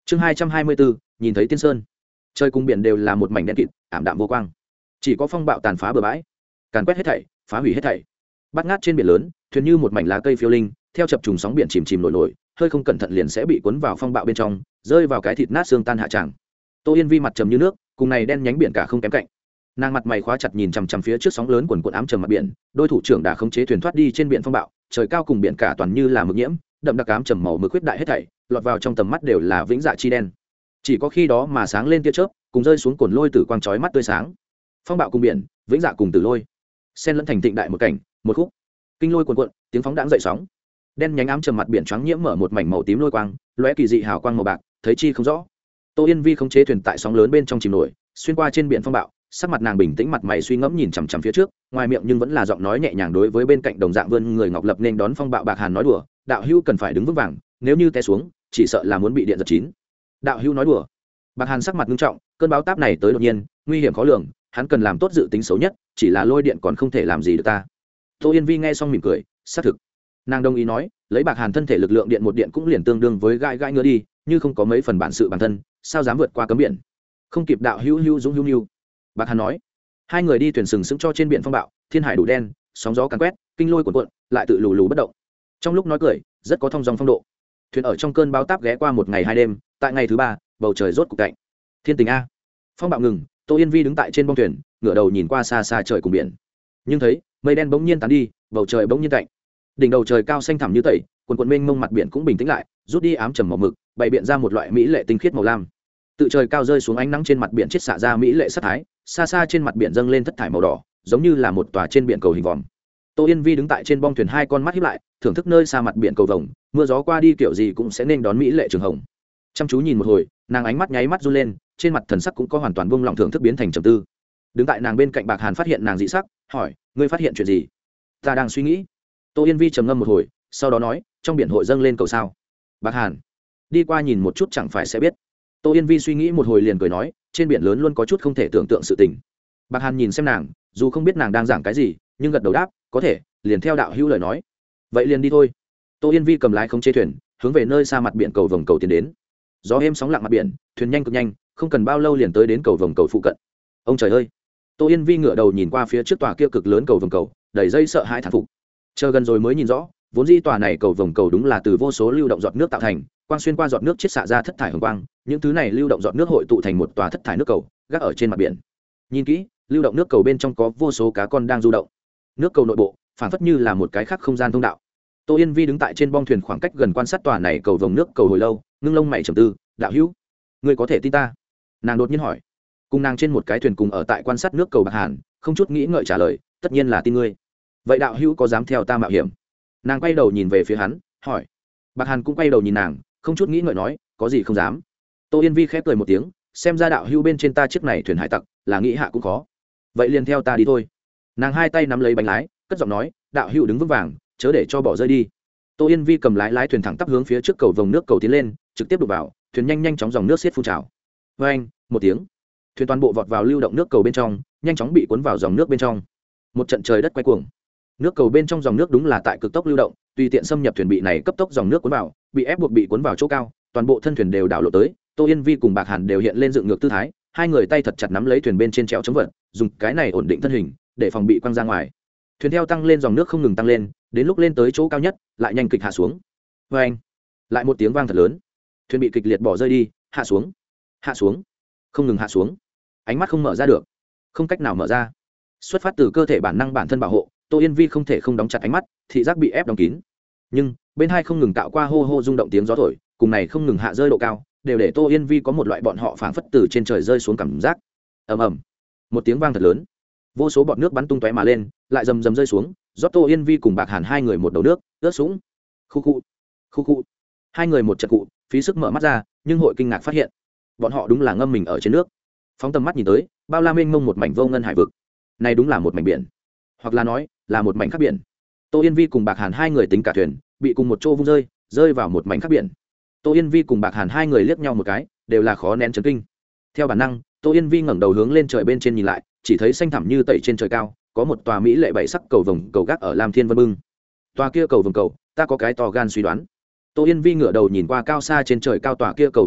chương 224, nhìn thấy tiên sơn. Trời cùng biển đều là một mảnh đen kịt, ảm đạm vô quang. Chỉ có phong bạo tàn phá bờ bãi, càn quét hết thảy, phá hủy hết thảy. Bát ngát trên biển lớn, thuyền như một mảnh lá cây phiêu linh, theo chập trùng sóng biển chìm chìm nổi nổi, hơi không cẩn thận liền sẽ bị cuốn vào phong bạo bên trong, rơi vào cái thịt nát xương tan hạ tràng. Tô Yên Vi mặt trầm như nước, cùng này đen nhánh biển cả không kém cạnh. Nàng mặt mày khóa chặt nhìn chằm chằm phía trước sóng lớn quần cuộn ám trầm mặt biển, đôi thủ trưởng đã khống chế thuyền thoát đi trên biển phong bạo, trời cao cùng biển cả toàn như là mực nhiễm, đậm đặc ám trầm màu mực huyết đại hết thảy, lọt vào trong tầm mắt đều là vĩnh dạ chi đen. Chỉ có khi đó mà sáng lên tia chớp, cùng rơi xuống cồn lôi tử quang chói mắt tươi sáng. Phong bạo cùng biển, vĩnh dạ cùng tử lôi, xen lẫn thành thịnh đại một cảnh, một khúc. Kinh lôi cuồn cuộn, tiếng phóng đãng dậy sóng. Đen nhánh ám trầm mặt biển choáng nhiễm mở một mảnh màu tím lôi quang, lóe kỳ dị hào quang màu bạc, thấy chi không rõ. Tô Yên Vi khống chế thuyền tại sóng lớn bên trong chìm nổi, xuyên qua trên biển phong bạo, sắc mặt nàng bình tĩnh, mặt mày suy ngẫm nhìn chằm chằm phía trước, ngoài miệng nhưng vẫn là giọng nói nhẹ nhàng đối với bên cạnh đồng dạng vươn người ngọc lập nên đón phong bạo Bạc Hàn nói đùa, đạo hữu cần phải đứng vững vàng, nếu như té xuống, chỉ sợ là muốn bị điện giật chín. Đạo hữu nói đùa. Bạc Hàn sắc mặt nghiêm trọng, cơn bão táp này tới đột nhiên, nguy hiểm khó lường, hắn cần làm tốt dự tính xấu nhất, chỉ là lôi điện còn không thể làm gì được ta. Tô Yên Vi nghe xong mỉm cười, xác thực. Nàng đồng ý nói, lấy Bạc Hàn thân thể lực lượng điện một điện cũng liền tương đương với gai gai ngứa đi, như không có mấy phần bản sự bản thân, sao dám vượt qua cấm biển. Không kịp đạo hữu hữu dũng hữu nưu. Bạc Hàn nói. Hai người đi thuyền sừng sững cho trên biển phong bạo, thiên hải đủ đen, sóng gió càn quét, kinh lôi cuộn cuộn, lại tự lù lù bất động. Trong lúc nói cười, rất có thông dong phong độ. Thuyền ở trong cơn bão táp ghé qua một ngày hai đêm, tại ngày thứ ba, bầu trời rốt cục cạnh. Thiên tình a. Phong bạo ngừng, Tô Yên Vi đứng tại trên bong thuyền, ngửa đầu nhìn qua xa xa trời cùng biển. Nhưng thấy, mây đen bỗng nhiên tán đi, bầu trời bỗng nhiên cạnh. Đỉnh đầu trời cao xanh thẳm như tẩy, quần quần mênh mông mặt biển cũng bình tĩnh lại, rút đi ám trầm màu mực, bày biện ra một loại mỹ lệ tinh khiết màu lam. Tự trời cao rơi xuống ánh nắng trên mặt biển chiết xạ ra mỹ lệ sắc thái, xa xa trên mặt biển dâng lên thất thải màu đỏ, giống như là một tòa trên biển cầu hình vòm. Tô Yên Vi đứng tại trên bong thuyền, hai con mắt híp lại, thưởng thức nơi xa mặt biển cầu vồng, mưa gió qua đi kiểu gì cũng sẽ nên đón mỹ lệ trường hồng. Chăm chú nhìn một hồi, nàng ánh mắt nháy mắt run lên, trên mặt thần sắc cũng có hoàn toàn buông lỏng, thưởng thức biến thành trầm tư. Đứng tại nàng bên cạnh Bạc Hàn phát hiện nàng dị sắc, hỏi: "Ngươi phát hiện chuyện gì?" "Ta đang suy nghĩ." Tô Yên Vi trầm ngâm một hồi, sau đó nói: "Trong biển hội dâng lên cầu sao?" Bạc Hàn: "Đi qua nhìn một chút chẳng phải sẽ biết." Tô Yên Vi suy nghĩ một hồi liền cười nói: "Trên biển lớn luôn có chút không thể tưởng tượng sự tình." Bạc Hàn nhìn xem nàng, dù không biết nàng đang giảng cái gì, nhưng gật đầu đáp: "Có thể." Liền theo đạo hữu lời nói, vậy liền đi thôi. Tô Yên Vi cầm lái khống chế thuyền, hướng về nơi xa mặt biển cầu vồng cầu tiến đến. Gió êm sóng lặng mặt biển, thuyền nhanh cực nhanh, không cần bao lâu liền tới đến cầu vồng cầu phụ cận. Ông trời ơi! Tô Yên Vi ngửa đầu nhìn qua phía trước tòa kia cực lớn cầu vồng cầu, đầy dây sợ hãi thán phục. Chờ gần rồi mới nhìn rõ, vốn dĩ tòa này cầu vồng cầu đúng là từ vô số lưu động giọt nước tạo thành, quang xuyên qua giọt nước chiết xạ ra thất thải hồng quang, những thứ này lưu động giọt nước hội tụ thành một tòa thất thải nước cầu, gác ở trên mặt biển. Nhìn kỹ, lưu động nước cầu bên trong có vô số cá con đang du động. Nước cầu nội bộ phản phất như là một cái khác không gian thông đạo. Tô Yên Vi đứng tại trên bong thuyền khoảng cách gần quan sát tòa này cầu vồng nước cầu hồi lâu, ngưng lông mày trầm tư: "Đạo hữu, ngươi có thể tin ta?" Nàng đột nhiên hỏi. Cùng nàng trên một cái thuyền cùng ở tại quan sát nước cầu Bạc Hàn, không chút nghĩ ngợi trả lời: "Tất nhiên là tin ngươi." "Vậy đạo hữu có dám theo ta mạo hiểm?" Nàng quay đầu nhìn về phía hắn, hỏi. Bạc Hàn cũng quay đầu nhìn nàng, không chút nghĩ ngợi nói: "Có gì không dám." Tô Yên Vi khép cười một tiếng, xem ra đạo hữu bên trên ta chiếc này thuyền hải tặc, là nghĩ hạ cũng khó. "Vậy liền theo ta đi thôi." Nàng hai tay nắm lấy bánh lái, cất giọng nói: "Đạo hữu đứng vững vàng, chớ để cho bỏ rơi đi." Tô Yên Vi cầm lái thuyền thẳng tắp hướng phía trước cầu vồng nước cầu tiến lên, trực tiếp đụng vào, thuyền nhanh chóng dòng nước xiết phun trào. Oeng, một tiếng, thuyền toàn bộ vọt vào lưu động nước cầu bên trong, nhanh chóng bị cuốn vào dòng nước bên trong. Một trận trời đất quay cuồng. Nước cầu bên trong dòng nước đúng là tại cực tốc lưu động, tùy tiện xâm nhập thuyền bị này cấp tốc dòng nước cuốn vào, bị ép buộc bị cuốn vào chỗ cao, toàn bộ thân thuyền đều đảo lộ tới. Tô Yên Vi cùng Bạc Hàn đều hiện lên dựng ngược tư thái, hai người tay thật chặt nắm lấy thuyền bên trên trèo chống vật, dùng cái này ổn định thân hình, để phòng bị quăng ra ngoài. Thuyền theo tăng lên, dòng nước không ngừng tăng lên, đến lúc lên tới chỗ cao nhất, lại nhanh kịch hạ xuống. Oeng, lại một tiếng vang thật lớn, thuyền bị kịch liệt bỏ rơi đi, hạ xuống, không ngừng hạ xuống. Ánh mắt không mở ra được, không cách nào mở ra. Xuất phát từ cơ thể bản năng bản thân bảo hộ, Tô Yên Vi không thể không đóng chặt ánh mắt, thị giác bị ép đóng kín. Nhưng bên hai không ngừng tạo qua hô hô rung động tiếng gió thổi, cùng này không ngừng hạ rơi độ cao, đều để Tô Yên Vi có một loại bọn họ phảng phất từ trên trời rơi xuống cảm giác. Ầm ầm, một tiếng vang thật lớn, vô số bọt nước bắn tung tóe mà lên, lại rầm rầm rơi xuống, rót Tô Yên Vi cùng Bạc Hàn hai người một đầu nước, ướt sũng. Khu khu, hai người một trận cụ, phí sức mở mắt ra, nhưng hội kinh ngạc phát hiện, bọn họ đúng là ngâm mình ở trên nước. Phóng tầm mắt nhìn tới, bao la mênh mông một mảnh vô ngân hải vực. Này đúng là một mảnh biển, hoặc là nói là một mảnh khác biển. Tô Yên Vi cùng Bạc Hàn hai người tính cả thuyền, bị cùng một chỗ vung rơi vào một mảnh khác biển. Tô Yên Vi cùng Bạc Hàn hai người liếc nhau một cái, đều là khó nén chấn kinh. Theo bản năng, Tô Yên Vi ngẩng đầu hướng lên trời bên trên nhìn lại, chỉ thấy xanh thẳm như tẩy trên trời cao, có một tòa mỹ lệ bảy sắc cầu vồng cầu gác ở Lam Thiên Vân Bưng. Tòa kia cầu vồng cầu, ta có cái to gan suy đoán. Tô Yên Vi ngửa đầu nhìn qua cao xa trên trời cao tòa kia cầu vồng cầu,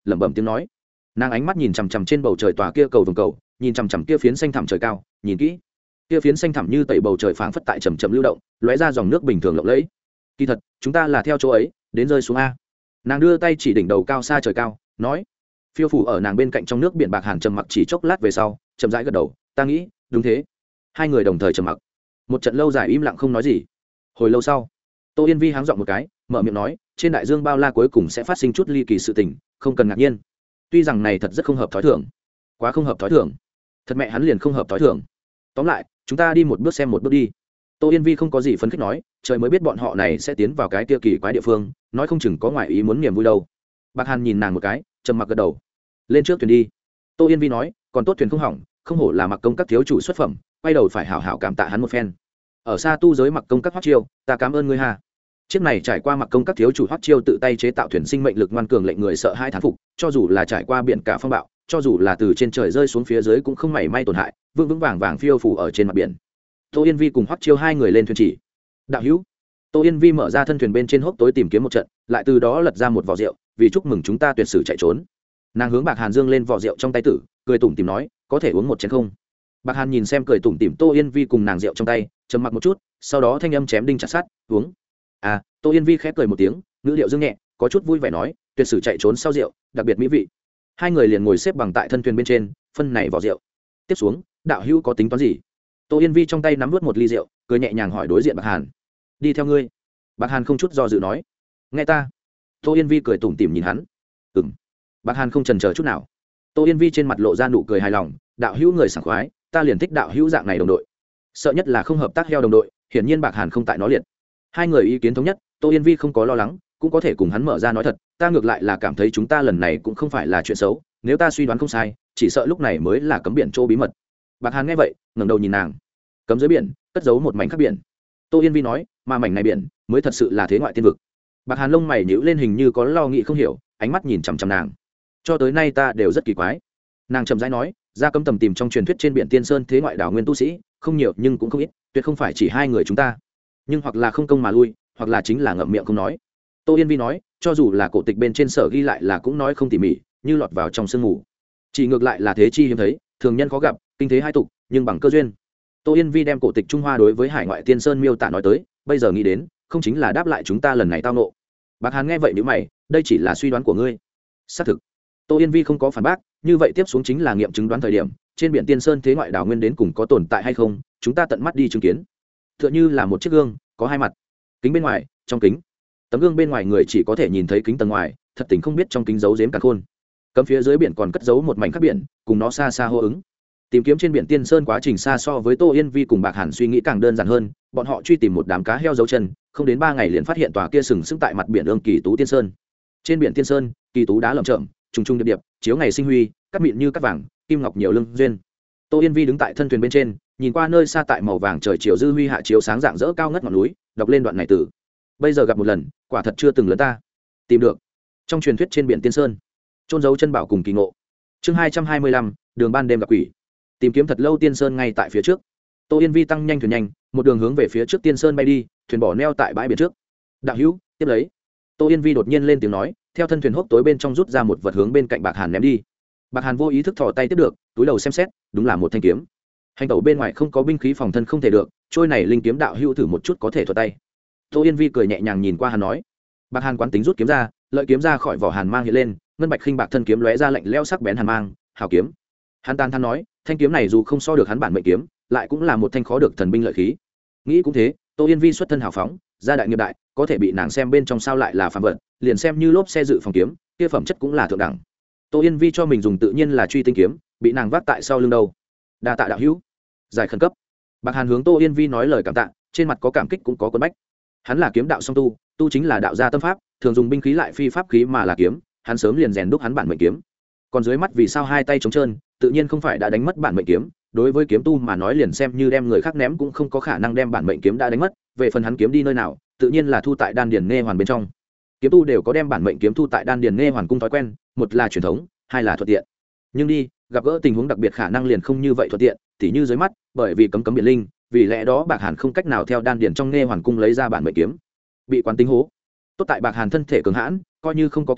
lẩm bẩm tiếng nói. Nàng ánh mắt nhìn chằm chằm trên bầu trời tòa kia cầu vồng cầu, nhìn chằm chằm kia phiến xanh thẳm trời cao, nhìn kỹ, kia phiến xanh thẳm như tẩy bầu trời phảng phất tại chậm chậm lưu động, lóe ra dòng nước bình thường lộng lẫy. Kỳ thật chúng ta là theo chỗ ấy đến rơi xuống a. Nàng đưa tay chỉ đỉnh đầu cao xa trời cao, nói. Phiêu phủ ở nàng bên cạnh trong nước biển. Bạc Hàn trầm mặc chỉ chốc lát về sau, chậm rãi gật đầu, ta nghĩ đúng thế. Hai người đồng thời trầm mặc một trận lâu dài, im lặng không nói gì. Hồi lâu sau, Tô Yên Vi háng giọng một cái, mở miệng nói, trên đại dương bao la cuối cùng sẽ phát sinh chút ly kỳ sự tình, không cần ngạc nhiên. Tuy rằng này thật rất không hợp thói thường, quá không hợp thói thường, thật mẹ hắn liền không hợp thói thường. Tóm lại, chúng ta đi một bước xem một bước đi. Tô Yên Vi không có gì phấn khích nói, trời mới biết bọn họ này sẽ tiến vào cái kia kỳ quái địa phương, nói không chừng có ngoại ý muốn niềm vui đâu. Bạc Hàn nhìn nàng một cái, trầm mặc gật đầu. Lên trước thuyền đi. Tô Yên Vi nói, còn tốt thuyền không hỏng, không hổ là Mặc Công các thiếu chủ xuất phẩm, quay đầu phải hảo hảo cảm tạ hắn một phen. Ở xa tu giới Mặc Công các Hoắc Chiêu, ta cảm ơn ngươi ha. Chiếc này trải qua Mặc Công các thiếu chủ Hoắc Chiêu tự tay chế tạo thuyền sinh mệnh lực ngoan cường lệnh người sợ hai thán phục, cho dù là trải qua biển cả phong bạo, cho dù là từ trên trời rơi xuống phía dưới cũng không mảy may tổn hại, vững vững vàng vàng phiêu phù ở trên mặt biển. Tô Yên Vi cùng Hoắc Chiêu hai người lên thuyền chỉ. Đạo hữu. Tô Yên Vi mở ra thân thuyền bên trên hốc tối tìm kiếm một trận, lại từ đó lật ra một vò rượu, vì chúc mừng chúng ta tuyệt sử chạy trốn. Nàng hướng Bạc Hàn dương lên vò rượu trong tay tử, cười tủm tỉm nói, có thể uống một chén không? Bạc Hàn nhìn xem cười tủm tỉm Tô Yên Vi cùng nàng rượu trong tay, trầm mặc một chút, sau đó thanh âm chém đinh chặt sắt, uống. À, Tô Yên Vi khép cười một tiếng, ngữ điệu dương nhẹ, có chút vui vẻ nói, tuyệt sử chạy trốn sau rượu, đặc biệt mỹ vị. Hai người liền ngồi xếp bằng tại thân thuyền bên trên, phân này vò rượu. Tiếp xuống, đạo hữu có tính toán gì? Tô Yên Vi trong tay nắm vớt một ly rượu, cười nhẹ nhàng hỏi đối diện Bạc Hàn. Đi theo ngươi. Bạc Hàn không chút do dự nói. Nghe ta. Tô Yên Vi cười tủm tỉm nhìn hắn. Ừm. Bạc Hàn không chần chờ chút nào. Tô Yên Vi trên mặt lộ ra nụ cười hài lòng, đạo hữu người sảng khoái, ta liền thích đạo hữu dạng này đồng đội. Sợ nhất là không hợp tác heo đồng đội, hiển nhiên Bạc Hàn không tại nó liệt. Hai người ý kiến thống nhất, Tô Yên Vi không có lo lắng, cũng có thể cùng hắn mở ra nói thật, ta ngược lại là cảm thấy chúng ta lần này cũng không phải là chuyện xấu, nếu ta suy đoán không sai, chỉ sợ lúc này mới là cấm biển chỗ bí mật. Bạc Hàn nghe vậy, ngẩng đầu nhìn nàng. Cấm dưới biển, cất giấu một mảnh khác biển. Tô Yên Vi nói, mà mảnh này biển mới thật sự là thế ngoại tiên vực. Bạc Hàn lông mày nhíu lên, hình như có lo nghĩ không hiểu, ánh mắt nhìn chằm chằm nàng. Cho tới nay ta đều rất kỳ quái. Nàng chậm rãi nói, ra cấm tầm tìm trong truyền thuyết trên biển Tiên Sơn thế ngoại đảo nguyên tu sĩ, không nhiều nhưng cũng không ít, tuyệt không phải chỉ hai người chúng ta. Nhưng hoặc là không công mà lui, hoặc là chính là ngậm miệng không nói. Tô Yên Vi nói, cho dù là cổ tịch bên trên sở ghi lại là cũng nói không tỉ mỉ, như lọt vào trong sương mù. Chỉ ngược lại là thế chi hiếm thấy, thường nhân khó gặp, kinh thế hai tục, nhưng bằng cơ duyên. Tô Yên Vi đem cổ tịch Trung Hoa đối với hải ngoại Tiên Sơn miêu tả nói tới, bây giờ nghĩ đến, không chính là đáp lại chúng ta lần này tao ngộ. Bạc Hàn nghe vậy nhíu mày, đây chỉ là suy đoán của ngươi. Xác thực. Tô Yên Vi không có phản bác, như vậy tiếp xuống chính là nghiệm chứng đoán thời điểm, trên biển Tiên Sơn thế ngoại đảo nguyên đến cùng có tồn tại hay không, chúng ta tận mắt đi chứng kiến. Tựa như là một chiếc gương, có hai mặt. Kính bên ngoài, trong kính. Tấm gương bên ngoài người chỉ có thể nhìn thấy kính tầng ngoài, thật tình không biết trong kính giấu giếm càn khôn. Cấm phía dưới biển còn cất giấu một mảnh khác biển, cùng nó xa xa hô ứng. Tìm kiếm trên biển Tiên Sơn quá trình xa so với Tô Yên Vi cùng Bạc Hàn suy nghĩ càng đơn giản hơn, bọn họ truy tìm một đám cá heo dấu chân, không đến 3 ngày liền phát hiện tòa kia sừng sững tại mặt biển ương Kỳ Tú Tiên Sơn. Trên biển Tiên Sơn, kỳ tú đá lởm chởm, trùng trùng điệp điệp, chiếu ngày sinh huy, cắt mịn như cắt vàng, kim ngọc nhiều lưng duyên. Tô Yên Vi đứng tại thân thuyền bên trên, nhìn qua nơi xa tại màu vàng trời chiều dư huy hạ chiếu sáng rạng rỡ cao ngất ngọn núi, đọc lên đoạn này từ. Bây giờ gặp một lần, quả thật chưa từng lớn ta tìm được. Trong truyền thuyết trên biển Tiên Sơn, trôn giấu chân bảo cùng kỳ ngộ. Chương 225, đường ban đêm gặp quỷ. Tìm kiếm thật lâu Tiên Sơn ngay tại phía trước. Tô Yên Vi tăng nhanh thuyền nhanh, một đường hướng về phía trước Tiên Sơn bay đi, thuyền bỏ neo tại bãi biển trước. Đạo hữu, tiếp lấy. Tô Yên Vi đột nhiên lên tiếng nói, theo thân thuyền hốc tối bên trong rút ra một vật hướng bên cạnh Bạc Hàn ném đi. Bạc Hàn vô ý thức thò tay tiếp được, túi đầu xem xét, đúng là một thanh kiếm. Hành tẩu bên ngoài không có binh khí phòng thân không thể được, trôi này linh kiếm đạo hữu thử một chút có thể thuật tay. Tô Yên Vi cười nhẹ nhàng nhìn qua hắn nói. Bạc Hàn quán tính rút kiếm ra, lợi kiếm ra khỏi vỏ hàn mang hiện lên, ngân bạch khinh bạc thân kiếm lóe ra lạnh lẽo sắc bén hàn mang, hào kiếm. Hắn than than nói, thanh kiếm này dù không so được hắn bản mệnh kiếm, lại cũng là một thanh khó được thần binh lợi khí. Nghĩ cũng thế, Tô Yên Vi xuất thân hào phóng, gia đại nghiệp đại, có thể bị nàng xem bên trong sao lại là phàm vật, liền xem như lốp xe dự phòng kiếm, kia phẩm chất cũng là thượng đẳng. Tô Yên Vi cho mình dùng tự nhiên là truy tinh kiếm, bị nàng vác tại sau lưng đâu. Đa tạ đạo hữu. Giải khẩn cấp. Bạc Hàn hướng Tô Yên Vi nói lời cảm tạ, trên mặt có cảm kích cũng có quân bách. Hắn là kiếm đạo song tu, tu chính là đạo gia tâm pháp, thường dùng binh khí lại phi pháp khí mà là kiếm, hắn sớm liền rèn đúc hắn bản mệnh kiếm. Còn dưới mắt vì sao hai tay trống trơn, tự nhiên không phải đã đánh mất bản mệnh kiếm, đối với kiếm tu mà nói liền xem như đem người khác ném cũng không có khả năng đem bản mệnh kiếm đã đánh mất, về phần hắn kiếm đi nơi nào, tự nhiên là thu tại đan điền nghe hoàn bên trong. Kiếm tu đều có đem bản mệnh kiếm thu tại đan điền nghe hoàn cung thói quen, một là truyền thống, hai là thuận tiện. Nhưng đi, gặp gỡ tình huống đặc biệt khả năng liền không như vậy thuận tiện, tỉ như dưới mắt, bởi vì cấm biển linh, vì lẽ đó Bạc Hàn không cách nào theo đan điền trong nghe hoàn cung lấy ra bản mệnh kiếm, bị quán tính hố. Tốt tại Bạc Hàn thân thể cường hãn, coi như không có kiếm,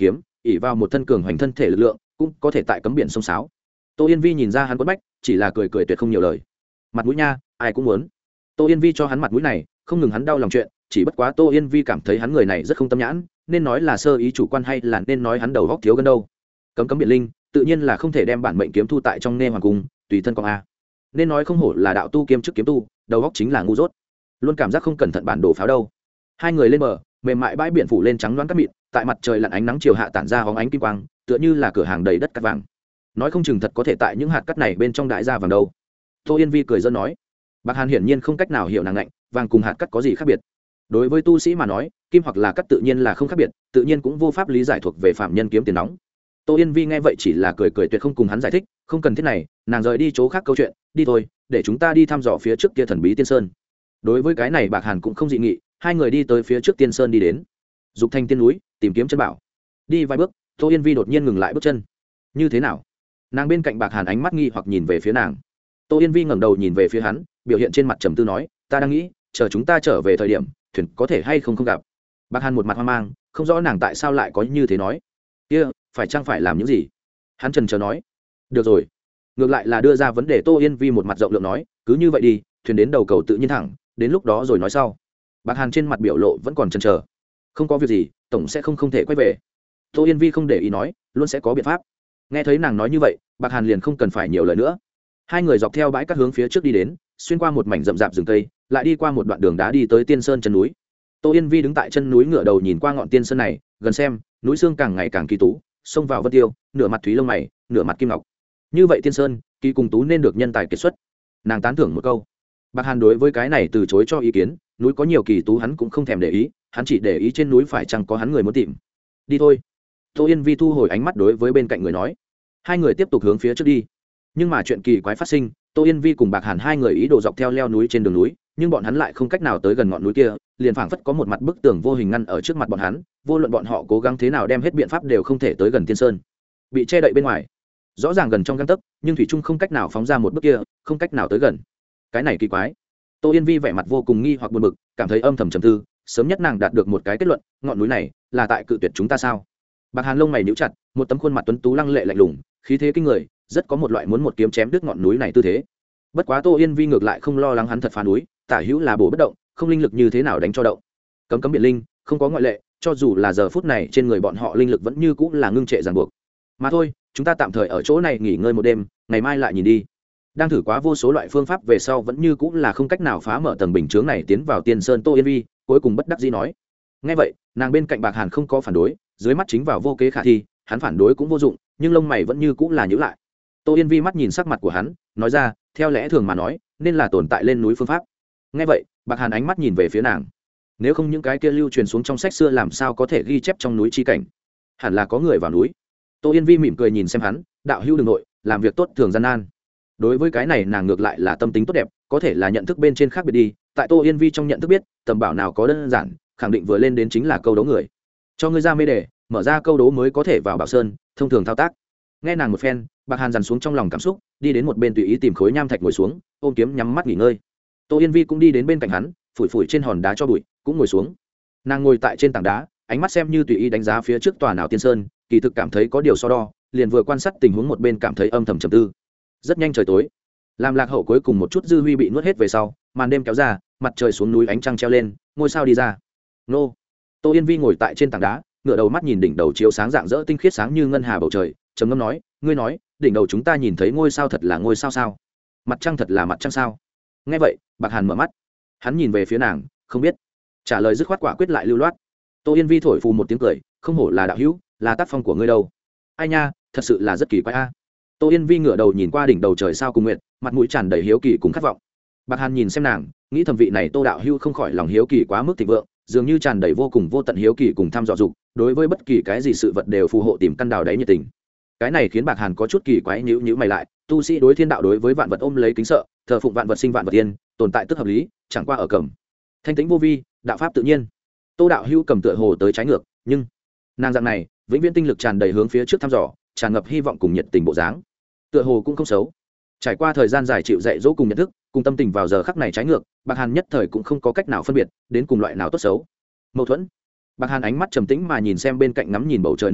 ỉ vào một thân cường hoành thân thể lực lượng cũng có thể tại cấm biển sông sáo. Tô Yên Vi nhìn ra hắn quất bách, chỉ là cười cười tuyệt không nhiều lời. Mặt mũi nha, ai cũng muốn. Tô Yên Vi cho hắn mặt mũi này, không ngừng hắn đau lòng chuyện, chỉ bất quá Tô Yên Vi cảm thấy hắn người này rất không tâm nhãn, nên nói là sơ ý chủ quan hay là nên nói hắn đầu góc thiếu gần đâu. Cấm cấm biển linh, tự nhiên là không thể đem bản mệnh kiếm thu tại trong Nghe Hoàng cung, tùy thân con a. Nên nói không hổ là đạo tu kiêm chức kiếm tu, đầu góc chính là ngu dốt. Luôn cảm giác không cẩn thận bản đồ pháo đâu. Hai người lên bờ, mềm mại bãi biển phủ lên trắng loáng cát mịn, tại mặt trời lặn ánh nắng chiều hạ tản ra hóng ánh kim quang, tựa như là cửa hàng đầy đất cát vàng. Nói không chừng thật có thể tại những hạt cát này bên trong đại ra vàng đâu. Tô Yên Vi cười giỡn nói. Bạc Hàn hiển nhiên không cách nào hiểu nàng lạnh, vàng cùng hạt cát có gì khác biệt. Đối với tu sĩ mà nói, kim hoặc là cát tự nhiên là không khác biệt, tự nhiên cũng vô pháp lý giải thuộc về phạm nhân kiếm tiền nóng. Tô Yên Vi nghe vậy chỉ là cười cười tuyệt không cùng hắn giải thích, không cần thiết này, nàng rời đi chỗ khác câu chuyện, đi thôi, để chúng ta đi thăm dò phía trước kia thần bí tiên sơn. Đối với cái này Bạc Hàn cũng không dị nghị, hai người đi tới phía trước tiên sơn đi đến. Dục Thanh tiên núi, tìm kiếm chân bảo. Đi vài bước, Tô Yên Vi đột nhiên ngừng lại bước chân. Như thế nào? Nàng bên cạnh Bạc Hàn ánh mắt nghi hoặc nhìn về phía nàng. Tô Yên Vi ngẩng đầu nhìn về phía hắn, biểu hiện trên mặt trầm tư nói, ta đang nghĩ, chờ chúng ta trở về thời điểm, thuyền có thể hay không gặp. Bạc Hàn một mặt hoang mang, không rõ nàng tại sao lại có như thế nói. Kia, phải chăng phải làm những gì? Hắn chần chờ nói. Được rồi. Ngược lại là đưa ra vấn đề. Tô Yên Vi một mặt rộng lượng nói, cứ như vậy đi, thuyền đến đầu cầu tự nhiên thẳng, đến lúc đó rồi nói sau. Bạc Hàn trên mặt biểu lộ vẫn còn chần chờ. Không có việc gì, tổng sẽ không thể quay về. Tô Yên Vi không để ý nói, luôn sẽ có biện pháp. Nghe thấy nàng nói như vậy, Bạc Hàn liền không cần phải nhiều lời nữa. Hai người dọc theo bãi cát hướng phía trước đi đến, xuyên qua một mảnh rậm rạp rừng cây, lại đi qua một đoạn đường đá đi tới Tiên Sơn chân núi. Tô Yên Vi đứng tại chân núi ngửa đầu nhìn qua ngọn tiên sơn này, gần xem, núi xương càng ngày càng kỳ tú, xông vào vân tiêu, nửa mặt thúy lông mày, nửa mặt kim ngọc. Như vậy tiên sơn, kỳ cùng tú nên được nhân tài kiệt xuất. Nàng tán thưởng một câu. Bạc Hàn đối với cái này từ chối cho ý kiến, núi có nhiều kỳ tú hắn cũng không thèm để ý, hắn chỉ để ý trên núi phải chăng có hắn người muốn tìm. Đi thôi. Tô Yên Vi thu hồi ánh mắt đối với bên cạnh người nói. Hai người tiếp tục hướng phía trước đi. Nhưng mà chuyện kỳ quái phát sinh, Tô Yên Vi cùng Bạc Hàn hai người ý đồ dọc theo leo núi trên đường núi, nhưng bọn hắn lại không cách nào tới gần ngọn núi kia, liền phảng phất có một mặt bức tường vô hình ngăn ở trước mặt bọn hắn, vô luận bọn họ cố gắng thế nào đem hết biện pháp đều không thể tới gần tiên sơn. Bị che đậy bên ngoài, rõ ràng gần trong gang tấc, nhưng thủy trung không cách nào phóng ra một bước kia, không cách nào tới gần. Cái này kỳ quái. Tô Yên Vi vẻ mặt vô cùng nghi hoặc buồn bực, cảm thấy âm thầm trầm tư, sớm nhất nàng đạt được một cái kết luận, ngọn núi này là tại cự tuyệt chúng ta sao? Bạc Hàn lông mày nhíu chặt, một tấm khuôn mặt tuấn tú lăng lệ lạnh lùng, khí thế kinh người, rất có một loại muốn một kiếm chém đứt ngọn núi này tư thế. Bất quá Tô Yên Vi ngược lại không lo lắng hắn thật phá núi, tả hữu là bổ bất động, không linh lực như thế nào đánh cho động. Cấm cấm biển linh, không có ngoại lệ, cho dù là giờ phút này trên người bọn họ linh lực vẫn như cũng là ngưng trệ ràng buộc. Mà thôi, chúng ta tạm thời ở chỗ này nghỉ ngơi một đêm, ngày mai lại nhìn đi. Đang thử quá vô số loại phương pháp về sau vẫn như cũng là không cách nào phá mở tầng bình chướng này tiến vào Tiên Sơn. Tô Yên Vi cuối cùng bất đắc dĩ nói. Nghe vậy, nàng bên cạnh Bạc Hàn không có phản đối, dưới mắt chính vào vô kế khả thi, hắn phản đối cũng vô dụng, nhưng lông mày vẫn như cũng là nhíu lại. Tô Yên Vi mắt nhìn sắc mặt của hắn, nói ra, theo lẽ thường mà nói, nên là tồn tại lên núi phương pháp. Nghe vậy, Bạc Hàn ánh mắt nhìn về phía nàng. Nếu không những cái kia lưu truyền xuống trong sách xưa làm sao có thể ghi chép trong núi chi cảnh? Hẳn là có người vào núi. Tô Yên Vi mỉm cười nhìn xem hắn, đạo hữu đường nội, làm việc tốt thường gian nan. Đối với cái này nàng ngược lại là tâm tính tốt đẹp, có thể là nhận thức bên trên khác biệt đi. Tại Tô Yên Vi trong nhận thức biết, tầm bảo nào có đơn giản, khẳng định vừa lên đến chính là câu đấu người. Cho ngươi ra mê đề, mở ra câu đố mới có thể vào Bảo Sơn, thông thường thao tác. Nghe nàng một phen, Bạc Hàn dằn xuống trong lòng cảm xúc, đi đến một bên tùy ý tìm khối nham thạch ngồi xuống, ôm kiếm nhắm mắt nghỉ ngơi. Tô Yên Vi cũng đi đến bên cạnh hắn, phủi phủi trên hòn đá cho bụi, cũng ngồi xuống. Nàng ngồi tại trên tảng đá, ánh mắt xem như tùy ý đánh giá phía trước tòa nào tiên sơn, kỳ thực cảm thấy có điều so đo, liền vừa quan sát tình huống một bên cảm thấy âm thầm trầm tư. Rất nhanh trời tối, làm lạc hậu cuối cùng một chút dư huy bị nuốt hết về sau, màn đêm kéo ra, mặt trời xuống núi, ánh trăng treo lên, ngôi sao đi ra. Nô. Tô Yên Vi ngồi tại trên tảng đá, ngửa đầu mắt nhìn đỉnh đầu chiếu sáng rạng rỡ tinh khiết sáng như ngân hà bầu trời, trầm ngâm nói, ngươi nói, đỉnh đầu chúng ta nhìn thấy ngôi sao thật là ngôi sao sao? Mặt trăng thật là mặt trăng sao? Nghe vậy, Bạc Hàn mở mắt, hắn nhìn về phía nàng, không biết, trả lời dứt khoát quả quyết lại lưu loát. Tô Yên Vi thổi phù một tiếng cười, không hổ là đạo hữu, là tác phong của ngươi đâu. Ai nha, thật sự là rất kỳ quái a. Tô Yên Vi ngửa đầu nhìn qua đỉnh đầu trời sao cùng nguyệt, mặt mũi tràn đầy hiếu kỳ cùng khát vọng. Bạc Hàn nhìn xem nàng, nghĩ thầm vị này Tô đạo hữu không khỏi lòng hiếu kỳ quá mức thịnh vượng, dường như tràn đầy vô cùng vô tận hiếu kỳ cùng thăm dò dục, đối với bất kỳ cái gì sự vật đều phù hộ tìm căn đào đáy nhiệt tình. Cái này khiến Bạc Hàn có chút kỳ quái, nhíu mày lại, tu sĩ đối thiên đạo đối với vạn vật ôm lấy kính sợ, thờ phụng vạn vật sinh vạn vật tiên, tồn tại tức hợp lý, chẳng qua ở cầm thanh tĩnh vô vi, đạo pháp tự nhiên. Tô đạo hữu cầm tựa hồ tới trái ngược, nhưng nàng dạng này, vĩnh viễn tinh lực tràn đầy hướng phía trước thăm dò, tràn ngập hy vọng cùng nhiệt tình bộ dáng, tựa hồ cũng không xấu. Trải qua thời gian dài chịu dạy dỗ cùng nhận thức, cùng tâm tình vào giờ khắc này trái ngược, Bạc Hàn nhất thời cũng không có cách nào phân biệt đến cùng loại nào tốt xấu. Mâu thuẫn. Bạc Hàn ánh mắt trầm tĩnh mà nhìn xem bên cạnh ngắm nhìn bầu trời nữ tử,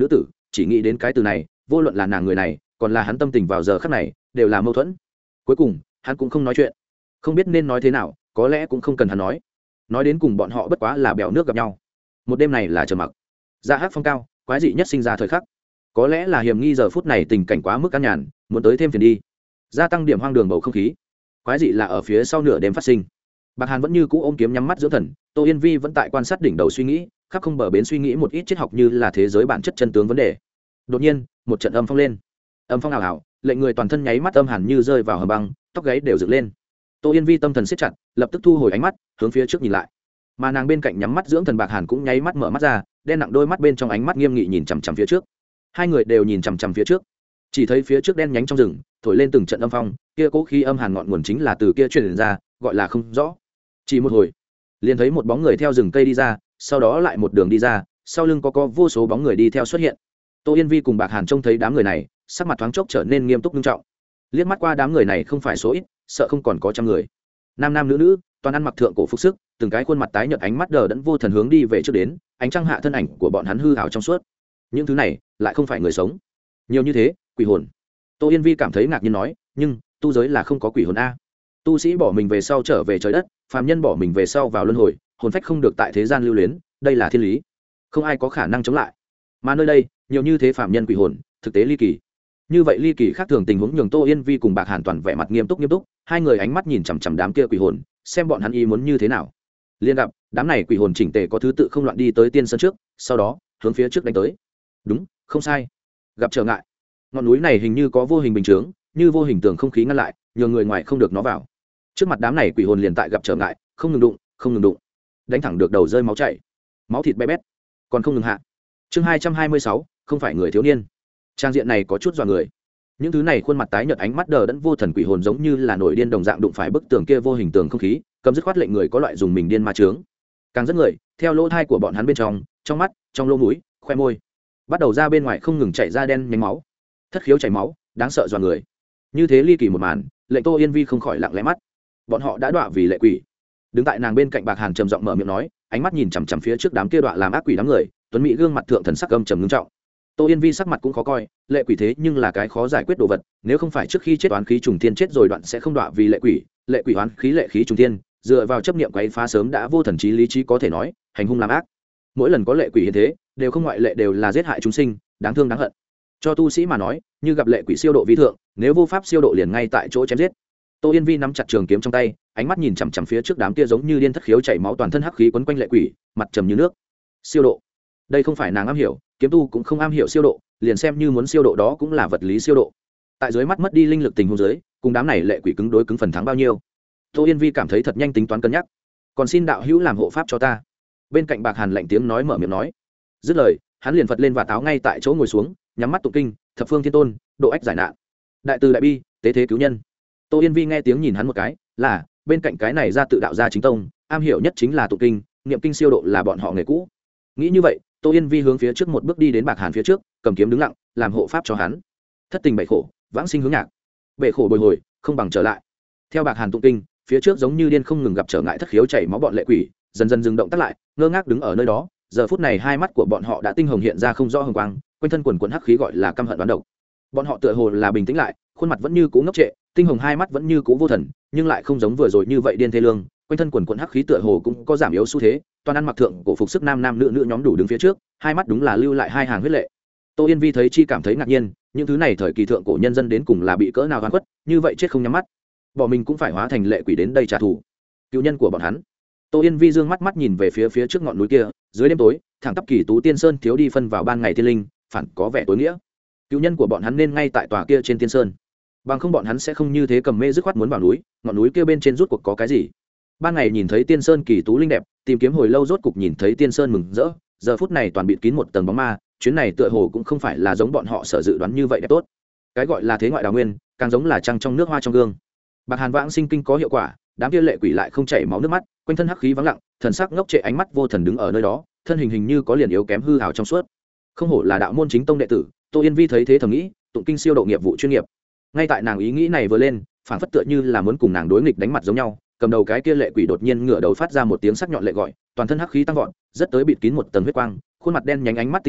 chỉ nghĩ đến cái từ này, vô luận là nàng người này còn là hắn tâm tình vào giờ khắc này đều là mâu thuẫn. Cuối cùng hắn cũng không nói chuyện, không biết nên nói thế nào, có lẽ cũng không cần hắn nói đến cùng bọn họ bất quá là bèo nước gặp nhau. Một đêm này là trầm mặc, dạ hát phong cao, quái dị nhất sinh ra thời khắc. Có lẽ là hiểm nghi giờ phút này tình cảnh quá mức an nhàn, muốn tới thêm phiền đi, gia tăng điểm hoang đường bầu không khí. Quái dị là ở phía sau nửa đêm phát sinh. Bạc Hàn vẫn như cũ ôm kiếm nhắm mắt dưỡng thần, Tô Yên Vi vẫn tại quan sát đỉnh đầu suy nghĩ, khắp không bờ bến suy nghĩ một ít triết học như là thế giới bản chất chân tướng vấn đề. Đột nhiên một trận âm phong lên, âm phong ảo ảo, lệnh người toàn thân nháy mắt âm hàn như rơi vào hầm băng, tóc gáy đều dựng lên. Tô Yên Vi tâm thần siết chặt, lập tức thu hồi ánh mắt, hướng phía trước nhìn lại. Mà nàng bên cạnh nhắm mắt dưỡng thần Bạc Hàn cũng nháy mắt mở mắt ra, đen nặng đôi mắt bên trong ánh mắt nghiêm nghị nhìn chằm chằm phía trước. Hai người đều nhìn chằm chằm phía trước, chỉ thấy phía trước đen nhánh trong rừng thổi lên từng trận âm phong, kia cố khí âm hàn ngọn nguồn chính là từ kia truyền ra, gọi là không rõ. Chỉ một hồi, liền thấy một bóng người theo rừng cây đi ra, sau đó lại một đường đi ra, sau lưng có vô số bóng người đi theo xuất hiện. Tô Yên Vi cùng Bạc Hàn trông thấy đám người này, sắc mặt thoáng chốc trở nên nghiêm túc nghiêm trọng. Liếc mắt qua đám người này không phải số ít, sợ không còn có trăm người. Nam nam nữ nữ, toàn ăn mặc thượng cổ phục sức, từng cái khuôn mặt tái nhợt, ánh mắt đờ đẫn vô thần hướng đi về trước đến, ánh trăng hạ thân ảnh của bọn hắn hư ảo trong suốt. Những thứ này lại không phải người sống. Nhiều như thế, quỷ hồn. Tô Yên Vi cảm thấy ngạc nhiên nói, nhưng tu giới là không có quỷ hồn a. Tu sĩ bỏ mình về sau trở về trời đất, phàm nhân bỏ mình về sau vào luân hồi, hồn phách không được tại thế gian lưu luyến, đây là thiên lý, không ai có khả năng chống lại. Mà nơi đây, nhiều như thế phàm nhân quỷ hồn, thực tế ly kỳ. Như vậy ly kỳ khác thường tình huống nhường Tô Yên Vi cùng Bạc Hàn toàn vẻ mặt nghiêm túc, hai người ánh mắt nhìn chằm chằm đám kia quỷ hồn, xem bọn hắn ý muốn như thế nào. Liên gặp, đám này quỷ hồn chỉnh tề có thứ tự không loạn đi tới tiên sơn trước, sau đó hướng phía trước đánh tới. Đúng, không sai. Gặp trở ngại. Ngọn núi này hình như có vô hình bình chướng, như vô hình tường không khí ngăn lại, nhường người ngoài không được nó vào. Trước mặt đám này quỷ hồn liền tại gặp trở ngại, không ngừng đụng, đánh thẳng được đầu rơi máu chảy, máu thịt bé bét, còn không ngừng hạ. Chương 226, không phải người thiếu niên. Trang diện này có chút dọa người. Những thứ này khuôn mặt tái nhợt, ánh mắt đờ đẫn vô thần quỷ hồn giống như là nổi điên đồng dạng đụng phải bức tường kia vô hình tường không khí, cầm dứt khoát lệnh người có loại dùng mình điên ma chướng. Càng rất người, theo lỗ thai của bọn hắn bên trong mắt, trong lỗ mũi, khoe môi, bắt đầu ra bên ngoài không ngừng chảy ra đen nhánh máu, thất khiếu chảy máu, đáng sợ dọa người. Như thế ly kỳ một màn, lệnh Tô Yên Vi không khỏi lặng lẽ mắt. Bọn họ đã đọa vì lệ quỷ. Đứng tại nàng bên cạnh Bạc Hàn trầm giọng mở miệng nói, ánh mắt nhìn chằm chằm phía trước đám kia đọa làm ác quỷ đám người, tuấn mỹ gương mặt thượng thần sắc âm trầm ngưng trọng. Tô Yên Vi sắc mặt cũng khó coi, lệ quỷ thế nhưng là cái khó giải quyết đồ vật, nếu không phải trước khi chết oán khí trùng thiên chết rồi đoạn sẽ không đọa vì lệ quỷ oán khí lệ khí trùng thiên, dựa vào chấp niệm quấy phá sớm đã vô thần trí lý trí có thể nói, hành hung làm ác. Mỗi lần có lệ quỷ hiện thế, đều không ngoại lệ đều là giết hại chúng sinh, đáng thương đáng hận. Cho tu sĩ mà nói, như gặp lệ quỷ siêu độ vi thượng, nếu vô pháp siêu độ liền ngay tại chỗ chém giết. Tô Yên Vi nắm chặt trường kiếm trong tay, ánh mắt nhìn chằm chằm phía trước đám kia giống như điên thất khiếu chảy máu toàn thân hắc khí quấn quanh lệ quỷ, mặt trầm như nước. Siêu độ, đây không phải nàng am hiểu, kiếm tu cũng không am hiểu siêu độ, liền xem như muốn siêu độ đó cũng là vật lý siêu độ. Tại dưới mắt mất đi linh lực tình huống dưới, cùng đám này lệ quỷ cứng đối cứng phần thắng bao nhiêu? Tô Yên Vi cảm thấy thật nhanh tính toán cân nhắc. Còn xin đạo hữu làm hộ pháp cho ta. Bên cạnh Bạc Hàn lạnh tiếng nói mở miệng nói. Dứt lời, hắn liền phật lên và táo ngay tại chỗ ngồi xuống, nhắm mắt tụng kinh, thập phương thiên tôn, độ ách giải nạn, đại từ đại bi, tế thế cứu nhân. Tô Yên Vi nghe tiếng nhìn hắn một cái, là bên cạnh cái này ra tự đạo gia chính tông, am hiểu nhất chính là tụng kinh, niệm kinh siêu độ là bọn họ nghề cũ. Nghĩ như vậy, Tô Yên Vi hướng phía trước một bước đi đến Bạc Hàn phía trước, cầm kiếm đứng lặng, làm hộ pháp cho hắn. Thất tình bảy khổ, vãng sinh hướng nhạc, bể khổ bồi hồi, không bằng trở lại. Theo Bạc Hàn tụng kinh, phía trước giống như điên không ngừng gặp trở ngại thất khiếu chảy máu bọn lệ quỷ, dần dần dừng động tác lại, ngơ ngác đứng ở nơi đó. Giờ phút này hai mắt của bọn họ đã tinh hồng hiện ra không rõ hồng quang, quanh thân quần quần hắc khí gọi là căm hận đoán độc. Bọn họ tựa hồ là bình tĩnh lại, khuôn mặt vẫn như cũ ngốc trệ, tinh hồng hai mắt vẫn như cũ vô thần, nhưng lại không giống vừa rồi như vậy điên thê lương. Quanh thân quần quần hắc khí tựa hồ cũng có giảm yếu xu thế, toàn ăn mặc thượng cổ phục sức nam nam nữ nữ nhóm đủ đứng phía trước, hai mắt đúng là lưu lại hai hàng huyết lệ. Tô Yên Vi thấy chi cảm thấy ngạc nhiên, những thứ này thời kỳ thượng cổ nhân dân đến cùng là bị cỡ nào oan khuất, như vậy chết không nhắm mắt, bỏ mình cũng phải hóa thành lệ quỷ đến đây trả thù. Cựu nhân của bọn hắn. Tô Yên Vi dương mắt mắt nhìn về phía trước ngọn núi kia, dưới đêm tối, thẳng tắp kỳ tú tiên sơn thiếu đi phân vào ban ngày thiên linh, phản có vẻ tối nghĩa. Cựu nhân của bọn hắn nên ngay tại tòa kia trên tiên sơn, bằng không bọn hắn sẽ không như thế cầm mê dứt khoát muốn vào núi. Ngọn núi kia bên trên rút cuộc có cái gì? Ban ngày nhìn thấy tiên sơn kỳ tú linh đẹp, tìm kiếm hồi lâu rốt cục nhìn thấy tiên sơn mừng rỡ, giờ phút này toàn bịt kín một tầng bóng ma, chuyến này tựa hồ cũng không phải là giống bọn họ sở dự đoán như vậy đẹp tốt. Cái gọi là thế ngoại đào nguyên, càng giống là trăng trong nước hoa trong gương. Bạc Hàn vãng sinh kinh có hiệu quả, đám kia lệ quỷ lại không chảy máu nước mắt, quanh thân hắc khí vắng lặng, thần sắc ngốc trệ, ánh mắt vô thần đứng ở nơi đó, thân hình như có liền yếu kém hư ảo trong suốt. Không hổ là đạo môn chính tông đệ tử. Tô Yên Vi thấy thế thầm nghĩ, tụng kinh siêu độ nghiệp vụ chuyên nghiệp. Ngay tại nàng ý nghĩ này vừa lên, phảng phất tựa như là muốn cùng nàng đối nghịch đánh mặt giống nhau, cầm đầu cái kia lệ quỷ đột nhiên ngửa đầu phát ra một tiếng sắc nhọn lệ gọi, toàn thân hắc khí tăng vọt, rất tới bịt kín một tầng huyết quang, khuôn mặt đen nhánh, ánh mắt tinh hồng,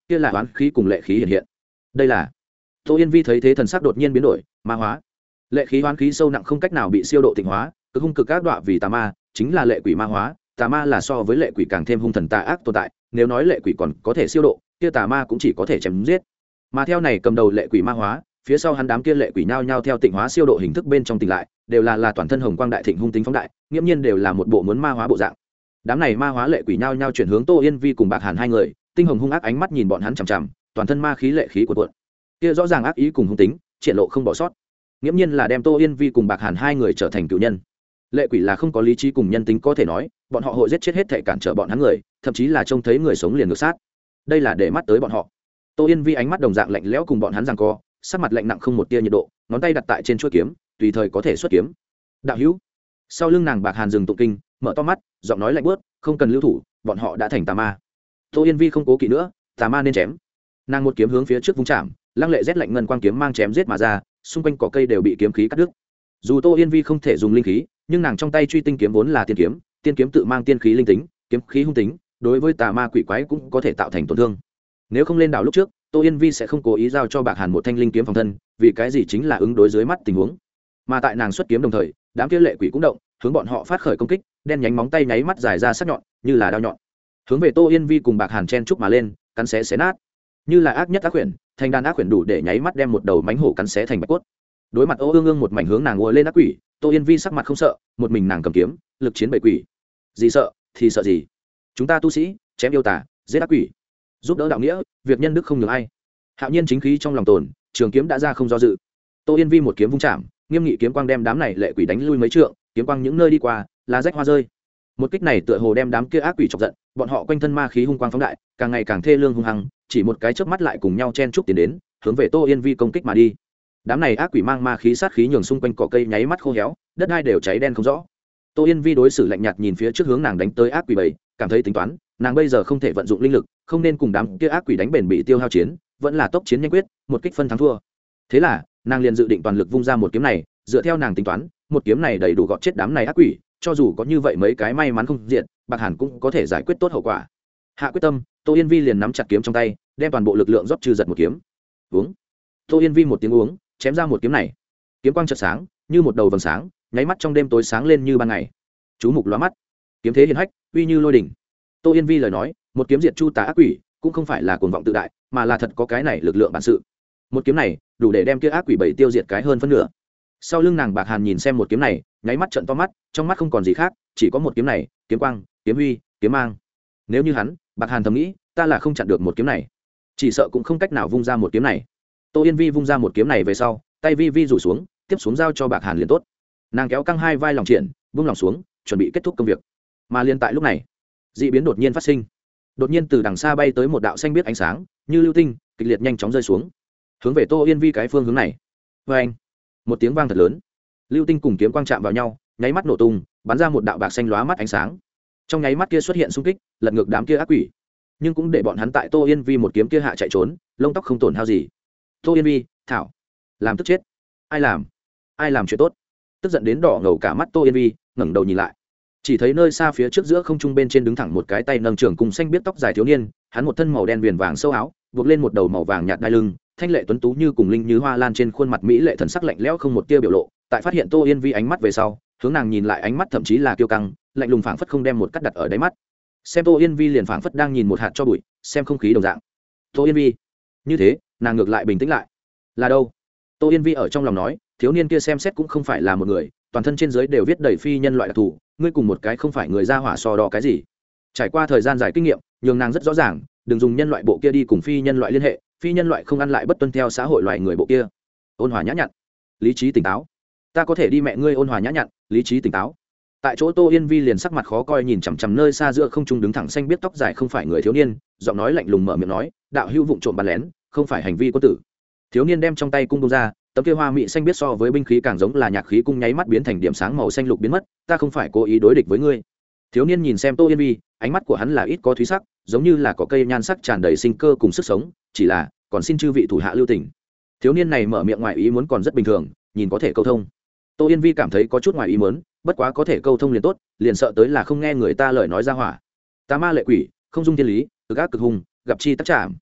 kia là oán khí cùng lệ khí hiện hiện. Đây là Tô Yên Vi thấy thế thần sắc đột nhiên biến đổi, ma hóa. Lệ khí oán khí sâu nặng không cách nào bị siêu độ tịnh hóa, cực hung cực ác đọa vì tà ma, chính là lệ quỷ ma hóa. Tà ma là so với lệ quỷ càng thêm hung thần tà ác tồn tại, nếu nói lệ quỷ còn có thể siêu độ, kia tà ma cũng chỉ có thể chém giết. Mà theo này cầm đầu lệ quỷ ma hóa, phía sau hắn đám kia lệ quỷ nhao nhao theo tịnh hóa siêu độ hình thức bên trong tỉnh lại, đều là toàn thân hồng quang đại thịnh hung tính phóng đại, nghiễm nhiên đều là một bộ muốn ma hóa bộ dạng. Đám này ma hóa lệ quỷ nhao nhao chuyển hướng Tô Yên Vi cùng Bạc Hàn hai người, tinh hồng hung ác ánh mắt nhìn bọn hắn chằm chằm, toàn thân ma khí lệ khí của cuộn. Kia rõ ràng ác ý cùng hung tính, triển lộ không bỏ sót. Nghiễm nhiên là đem Tô Yên Vi cùng Bạc Hàn hai người trở thành cựu nhân. Lệ quỷ là không có lý trí cùng nhân tính có thể nói, bọn họ hội giết chết hết thảy cản trở bọn hắn người, thậm chí là trông thấy người sống liền ngược sát. Đây là để mắt tới bọn họ. Tô Yên Vi ánh mắt đồng dạng lạnh lẽo cùng bọn hắn giằng co, sắc mặt lạnh nặng không một tia nhiệt độ, ngón tay đặt tại trên chuôi kiếm, tùy thời có thể xuất kiếm. Đạo hữu. Sau lưng nàng Bạc Hàn dừng tụng kinh, mở to mắt, giọng nói lạnh buốt, không cần lưu thủ, bọn họ đã thành tà ma. Tô Yên Vi không cố kỵ nữa, tà ma nên chém. Nàng một kiếm hướng phía trước vung chạm, lăng lệ rét lạnh ngân quang kiếm mang chém giết mà ra, xung quanh cỏ cây đều bị kiếm khí cắt đứt. Dù Tô Yên Vi không thể dùng linh khí, nhưng nàng trong tay truy tinh kiếm vốn là tiên kiếm tự mang tiên khí linh tính, kiếm khí hung tính, đối với tà ma quỷ quái cũng có thể tạo thành tổn thương. Nếu không lên đảo lúc trước, Tô Yên Vi sẽ không cố ý giao cho Bạc Hàn một thanh linh kiếm phòng thân, vì cái gì chính là ứng đối dưới mắt tình huống. Mà tại nàng xuất kiếm đồng thời, đám kia lệ quỷ cũng động, hướng bọn họ phát khởi công kích, đen nhánh móng tay nháy mắt dài ra sắc nhọn, như là đao nhọn, hướng về Tô Yên Vi cùng Bạc Hàn chen chúc mà lên, cắn xé nát. Như là ác nhất ác quyển, thành đàn ác quyển đủ để nháy mắt đem một đầu mánh hổ cắn xé thành bạch cốt. Đối mặt Ô Ương Ương một mảnh hướng nàng ùa lên ác quỷ, Tô Yên Vi sắc mặt không sợ, một mình nàng cầm kiếm, lực chiến bầy quỷ. Gì sợ thì sợ gì? Chúng ta tu sĩ, chém yêu tà, giết ác quỷ, giúp đỡ đạo nghĩa, việc nhân đức không nhường ai. Hạo nhiên chính khí trong lòng tồn, trường kiếm đã ra không do dự. Tô Yên Vi một kiếm vung chạm, nghiêm nghị kiếm quang đem đám này lệ quỷ đánh lui mấy trượng, kiếm quang những nơi đi qua, lá rách hoa rơi. Một kích này tựa hồ đem đám kia ác quỷ chọc giận, bọn họ quanh thân ma khí hung quang phóng đại, càng ngày càng thê lương hung hăng, chỉ một cái chớp mắt lại cùng nhau chen chúc tiến đến, hướng về Tô Yên Vi công kích mà đi. Đám này ác quỷ mang ma khí sát khí nhường xung quanh cỏ cây nháy mắt khô héo, đất đai đều cháy đen không rõ. Tô Yên Vi đối xử lạnh nhạt nhìn phía trước hướng nàng đánh tới ác quỷ bầy, cảm thấy tính toán, nàng bây giờ không thể vận dụng linh lực, không nên cùng đám kia ác quỷ đánh bền bị tiêu hao chiến, vẫn là tốc chiến nhanh quyết, một kích phân thắng thua. Thế là, nàng liền dự định toàn lực vung ra một kiếm này, dựa theo nàng tính toán, một kiếm này đầy đủ gọt chết đám này ác quỷ, cho dù có như vậy mấy cái may mắn không diện, Bạc Hàn cũng có thể giải quyết tốt hậu quả. Hạ quyết tâm, Tô Yên Vi liền nắm chặt kiếm trong tay, đem toàn bộ lực lượng rót trừ giật một kiếm. Uống. Tô Yên Vi một tiếng uống, chém ra một kiếm này. Kiếm quang chợt sáng, như một đầu vầng sáng, nháy mắt trong đêm tối sáng lên như ban ngày. Chú mục lóa mắt, kiếm thế hiển hách, uy như lôi đỉnh. Tô Yên Vi lời nói, một kiếm diệt chu tà ác quỷ, cũng không phải là cuồng vọng tự đại, mà là thật có cái này lực lượng bản sự. Một kiếm này, đủ để đem kia ác quỷ bảy tiêu diệt cái hơn phân nửa. Sau lưng nàng Bạc Hàn nhìn xem một kiếm này, nháy mắt trợn to mắt, trong mắt không còn gì khác, chỉ có một kiếm này, kiếm quang, kiếm uy, kiếm mang. Nếu như hắn, Bạc Hàn thầm nghĩ, ta là không chặn được một kiếm này, chỉ sợ cũng không cách nào vung ra một kiếm này. Tô Yên Vi vung ra một kiếm này về sau, tay vi vi rủ xuống, tiếp xuống giao cho Bạc Hàn liền tốt. Nàng kéo căng hai vai lòng triển, vung lòng xuống, chuẩn bị kết thúc công việc. Mà liên tại lúc này, dị biến đột nhiên phát sinh. Đột nhiên từ đằng xa bay tới một đạo xanh biếc ánh sáng, như lưu tinh, kịch liệt nhanh chóng rơi xuống, hướng về Tô Yên Vi cái phương hướng này. Oeng! Một tiếng vang thật lớn, lưu tinh cùng kiếm quang chạm vào nhau, nháy mắt nổ tung, bắn ra một đạo bạc xanh lóa mắt ánh sáng. Trong nháy mắt kia xuất hiện xung kích, lật ngược đám kia ác quỷ, nhưng cũng để bọn hắn tại Tô Yên Vi một kiếm kia hạ chạy trốn, lông tóc không tổn hao gì. Tô Yên Vi, thảo, làm tức chết. Ai làm chuyện tốt? Tức giận đến đỏ ngầu cả mắt Tô Yên Vi, ngẩng đầu nhìn lại, chỉ thấy nơi xa phía trước giữa không trung bên trên đứng thẳng một cái tay nâng trường cùng xanh biết tóc dài thiếu niên, hắn một thân màu đen viền vàng sâu áo, buộc lên một đầu màu vàng nhạt đai lưng, thanh lệ tuấn tú như cùng linh như hoa lan, trên khuôn mặt mỹ lệ thần sắc lạnh lẽo không một tia biểu lộ. Tại phát hiện Tô Yên Vi ánh mắt về sau, hướng nàng nhìn lại ánh mắt thậm chí là kiêu căng, lạnh lùng phảng phất không đem một cắt đặt ở đáy mắt. Xem Tô Yên Vi liền phảng phất đang nhìn một hạt cho bụi, xem không khí đồng dạng. Tô Yên Vi, như thế, nàng ngược lại bình tĩnh lại. Là đâu? Tô Yên Vi ở trong lòng nói, thiếu niên kia xem xét cũng không phải là một người, toàn thân trên dưới đều viết đầy phi nhân loại đặc thù, ngươi cùng một cái không phải người ra hỏa so đo cái gì. Trải qua thời gian dài kinh nghiệm, nhường nàng rất rõ ràng, đừng dùng nhân loại bộ kia đi cùng phi nhân loại liên hệ, phi nhân loại không ăn lại bất tuân theo xã hội loài người bộ kia. Ôn hòa nhã nhặn, lý trí tỉnh táo. Ta có thể đi mẹ ngươi, ôn hòa nhã nhặn, lý trí tỉnh táo. Tại chỗ Tô Yên Vi liền sắc mặt khó coi nhìn chằm chằm nơi xa giữa không trung đứng thẳng xanh biết tóc dài không phải người thiếu niên, giọng nói lạnh lùng mở miệng nói, đạo hữu vụng trộm bắn lén, không phải hành vi quân tử. Thiếu niên đem trong tay cung bông ra, tấm kia hoa mỹ xanh biết so với binh khí càng giống là nhạc khí cung, nháy mắt biến thành điểm sáng màu xanh lục biến mất. Ta không phải cố ý đối địch với ngươi. Thiếu niên nhìn xem Tô Yên Vi, ánh mắt của hắn là ít có thúy sắc, giống như là có cây nhan sắc tràn đầy sinh cơ cùng sức sống, chỉ là còn xin chư vị thủ hạ lưu tình. Thiếu niên này mở miệng ngoài ý muốn còn rất bình thường, nhìn có thể câu thông. Tô Yên Vi cảm thấy có chút ngoài ý muốn, bất quá có thể câu thông liền tốt, liền sợ tới là không nghe người ta lời nói ra hỏa. Tà ma lệ quỷ, không dung thiên lý, cực ác cực hung, gặp chi tất trảm.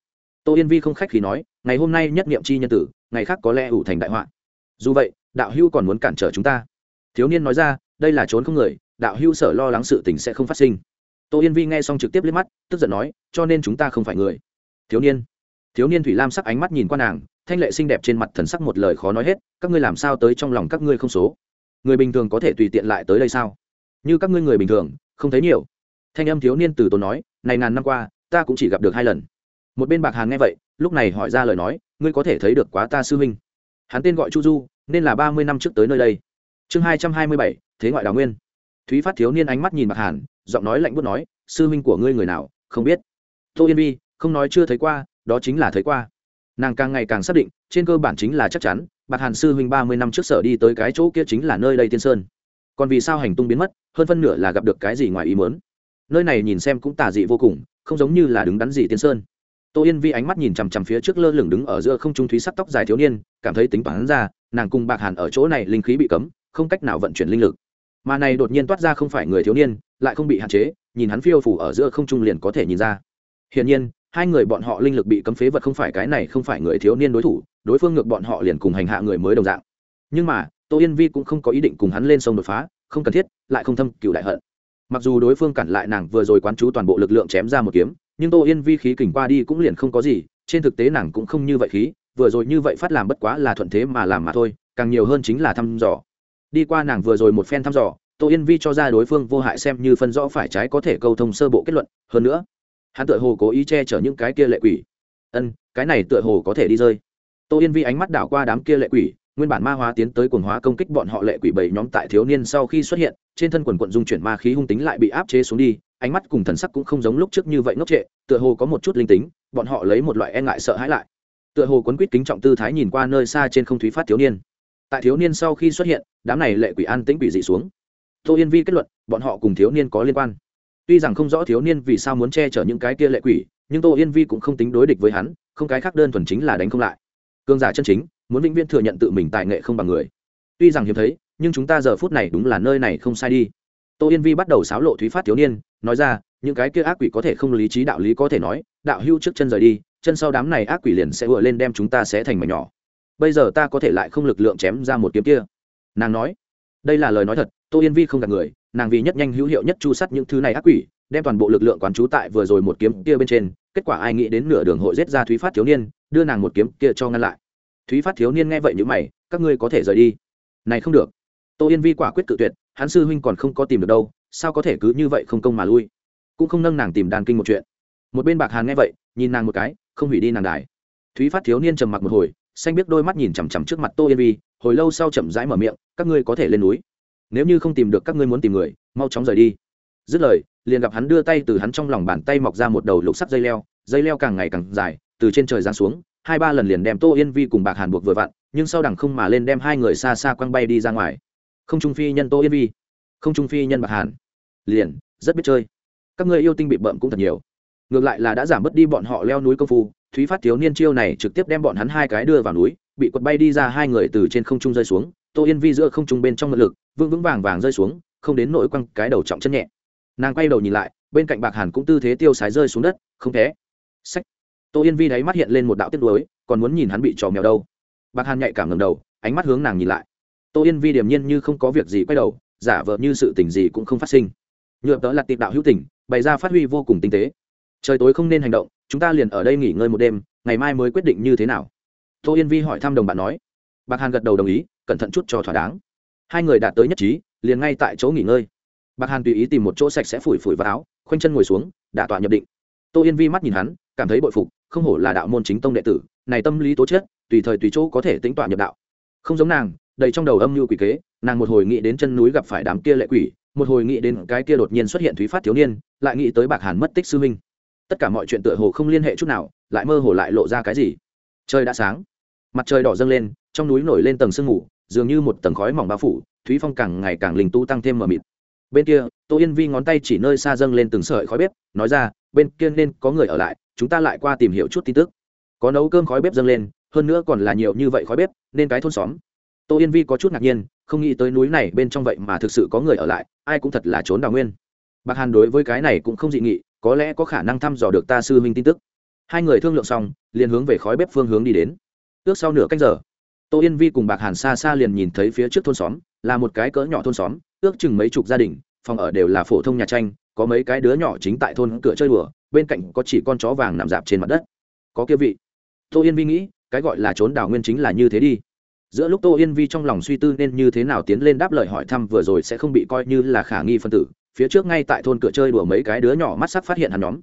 Tô Yên Vi không khách khí nói, ngày hôm nay nhất niệm chi nhân tử, ngày khác có lẽ ủ thành đại họa. Dù vậy đạo hữu còn muốn cản trở chúng ta. Thiếu niên nói ra, đây là trốn không người, đạo hữu sợ lo lắng sự tình sẽ không phát sinh. Tô Yên Vi nghe xong trực tiếp liếc mắt, tức giận nói, cho nên chúng ta không phải người. Thiếu niên thủy lam sắc ánh mắt nhìn qua nàng, thanh lệ xinh đẹp trên mặt thần sắc một lời khó nói hết, các ngươi làm sao tới trong lòng các ngươi không số. Người bình thường có thể tùy tiện lại tới đây sao? Như các ngươi người bình thường không thấy nhiều. Thanh âm thiếu niên từ tốn nói, này ngàn năm qua ta cũng chỉ gặp được 2 lần. Một bên Bạc Hàn nghe vậy lúc này hỏi ra lời nói, ngươi có thể thấy được quá ta sư huynh. Hắn tên gọi Chu Du, nên là 30 năm trước tới nơi đây. Chương 227, thế ngoại đào nguyên. Thúy Phát thiếu niên ánh mắt nhìn Bạc Hàn, giọng nói lạnh buốt nói, sư huynh của ngươi người nào không biết. Tô Yên Vi không nói chưa thấy qua, đó chính là thấy qua. Nàng càng ngày càng xác định, trên cơ bản chính là chắc chắn, Bạc Hàn sư huynh 30 năm trước sở đi tới cái chỗ kia chính là nơi đây Tiên Sơn. Còn vì sao hành tung biến mất, hơn phân nửa là gặp được cái gì ngoài ý muốn. Nơi này nhìn xem cũng tà dị vô cùng, không giống như là đứng đắn gì Tiên Sơn. Tô Yên Vi ánh mắt nhìn chằm chằm phía trước lơ lửng đứng ở giữa không trung thúy sắc tóc dài thiếu niên, cảm thấy tính toán ra, nàng cùng Bạc Hàn ở chỗ này linh khí bị cấm, không cách nào vận chuyển linh lực. Mà này đột nhiên toát ra không phải người thiếu niên, lại không bị hạn chế, nhìn hắn phiêu phù ở giữa không trung liền có thể nhìn ra. Hiển nhiên, hai người bọn họ linh lực bị cấm phế vật không phải cái này không phải người thiếu niên đối thủ, đối phương ngược bọn họ liền cùng hành hạ người mới đồng dạng. Nhưng mà, Tô Yên Vi cũng không có ý định cùng hắn lên sông đột phá, không cần thiết, lại không thâm cừu đại hận. Mặc dù đối phương cản lại nàng vừa rồi quán chú toàn bộ lực lượng chém ra một kiếm, nhưng Tô Yên Vi khí kình qua đi cũng liền không có gì, trên thực tế nàng cũng không như vậy khí, vừa rồi như vậy phát làm bất quá là thuận thế mà làm mà thôi, càng nhiều hơn chính là thăm dò. Đi qua nàng vừa rồi một phen thăm dò, Tô Yên Vi cho ra đối phương vô hại xem như phân rõ phải trái có thể câu thông sơ bộ kết luận, hơn nữa, hắn tựa hồ cố ý che chở những cái kia lệ quỷ. Cái này tựa hồ có thể đi rơi. Tô Yên Vi ánh mắt đảo qua đám kia lệ quỷ, nguyên bản ma hóa tiến tới cuồng hóa công kích bọn họ lệ quỷ bảy nhóm tại thiếu niên sau khi xuất hiện, trên thân quần quần dung chuyển ma khí hung tính lại bị áp chế xuống đi, ánh mắt cùng thần sắc cũng không giống lúc trước như vậy ngốc trệ, tựa hồ có một chút linh tính, bọn họ lấy một loại e ngại sợ hãi lại. Tựa hồ quấn quýt kính trọng tư thái nhìn qua nơi xa trên không Thúy Phát thiếu niên. Tại thiếu niên sau khi xuất hiện, đám này lệ quỷ an tĩnh quỷ dị xuống. Tô Yên Vi kết luận, bọn họ cùng thiếu niên có liên quan. Tuy rằng không rõ thiếu niên vì sao muốn che chở những cái kia lệ quỷ, nhưng Tô Yên Vi cũng không tính đối địch với hắn, không cái khác đơn thuần chính là đánh không lại. Cương giả chân chính, muốn vĩnh viễn thừa nhận tự mình tài nghệ không bằng người. Tuy rằng hiếm thấy, nhưng chúng ta giờ phút này đúng là nơi này không sai đi. Tô Yên Vi bắt đầu xáo lộ Thúy Phát thiếu niên, nói ra, những cái kia ác quỷ có thể không lý trí đạo lý có thể nói, đạo hưu trước chân rời đi, chân sau đám này ác quỷ liền sẽ ùa lên đem chúng ta xé thành mảnh nhỏ. Bây giờ ta có thể lại không lực lượng chém ra một kiếm kia. Nàng nói, đây là lời nói thật. Tô Yên Vi không gạt người, nàng vì nhất nhanh hữu hiệu nhất chu sát những thứ này ác quỷ, đem toàn bộ lực lượng quán trú tại vừa rồi một kiếm kia bên trên, kết quả ai nghĩ đến nửa đường hội giết ra Thúy Phát thiếu niên, đưa nàng một kiếm kia cho ngăn lại. Thúy Phát thiếu niên nghe vậy nhíu mày, các ngươi có thể rời đi. Này không được. Tô Yên Vi quả quyết cự tuyệt, hắn sư huynh còn không có tìm được đâu, sao có thể cứ như vậy không công mà lui. Cũng không nâng nàng tìm đàn kinh một chuyện. Một bên Bạc Hàn nghe vậy, nhìn nàng một cái, không hủy đi nàng đài. Thúy Phát thiếu niên trầm mặc một hồi, xanh biết đôi mắt nhìn chằm chằm trước mặt Tô Yên Vi, hồi lâu sau chậm rãi mở miệng, các ngươi có thể lên núi. Nếu như không tìm được các ngươi muốn tìm người, mau chóng rời đi. Dứt lời, liền gặp hắn đưa tay từ hắn trong lòng bàn tay mọc ra một đầu lục sắc dây leo càng ngày càng dài, từ trên trời giáng xuống, 2-3 lần liền đem Tô Yên Vi cùng Bạc Hàn buộc vừa vặn, nhưng sau đằng không mà lên đem hai người xa xa quăng bay đi ra ngoài. Không trung phi nhân Tô Yên Vi, không trung phi nhân Bạc Hàn, liền rất biết chơi. Các ngươi yêu tinh bị bợm cũng thật nhiều. Ngược lại là đã giảm bớt đi bọn họ leo núi công phu, Thúy Phát thiếu niên chiêu này trực tiếp đem bọn hắn hai cái đưa vào núi, bị quật bay đi ra hai người từ trên không trung rơi xuống. Tô Yên Vi giữa không trung bên trong ngự lực, vững vững vàng vàng rơi xuống, không đến nỗi quăng cái đầu trọng chân nhẹ. Nàng quay đầu nhìn lại, bên cạnh Bạc Hàn cũng tư thế tiêu sái rơi xuống đất, không té. Sách. Tô Yên Vi đáy mắt hiện lên một đạo tiếc nuối, còn muốn nhìn hắn bị trò mèo đâu. Bạc Hàn nhạy cảm ngẩng đầu, ánh mắt hướng nàng nhìn lại. Tô Yên Vi điềm nhiên như không có việc gì quay đầu, giả vờ như sự tình gì cũng không phát sinh. Nhược đó là tiệp đạo hữu tình, bày ra phát huy vô cùng tinh tế. Trời tối không nên hành động, chúng ta liền ở đây nghỉ ngơi một đêm, ngày mai mới quyết định như thế nào. Tô Yên Vi hỏi thăm đồng bạn nói. Bạc Hàn gật đầu đồng ý, cẩn thận chút cho thỏa đáng. Hai người đạt tới nhất trí, liền ngay tại chỗ nghỉ ngơi. Bạc Hàn tùy ý tìm một chỗ sạch sẽ phủi phủi vào áo, khoanh chân ngồi xuống, đả tọa nhập định. Tô Yên Vi mắt nhìn hắn, cảm thấy bội phục, không hổ là đạo môn chính tông đệ tử, này tâm lý tố chất, tùy thời tùy chỗ có thể tĩnh tọa nhập đạo. Không giống nàng, đầy trong đầu âm mưu quỷ kế, nàng một hồi nghĩ đến chân núi gặp phải đám kia lệ quỷ, một hồi nghĩ đến cái kia đột nhiên xuất hiện Thúy Phát thiếu niên, lại nghĩ tới Bạc Hàn mất tích sư huynh. Tất cả mọi chuyện tựa hồ không liên hệ chút nào, lại mơ hồ lại lộ ra cái gì. Trời đã sáng, mặt trời đỏ dâng lên, trong núi nổi lên tầng sương mù, dường như một tầng khói mỏng bao phủ, Thúy Phong càng ngày càng linh tu tăng thêm mờ mịt. Bên kia, Tô Yên Vi ngón tay chỉ nơi xa dâng lên từng sợi khói bếp, nói ra, bên kia nên có người ở lại, chúng ta lại qua tìm hiểu chút tin tức. Có nấu cơm khói bếp dâng lên, hơn nữa còn là nhiều như vậy khói bếp, nên cái thôn xóm. Tô Yên Vi có chút ngạc nhiên, không nghĩ tới núi này bên trong vậy mà thực sự có người ở lại, ai cũng thật là trốn đào nguyên. Bạc Hàn đối với cái này cũng không dị nghị, có lẽ có khả năng thăm dò được ta sư huynh tin tức. Hai người thương lượng xong liền hướng về khói bếp phương hướng đi đến. Ước sau nửa canh giờ, Tô Yên Vi cùng Bạc Hàn xa xa liền nhìn thấy phía trước thôn xóm là một cái cỡ nhỏ thôn xóm, ước chừng mấy chục gia đình, phòng ở đều là phổ thông nhà tranh, có mấy cái đứa nhỏ chính tại thôn cửa chơi đùa, bên cạnh có chỉ con chó vàng nằm rạp trên mặt đất. Có kia vị. Tô Yên Vi nghĩ, cái gọi là trốn đào nguyên chính là như thế đi. Giữa lúc Tô Yên Vi trong lòng suy tư nên như thế nào tiến lên đáp lời hỏi thăm vừa rồi sẽ không bị coi như là khả nghi phân tử, phía trước ngay tại thôn cửa chơi đùa mấy cái đứa nhỏ mắt sắc phát hiện hắn nhóm,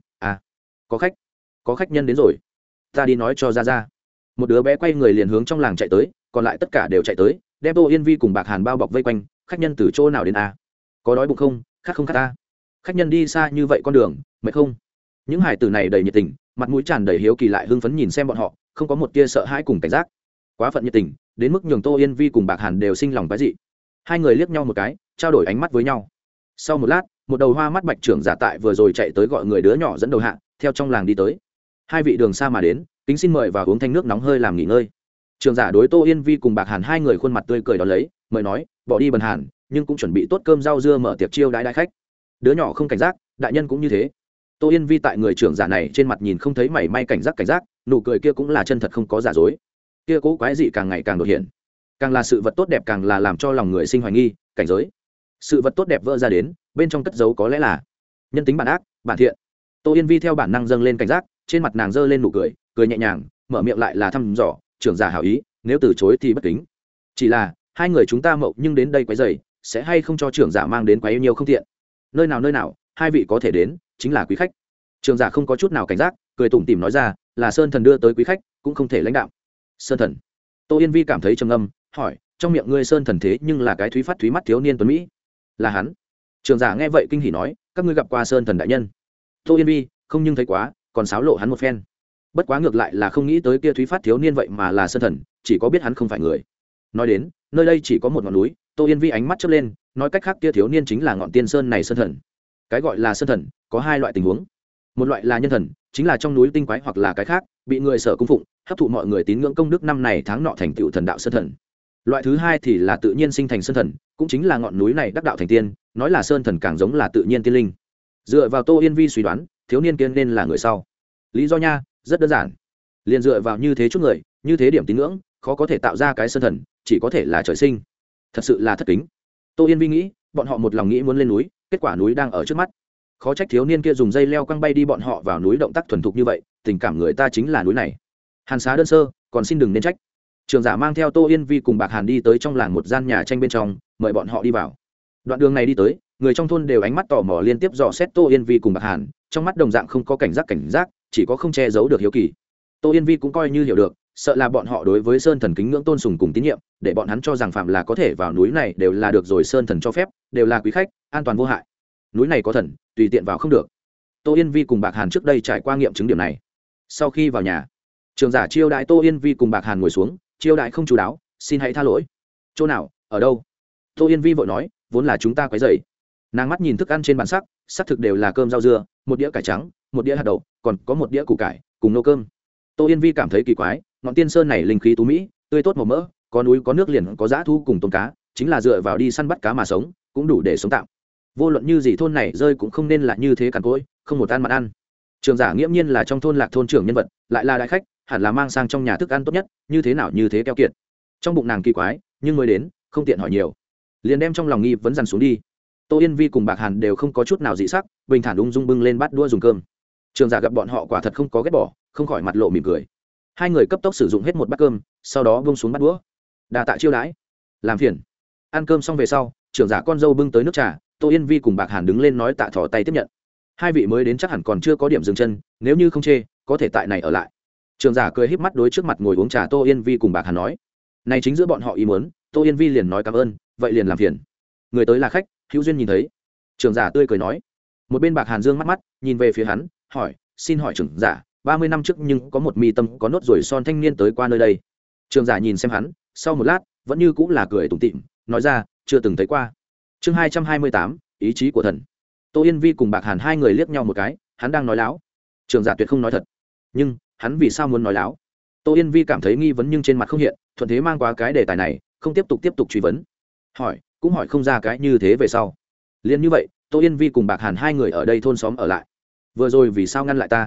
có khách nhân đến rồi, ta đi nói cho ra. Một đứa bé quay người liền hướng trong làng chạy tới, còn lại tất cả đều chạy tới, đem Tô Yên Vi cùng Bạc Hàn bao bọc vây quanh. Khách nhân từ chỗ nào đến a? Có đói bụng không? Khát không khát ta? Khách nhân đi xa như vậy con đường, mệt không? Những hải tử này đầy nhiệt tình, mặt mũi tràn đầy hiếu kỳ lại hưng phấn nhìn xem bọn họ, không có một tia sợ hãi cùng cảnh giác. Quá phận nhiệt tình, đến mức nhường Tô Yên Vi cùng Bạc Hàn đều sinh lòng quái dị. Hai người liếc nhau một cái, trao đổi ánh mắt với nhau. Sau một lát, một đầu hoa mắt bạch trưởng giả tại vừa rồi chạy tới gọi người đứa nhỏ dẫn đầu hạ, theo trong làng đi tới. Hai vị đường xa mà đến, kính xin mời vào uống thanh nước nóng hơi làm nghỉ ngơi. Trưởng giả đối Tô Yên Vi cùng Bạc Hàn hai người khuôn mặt tươi cười đón lấy, mời nói, bỏ đi bần hàn, nhưng cũng chuẩn bị tốt cơm rau dưa mở tiệc chiêu đãi đại khách. Đứa nhỏ không cảnh giác, đại nhân cũng như thế. Tô Yên Vi tại người trưởng giả này trên mặt nhìn không thấy mảy may cảnh giác, nụ cười kia cũng là chân thật không có giả dối. Kia cố quái dị càng ngày càng đột hiện, càng là sự vật tốt đẹp càng là làm cho lòng người sinh hoài nghi, cảnh giới. Sự vật tốt đẹp vỡ ra đến, bên trong cất giấu có lẽ là nhân tính bản ác, bản thiện. Tô Yên Vi theo bản năng dâng lên cảnh giác, trên mặt nàng giơ lên nụ cười, cười nhẹ nhàng, mở miệng lại là thăm dò, trưởng giả hảo ý, nếu từ chối thì bất kính. Chỉ là hai người chúng ta mậu nhưng đến đây quấy rầy, sẽ hay không cho trưởng giả mang đến quấy nhiều không thiện. Nơi nào, hai vị có thể đến, chính là quý khách. Trưởng giả không có chút nào cảnh giác, cười tủm tỉm nói ra, là Sơn Thần đưa tới quý khách, cũng không thể lãnh đạo. Sơn Thần? Tô Yên Vi cảm thấy trầm ngâm, hỏi, trong miệng ngươi Sơn Thần thế nhưng là cái thúy mắt thiếu niên tuấn mỹ, là hắn? Trưởng giả nghe vậy kinh hỉ nói, các ngươi gặp qua Sơn Thần đại nhân? Tô Yên Vi, không nhưng thấy quá, còn sáo lộ hắn một phen. Bất quá ngược lại là không nghĩ tới kia thúy phát thiếu niên vậy mà là Sơn Thần, chỉ có biết hắn không phải người. Nói đến, nơi đây chỉ có một ngọn núi, Tô Yên Vi ánh mắt chớp lên, nói cách khác kia thiếu niên chính là ngọn tiên sơn này Sơn Thần. Cái gọi là Sơn Thần có hai loại tình huống, một loại là nhân thần, chính là trong núi tinh quái hoặc là cái khác, bị người sở cung phụng, hấp thụ mọi người tín ngưỡng công đức năm này tháng nọ thành tựu thần đạo Sơn Thần. Loại thứ hai thì là tự nhiên sinh thành Sơn Thần, cũng chính là ngọn núi này đắc đạo thành tiên, nói là Sơn Thần càng giống là tự nhiên tiên linh. Dựa vào Tô Yên Vi suy đoán, thiếu niên kia nên là người sau. Lý do nha, rất đơn giản, liền dựa vào như thế chút người, như thế điểm tín ngưỡng, khó có thể tạo ra cái Sơn Thần, chỉ có thể là trời sinh. Thật sự là thất kính. Tô Yên Vi nghĩ, bọn họ một lòng nghĩ muốn lên núi, kết quả núi đang ở trước mắt. Khó trách thiếu niên kia dùng dây leo quăng bay đi bọn họ vào núi, động tác thuần thục như vậy, tình cảm người ta chính là núi này. Hàn xá đơn sơ, còn xin đừng nên trách. Trường giả mang theo Tô Yên Vi cùng Bạc Hàn đi tới trong làng một gian nhà tranh bên trong, mời bọn họ đi vào. Đoạn đường này đi tới, người trong thôn đều ánh mắt tò mò liên tiếp dò xét Tô Yên Vi cùng Bạc Hàn, trong mắt đồng dạng không có cảnh giác, chỉ có không che giấu được hiếu kỳ. Tô Yên Vi cũng coi như hiểu được, sợ là bọn họ đối với Sơn Thần kính ngưỡng tôn sùng cùng tín nhiệm, để bọn hắn cho rằng phạm là có thể vào núi này đều là được rồi Sơn Thần cho phép, đều là quý khách, an toàn vô hại. Núi này có thần, tùy tiện vào không được. Tô Yên Vi cùng Bạc Hàn trước đây trải qua nghiệm chứng điểm này. Sau khi vào nhà, trường giả chiêu đại Tô Yên Vi cùng Bạc Hàn ngồi xuống, chiêu đại không chú đáo, xin hãy tha lỗi. Chỗ nào, ở đâu? Tô Yên Vi vội nói, vốn là chúng ta quấy rầy. Nàng mắt nhìn thức ăn trên bàn sắc thực đều là cơm rau dưa, một đĩa cải trắng, một đĩa hạt đậu, còn có một đĩa củ cải cùng nô cơm. Tô Yên Vi cảm thấy kỳ quái, ngọn tiên sơn này linh khí tú mỹ, tươi tốt màu mỡ, có núi có nước liền có dã thú cùng tôm cá, chính là dựa vào đi săn bắt cá mà sống, cũng đủ để sống tạm. Vô luận như gì thôn này rơi cũng không nên là như thế cằn cỗi, không một ăn mặn ăn. Trường giả nghiễm nhiên là trong thôn lạc thôn trưởng nhân vật, lại là đại khách, hẳn là mang sang trong nhà thức ăn tốt nhất, như thế nào như thế keo kiệt. Trong bụng nàng kỳ quái, nhưng mới đến, không tiện hỏi nhiều, liền đem trong lòng nghi vấn dằn xuống đi. Tô Yên Vi cùng Bạc Hàn đều không có chút nào dị sắc, bình thản ung dung bưng lên bát đũa dùng cơm. Trường giả gặp bọn họ quả thật không có ghét bỏ, không khỏi mặt lộ mỉm cười. Hai người cấp tốc sử dụng hết một bát cơm, sau đó buông xuống bát đũa. Đa tạ chiêu đãi, làm phiền. Ăn cơm xong về sau, trưởng giả con dâu bưng tới nước trà, Tô Yên Vi cùng Bạc Hàn đứng lên nói tạ thỏ tay tiếp nhận. Hai vị mới đến chắc hẳn còn chưa có điểm dừng chân, nếu như không chê, có thể tại này ở lại. Trưởng giả cười híp mắt đối trước mặt ngồi uống trà Tô Yên Vi cùng Bạc Hàn nói. Này chính giữa bọn họ ý muốn, Tô Yên Vi liền nói cảm ơn, vậy liền làm phiền. Người tới là khách, hữu duyên nhìn thấy. Trưởng giả tươi cười nói. Một bên Bạc Hàn dương mắt nhìn về phía hắn, hỏi, xin hỏi trưởng giả, 30 năm trước nhưng có một mi tâm có nốt ruồi son thanh niên tới qua nơi đây. Trưởng giả nhìn xem hắn, sau một lát, vẫn như cũng là cười tủm tỉm, nói ra, chưa từng thấy qua. Chương 228, ý chí của thần. Tô Yên Vi cùng Bạc Hàn hai người liếc nhau một cái, hắn đang nói láo. Trưởng giả tuyệt không nói thật. Nhưng, hắn vì sao muốn nói láo? Tô Yên Vi cảm thấy nghi vấn nhưng trên mặt không hiện, thuận thế mang qua cái đề tài này, không tiếp tục truy vấn. Hỏi, cũng hỏi không ra cái như thế về sau. Liên như vậy, Tô Yên Vi cùng Bạc Hàn hai người ở đây thôn xóm ở lại. Vừa rồi vì sao ngăn lại ta?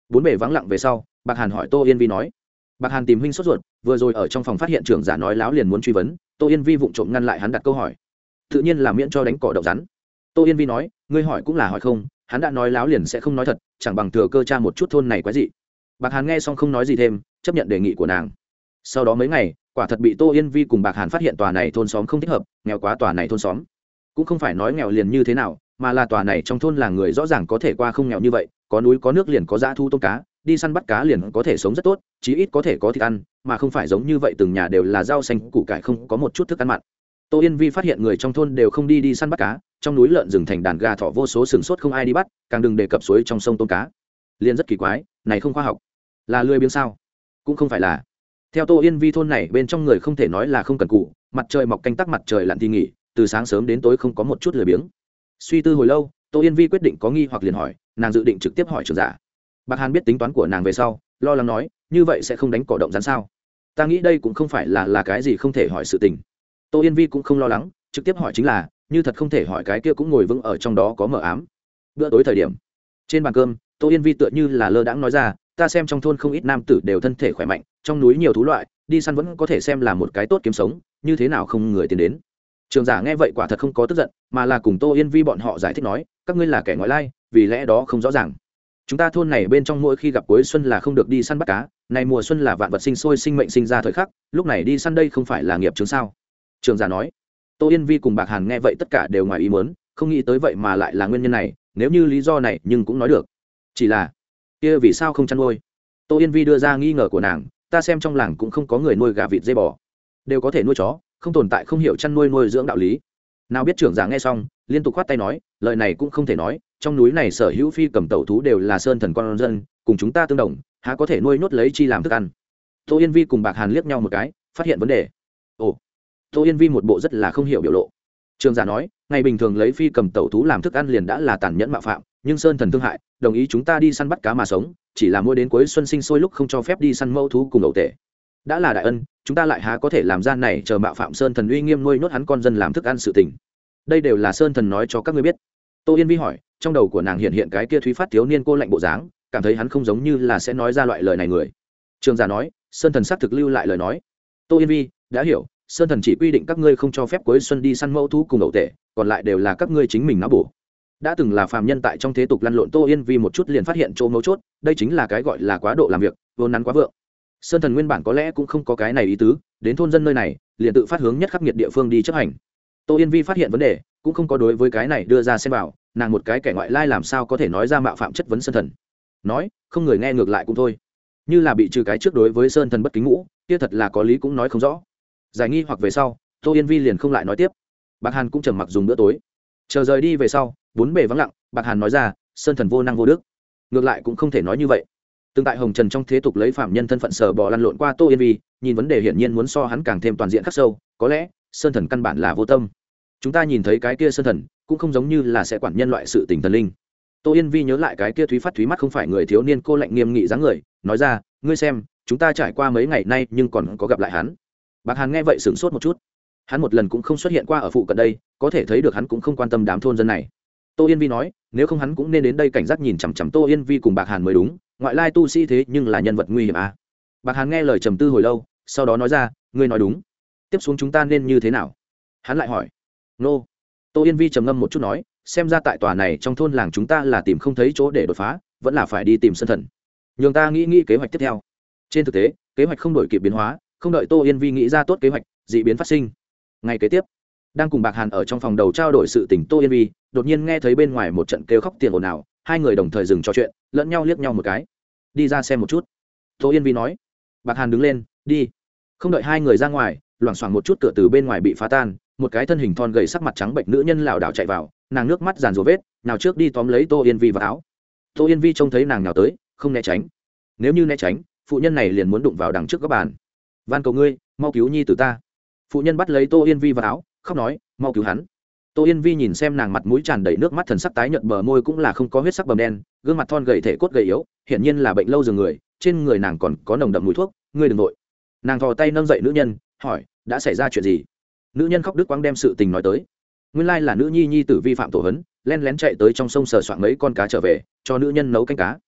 Bốn bề vắng lặng về sau, Bạc Hàn hỏi Tô Yên Vi nói. Bạc Hàn tìm huynh sốt ruột, vừa rồi ở trong phòng phát hiện trưởng giả nói láo liền muốn truy vấn, Tô Yên Vi vụng trộm ngăn lại hắn đặt câu hỏi. Tự nhiên là miễn cho đánh cỏ động rắn. Tô Yên Vi nói, ngươi hỏi cũng là hỏi không, hắn đã nói láo liền sẽ không nói thật, chẳng bằng thừa cơ tra một chút thôn này quái gì. Bạc Hàn nghe xong không nói gì thêm, chấp nhận đề nghị của nàng. Sau đó mấy ngày, quả thật bị Tô Yên Vi cùng Bạc Hàn phát hiện tòa này thôn xóm không thích hợp, nghèo quá tòa này thôn xóm. Cũng không phải nói nghèo liền như thế nào, mà là tòa này trong thôn làng người rõ ràng có thể qua không nghèo như vậy, có núi có nước liền có dã thu tôm cá, đi săn bắt cá liền có thể sống rất tốt, chí ít có thể có thịt ăn, mà không phải giống như vậy từng nhà đều là rau xanh củ cải không có một chút thức ăn mặn. Tô Yên Vi phát hiện người trong thôn đều không đi săn bắt cá, trong núi lợn rừng thành đàn gà thỏ vô số sừng sốt không ai đi bắt, càng đừng đề cập suối trong sông tôm cá. Liền rất kỳ quái, này không khoa học, là lười biếng sao? Cũng không phải là. Theo Tô Yên Vi thôn này bên trong người không thể nói là không cần cù, mặt trời mọc canh tác mặt trời lặn thì nghỉ, từ sáng sớm đến tối không có một chút lười biếng. Suy tư hồi lâu, Tô Yên Vi quyết định có nghi hoặc liền hỏi, nàng dự định trực tiếp hỏi trưởng giả. Bạc Hàn biết tính toán của nàng về sau, lo lắng nói, như vậy sẽ không đánh cỏ động rắn sao? Ta nghĩ đây cũng không phải là cái gì không thể hỏi sự tình. Tô Yên Vi cũng không lo lắng, trực tiếp hỏi chính là, như thật không thể hỏi cái kia cũng ngồi vững ở trong đó có mờ ám. Bữa tối thời điểm, trên bàn cơm, Tô Yên Vi tựa như là lơ đãng nói ra, ta xem trong thôn không ít nam tử đều thân thể khỏe mạnh, trong núi nhiều thú loại, đi săn vẫn có thể xem là một cái tốt kiếm sống, như thế nào không người tiến đến. Trường giả nghe vậy quả thật không có tức giận, mà là cùng Tô Yên Vi bọn họ giải thích nói, các ngươi là kẻ ngoại lai, vì lẽ đó không rõ ràng. Chúng ta thôn này bên trong mỗi khi gặp cuối xuân là không được đi săn bắt cá, này mùa xuân là vạn vật sinh sôi sinh mệnh sinh ra thời khắc, lúc này đi săn đây không phải là nghiệp chướng sao? Trường giả nói. Tô Yên Vi cùng Bạc Hàn nghe vậy tất cả đều ngoài ý muốn, không nghĩ tới vậy mà lại là nguyên nhân này, nếu như lý do này nhưng cũng nói được. Chỉ là, kia vì sao không chăn nuôi? Tô Yên Vi đưa ra nghi ngờ của nàng, ta xem trong làng cũng không có người nuôi gà vịt dê bò, đều có thể nuôi chó, không tồn tại không hiểu chăn nuôi dưỡng đạo lý. Nào biết trưởng giả nghe xong, liên tục khoát tay nói, lời này cũng không thể nói, trong núi này sở hữu phi cầm tẩu thú đều là sơn thần con dân, cùng chúng ta tương đồng, há có thể nuôi nhốt lấy chi làm thức ăn. Tô Yên Vi cùng Bạc Hàn liếc nhau một cái, phát hiện vấn đề. Ồ. Tô Yên Vi một bộ rất là không hiểu biểu lộ. Trường giả nói, ngày bình thường lấy phi cầm tẩu thú làm thức ăn liền đã là tàn nhẫn mạo phạm, nhưng sơn thần thương hại, đồng ý chúng ta đi săn bắt cá mà sống, chỉ là mỗi đến cuối xuân sinh sôi lúc không cho phép đi săn mẫu thú cùng ẩu tể. Đã là đại ân, chúng ta lại há có thể làm gian này chờ mạo phạm sơn thần uy nghiêm nuôi nhốt hắn con dân làm thức ăn sự tình. Đây đều là sơn thần nói cho các ngươi biết. Tô Yên Vi hỏi, trong đầu của nàng hiện hiện cái kia thúy phát thiếu niên cô lạnh bộ dáng, cảm thấy hắn không giống như là sẽ nói ra loại lời này người. Trường giả nói, sơn thần xác thực lưu lại lời nói. Tô Yên Vi đã hiểu, sơn thần chỉ quy định các ngươi không cho phép cuối xuân đi săn mẫu thú cùng ẩu tể, còn lại đều là các ngươi chính mình não bổ. Đã từng là phàm nhân tại trong thế tục lăn lộn, Tô Yên Vi một chút liền phát hiện chỗ mấu chốt, đây chính là cái gọi là quá độ làm việc, vốn nắn quá vượng. Sơn thần nguyên bản có lẽ cũng không có cái này ý tứ, đến thôn dân nơi này liền tự phát hướng nhất khắc nghiệt địa phương đi chấp hành. Tô Yên Vi phát hiện vấn đề, cũng không có đối với cái này đưa ra xem vào, nàng một cái kẻ ngoại lai làm sao có thể nói ra mạo phạm chất vấn sơn thần. Nói không người nghe ngược lại cũng thôi, như là bị trừ cái trước đối với sơn thần bất kính ngũ, kia thật là có lý cũng nói không rõ. Giải nghi hoặc về sau, Tô Yên Vi liền không lại nói tiếp. Bạc Hàn cũng trầm mặc dùng bữa tối. Chờ rời đi về sau, bốn bề vắng lặng, Bạc Hàn nói ra, sơn thần vô năng vô đức. Ngược lại cũng không thể nói như vậy. Từng tại hồng trần trong thế tục lấy phạm nhân thân phận sờ bò lăn lộn qua Tô Yên Vi, nhìn vấn đề hiển nhiên muốn so hắn càng thêm toàn diện khắc sâu, có lẽ sơn thần căn bản là vô tâm. Chúng ta nhìn thấy cái kia sơn thần cũng không giống như là sẽ quản nhân loại sự tình thần linh. Tô Yên Vi nhớ lại cái kia thúy phát thúy mắt không phải người thiếu niên cô lạnh nghiêm nghị dáng người, nói ra, ngươi xem, chúng ta trải qua mấy ngày nay nhưng còn có gặp lại hắn. Bạc Hàn nghe vậy sửng sốt một chút. Hắn một lần cũng không xuất hiện qua ở phụ cận đây, có thể thấy được hắn cũng không quan tâm đám thôn dân này. Tô Yên Vi nói, nếu không hắn cũng nên đến đây cảnh giác nhìn chằm chằm Tô Yên Vi cùng Bạc Hàn mới đúng, ngoại lai tu sĩ thế nhưng là nhân vật nguy hiểm à. Bạc Hàn nghe lời trầm tư hồi lâu, sau đó nói ra, ngươi nói đúng, tiếp xuống chúng ta nên như thế nào? Hắn lại hỏi. Nô. Tô Yên Vi trầm ngâm một chút nói, xem ra tại tòa này trong thôn làng chúng ta là tìm không thấy chỗ để đột phá, vẫn là phải đi tìm sơn thần. Nhường ta nghĩ kế hoạch tiếp theo. Trên thực tế, kế hoạch không đổi kịp biến hóa, không đợi Tô Yên Vi nghĩ ra tốt kế hoạch, dị biến phát sinh. Ngày kế tiếp, đang cùng Bạc Hàn ở trong phòng đầu trao đổi sự tình Tô Yên Vi, đột nhiên nghe thấy bên ngoài một trận kêu khóc tiền ồn ào, hai người đồng thời dừng trò chuyện, lẫn nhau liếc nhau một cái. Đi ra xem một chút. Tô Yên Vi nói. Bạc Hàn đứng lên, đi. Không đợi hai người ra ngoài, loảng xoảng một chút cửa từ bên ngoài bị phá tan, một cái thân hình thon gầy sắc mặt trắng bệnh nữ nhân lảo đảo chạy vào, nàng nước mắt giàn rủa vết, nào trước đi tóm lấy Tô Yên Vi vào áo. Tô Yên Vi trông thấy nàng nào tới, không né tránh. Nếu như né tránh, phụ nhân này liền muốn đụng vào đằng trước các bàn. Van cầu ngươi, mau cứu nhi tử ta. Phụ nhân bắt lấy Tô Yên Vi vào áo, khóc nói, mau cứu hắn. Tô Yên Vi nhìn xem nàng mặt mũi tràn đầy nước mắt, thần sắc tái nhợt, bờ môi cũng là không có huyết sắc bầm đen, gương mặt thon gầy thể cốt gầy yếu, hiển nhiên là bệnh lâu giường người, trên người nàng còn có nồng đậm mùi thuốc, ngươi đừng nội. Nàng thò tay nâng dậy nữ nhân, hỏi, đã xảy ra chuyện gì? Nữ nhân khóc đứt quãng đem sự tình nói tới. Nguyên lai là nữ nhi tử vi phạm tổ huấn, lén lén chạy tới trong sông sờ soạn mấy con cá trở về, cho nữ nhân nấu canh cá.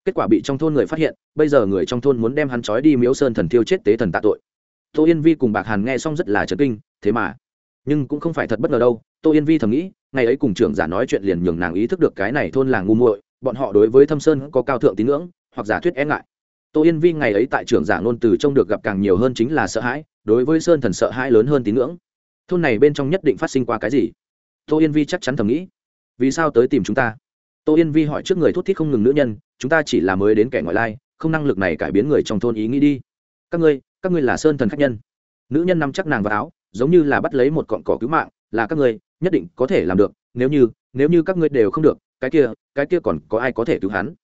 kết quả bị trong thôn người phát hiện, bây giờ người trong thôn muốn đem hắn trói đi miếu sơn thần thiêu chết tế thần tạ tội. Tô Yên Vi cùng Bạc Hàn nghe xong rất là chấn kinh, thế mà nhưng cũng không phải thật bất ngờ đâu. Tô Yên Vi thầm nghĩ, ngày ấy cùng trưởng giả nói chuyện liền nhường nàng ý thức được cái này thôn làng ngu muội, bọn họ đối với Thâm Sơn có cao thượng tín ngưỡng, hoặc giả thuyết e ngại. Tô Yên Vi ngày ấy tại trưởng giả ngôn từ trông được gặp càng nhiều hơn chính là sợ hãi, đối với sơn thần sợ hãi lớn hơn tín ngưỡng. Thôn này bên trong nhất định phát sinh qua cái gì? Tô Yên Vi chắc chắn thầm nghĩ. Vì sao tới tìm chúng ta? Tô Yên Vi hỏi trước người thút thít không ngừng nữ nhân, chúng ta chỉ là mới đến kẻ ngoại lai, không năng lực này cải biến người trong thôn ý nghĩ đi. Các ngươi là sơn thần khách nhân. Nữ nhân nắm chắc nàng vào áo, giống như là bắt lấy một cọng cỏ cứu mạng, là các ngươi nhất định có thể làm được, nếu như các ngươi đều không được, cái kia còn có ai có thể cứu hắn?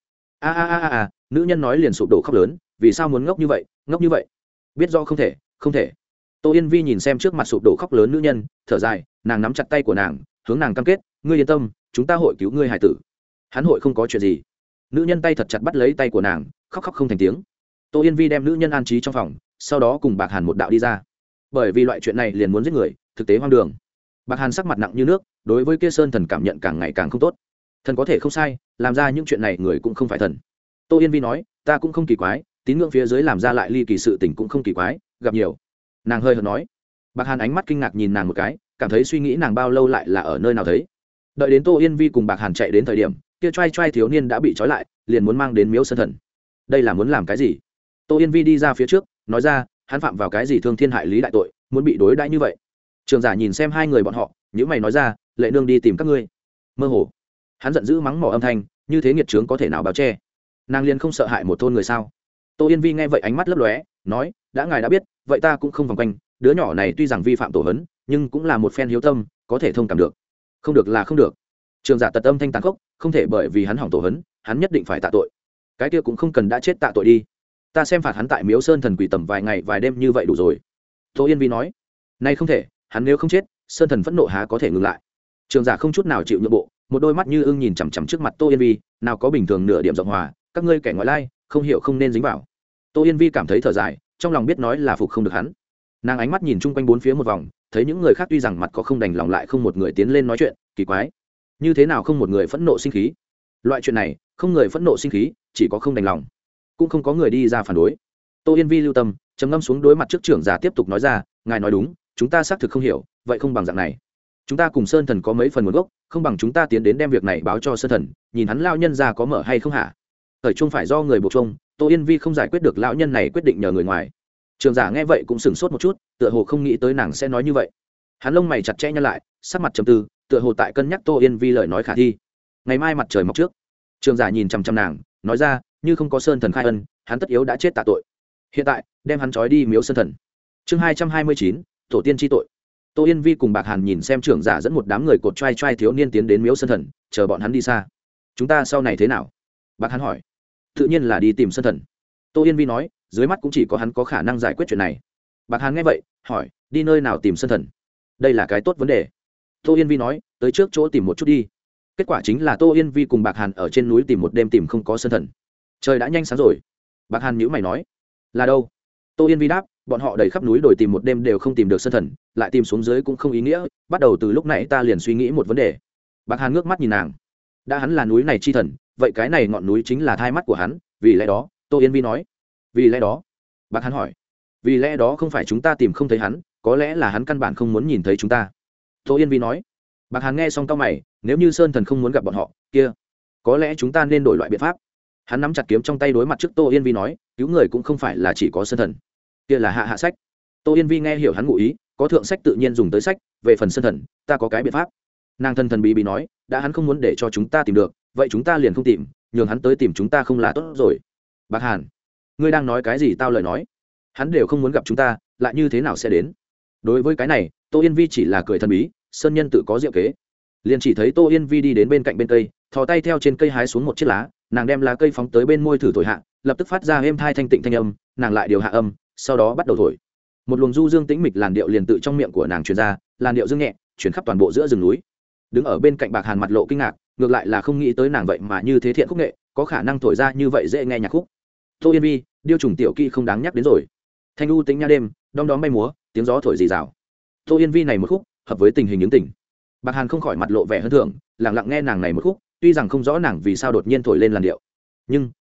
A, nữ nhân nói liền sụp đổ khóc lớn, vì sao muốn ngốc như vậy, biết do không thể. Tô Yên Vi nhìn xem trước mặt sụp đổ khóc lớn nữ nhân, thở dài, nàng nắm chặt tay của nàng, hướng nàng cam kết, ngươi yên tâm, chúng ta hội cứu ngươi hải tử, hắn hội không có chuyện gì. Nữ nhân tay thật chặt bắt lấy tay của nàng, khóc không thành tiếng. Tô Yên Vi đem nữ nhân an trí trong phòng, sau đó cùng Bạc Hàn một đạo đi ra. Bởi vì loại chuyện này liền muốn giết người, thực tế hoang đường. Bạc Hàn sắc mặt nặng như nước, đối với kia sơn thần cảm nhận càng ngày càng không tốt. Thần có thể không sai, làm ra những chuyện này người cũng không phải thần. Tô Yên Vi nói, ta cũng không kỳ quái, tín ngưỡng phía dưới làm ra lại ly kỳ sự tình cũng không kỳ quái, gặp nhiều. Nàng hơi hợt nói. Bạc Hàn ánh mắt kinh ngạc nhìn nàng một cái, cảm thấy suy nghĩ nàng bao lâu lại là ở nơi nào thấy. Đợi đến Tô Yên Vi cùng Bạc Hàn chạy đến thời điểm, kia trai thiếu niên đã bị trói lại, liền muốn mang đến miếu sơn thần. Đây là muốn làm cái gì? Tô Yên Vi đi ra phía trước, nói ra, hắn phạm vào cái gì thương thiên hại lý đại tội, muốn bị đối đãi như vậy. Trường giả nhìn xem hai người bọn họ, nhíu mày nói ra, lệ nương đi tìm các ngươi. Mơ hồ, hắn giận dữ mắng mỏ âm thanh, như thế nghiệt trướng có thể nào báo che? Nàng liền không sợ hại một thôn người sao? Tô Yên Vi nghe vậy ánh mắt lấp lóe, nói, đã ngài đã biết, vậy ta cũng không vòng quanh, đứa nhỏ này tuy rằng vi phạm tổ hấn, nhưng cũng là một phen hiếu tâm, có thể thông cảm được. Không được là không được. Trường giả tật âm thanh tàn khốc, không thể bởi vì hắn hỏng tổ hấn, hắn nhất định phải tạ tội. Cái kia cũng không cần đã chết tạ tội đi, ta xem phạt hắn tại miếu sơn thần quỷ tầm vài ngày vài đêm như vậy đủ rồi. Tô Yên Vi nói, nay không thể, hắn nếu không chết, sơn thần phẫn nộ há có thể ngừng lại. Trường giả không chút nào chịu nhượng bộ, một đôi mắt như ưng nhìn chằm chằm trước mặt Tô Yên Vi, nào có bình thường nửa điểm rộng hòa, các ngươi kẻ ngoại lai, không hiểu không nên dính vào. Tô Yên Vi cảm thấy thở dài, trong lòng biết nói là phục không được hắn. Nàng ánh mắt nhìn chung quanh bốn phía một vòng, thấy những người khác tuy rằng mặt có không đành lòng lại không một người tiến lên nói chuyện, kỳ quái, như thế nào không một người phẫn nộ sinh khí? Loại chuyện này, không người phẫn nộ sinh khí, chỉ có không đành lòng, cũng không có người đi ra phản đối. Tô Yên Vi lưu tâm, trầm ngâm xuống đối mặt trước trưởng giả tiếp tục nói ra, ngài nói đúng, chúng ta xác thực không hiểu, vậy không bằng dạng này, chúng ta cùng sơn thần có mấy phần nguồn gốc, không bằng chúng ta tiến đến đem việc này báo cho sơn thần, nhìn hắn lao nhân ra có mở hay không hả? Thời trung phải do người buộc chung, Tô Yên Vi không giải quyết được lão nhân này quyết định nhờ người ngoài. Trường giả nghe vậy cũng sửng sốt một chút, tựa hồ không nghĩ tới nàng sẽ nói như vậy. Hắn lông mày chặt chẽ nhăn lại, sắc mặt trầm tư, tựa hồ tại cân nhắc Tô Yên Vi lời nói khả thi. Ngày mai mặt trời mọc trước, trường giả nhìn chằm chằm nàng, nói ra, như không có sơn thần khai ân, hắn tất yếu đã chết tạ tội. Hiện tại, đem hắn trói đi miếu sơn thần. Chương 229, tổ tiên chi tội. Tô Yên Vi cùng Bạc Hàn nhìn xem trưởng giả dẫn một đám người cột trai thiếu niên tiến đến miếu sơn thần, chờ bọn hắn đi xa. Chúng ta sau này thế nào? Bạc Hàn hỏi. Tự nhiên là đi tìm sơn thần. Tô Yên Vi nói, dưới mắt cũng chỉ có hắn có khả năng giải quyết chuyện này. Bạc Hàn nghe vậy, hỏi, đi nơi nào tìm sơn thần? Đây là cái tốt vấn đề. Tô Yên Vi nói, tới trước chỗ tìm một chút đi. Kết quả chính là Tô Yên Vi cùng Bạc Hàn ở trên núi tìm một đêm tìm không có sơn thần. Trời đã nhanh sáng rồi. Bạc Hàn nhíu mày nói, là đâu? Tô Yên Vi đáp, bọn họ đầy khắp núi đồi tìm một đêm đều không tìm được sơn thần, lại tìm xuống dưới cũng không ý nghĩa, bắt đầu từ lúc nãy ta liền suy nghĩ một vấn đề. Bạc Hàn ngước mắt nhìn nàng, đã hắn là núi này chi thần, vậy cái này ngọn núi chính là thai mắt của hắn, vì lẽ đó, Tô Yên Vi nói, vì lẽ đó? Bạc Hàn hỏi, vì lẽ đó không phải chúng ta tìm không thấy hắn, có lẽ là hắn căn bản không muốn nhìn thấy chúng ta. Tô Yên Vi nói. Bạc Hàn nghe xong cau mày, nếu như sơn thần không muốn gặp bọn họ, kia có lẽ chúng ta nên đổi loại biện pháp. Hắn nắm chặt kiếm trong tay đối mặt trước Tô Yên Vi nói, cứu người cũng không phải là chỉ có sơn thần, kia là hạ sách. Tô Yên Vi nghe hiểu hắn ngụ ý, có thượng sách tự nhiên dùng tới sách, về phần sơn thần, ta có cái biện pháp. Nàng thần bí bí nói, đã hắn không muốn để cho chúng ta tìm được, vậy chúng ta liền không tìm, nhường hắn tới tìm chúng ta không là tốt rồi. Bạc Hàn, ngươi đang nói cái gì tao lời nói? Hắn đều không muốn gặp chúng ta, lại như thế nào sẽ đến? Đối với cái này, Tô Yên Vi chỉ là cười thần bí, sơn nhân tự có diệu kế. Liền chỉ thấy Tô Yên Vi đi đến bên cạnh bên cây, thò tay theo trên cây hái xuống một chiếc lá, nàng đem lá cây phóng tới bên môi thử thổi hạ, lập tức phát ra êm thai thanh tịnh thanh âm, nàng lại điều hạ âm, sau đó bắt đầu thổi. Một luồng du dương tĩnh mịch làn điệu liền tự trong miệng của nàng truyền ra, làn điệu dương nhẹ, truyền khắp toàn bộ giữa rừng núi. Đứng ở bên cạnh Bạc Hàn mặt lộ kinh ngạc, ngược lại là không nghĩ tới nàng vậy mà như thế thiện khúc nghệ, có khả năng thổi ra như vậy dễ nghe nhạc khúc. Tô Yên Vi, điêu trùng tiểu kỹ không đáng nhắc đến rồi. Thanh u tính nha đêm, đom đóm bay múa, tiếng gió thổi rì rào. Tô Yên Vi này một khúc, hợp với tình hình những tình. Bạc Hàn không khỏi mặt lộ vẻ hơn thường, lặng lặng nghe nàng này một khúc, tuy rằng không rõ nàng vì sao đột nhiên thổi lên làn điệu, nhưng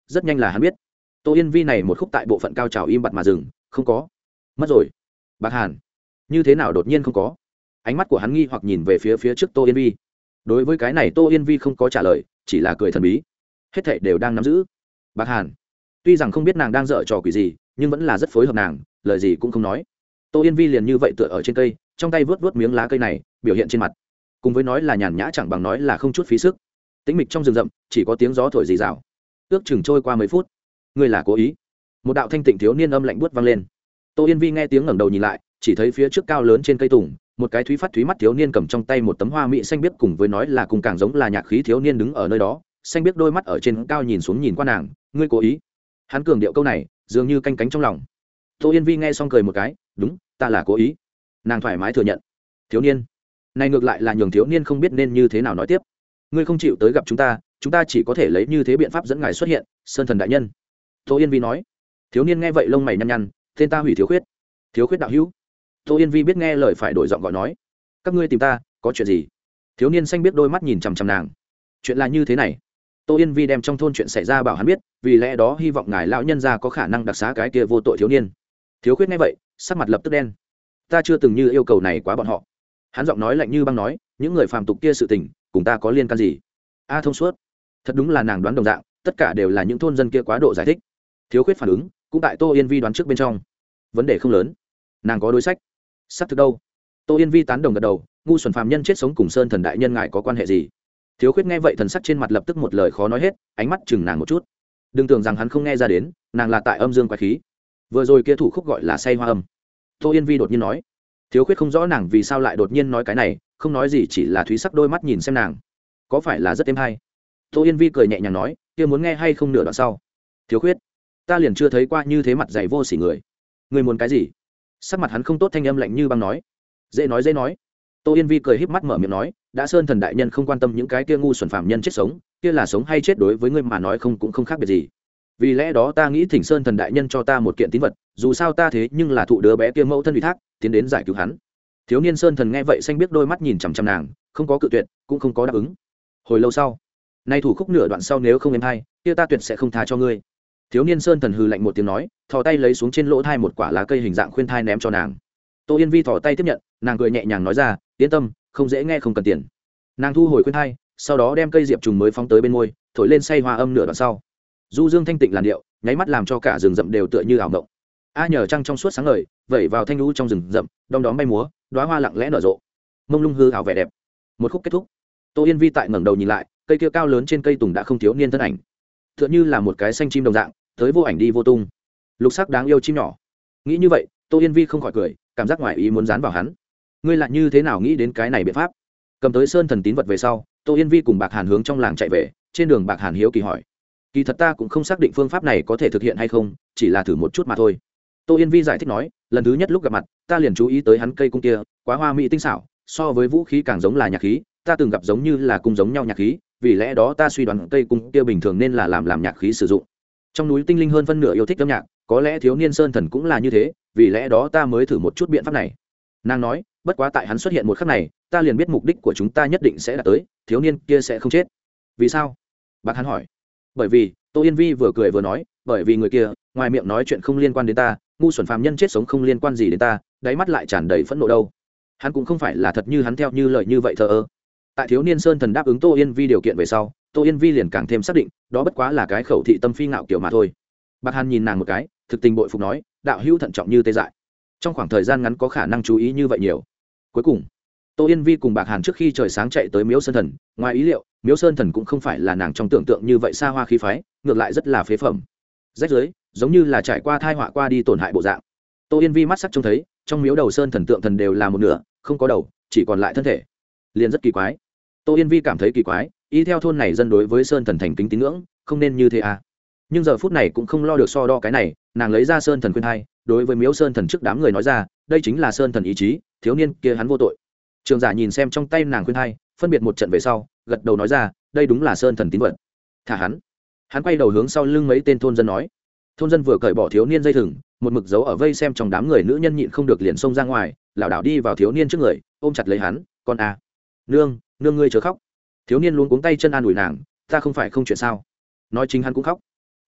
rất nhanh là hắn biết tô yên vi này một khúc tại bộ phận cao trào im bặt mà dừng, không có, mất rồi. Bạc Hàn như thế nào đột nhiên không có? Ánh mắt của hắn nghi hoặc nhìn về phía trước tô yên vi. Đối với cái này tô yên vi không có trả lời, chỉ là cười thần bí. Hết thảy đều đang nắm giữ. Bạc Hàn tuy rằng không biết nàng đang dở trò quỷ gì, nhưng vẫn là rất phối hợp nàng, lời gì cũng không nói. Tô yên vi liền như vậy tựa ở trên cây, trong tay vớt miếng lá cây này, biểu hiện trên mặt cùng với nói là nhàn nhã chẳng bằng nói là không chút phí sức. Tĩnh mịch trong rừng rậm chỉ có tiếng gió thổi rì rào. Ước chừng trôi qua mấy phút, ngươi là cố ý? Một đạo thanh tịnh thiếu niên âm lạnh buốt vang lên. Tô yên vi nghe tiếng ngẩng đầu nhìn lại, chỉ thấy phía trước cao lớn trên cây tùng, một cái thúy mắt thiếu niên cầm trong tay một tấm hoa mỹ xanh biếc, cùng với nói là cùng càng giống là nhạc khí thiếu niên đứng ở nơi đó, xanh biếc đôi mắt ở trên cao nhìn xuống nhìn qua nàng. Ngươi cố ý? Hắn cường điệu câu này dường như canh cánh trong lòng. Tô yên vi nghe xong cười một cái, đúng, ta là cố ý. Nàng thoải mái thừa nhận. Thiếu niên này ngược lại là nhường thiếu niên không biết nên như thế nào nói tiếp. Ngươi không chịu tới gặp chúng ta chỉ có thể lấy như thế biện pháp dẫn ngài xuất hiện, Sơn Thần đại nhân. Tô yên vi nói. Thiếu niên nghe vậy lông mày nhăn nhăn, tên ta Hủy Thiếu Khuyết. Thiếu Khuyết đạo hữu. Tô yên vi biết nghe lời phải đổi giọng gọi nói. Các ngươi tìm ta có chuyện gì? Thiếu niên xanh biết đôi mắt nhìn chằm chằm nàng. Chuyện là như thế này. Tô yên vi đem trong thôn chuyện xảy ra bảo hắn biết, vì lẽ đó hy vọng ngài lão nhân gia có khả năng đặc xá cái kia vô tội thiếu niên. Thiếu Khuyết nghe vậy sắc mặt lập tức đen. Ta chưa từng như yêu cầu này quá bọn họ. Hắn giọng nói lạnh như băng nói, những người phàm tục kia sự tình cùng ta có liên can gì? A thông suốt. Thật đúng là nàng đoán đồng dạng, tất cả đều là những thôn dân kia quá độ giải thích. Thiếu Khuyết phản ứng cũng tại Tô yên vi đoán trước bên trong. Vấn đề không lớn, nàng có đối sách. Sắp thực đâu? Tô yên vi tán đồng gật đầu. Ngu xuẩn phàm nhân chết sống cùng Sơn Thần đại nhân ngài có quan hệ gì? Thiếu Khuyết nghe vậy thần sắc trên mặt lập tức một lời khó nói hết, ánh mắt chừng nàng một chút. Đừng tưởng rằng hắn không nghe ra đến, nàng là tại âm dương quái khí. Vừa rồi kia thủ khúc gọi là say hoa âm. Tô yên vi đột nhiên nói. Thiếu Khuyết không rõ nàng vì sao lại đột nhiên nói cái này, không nói gì, chỉ là thúy sắc đôi mắt nhìn xem nàng. Có phải là rất êm hay? Tô yên vi cười nhẹ nhàng nói, kia muốn nghe hay không nửa đoạn sau. Thiếu Khuyết, ta liền chưa thấy qua như thế mặt dày vô sỉ người. Người muốn cái gì? Sắc mặt hắn không tốt, thanh âm lạnh như băng nói. Dễ nói. Tô yên vi cười híp mắt mở miệng nói, đã Sơn Thần đại nhân không quan tâm những cái kia ngu xuẩn phàm nhân chết sống, kia là sống hay chết đối với ngươi mà nói không cũng không khác biệt gì. Vì lẽ đó ta nghĩ thỉnh Sơn Thần đại nhân cho ta một kiện tín vật, dù sao ta thế nhưng là thụ đứa bé kia mẫu thân ủy thác, tiến đến giải cứu hắn. Thiếu niên Sơn Thần nghe vậy xanh biết đôi mắt nhìn chằm chằm nàng, không có cự tuyệt, cũng không có đáp ứng. Hồi lâu sau, nay thủ khúc nửa đoạn sau nếu không em hay, kia ta tuyệt sẽ không tha cho ngươi. Thiếu niên Sơn Thần hừ lạnh một tiếng nói, thò tay lấy xuống trên lỗ thai một quả lá cây hình dạng khuyên thai ném cho nàng. Tô yên vi thò tay tiếp nhận, nàng cười nhẹ nhàng nói ra, yên tâm, không dễ nghe không cần tiền. Nàng thu hồi khuyên thai, sau đó đem cây diệp trùng mới phóng tới bên môi, thổi lên say hoa âm nửa đoạn sau. Du dương thanh tịnh làn điệu, nháy mắt làm cho cả rừng rậm đều tựa như ảo mộng. A nhờ trăng trong suốt sáng ngời, vẩy vào thanh lũ trong rừng rậm, đom đóm bay múa, đóa hoa lặng lẽ nở rộ, mông lung hư ảo vẻ đẹp. Một khúc kết thúc. Tô yên vi tại ngẩng đầu nhìn lại, cây kia cao lớn trên cây tùng đã không thiếu niên thân ảnh, tựa như là một cái xanh chim đồng dạng, tới vô ảnh đi vô tung. Lục sắc đáng yêu chim nhỏ. Nghĩ như vậy, Tô yên vi không khỏi cười, cảm giác ngoài ý muốn dán vào hắn. Ngươi lại như thế nào nghĩ đến cái này biện pháp? Cầm tới Sơn Thần tín vật về sau, Tô yên vi cùng Bạc Hàn hướng trong làng chạy về. Trên đường Bạc Hàn hiếu kỳ hỏi, kỳ thật ta cũng không xác định phương pháp này có thể thực hiện hay không, chỉ là thử một chút mà thôi. Tô yên vi giải thích nói, lần thứ nhất lúc gặp mặt ta liền chú ý tới hắn cây cung kia quá hoa mỹ tinh xảo, so với vũ khí càng giống là nhạc khí, ta từng gặp giống như là cung giống nhau nhạc khí, vì lẽ đó ta suy đoán cây cung kia bình thường nên là làm nhạc khí sử dụng. Trong núi tinh linh hơn phân nửa yêu thích âm nhạc, có lẽ thiếu niên Sơn Thần cũng là như thế, vì lẽ đó ta mới thử một chút biện pháp này. Nàng nói, bất quá tại hắn xuất hiện một khắc này, ta liền biết mục đích của chúng ta nhất định sẽ đạt tới, thiếu niên kia sẽ không chết. Vì sao? Bác hắn hỏi. Bởi vì, Tô yên vi vừa cười vừa nói, bởi vì người kia ngoài miệng nói chuyện không liên quan đến ta, ngu xuẩn phàm nhân chết sống không liên quan gì đến ta, đáy mắt lại tràn đầy phẫn nộ đâu. Hắn cũng không phải là thật như hắn theo như lời như vậy thờ ơ. Tại thiếu niên Sơn Thần đáp ứng Tô yên vi điều kiện về sau, Tô yên vi liền càng thêm xác định, đó bất quá là cái khẩu thị tâm phi ngạo kiểu mà thôi. Bạc Hàn nhìn nàng một cái, thực tình bội phục nói, đạo hữu thận trọng như tê dại, trong khoảng thời gian ngắn có khả năng chú ý như vậy nhiều. Cuối cùng, Tô yên vi cùng Bạc Hàn trước khi trời sáng chạy tới miếu Sơn Thần. Ngoài ý liệu, miếu Sơn Thần cũng không phải là nàng trong tưởng tượng như vậy xa hoa khí phái, ngược lại rất là phế phẩm, rách rưới, giống như là trải qua thai họa qua đi tổn hại bộ dạng. Tô yên vi mắt sắc trông thấy, trong miếu đầu Sơn Thần tượng thần đều là một nửa, không có đầu, chỉ còn lại thân thể, liền rất kỳ quái. Tô yên vi cảm thấy kỳ quái, y theo thôn này dân đối với Sơn Thần thành kính tín ngưỡng, không nên như thế à. Nhưng giờ phút này cũng không lo được so đo cái này, nàng lấy ra Sơn Thần khuyên hai, đối với miếu Sơn Thần trước đám người nói ra, đây chính là Sơn Thần ý chí, thiếu niên kia hắn vô tội. Trường giả nhìn xem trong tay nàng khuyên hai, phân biệt một trận về sau, gật đầu nói ra, đây đúng là Sơn Thần tín vật, thả hắn. Hắn quay đầu hướng sau lưng mấy tên thôn dân nói. Thôn dân vừa cởi bỏ thiếu niên dây thừng, một mực dấu ở vây xem trong đám người nữ nhân nhịn không được liền xông ra ngoài, lảo đảo đi vào thiếu niên trước người, ôm chặt lấy hắn, con à, nương ngươi chớ khóc. Thiếu niên luôn cuống tay chân an ủi nàng, ta không phải không chuyện sao. Nói chính hắn cũng khóc.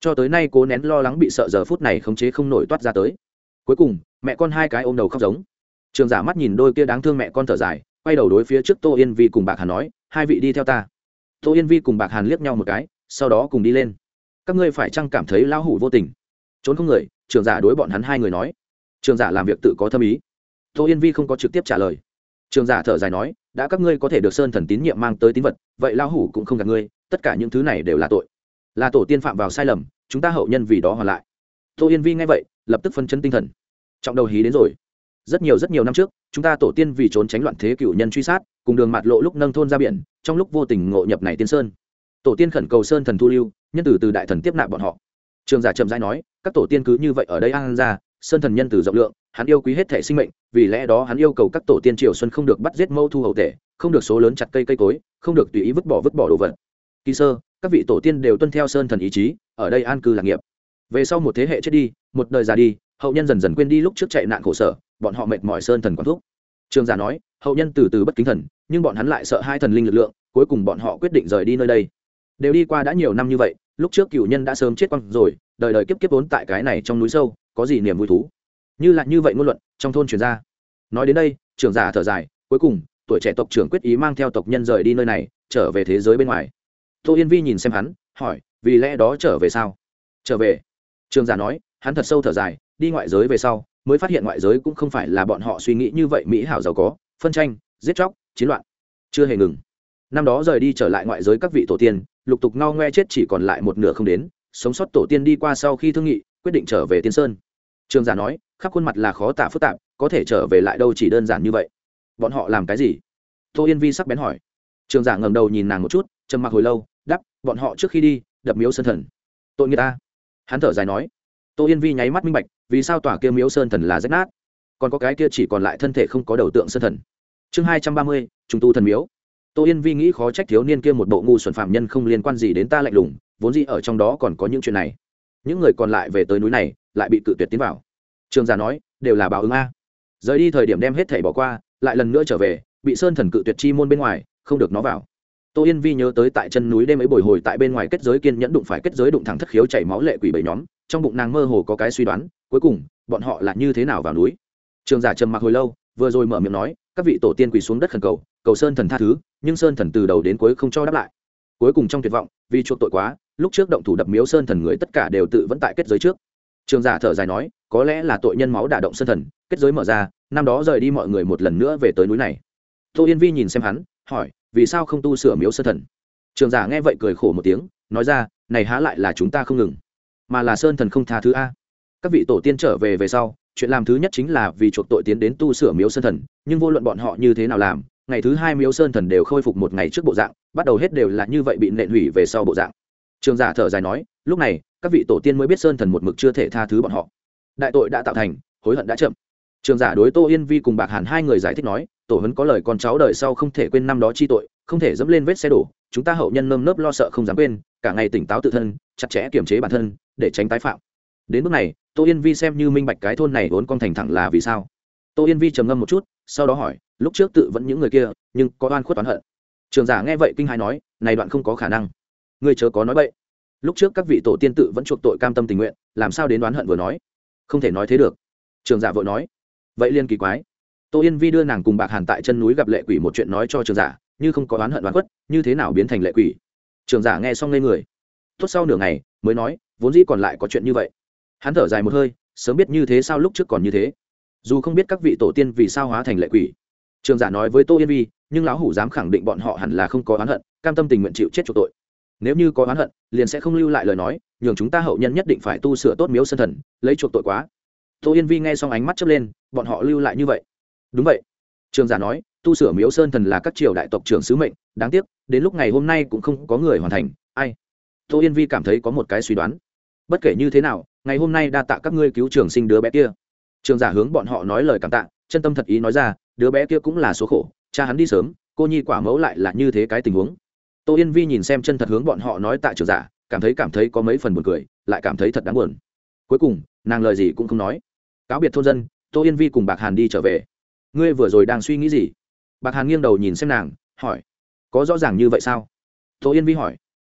cho tới nay cố nén lo lắng bị sợ giờ phút này khống chế không nổi toát ra tới. Cuối cùng mẹ con hai cái ôm đầu khóc giống. Trường giả mắt nhìn đôi kia đáng thương mẹ con thở dài, quay đầu đối phía trước Tô Yên Vi cùng Bạc Hàn nói, hai vị đi theo ta. Tô Yên Vi cùng Bạc Hàn liếc nhau một cái, sau đó cùng đi lên. Các ngươi phải chăng cảm thấy lão hủ vô tình trốn không người? Trường giả đối bọn hắn hai người nói. Trường giả làm việc tự có thâm ý. Tô Yên Vi không có trực tiếp trả lời. Trường giả thở dài nói, đã các ngươi có thể được sơn thần tín nhiệm mang tới tín vật, vậy lão hủ cũng không gạt ngươi, tất cả những thứ này đều là tội, là tổ tiên phạm vào sai lầm, chúng ta hậu nhân vì đó hoàn lại. Tô Yên Vi nghe vậy lập tức phân chấn tinh thần, trọng đầu hí đến rồi. Rất nhiều năm trước, chúng ta tổ tiên vì trốn tránh loạn thế cựu nhân truy sát, cùng đường mạt lộ lúc nâng thôn ra biển, trong lúc vô tình ngộ nhập này tiên sơn. Tổ tiên khẩn cầu sơn thần thu lưu, nhân tử từ đại thần tiếp nạp bọn họ. Trường giả chậm rãi nói, các tổ tiên cứ như vậy ở đây an ra, sơn thần nhân tử rộng lượng, hắn yêu quý hết thể sinh mệnh, vì lẽ đó hắn yêu cầu các tổ tiên triều xuân không được bắt giết mâu thu hậu tể, không được số lớn chặt cây cối, không được tùy ý vứt bỏ đồ vật. Kỳ sơ, các vị tổ tiên đều tuân theo sơn thần ý chí, ở đây an cư lạc nghiệp. Về sau một thế hệ chết đi, một đời già đi, hậu nhân dần dần quên đi lúc trước chạy nạn khổ sở, bọn họ mệt mỏi sơn thần quán thúc. Trường giả nói, hậu nhân từ từ bất kính thần, nhưng bọn hắn lại sợ hai thần linh lực lượng, cuối cùng bọn họ quyết định rời đi nơi đây. Đều đi qua đã nhiều năm như vậy, lúc trước cựu nhân đã sớm chết quăng rồi, đời đời kiếp kiếp vốn tại cái này trong núi sâu, có gì niềm vui thú. Như là như vậy ngôn luận trong thôn truyền ra. Nói đến đây, trưởng giả thở dài, cuối cùng tuổi trẻ tộc trưởng quyết ý mang theo tộc nhân rời đi nơi này, trở về thế giới bên ngoài. Tô Yên Vi nhìn xem hắn, hỏi, vì lẽ đó trở về sao? Trở về. Trưởng giả nói, hắn thật sâu thở dài, đi ngoại giới về sau, mới phát hiện ngoại giới cũng không phải là bọn họ suy nghĩ như vậy mỹ hảo giàu có, phân tranh, giết chóc, chiến loạn, chưa hề ngừng. Năm đó rời đi trở lại ngoại giới các vị tổ tiên, lục tục ngao ngoe chết chỉ còn lại một nửa không đến, sống sót tổ tiên đi qua sau khi thương nghị, quyết định trở về Tiên Sơn. Trường giả nói, khắp khuôn mặt là khó tả phức tạp, có thể trở về lại đâu chỉ đơn giản như vậy. Bọn họ làm cái gì? Tô Yên Vi sắc bén hỏi. Trường giả ngẩng đầu nhìn nàng một chút, trầm mặc hồi lâu, đáp, bọn họ trước khi đi đập miếu sơn thần. Tội nghiệp ta. Hắn thở dài nói. Tô Yên Vi nháy mắt minh bạch, vì sao tòa kia miếu sơn thần là rách nát, còn có cái kia chỉ còn lại thân thể không có đầu tượng sơn thần. Chương 230, trùng tu thần miếu. Tô Yên Vi nghĩ khó trách thiếu niên kia một bộ ngu xuẩn phạm nhân không liên quan gì đến ta lạnh lùng, vốn dĩ ở trong đó còn có những chuyện này. Những người còn lại về tới núi này, lại bị cự tuyệt tiến vào. Trường giả nói, đều là báo ứng a. Rời đi thời điểm đem hết thảy bỏ qua, lại lần nữa trở về, bị sơn thần cự tuyệt chi môn bên ngoài, không được nó vào. Tô Yên Vi nhớ tới tại chân núi đêm ấy bồi hồi tại bên ngoài kết giới kiên nhẫn đụng phải kết giới đụng thẳng thất khiếu chảy máu lệ quỷ bảy nhóm, trong bụng nàng mơ hồ có cái suy đoán, cuối cùng bọn họ là như thế nào vào núi. Trường giả trầm mặc hồi lâu, vừa rồi mở miệng nói, các vị tổ tiên quỳ xuống đất khẩn cầu, cầu sơn thần tha thứ, nhưng sơn thần từ đầu đến cuối không cho đáp lại. Cuối cùng trong tuyệt vọng, vì chuộc tội quá, lúc trước động thủ đập miếu sơn thần người tất cả đều tự vẫn tại kết giới trước. Trường giả thở dài nói, có lẽ là tội nhân máu đả động sơn thần, kết giới mở ra, năm đó rời đi mọi người một lần nữa về tới núi này. Tô Yên Vi nhìn xem hắn, hỏi, vì sao không tu sửa miếu sơn thần? Trường giả nghe vậy cười khổ một tiếng, nói ra, này há lại là chúng ta không ngừng, mà là sơn thần không tha thứ a. Các vị tổ tiên trở về sau, chuyện làm thứ nhất chính là vì chuộc tội tiến đến tu sửa miếu sơn thần, nhưng vô luận bọn họ như thế nào làm, ngày thứ hai miếu sơn thần đều khôi phục một ngày trước bộ dạng, bắt đầu hết đều là như vậy bị nện hủy về sau bộ dạng. Trường giả thở dài nói, lúc này các vị tổ tiên mới biết sơn thần một mực chưa thể tha thứ bọn họ, đại tội đã tạo thành, hối hận đã chậm. Trường giả đối Tô Yên Vi cùng Bạc Hàn hai người giải thích nói, tổ huấn có lời con cháu đời sau không thể quên năm đó chi tội, không thể dẫm lên vết xe đổ, chúng ta hậu nhân nơm nớp lo sợ không dám quên, cả ngày tỉnh táo tự thân, chặt chẽ kiềm chế bản thân để tránh tái phạm. Đến bước này, Tô Yên Vi xem như minh bạch cái thôn này vốn con thành thẳng là vì sao. Tô Yên Vi trầm ngâm một chút, sau đó hỏi, lúc trước tự vẫn những người kia, nhưng có oan khuất oán hận? Trường giả nghe vậy kinh hãi nói, này đoạn không có khả năng, ngươi chớ có nói bậy. Lúc trước các vị tổ tiên tự vẫn chuộc tội cam tâm tình nguyện, làm sao đến oán hận vừa nói? Không thể nói thế được. Trường giả vội nói, vậy liên kỳ quái. Tô Yên Vi đưa nàng cùng Bạc Hàn tại chân núi gặp lệ quỷ một chuyện nói cho trường giả, như không có oán hận oán khuất, như thế nào biến thành lệ quỷ? Trường giả nghe xong ngây người. Tốt sau nửa ngày mới nói, vốn dĩ còn lại có chuyện như vậy. Hắn thở dài một hơi, sớm biết như thế sao lúc trước còn như thế. Dù không biết các vị tổ tiên vì sao hóa thành lệ quỷ. Trường giả nói với Tô Yên Vi, nhưng lão hủ dám khẳng định bọn họ hẳn là không có oán hận, cam tâm tình nguyện chịu chết chuộc tội. Nếu như có oán hận, liền sẽ không lưu lại lời nói, nhường chúng ta hậu nhân nhất định phải tu sửa tốt miếu sơn thần, lấy chuộc tội quá. Tô Yên Vi nghe xong ánh mắt chớp lên, bọn họ lưu lại như vậy. Đúng vậy. Trường giả nói, tu sửa miếu sơn thần là các triều đại tộc trưởng sứ mệnh, đáng tiếc đến lúc ngày hôm nay cũng không có người hoàn thành. Ai? Tô Yên Vi cảm thấy có một cái suy đoán. Bất kể như thế nào, ngày hôm nay đa tạ các ngươi cứu trường sinh đứa bé kia. Trường giả hướng bọn họ nói lời cảm tạ, chân tâm thật ý nói ra, đứa bé kia cũng là số khổ, cha hắn đi sớm, cô nhi quả mẫu lại là như thế cái tình huống. Tô Yên Vi nhìn xem chân thật hướng bọn họ nói tạ trường giả, cảm thấy có mấy phần buồn cười, lại cảm thấy thật đáng buồn. Cuối cùng nàng lời gì cũng không nói. Cáo biệt thôn dân, Tô Yên Vi cùng Bạc Hàn đi trở về. Ngươi vừa rồi đang suy nghĩ gì? Bạc Hàn nghiêng đầu nhìn xem nàng, hỏi, có rõ ràng như vậy sao? Tô Yên Vi hỏi.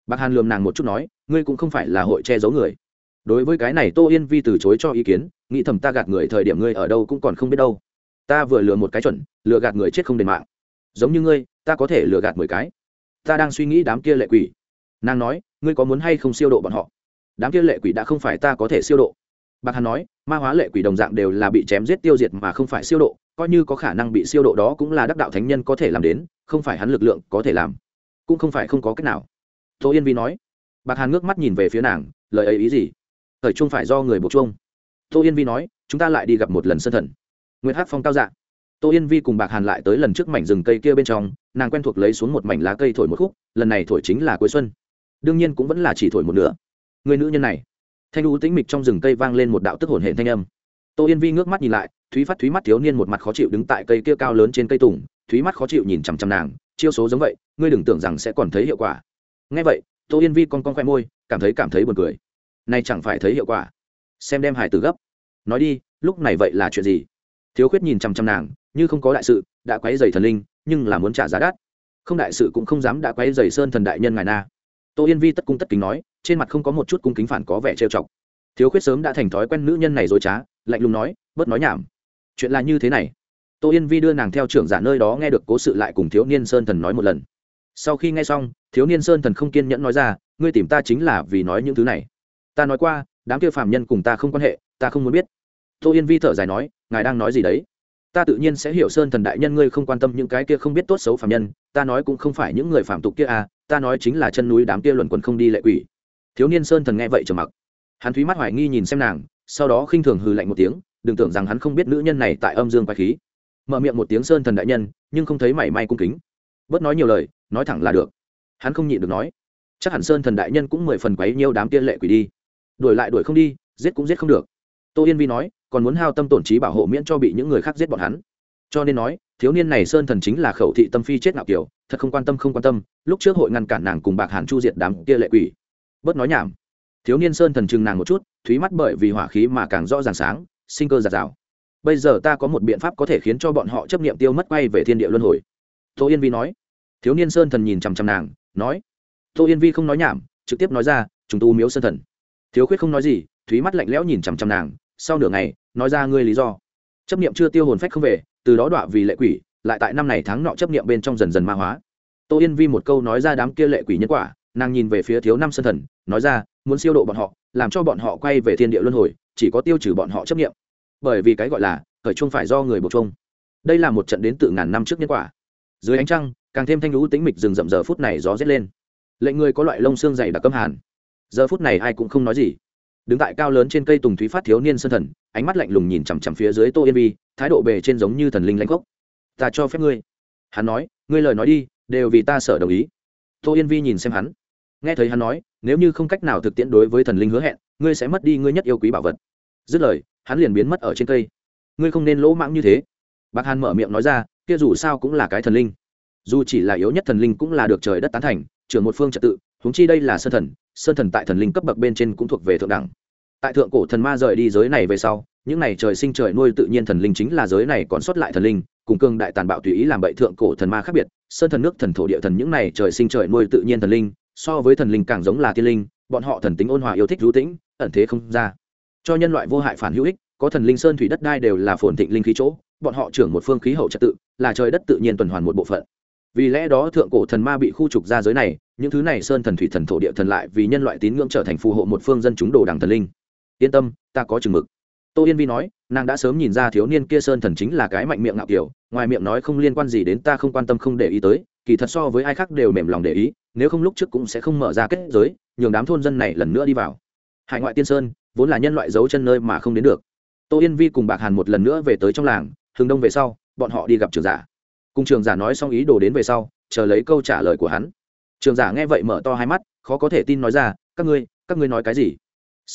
Bạc Hàn lườm nàng một chút nói, ngươi cũng không phải là hội che giấu người. Đối với cái này Tô Yên Vi từ chối cho ý kiến, nghĩ thầm ta gạt người thời điểm ngươi ở đâu cũng còn không biết đâu. Ta vừa lừa một cái chuẩn, lừa gạt người chết không đền mạng. Giống như ngươi, ta có thể lừa gạt 10 cái. Ta đang suy nghĩ đám kia lệ quỷ. Nàng nói, ngươi có muốn hay không siêu độ bọn họ? Đám kia lệ quỷ đã không phải ta có thể siêu độ. Bạc Hàn nói, ma hóa lệ quỷ đồng dạng đều là bị chém giết tiêu diệt mà không phải siêu độ, coi như có khả năng bị siêu độ đó cũng là đắc đạo thánh nhân có thể làm đến, không phải hắn lực lượng có thể làm, cũng không phải không có cách nào. Tô Yên Vi nói. Bạc Hàn ngước mắt nhìn về phía nàng, lời ấy ý gì? Thời trung phải do người buộc chuông. Tô Yên Vi nói, chúng ta lại đi gặp một lần sơn thần. Nguyệt Hắc Phong cao dạ. Tô Yên Vi cùng Bạc Hàn lại tới lần trước mảnh rừng cây kia bên trong, nàng quen thuộc lấy xuống một mảnh lá cây thổi một khúc, lần này thổi chính là cuối xuân. Đương nhiên cũng vẫn là chỉ thổi một nửa. Người nữ nhân này, thanh u tĩnh mịch trong rừng cây vang lên một đạo tức hồn hển thanh âm. Tô Yên Vi ngước mắt nhìn lại, thúy mắt thiếu niên một mặt khó chịu đứng tại cây kia cao lớn trên cây tùng, thúy mắt khó chịu nhìn chằm chằm nàng, chiêu số giống vậy, ngươi đừng tưởng rằng sẽ còn thấy hiệu quả. Nghe vậy, Tô Yên Vi con khoe môi, cảm thấy buồn cười. Này chẳng phải thấy hiệu quả, xem đem hải tử gấp. Nói đi, lúc này vậy là chuyện gì? Thiếu Khuyết nhìn chằm chằm nàng, như không có đại sự, đã quấy rầy thần linh, nhưng là muốn trả giá đắt. Không đại sự cũng không dám đã quấy rầy sơn thần đại nhân ngài na. Tô Yên Vi tất cung tất kính nói, trên mặt không có một chút cung kính phản có vẻ trêu chọc. Thiếu Khuyết sớm đã thành thói quen nữ nhân này dối trá, lạnh lùng nói, bớt nói nhảm. Chuyện là như thế này. Tô Yên Vi đưa nàng theo trưởng giả nơi đó nghe được cố sự lại cùng thiếu niên sơn thần nói một lần. Sau khi nghe xong, thiếu niên sơn thần không kiên nhẫn nói ra, ngươi tìm ta chính là vì nói những thứ này. Ta nói qua, đám kia phàm nhân cùng ta không quan hệ, ta không muốn biết. Tô Yên Vi thở dài nói, ngài đang nói gì đấy? Ta tự nhiên sẽ hiểu sơn thần đại nhân ngươi không quan tâm những cái kia không biết tốt xấu phàm nhân, ta nói cũng không phải những người phàm tục kia à, ta nói chính là chân núi đám kia luẩn quẩn không đi lệ quỷ. Thiếu niên sơn thần nghe vậy trầm mặc. Hắn thúy mắt hoài nghi nhìn xem nàng, sau đó khinh thường hừ lạnh một tiếng, đừng tưởng rằng hắn không biết nữ nhân này tại âm dương quái khí. Mở miệng một tiếng sơn thần đại nhân, nhưng không thấy mảy may cung kính. Bớt nói nhiều lời, nói thẳng là được. Hắn không nhịn được nói, chắc hẳn sơn thần đại nhân cũng 10 phần quấy nhiêu đám kia lệ quỷ đi. Đuổi lại đuổi không đi, giết cũng giết không được. Tô Yên Vi nói, còn muốn hao tâm tổn trí bảo hộ miễn cho bị những người khác giết bọn hắn. Cho nên nói, thiếu niên này sơn thần chính là khẩu thị tâm phi chết ngạo kiểu, thật không quan tâm, lúc trước hội ngăn cản nàng cùng Bạc Hàn chu diệt đám kia lệ quỷ. Bớt nói nhảm. Thiếu niên sơn thần chừng nàng một chút, thúy mắt bởi vì hỏa khí mà càng rõ ràng sáng, sinh cơ giạt rào. Bây giờ ta có một biện pháp có thể khiến cho bọn họ chấp niệm tiêu mất quay về thiên địa luân hồi. Tô Yên Vi nói. Thiếu niên sơn thần nhìn chằm chằm nàng, nói. Tô Yên Vi không nói nhảm, trực tiếp nói ra, chúng tu miếu sơn thần. Thiếu Khuyết không nói gì, thúy mắt lạnh lẽo nhìn chằm chằm nàng, sau nửa ngày, nói ra ngươi lý do. Chấp niệm chưa tiêu hồn phách không về, từ đó đọa vì lệ quỷ, lại tại năm này tháng nọ chấp niệm bên trong dần dần ma hóa. Tô Yên Vi một câu nói ra đám kia lệ quỷ nhân quả, nàng nhìn về phía thiếu năm sơn thần, nói ra, muốn siêu độ bọn họ, làm cho bọn họ quay về thiên địa luân hồi, chỉ có tiêu trừ bọn họ chấp niệm. Bởi vì cái gọi là khởi chuông phải do người buộc chuông. Đây là một trận đến từ ngàn năm trước nhân quả. Dưới ánh trăng, càng thêm thanh lũ tĩnh mịch rừng rậm giờ phút này gió rét lên. Lệnh người có loại lông xương dày đặc câm hàn. Giờ phút này ai cũng không nói gì. Đứng tại cao lớn trên cây tùng thúy phát thiếu niên sơn thần, ánh mắt lạnh lùng nhìn chằm chằm phía dưới Tô Yên Vi, thái độ bề trên giống như thần linh lãnh gốc. Ta cho phép ngươi. Hắn nói, ngươi lời nói đi, đều vì ta sở đồng ý. Tô Yên Vi nhìn xem hắn, nghe thấy hắn nói, nếu như không cách nào thực tiễn đối với thần linh hứa hẹn, ngươi sẽ mất đi ngươi nhất yêu quý bảo vật. Dứt lời, hắn liền biến mất ở trên cây. Ngươi không nên lỗ mãng như thế. Bạc Hàn mở miệng nói ra, kia dù sao cũng là cái thần linh, dù chỉ là yếu nhất thần linh cũng là được trời đất tán thành, trưởng một phương trật tự, huống chi đây là sơn thần tại thần linh cấp bậc bên trên cũng thuộc về thượng đẳng. Tại thượng cổ thần ma rời đi giới này về sau, những này trời sinh trời nuôi tự nhiên thần linh chính là giới này còn sót lại thần linh, cùng cương đại tàn bạo tùy ý làm bậy thượng cổ thần ma khác biệt. Sơn thần nước thần thổ địa thần những này trời sinh trời nuôi tự nhiên thần linh, so với thần linh càng giống là tiên linh, bọn họ thần tính ôn hòa yêu thích lưu tĩnh, ẩn thế không ra, cho nhân loại vô hại phản hữu ích. Có thần linh sơn thủy đất đai đều là phồn thịnh linh khí chỗ, bọn họ trưởng một phương khí hậu trật tự, là trời đất tự nhiên tuần hoàn một bộ phận. Vì lẽ đó thượng cổ thần ma bị khu trục ra giới này, những thứ này sơn thần thủy thần thổ địa thần lại vì nhân loại tín ngưỡng trở thành phù hộ một phương dân chúng đồ đảng thần linh. Yên tâm, ta có chừng mực. Tô Yên Vi nói, nàng đã sớm nhìn ra thiếu niên kia sơn thần chính là cái mạnh miệng ngạo kiểu, ngoài miệng nói không liên quan gì đến ta, không quan tâm không để ý tới, kỳ thật so với ai khác đều mềm lòng để ý, nếu không lúc trước cũng sẽ không mở ra kết giới, nhường đám thôn dân này lần nữa đi vào. Hải ngoại tiên sơn vốn là nhân loại giấu chân nơi mà không đến được. Tô Yên Vi cùng Bạc Hàn một lần nữa về tới trong làng, hướng đông về sau, bọn họ đi gặp trưởng giả. Cùng trưởng giả nói xong ý đồ đến về sau, chờ lấy câu trả lời của hắn. Trưởng giả nghe vậy mở to hai mắt, khó có thể tin nói ra, các ngươi nói cái gì?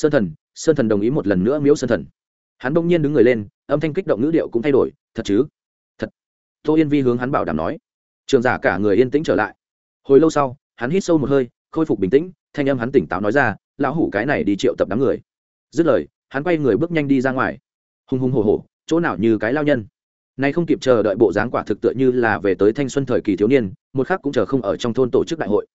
Sơn thần đồng ý một lần nữa miếu sơn thần. Hắn bỗng nhiên đứng người lên, âm thanh kích động ngữ điệu cũng thay đổi, thật chứ? Thật. Tô Yên Vi hướng hắn bảo đảm nói. Trưởng giả cả người yên tĩnh trở lại. Hồi lâu sau, hắn hít sâu một hơi, khôi phục bình tĩnh, thanh âm hắn tỉnh táo nói ra, lão hủ cái này đi triệu tập đám người. Dứt lời, hắn quay người bước nhanh đi ra ngoài. Hùng hùng hổ hổ, chỗ nào như cái lao nhân. Nay không kịp chờ đợi bộ dáng quả thực tựa như là về tới thanh xuân thời kỳ thiếu niên, một khắc cũng chờ không ở trong thôn tổ chức đại hội.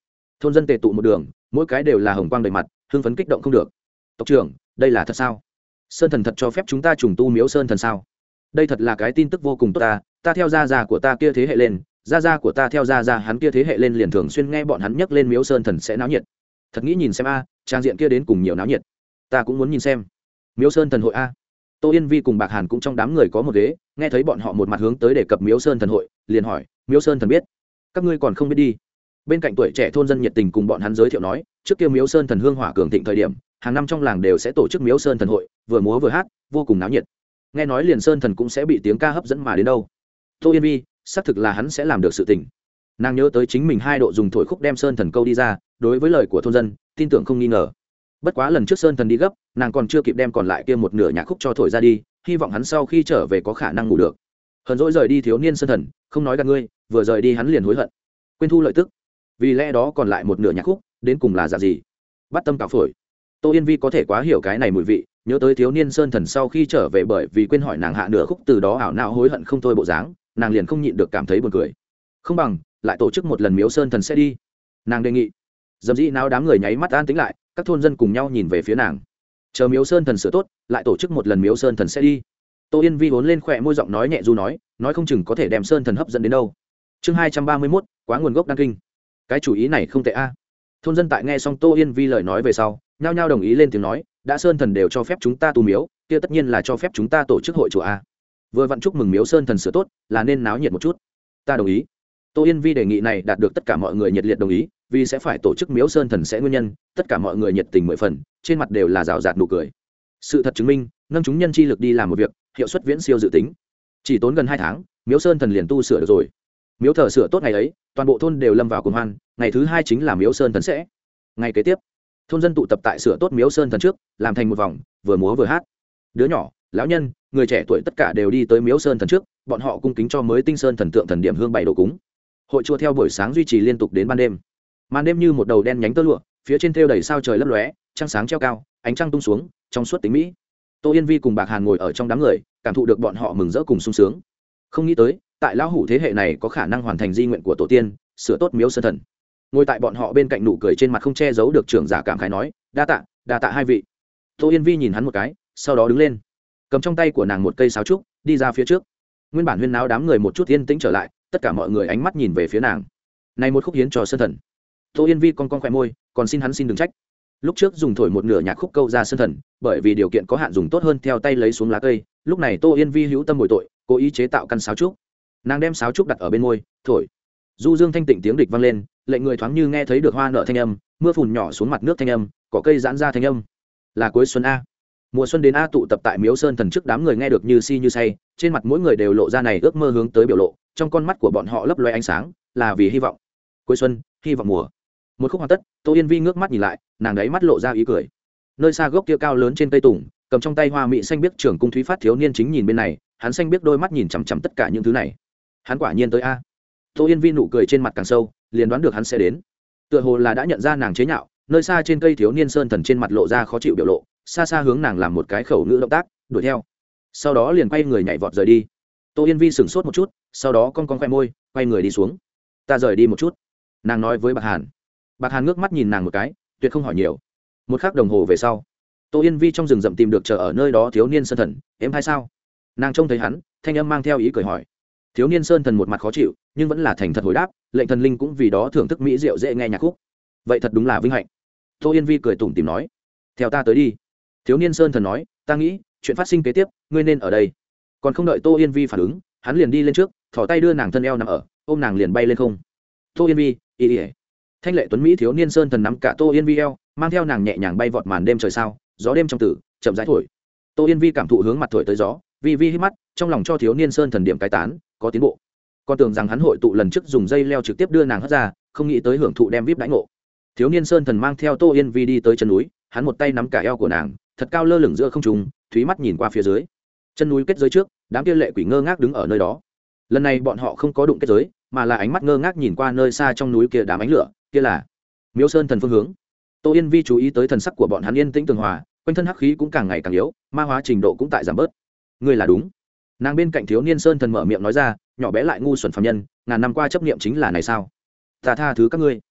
thôn dân tề tụ một đường, mỗi cái đều là hồng quang đầy mặt, hưng phấn kích động không được. Tộc trưởng, đây là thật sao? Sơn thần thật cho phép chúng ta trùng tu miếu sơn thần sao? Đây thật là cái tin tức vô cùng tốt ta theo gia già của ta kia thế hệ lên, gia gia của ta theo gia gia hắn kia thế hệ lên liền thường xuyên nghe bọn hắn nhắc lên miếu sơn thần sẽ náo nhiệt. Thật nghĩ nhìn xem trang diện kia đến cùng nhiều náo nhiệt. Ta cũng muốn nhìn xem. Miếu sơn thần hội Tô Yên Vi cùng Bạc Hàn cũng trong đám người có một ghế, nghe thấy bọn họ một mặt hướng tới đề cập miếu sơn thần hội, liền hỏi, miếu sơn thần biết? Các ngươi còn không biết đi? Bên cạnh tuổi trẻ thôn dân nhiệt tình cùng bọn hắn giới thiệu nói, trước kia miếu sơn thần hương hỏa cường thịnh thời điểm, hàng năm trong làng đều sẽ tổ chức miếu sơn thần hội, vừa múa vừa hát, vô cùng náo nhiệt. Nghe nói liền sơn thần cũng sẽ bị tiếng ca hấp dẫn mà đến đâu. Tô Yên Vi, xác thực là hắn sẽ làm được sự tình. Nàng nhớ tới chính mình 2 độ dùng thổi khúc đem sơn thần câu đi ra, đối với lời của thôn dân, tin tưởng không nghi ngờ. Bất quá lần trước sơn thần đi gấp, nàng còn chưa kịp đem còn lại kia một nửa nhạc khúc cho thổi ra đi, hy vọng hắn sau khi trở về có khả năng ngủ được. Hờn dỗi rời đi thiếu niên sơn thần, không nói gạt ngươi, vừa rời đi hắn liền hối hận. Quên thu lợi tức. Vì lẽ đó còn lại một nửa nhạc khúc, đến cùng là dạng gì? Bắt tâm cào phổi. Tô Yên Vi có thể quá hiểu cái này mùi vị, nhớ tới thiếu niên sơn thần sau khi trở về bởi vì quên hỏi nàng hạ nửa khúc, từ đó ảo não hối hận không thôi bộ dáng, nàng liền không nhịn được cảm thấy buồn cười. Không bằng lại tổ chức một lần miếu sơn thần sẽ đi, nàng đề nghị. Dầm dĩ nào đám người nháy mắt an tĩnh lại, các thôn dân cùng nhau nhìn về phía nàng. Chờ miếu sơn thần sửa tốt, lại tổ chức một lần miếu sơn thần sẽ đi. Tô Yên Vi vốn lên khỏe môi giọng nói nhẹ du nói không chừng có thể đem sơn thần hấp dẫn đến đâu. Chương 231, quá nguồn gốc đăng kinh. Cái chủ ý này không tệ thôn dân tại nghe xong Tô Yên Vi lời nói về sau, nhao nhao đồng ý lên tiếng nói, đã sơn thần đều cho phép chúng ta tu miếu, kia tất nhiên là cho phép chúng ta tổ chức hội chùa vừa vặn chúc mừng miếu sơn thần sửa tốt, là nên náo nhiệt một chút. Ta đồng ý. Tô Yên Vi đề nghị này đạt được tất cả mọi người nhiệt liệt đồng ý, vì sẽ phải tổ chức miếu sơn thần sẽ nguyên nhân, tất cả mọi người nhiệt tình 10 phần, trên mặt đều là rào rạt nụ cười. Sự thật chứng minh, nâng chúng nhân chi lực đi làm một việc, hiệu suất viễn siêu dự tính. Chỉ tốn gần 2 tháng, miếu sơn thần liền tu sửa được rồi. Miếu thờ sửa tốt ngày ấy, toàn bộ thôn đều lâm vào cuồng hoan, ngày thứ 2 chính là miếu sơn thần sẽ. Ngày kế tiếp, thôn dân tụ tập tại sửa tốt miếu sơn thần trước, làm thành một vòng, vừa múa vừa hát. Đứa nhỏ, lão nhân, người trẻ tuổi tất cả đều đi tới miếu sơn thần trước, bọn họ cung kính cho mới tinh sơn thần tượng thần điểm hương bày đồ cúng. Hội chùa theo buổi sáng duy trì liên tục đến ban đêm. Màn đêm như một đầu đen nhánh tơ lụa, phía trên thêu đầy sao trời lấp lóe, trăng sáng treo cao, ánh trăng tung xuống, trong suốt tính mỹ. Tô Yên Vi cùng Bạc Hàn ngồi ở trong đám người, cảm thụ được bọn họ mừng rỡ cùng sung sướng. Không nghĩ tới, tại lão hủ thế hệ này có khả năng hoàn thành di nguyện của tổ tiên, sửa tốt miếu sơn thần. Ngồi tại bọn họ bên cạnh nụ cười trên mặt không che giấu được, trưởng giả cảm khái nói, đa tạ hai vị. Tô Yên Vi nhìn hắn một cái, sau đó đứng lên, cầm trong tay của nàng một cây sáo trúc, đi ra phía trước. Nguyên bản huyên náo đám người một chút yên tĩnh trở lại, tất cả mọi người ánh mắt nhìn về phía nàng. Này một khúc hiến cho sơn thần. Tô Yên Vi con khỏe môi, còn xin hắn xin đừng trách. Lúc trước dùng thổi một nửa nhạc khúc câu ra sơn thần, bởi vì điều kiện có hạn dùng tốt hơn theo tay lấy xuống lá cây, lúc này Tô Yên Vi hữu tâm bồi tội, cố ý chế tạo căn sáo trúc. Nàng đem sáo trúc đặt ở bên môi, thổi. Du dương thanh tịnh tiếng địch vang lên, lệnh người thoáng như nghe thấy được hoa nở thanh âm, mưa phùn nhỏ xuống mặt nước thanh âm, cỏ cây giãn ra thanh âm. Là cuối xuân mùa xuân đến tụ tập tại miếu sơn thần trước, đám người nghe được như si như say, trên mặt mỗi người đều lộ ra này ước mơ hướng tới biểu lộ, trong con mắt của bọn họ lấp loe ánh sáng, là vì hy vọng. Cuối xuân, hy vọng mùa. Một khúc hoàn tất, Tô Yên Vi ngước mắt nhìn lại, nàng đấy mắt lộ ra ý cười. Nơi xa gốc kia cao lớn trên cây tùng, cầm trong tay hoa mỹ xanh biếc trưởng cung thúy phát thiếu niên chính nhìn bên này, hắn xanh biếc đôi mắt nhìn chằm chằm tất cả những thứ này. Hắn quả nhiên tới Tô Yên Vi nụ cười trên mặt càng sâu, liền đoán được hắn sẽ đến. Tựa hồ là đã nhận ra nàng chế nhạo, nơi xa trên cây thiếu niên sơn thần trên mặt lộ ra khó chịu biểu lộ, xa xa hướng nàng làm một cái khẩu ngữ động tác, đuổi theo. Sau đó liền quay người nhảy vọt rời đi. Tô Yên Vi sững sốt một chút, sau đó cong khoe môi, quay người đi xuống. Ta rời đi một chút, nàng nói với Bạc Hàn. Bạc Hàn ngước mắt nhìn nàng một cái, tuyệt không hỏi nhiều. Một khắc đồng hồ về sau, Tô Yên Vi trong rừng rậm tìm được chờ ở nơi đó thiếu niên sơn thần. Em hay sao? Nàng trông thấy hắn, thanh âm mang theo ý cười hỏi. Thiếu niên sơn thần một mặt khó chịu, nhưng vẫn là thành thật hồi đáp, lệnh thần linh cũng vì đó thưởng thức mỹ diệu dễ nghe nhạc khúc. Vậy thật đúng là vinh hạnh. Tô Yên Vi cười tủm tỉm nói, theo ta tới đi. Thiếu niên sơn thần nói, ta nghĩ chuyện phát sinh kế tiếp, ngươi nên ở đây. Còn không đợi Tô Yên Vi phản ứng, hắn liền đi lên trước, thò tay đưa nàng thân eo nằm ở, ôm nàng liền bay lên không. Tô Yên Vi, thanh lệ tuấn mỹ thiếu niên sơn thần nắm cả Tô Yên Vi eo, mang theo nàng nhẹ nhàng bay vọt màn đêm trời sao, gió đêm trong tử chậm rãi thổi. Tô Yên Vi cảm thụ hướng mặt thổi tới gió, vi hít mắt, trong lòng cho thiếu niên sơn thần điểm cái tán, có tiến bộ. Con tưởng rằng hắn hội tụ lần trước dùng dây leo trực tiếp đưa nàng hất ra, không nghĩ tới hưởng thụ đem vip đãi ngộ. Thiếu niên sơn thần mang theo Tô Yên Vi đi tới chân núi, hắn một tay nắm cả eo của nàng, thật cao lơ lửng giữa không trung, thúy mắt nhìn qua phía dưới. Chân núi kết giới trước, đám kia lệ quỷ ngơ ngác đứng ở nơi đó. Lần này bọn họ không có đụng kết giới, mà là ánh mắt ngơ ngác nhìn qua nơi xa trong núi kia đám ánh lửa, kia là miếu sơn thần phương hướng. Tô Yên Vi chú ý tới thần sắc của bọn hắn yên tĩnh tường hòa, quanh thân hắc khí cũng càng ngày càng yếu, ma hóa trình độ cũng tại giảm bớt. Ngươi là đúng. Nàng bên cạnh thiếu niên sơn thần mở miệng nói ra, nhỏ bé lại ngu xuẩn phàm nhân, ngàn năm qua chấp niệm chính là này sao? Ta tha thứ các ngươi.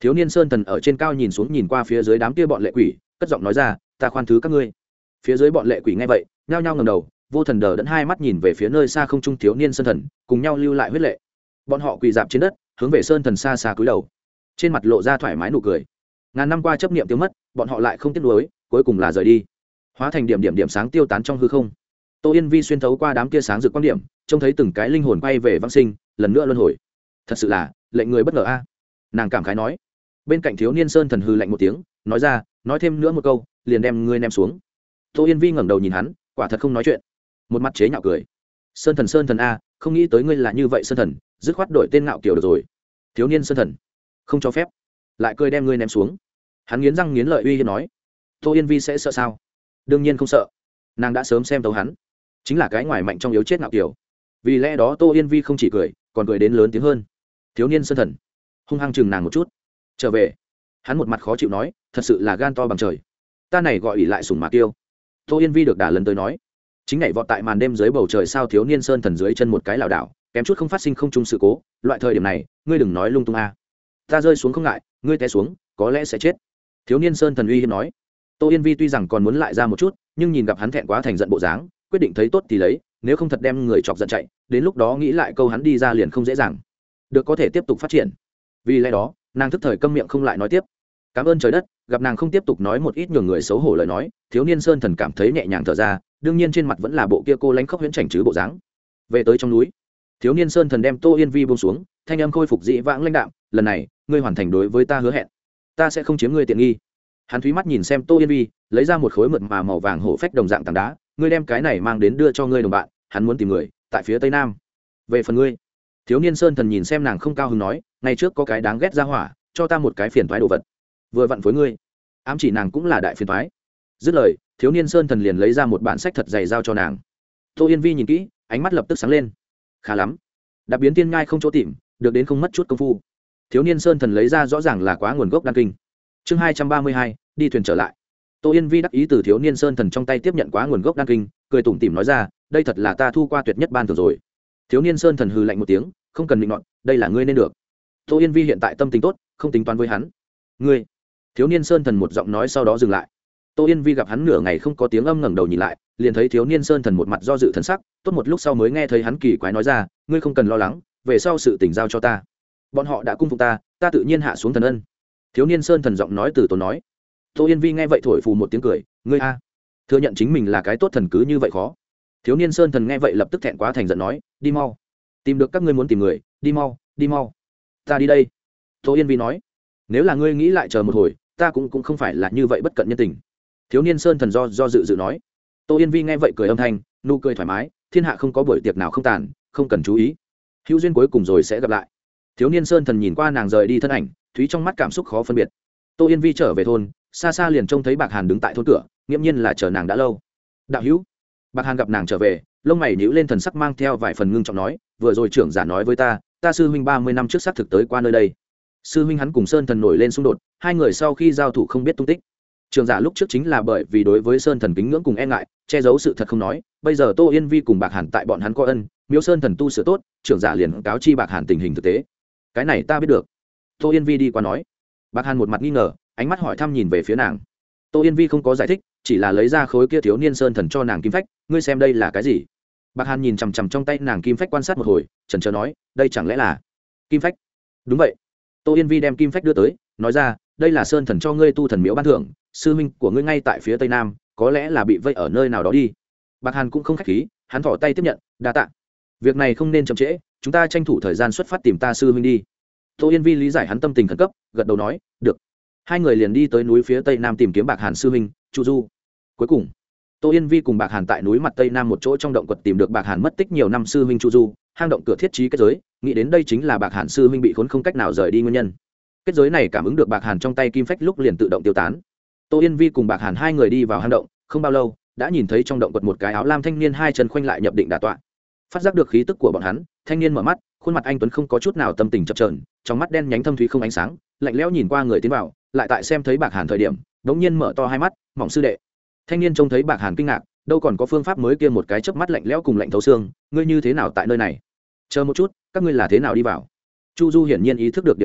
Thiếu niên sơn thần ở trên cao nhìn xuống nhìn qua phía dưới đám kia bọn lệ quỷ, cất giọng nói ra, ta khoan thứ các ngươi. Phía dưới bọn lệ quỷ nghe vậy nhao nhao ngẩng đầu, vô thần đờ đẫn hai mắt nhìn về phía nơi xa không trung thiếu niên sơn thần, cùng nhau lưu lại huyết lệ. Bọn họ quỳ dạp trên đất, hướng về sơn thần xa xa cúi đầu, trên mặt lộ ra thoải mái nụ cười. Ngàn năm qua chấp niệm tiêu mất, bọn họ lại không tiếc nuối, cuối cùng là rời đi, hóa thành điểm sáng tiêu tán trong hư không. Tô Yên Vi xuyên thấu qua đám kia sáng rực quan điểm, trông thấy từng cái linh hồn quay về vãng sinh, lần nữa luân hồi. Thật sự là lệnh người bất ngờ a. Nàng cảm khái nói. Bên cạnh thiếu niên sơn thần hư lạnh một tiếng, nói ra, nói thêm nữa một câu, liền đem ngươi ném xuống. Tô Yên Vi ngẩng đầu nhìn hắn, quả thật không nói chuyện, một mặt chế nhạo cười. Sơn thần a, không nghĩ tới ngươi là như vậy sơn thần, dứt khoát đổi tên ngạo kiểu được rồi. Thiếu niên sơn thần, không cho phép, lại cười đem ngươi ném xuống. Hắn nghiến răng nghiến lợi uy hiếp nói. Tô Yên Vi sẽ sợ sao? Đương nhiên không sợ, nàng đã sớm xem tấu hắn, chính là cái ngoài mạnh trong yếu chết ngạo kiểu. Vì lẽ đó Tô Yên Vi không chỉ cười, còn cười đến lớn tiếng hơn. Thiếu niên sơn thần hung hăng chừng nàng một chút, trở về. Hắn một mặt khó chịu nói, thật sự là gan to bằng trời, ta này gọi ỉ lại sủng mà tiêu. Tô Yên Vi được đả lần tới nói, chính nhảy vọt tại màn đêm dưới bầu trời sao thiếu niên sơn thần dưới chân một cái lảo đảo, kém chút không phát sinh không trung sự cố. Loại thời điểm này ngươi đừng nói lung tung a. Ta rơi xuống không ngại, ngươi té xuống có lẽ sẽ chết. Thiếu niên sơn thần uy hiếp nói. Tô Yên Vi tuy rằng còn muốn lại ra một chút, nhưng nhìn gặp hắn thẹn quá thành giận bộ dáng, quyết định thấy tốt thì lấy, nếu không thật đem người chọc giận chạy, đến lúc đó nghĩ lại câu hắn đi ra liền không dễ dàng được, có thể tiếp tục phát triển. Vì lẽ đó nàng thức thời câm miệng không lại nói tiếp. Cảm ơn trời đất, gặp nàng không tiếp tục nói một ít nhường người xấu hổ lời nói, thiếu niên sơn thần cảm thấy nhẹ nhàng thở ra, đương nhiên trên mặt vẫn là bộ kia cô lánh khóc huyễn chảnh chứ bộ dáng. Về tới trong núi, thiếu niên sơn thần đem Tô Yên Vi buông xuống, thanh âm khôi phục dị vãng lãnh đạm, lần này ngươi hoàn thành đối với ta hứa hẹn, ta sẽ không chiếm ngươi tiện nghi. Hắn thúy mắt nhìn xem Tô Yên Vi, lấy ra một khối mượt mà màu vàng hổ phách đồng dạng tảng đá, ngươi đem cái này mang đến đưa cho ngươi đồng bạn, hắn muốn tìm người tại phía tây nam. Về phần ngươi, thiếu niên sơn thần nhìn xem nàng không cao hứng nói, ngày trước có cái đáng ghét ra hỏa, cho ta một cái phiền toái đồ vật, vừa vặn với ngươi. Ám chỉ nàng cũng là đại phiền toái. Dứt lời, thiếu niên sơn thần liền lấy ra một bản sách thật dày giao cho nàng. Tô Yên Vi nhìn kỹ, ánh mắt lập tức sáng lên. Khá lắm, đạp biến tiên ngai không chỗ tìm, được đến không mất chút công phu. Thiếu niên sơn thần lấy ra rõ ràng là quá nguồn gốc đan kinh. Chương 232, đi thuyền trở lại. Tô Yên Vi đắc ý từ thiếu niên sơn thần trong tay tiếp nhận quá nguồn gốc đan kinh, cười tủm tỉm nói ra, đây thật là ta thu qua tuyệt nhất ban thưởng rồi. Thiếu niên sơn thần hừ lạnh một tiếng, không cần định nọt, đây là ngươi nên được. Tô Yên Vi hiện tại tâm tình tốt, không tính toán với hắn. Ngươi. Thiếu niên sơn thần một giọng nói sau đó dừng lại. Tô Yên Vi gặp hắn nửa ngày không có tiếng âm, ngẩng đầu nhìn lại, liền thấy thiếu niên sơn thần một mặt do dự thần sắc, tốt một lúc sau mới nghe thấy hắn kỳ quái nói ra, ngươi không cần lo lắng, về sau sự tình giao cho ta. Bọn họ đã cung phục ta, ta tự nhiên hạ xuống thần ân. Thiếu niên sơn thần giọng nói từ tốn nói. Tô Yên Vi nghe vậy thổi phù một tiếng cười, ngươi a, thừa nhận chính mình là cái tốt thần cứ như vậy khó. Thiếu niên sơn thần nghe vậy lập tức thẹn quá thành giận nói, đi mau, tìm được các ngươi muốn tìm người, đi mau, đi mau. Ta đi đây. Tô Yên Vi nói, nếu là ngươi nghĩ lại chờ một hồi, ta cũng không phải là như vậy bất cận nhân tình. Thiếu niên sơn thần do dự nói. Tô Yên Vi nghe vậy cười âm thanh, nụ cười thoải mái, thiên hạ không có buổi tiệc nào không tàn, không cần chú ý, hữu duyên cuối cùng rồi sẽ gặp lại. Thiếu niên sơn thần nhìn qua nàng rời đi thân ảnh, thúy trong mắt cảm xúc khó phân biệt. Tô Yên Vi trở về thôn, xa xa liền trông thấy Bạc Hàn đứng tại thôn cửa, nghiễm nhiên là chờ nàng đã lâu. Đạo hữu. Bạc Hàn gặp nàng trở về, lông mày nhíu lên, thần sắc mang theo vài phần ngưng trọng nói, vừa rồi trưởng giả nói với ta sư huynh 30 năm trước xác thực tới qua nơi đây. Sư huynh hắn cùng sơn thần nổi lên xung đột, hai người sau khi giao thủ không biết tung tích. Trưởng giả lúc trước chính là bởi vì đối với sơn thần kính ngưỡng cùng e ngại, che giấu sự thật không nói, bây giờ Tô Yên Vi cùng Bạc Hàn tại bọn hắn có ân, miếu sơn thần tu sửa tốt, trưởng giả liền cáo chi Bạc Hàn tình hình thực tế. Cái này ta biết được. Tô Yên Vi đi qua nói. Bạc Hàn một mặt nghi ngờ, ánh mắt hỏi thăm nhìn về phía nàng. Tô Yên Vi không có giải thích, chỉ là lấy ra khối kia thiếu niên sơn thần cho nàng kim phách, ngươi xem đây là cái gì? Bạc Hàn nhìn chằm chằm trong tay nàng kim phách quan sát một hồi, chần chờ nói, đây chẳng lẽ là kim phách? Đúng vậy. Tô Yên Vi đem kim phách đưa tới, nói ra, đây là sơn thần cho ngươi tu thần miếu ban thưởng, sư huynh của ngươi ngay tại phía tây nam, có lẽ là bị vây ở nơi nào đó đi. Bạc Hàn cũng không khách khí, hắn thò tay tiếp nhận, đa tạ. Việc này không nên chậm trễ, chúng ta tranh thủ thời gian xuất phát tìm ta sư huynh đi. Tô Yên Vi lý giải hắn tâm tình khẩn cấp, gật đầu nói, được. Hai người liền đi tới núi phía tây nam tìm kiếm Bạc Hàn sư huynh Chu Du. Cuối cùng Tô Yên Vi cùng Bạc Hàn tại núi mặt tây nam một chỗ trong động quật tìm được Bạc Hàn mất tích nhiều năm sư huynh Chu Du. Hang động cửa thiết trí kết giới, nghĩ đến đây chính là Bạc Hàn sư huynh bị khốn không cách nào rời đi nguyên nhân. Kết giới này cảm ứng được Bạc Hàn trong tay kim phách lúc liền tự động tiêu tán. Tô Yên Vi cùng Bạc Hàn hai người đi vào hang động, không bao lâu đã nhìn thấy trong động quật một cái áo lam thanh niên hai chân khoanh lại nhập định đả tọa. Phát giác được khí tức của bọn hắn, thanh niên mở mắt, khuôn mặt anh tuấn không có chút nào tâm tình chập chờn, trong mắt đen nhánh thâm thúy không ánh sáng, lạnh lẽo nhìn qua người tiến vào, lại tại xem thấy Bạc Hàn thời điểm, đống nhiên mở to hai mắt, mỏng sư đệ. Thanh niên trông thấy Bạc Hàn kinh ngạc, đâu còn có phương pháp mới kia một cái chớp mắt lạnh lẽo cùng lạnh thấu xương, ngươi như thế nào tại nơi này? Chờ một chút, các ngươi là thế nào đi vào? Chu Du hiển nhiên ý thức được điểm mù,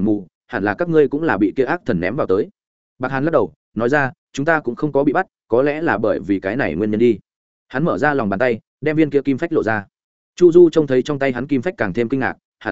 hẳn là các ngươi cũng là bị kia ác thần ném vào tới. Bạc Hàn lắc đầu nói ra, chúng ta cũng không có bị bắt, có lẽ là bởi vì cái này nguyên nhân đi. Hắn mở ra lòng bàn tay, đem viên kia kim phách lộ ra. Chu Du trông thấy trong tay hắn kim phách càng thêm kinh ngạc,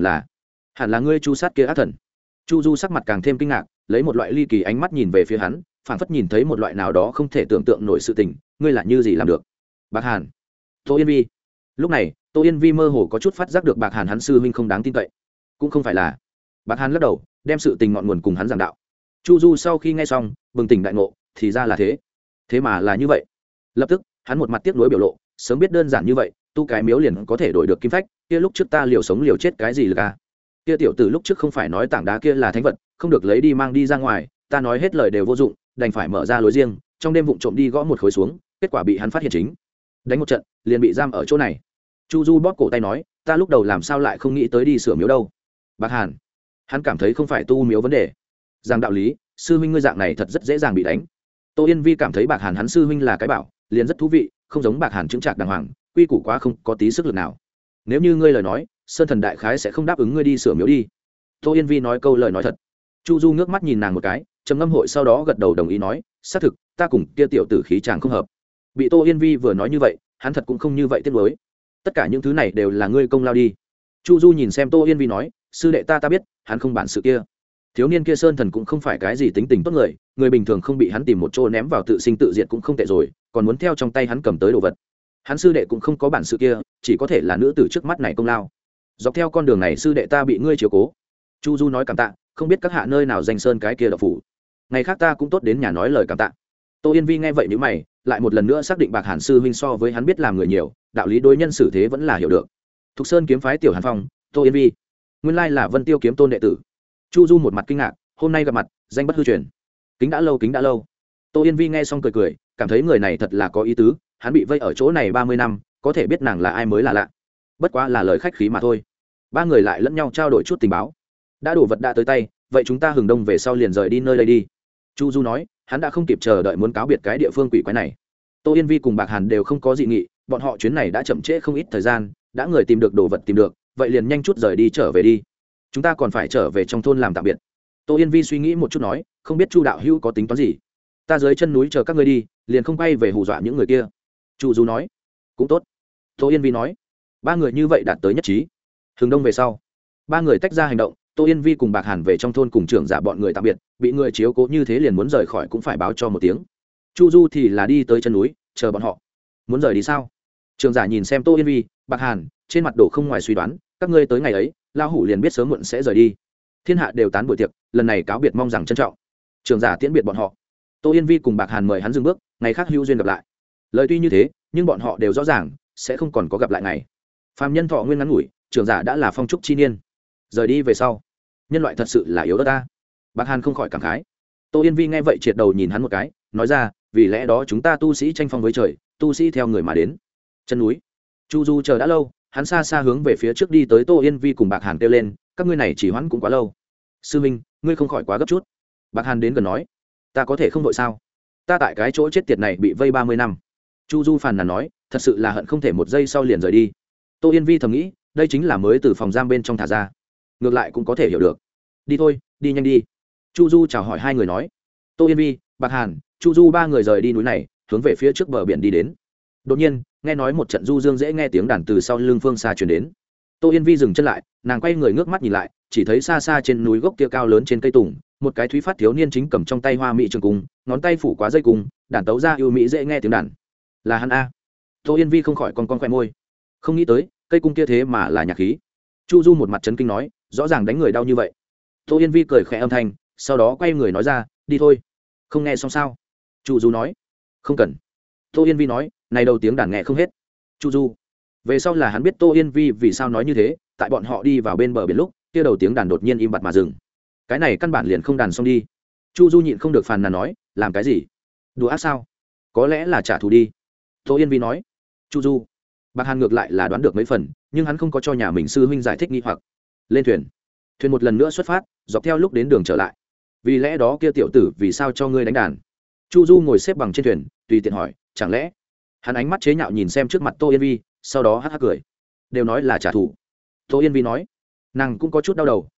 hẳn là ngươi chu sát kia ác thần. Chu Du sắc mặt càng thêm kinh ngạc, lấy một loại ly kỳ ánh mắt nhìn về phía hắn, phảng phất nhìn thấy một loại nào đó không thể tưởng tượng nổi sự tình, ngươi là như gì làm được? Bạc Hàn, Tô Yên Vi. Lúc này, Tô Yên Vi mơ hồ có chút phát giác được Bạc Hàn hắn sư huynh không đáng tin cậy. Cũng không phải là. Bạc Hàn lắc đầu, đem sự tình ngọn nguồn cùng hắn giảng đạo. Chu Du sau khi nghe xong, bừng tỉnh đại ngộ, thì ra là thế. Thế mà là như vậy. Lập tức, hắn một mặt tiếc nuối biểu lộ, sớm biết đơn giản như vậy, tu cái miếu liền có thể đổi được kim phách, kia lúc trước ta liều sống liều chết cái gì lực à? Kia tiểu tử lúc trước không phải nói tảng đá kia là thánh vật, không được lấy đi mang đi ra ngoài, ta nói hết lời đều vô dụng, đành phải mở ra lối riêng, trong đêm vụng trộm đi gõ một khối xuống, kết quả bị hắn phát hiện chính. Đánh một trận, liền bị giam ở chỗ này. Chu Du bóp cổ tay nói, ta lúc đầu làm sao lại không nghĩ tới đi sửa miếu đâu. Bạc Hàn, hắn cảm thấy không phải tu miếu vấn đề, rằng đạo lý, sư huynh ngươi dạng này thật rất dễ dàng bị đánh. Tô Yên Vi cảm thấy Bạc Hàn hắn sư huynh là cái bảo, liền rất thú vị, không giống Bạc Hàn chứng trạc đàng hoàng, quy củ quá không có tí sức lực nào. Nếu như ngươi lời nói, Sơn Thần đại khái sẽ không đáp ứng ngươi đi sửa miếu đi. Tô Yên Vi nói câu lời nói thật. Chu Du ngước mắt nhìn nàng một cái, trầm ngâm hội sau đó gật đầu đồng ý nói, xác thực, ta cùng kia tiểu tử khí chàng không hợp. Bị Tô Yên Vi vừa nói như vậy, hắn thật cũng không như vậy tiếc nuối. Tất cả những thứ này đều là ngươi công lao đi. Chu Du nhìn xem Tô Yên Vi nói, sư đệ ta biết, hắn không bản sự kia. Thiếu niên kia Sơn Thần cũng không phải cái gì tính tình tốt người, người bình thường không bị hắn tìm một chỗ ném vào tự sinh tự diệt cũng không tệ rồi, còn muốn theo trong tay hắn cầm tới đồ vật. Hắn sư đệ cũng không có bản sự kia, chỉ có thể là nữ tử trước mắt này công lao. Dọc theo con đường này sư đệ ta bị ngươi chiếu cố. Chu Du nói cảm tạ, không biết các hạ nơi nào danh sơn cái kia độc phủ. Ngày khác ta cũng tốt đến nhà nói lời cảm tạ. Tô Yên Vi nghe vậy nhíu mày, lại một lần nữa xác định Bạc Hàn sư huynh so với hắn biết làm người nhiều, đạo lý đối nhân xử thế vẫn là hiểu được. Thục Sơn kiếm phái tiểu Hàn Phong, Tô Yên Vi, nguyên lai là Vân Tiêu kiếm tôn đệ tử. Chu Du một mặt kinh ngạc, hôm nay gặp mặt, danh bất hư truyền. Kính đã lâu. Tô Yên Vi nghe xong cười cười, cảm thấy người này thật là có ý tứ, hắn bị vây ở chỗ này 30 năm, có thể biết nàng là ai mới là lạ. Bất quá là lời khách khí mà thôi. Ba người lại lẫn nhau trao đổi chút tình báo. Đã đồ vật đã tới tay, vậy chúng ta hừng đông về sau liền rời đi nơi đây đi. Chu Du nói, hắn đã không kịp chờ đợi muốn cáo biệt cái địa phương quỷ quái này. Tô Yên Vi cùng Bạc Hàn đều không có dị nghị, bọn họ chuyến này đã chậm trễ không ít thời gian, đã người tìm được đồ vật tìm được, vậy liền nhanh chút rời đi trở về đi. Chúng ta còn phải trở về trong thôn làm tạm biệt. Tô Yên Vi suy nghĩ một chút nói, không biết Chu đạo hữu có tính toán gì. Ta dưới chân núi chờ các ngươi đi, liền không quay về hù dọa những người kia. Chu Du nói, cũng tốt. Tô Yên Vi nói, ba người như vậy đạt tới nhất trí. Hừng đông về sau, ba người tách ra hành động. Tô Yên Vi cùng Bạc Hàn về trong thôn cùng trưởng giả bọn người tạm biệt, bị người chiếu cố như thế liền muốn rời khỏi cũng phải báo cho một tiếng. Chu Du thì là đi tới chân núi chờ bọn họ. Muốn rời đi sao? Trưởng giả nhìn xem Tô Yên Vi, Bạc Hàn, trên mặt đổ không ngoài suy đoán, các ngươi tới ngày ấy, lão hủ liền biết sớm muộn sẽ rời đi. Thiên hạ đều tán buổi tiệc, lần này cáo biệt mong rằng trân trọng. Trưởng giả tiễn biệt bọn họ. Tô Yên Vi cùng Bạc Hàn mời hắn dừng bước, ngày khác hữu duyên gặp lại. Lời tuy như thế, nhưng bọn họ đều rõ ràng sẽ không còn có gặp lại ngày. Phàm nhân thọ nguyên ngắn ngủi, trưởng giả đã là phong trúc chi niên. Rời đi về sau, nhân loại thật sự là yếu ớt ta. Bạc Hàn không khỏi cảm khái. Tô Yên Vi nghe vậy triệt đầu nhìn hắn một cái, nói ra, vì lẽ đó chúng ta tu sĩ tranh phong với trời, tu sĩ theo người mà đến. Chân núi, Chu Du chờ đã lâu, hắn xa xa hướng về phía trước đi tới. Tô Yên Vi cùng Bạc Hàn kêu lên, các ngươi này chỉ hoãn cũng quá lâu. Sư minh, ngươi không khỏi quá gấp chút. Bạc Hàn đến gần nói, ta có thể không đội sao? Ta tại cái chỗ chết tiệt này bị vây 30 năm. Chu Du phàn nàn nói, thật sự là hận không thể một giây sau liền rời đi. Tô Yên Vi thầm nghĩ, đây chính là mới từ phòng giam bên trong thả ra, ngược lại cũng có thể hiểu được. Đi thôi, đi nhanh đi. Chu Du chào hỏi hai người nói. Tô Yên Vi, Bạc Hàn, Chu Du ba người rời đi núi này, hướng về phía trước bờ biển đi đến. Đột nhiên, nghe nói một trận du dương dễ nghe tiếng đàn từ sau lưng phương xa truyền đến. Tô Yên Vi dừng chân lại, nàng quay người ngước mắt nhìn lại, chỉ thấy xa xa trên núi gốc kia cao lớn trên cây tùng, một cái thúy phát thiếu niên chính cầm trong tay hoa mỹ trường cung, ngón tay phủ quá dây cung, đàn tấu ra ưu mỹ dễ nghe tiếng đàn. Là hắn a. Tô Yên Vi không khỏi con khoe môi. Không nghĩ tới, cây cung kia thế mà là nhạc khí. Chu Du một mặt chấn kinh nói, rõ ràng đánh người đau như vậy. Tô Yên Vi cười khẽ âm thanh, sau đó quay người nói ra, đi thôi. Không nghe xong sao? Chu Du nói, không cần. Tô Yên Vi nói, này đầu tiếng đàn nghe không hết. Chu Du, về sau là hắn biết Tô Yên Vi vì sao nói như thế, tại bọn họ đi vào bên bờ biển lúc, kia đầu tiếng đàn đột nhiên im bặt mà dừng. Cái này căn bản liền không đàn xong đi. Chu Du nhịn không được phàn nàn nói, làm cái gì? Đùa ác sao? Có lẽ là trả thù đi. Tô Yên Vi nói. Chu Du, Bạc Hàn ngược lại là đoán được mấy phần, nhưng hắn không có cho nhà mình sư huynh giải thích nghi hoặc. Lên thuyền. Thuyền một lần nữa xuất phát, dọc theo lúc đến đường trở lại. Vì lẽ đó kia tiểu tử vì sao cho ngươi đánh đàn? Chu Du ngồi xếp bằng trên thuyền, tùy tiện hỏi, chẳng lẽ? Hắn ánh mắt chế nhạo nhìn xem trước mặt Tô Yên Vi, sau đó hắc hắc cười. Đều nói là trả thù. Tô Yên Vi nói, nàng cũng có chút đau đầu,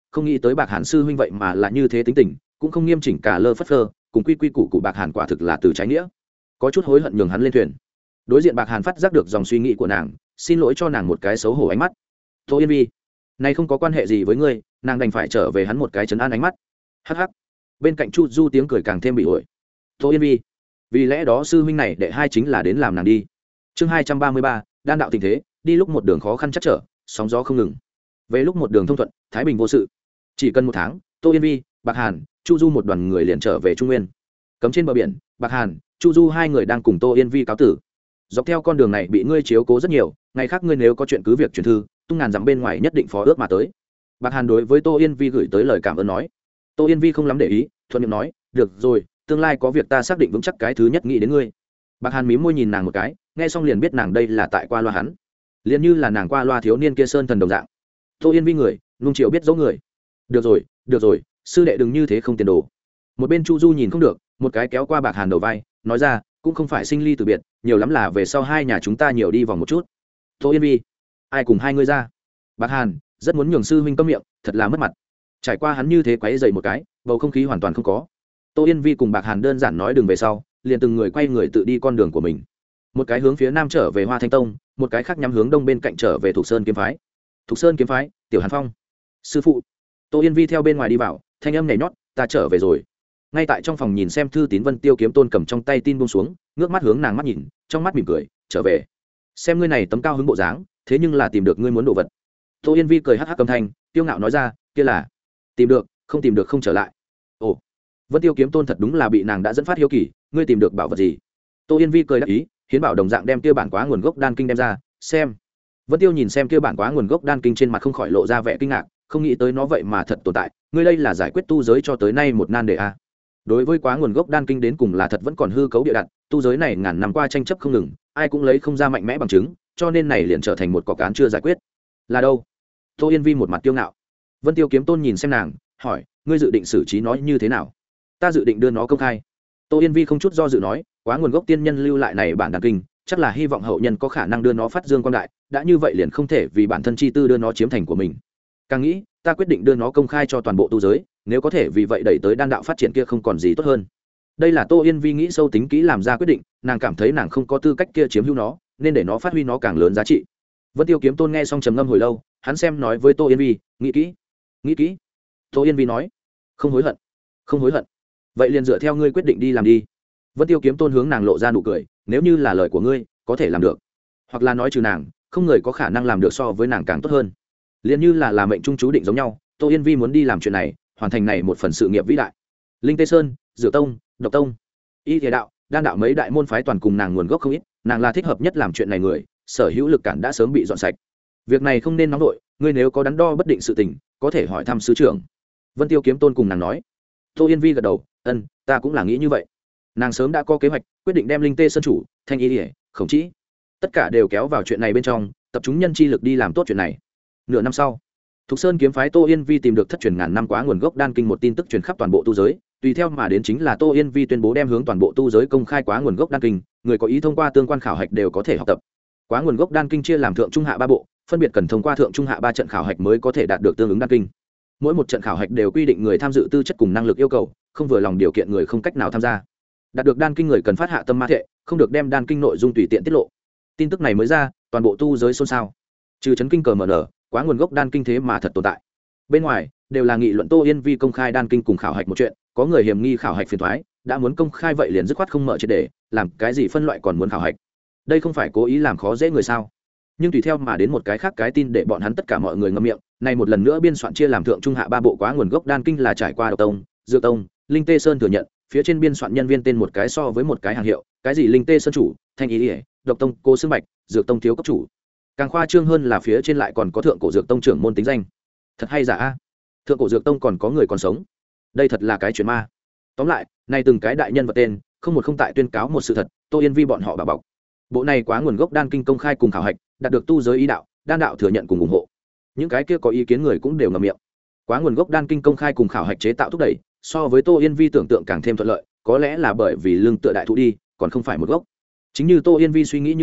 không nghĩ tới Bạc Hàn sư huynh vậy mà là như thế tính tình, cũng không nghiêm chỉnh cả lơ phất phơ, cùng quy quy củ của Bạc Hàn quả thực là từ trái nghĩa. Có chút hối hận nhường hắn lên thuyền. Đối diện Bạc Hàn phát giác được dòng suy nghĩ của nàng, xin lỗi cho nàng một cái xấu hổ ánh mắt. Tô Yên Vi, này không có quan hệ gì với ngươi, nàng đành phải trở về hắn một cái trấn an ánh mắt. Hắc hắc. Bên cạnh Chu Du tiếng cười càng thêm bị ổi. Tô Yên Vi, vì lẽ đó sư huynh này đệ hai chính là đến làm nàng đi. Chương 233, đan đạo tình thế, đi lúc một đường khó khăn chắc trở, sóng gió không ngừng. Về lúc một đường thông thuận, thái bình vô sự. Chỉ cần một tháng, Tô Yên Vi, Bạc Hàn, Chu Du một đoàn người liền trở về Trung Nguyên. Cấm trên bờ biển, Bạc Hàn, Chu Du hai người đang cùng Tô Yên Vi cáo tử. Dọc theo con đường này bị ngươi chiếu cố rất nhiều, ngày khác ngươi nếu có chuyện cứ việc truyền thư, tung ngàn dặm bên ngoài nhất định phó ước mà tới. Bạc Hàn đối với Tô Yên Vi gửi tới lời cảm ơn nói. Tô Yên Vi không lắm để ý, thuận miệng nói, được rồi, tương lai có việc ta xác định vững chắc cái thứ nhất nghĩ đến ngươi. Bạc Hàn mím môi nhìn nàng một cái, nghe xong liền biết nàng đây là tại qua loa hắn, liền như là nàng qua loa thiếu niên kia sơn thần đồng dạng. Tô Yên Vi người nung chiều biết dấu người. Được rồi, sư đệ đừng như thế không tiền đồ. Một bên Chu Du nhìn không được, một cái kéo qua Bạc Hàn đầu vai, nói ra, cũng không phải sinh ly từ biệt, nhiều lắm là về sau hai nhà chúng ta nhiều đi vòng một chút. Tô Yên Vi, ai cùng hai ngươi ra? Bạc Hàn rất muốn nhường sư huynh câm miệng, thật là mất mặt. Trải qua hắn như thế quấy dậy một cái, bầu không khí hoàn toàn không có. Tô Yên Vi cùng Bạc Hàn đơn giản nói đường về sau, liền từng người quay người tự đi con đường của mình. Một cái hướng phía nam trở về Hoa Thanh Tông, một cái khác nhắm hướng đông bên cạnh trở về Thục Sơn kiếm phái. Thục Sơn kiếm phái, Tiểu Hàn Phong. Sư phụ. Tô Yên Vi theo bên ngoài đi vào, thanh âm nhảy nhót, ta trở về rồi. Ngay tại trong phòng nhìn xem thư tín Vân Tiêu Kiếm Tôn cầm trong tay tin buông xuống, ngước mắt hướng nàng mắt nhìn, trong mắt mỉm cười, trở về. Xem ngươi này tấm cao hứng bộ dáng, thế nhưng là tìm được ngươi muốn đồ vật. Tô Yên Vi cười hắc hắc âm thanh, tiêu ngạo nói ra, kia là tìm được, không tìm được không trở lại. Ồ, Vân Tiêu Kiếm Tôn thật đúng là bị nàng đã dẫn phát hiếu kỳ, ngươi tìm được bảo vật gì? Tô Yên Vi cười đáp ý, hiến bảo đồng dạng đem kia bản quá nguồn gốc đan kinh đem ra, xem. Vân Tiêu nhìn xem kia bản quá nguồn gốc đan kinh trên mặt không khỏi lộ ra vẻ kinh ngạc, không nghĩ tới nó vậy mà thật tồn tại, ngươi đây là giải quyết tu giới cho tới nay một nan đề a. Đối với quá nguồn gốc đan kinh đến cùng là thật vẫn còn hư cấu địa đặt, tu giới này ngàn năm qua tranh chấp không ngừng, ai cũng lấy không ra mạnh mẽ bằng chứng, cho nên này liền trở thành một cọc án chưa giải quyết. Là đâu? Tô Yên Vi một mặt kiêu ngạo. Vân Tiêu Kiếm Tôn nhìn xem nàng, hỏi, ngươi dự định xử trí nó như thế nào? Ta dự định đưa nó công khai. Tô Yên Vi không chút do dự nói, quá nguồn gốc tiên nhân lưu lại này bản đan kinh, chắc là hy vọng hậu nhân có khả năng đưa nó phát dương quang đại, đã như vậy liền không thể vì bản thân chi tư đưa nó chiếm thành của mình. Càng nghĩ, ta quyết định đưa nó công khai cho toàn bộ tu giới, nếu có thể vì vậy đẩy tới đan đạo phát triển kia không còn gì tốt hơn. Đây là Tô Yên Vi nghĩ sâu tính kỹ làm ra quyết định, nàng cảm thấy nàng không có tư cách kia chiếm hữu nó, nên để nó phát huy nó càng lớn giá trị. Vân Tiêu Kiếm Tôn nghe xong trầm ngâm hồi lâu, hắn xem nói với Tô Yên Vi, nghĩ kỹ. Tô Yên Vi nói, không hối hận. Vậy liền dựa theo ngươi quyết định đi làm đi. Vân Tiêu Kiếm Tôn hướng nàng lộ ra nụ cười, nếu như là lời của ngươi, có thể làm được, hoặc là nói trừ nàng, không người có khả năng làm được so với nàng càng tốt hơn. Liền như là mệnh trung chú định giống nhau, Tô Yên Vi muốn đi làm chuyện này, hoàn thành này một phần sự nghiệp vĩ đại. Linh Tê Sơn, Dược Tông, Độc Tông, Y Thế Đạo, Đan Đạo mấy đại môn phái toàn cùng nàng nguồn gốc không ít, nàng là thích hợp nhất làm chuyện này người, sở hữu lực cản đã sớm bị dọn sạch. Việc này không nên nóng vội, ngươi nếu có đắn đo bất định sự tình, có thể hỏi thăm sứ trưởng. Vân Tiêu Kiếm Tôn cùng nàng nói. Tô Yên Vi gật đầu, ta cũng là nghĩ như vậy. Nàng sớm đã có kế hoạch, quyết định đem Linh Tê Sơn chủ, Thanh Y Liễu, Khổng Chỉ, tất cả đều kéo vào chuyện này bên trong, tập trung nhân chi lực đi làm tốt chuyện này. Nửa năm sau, Thục Sơn kiếm phái Tô Yên Vi tìm được thất truyền ngàn năm quá nguồn gốc đan kinh một tin tức truyền khắp toàn bộ tu giới, tùy theo mà đến chính là Tô Yên Vi tuyên bố đem hướng toàn bộ tu giới công khai quá nguồn gốc đan kinh, người có ý thông qua tương quan khảo hạch đều có thể học tập. Quá nguồn gốc đan kinh chia làm thượng trung hạ ba bộ, phân biệt cần thông qua thượng trung hạ ba trận khảo hạch mới có thể đạt được tương ứng đan kinh. Mỗi một trận khảo hạch đều quy định người tham dự tư chất cùng năng lực yêu cầu, không vừa lòng điều kiện người không cách nào tham gia. Đạt được đan kinh người cần phát hạ tâm ma thệ, không được đem đan kinh nội dung tùy tiện tiết lộ. Tin tức này mới ra, toàn bộ tu giới xôn xao. Trừ chấn kinh cờ mở nở, quá nguồn gốc đan kinh thế mà thật tồn tại. Bên ngoài đều là nghị luận Tô Yên Vi công khai đan kinh cùng khảo hạch một chuyện, có người hiềm nghi khảo hạch phiền toái, đã muốn công khai vậy liền dứt khoát không mở triệt để, làm cái gì phân loại còn muốn khảo hạch. Đây không phải cố ý làm khó dễ người sao? Nhưng tùy theo mà đến một cái khác cái tin để bọn hắn tất cả mọi người ngậm miệng, này một lần nữa biên soạn chia làm thượng trung hạ ba bộ quá nguồn gốc đan kinh là trải qua Độc Tông, Dược Tông, Linh Tê Sơn thừa nhận, phía trên biên soạn nhân viên tên một cái so với một cái hàng hiệu, cái gì Linh Tê Sơn chủ, Thanh Y Liễu, Độc Tông Cô Sương Bạch, Dược Tông thiếu cấp chủ. Càng khoa trương hơn là phía trên lại còn có thượng cổ Dược Tông trưởng môn tính danh. Thật hay giả a? Thượng cổ Dược Tông còn có người còn sống. Đây thật là cái chuyện ma. Tóm lại, này từng cái đại nhân vật tên, không một không tại tuyên cáo một sự thật, Tô Yên Vi bọn họ bảo bọc. Bộ này quá nguồn gốc đan kinh công khai cùng khảo hạch, đạt được tu giới ý đạo, đan đạo thừa nhận cùng ủng hộ. Những cái kia có ý kiến người cũng đều ngậm miệng. Quá nguồn gốc đan kinh công khai cùng khảo hạch chế tạo thúc đẩy, so với Tô Yên Vi tưởng tượng càng thêm thuận lợi, có lẽ là bởi vì lương tựa đại thụ đi, còn không phải một gốc. Chính như Tô Yên Vi suy nghĩ như vậy,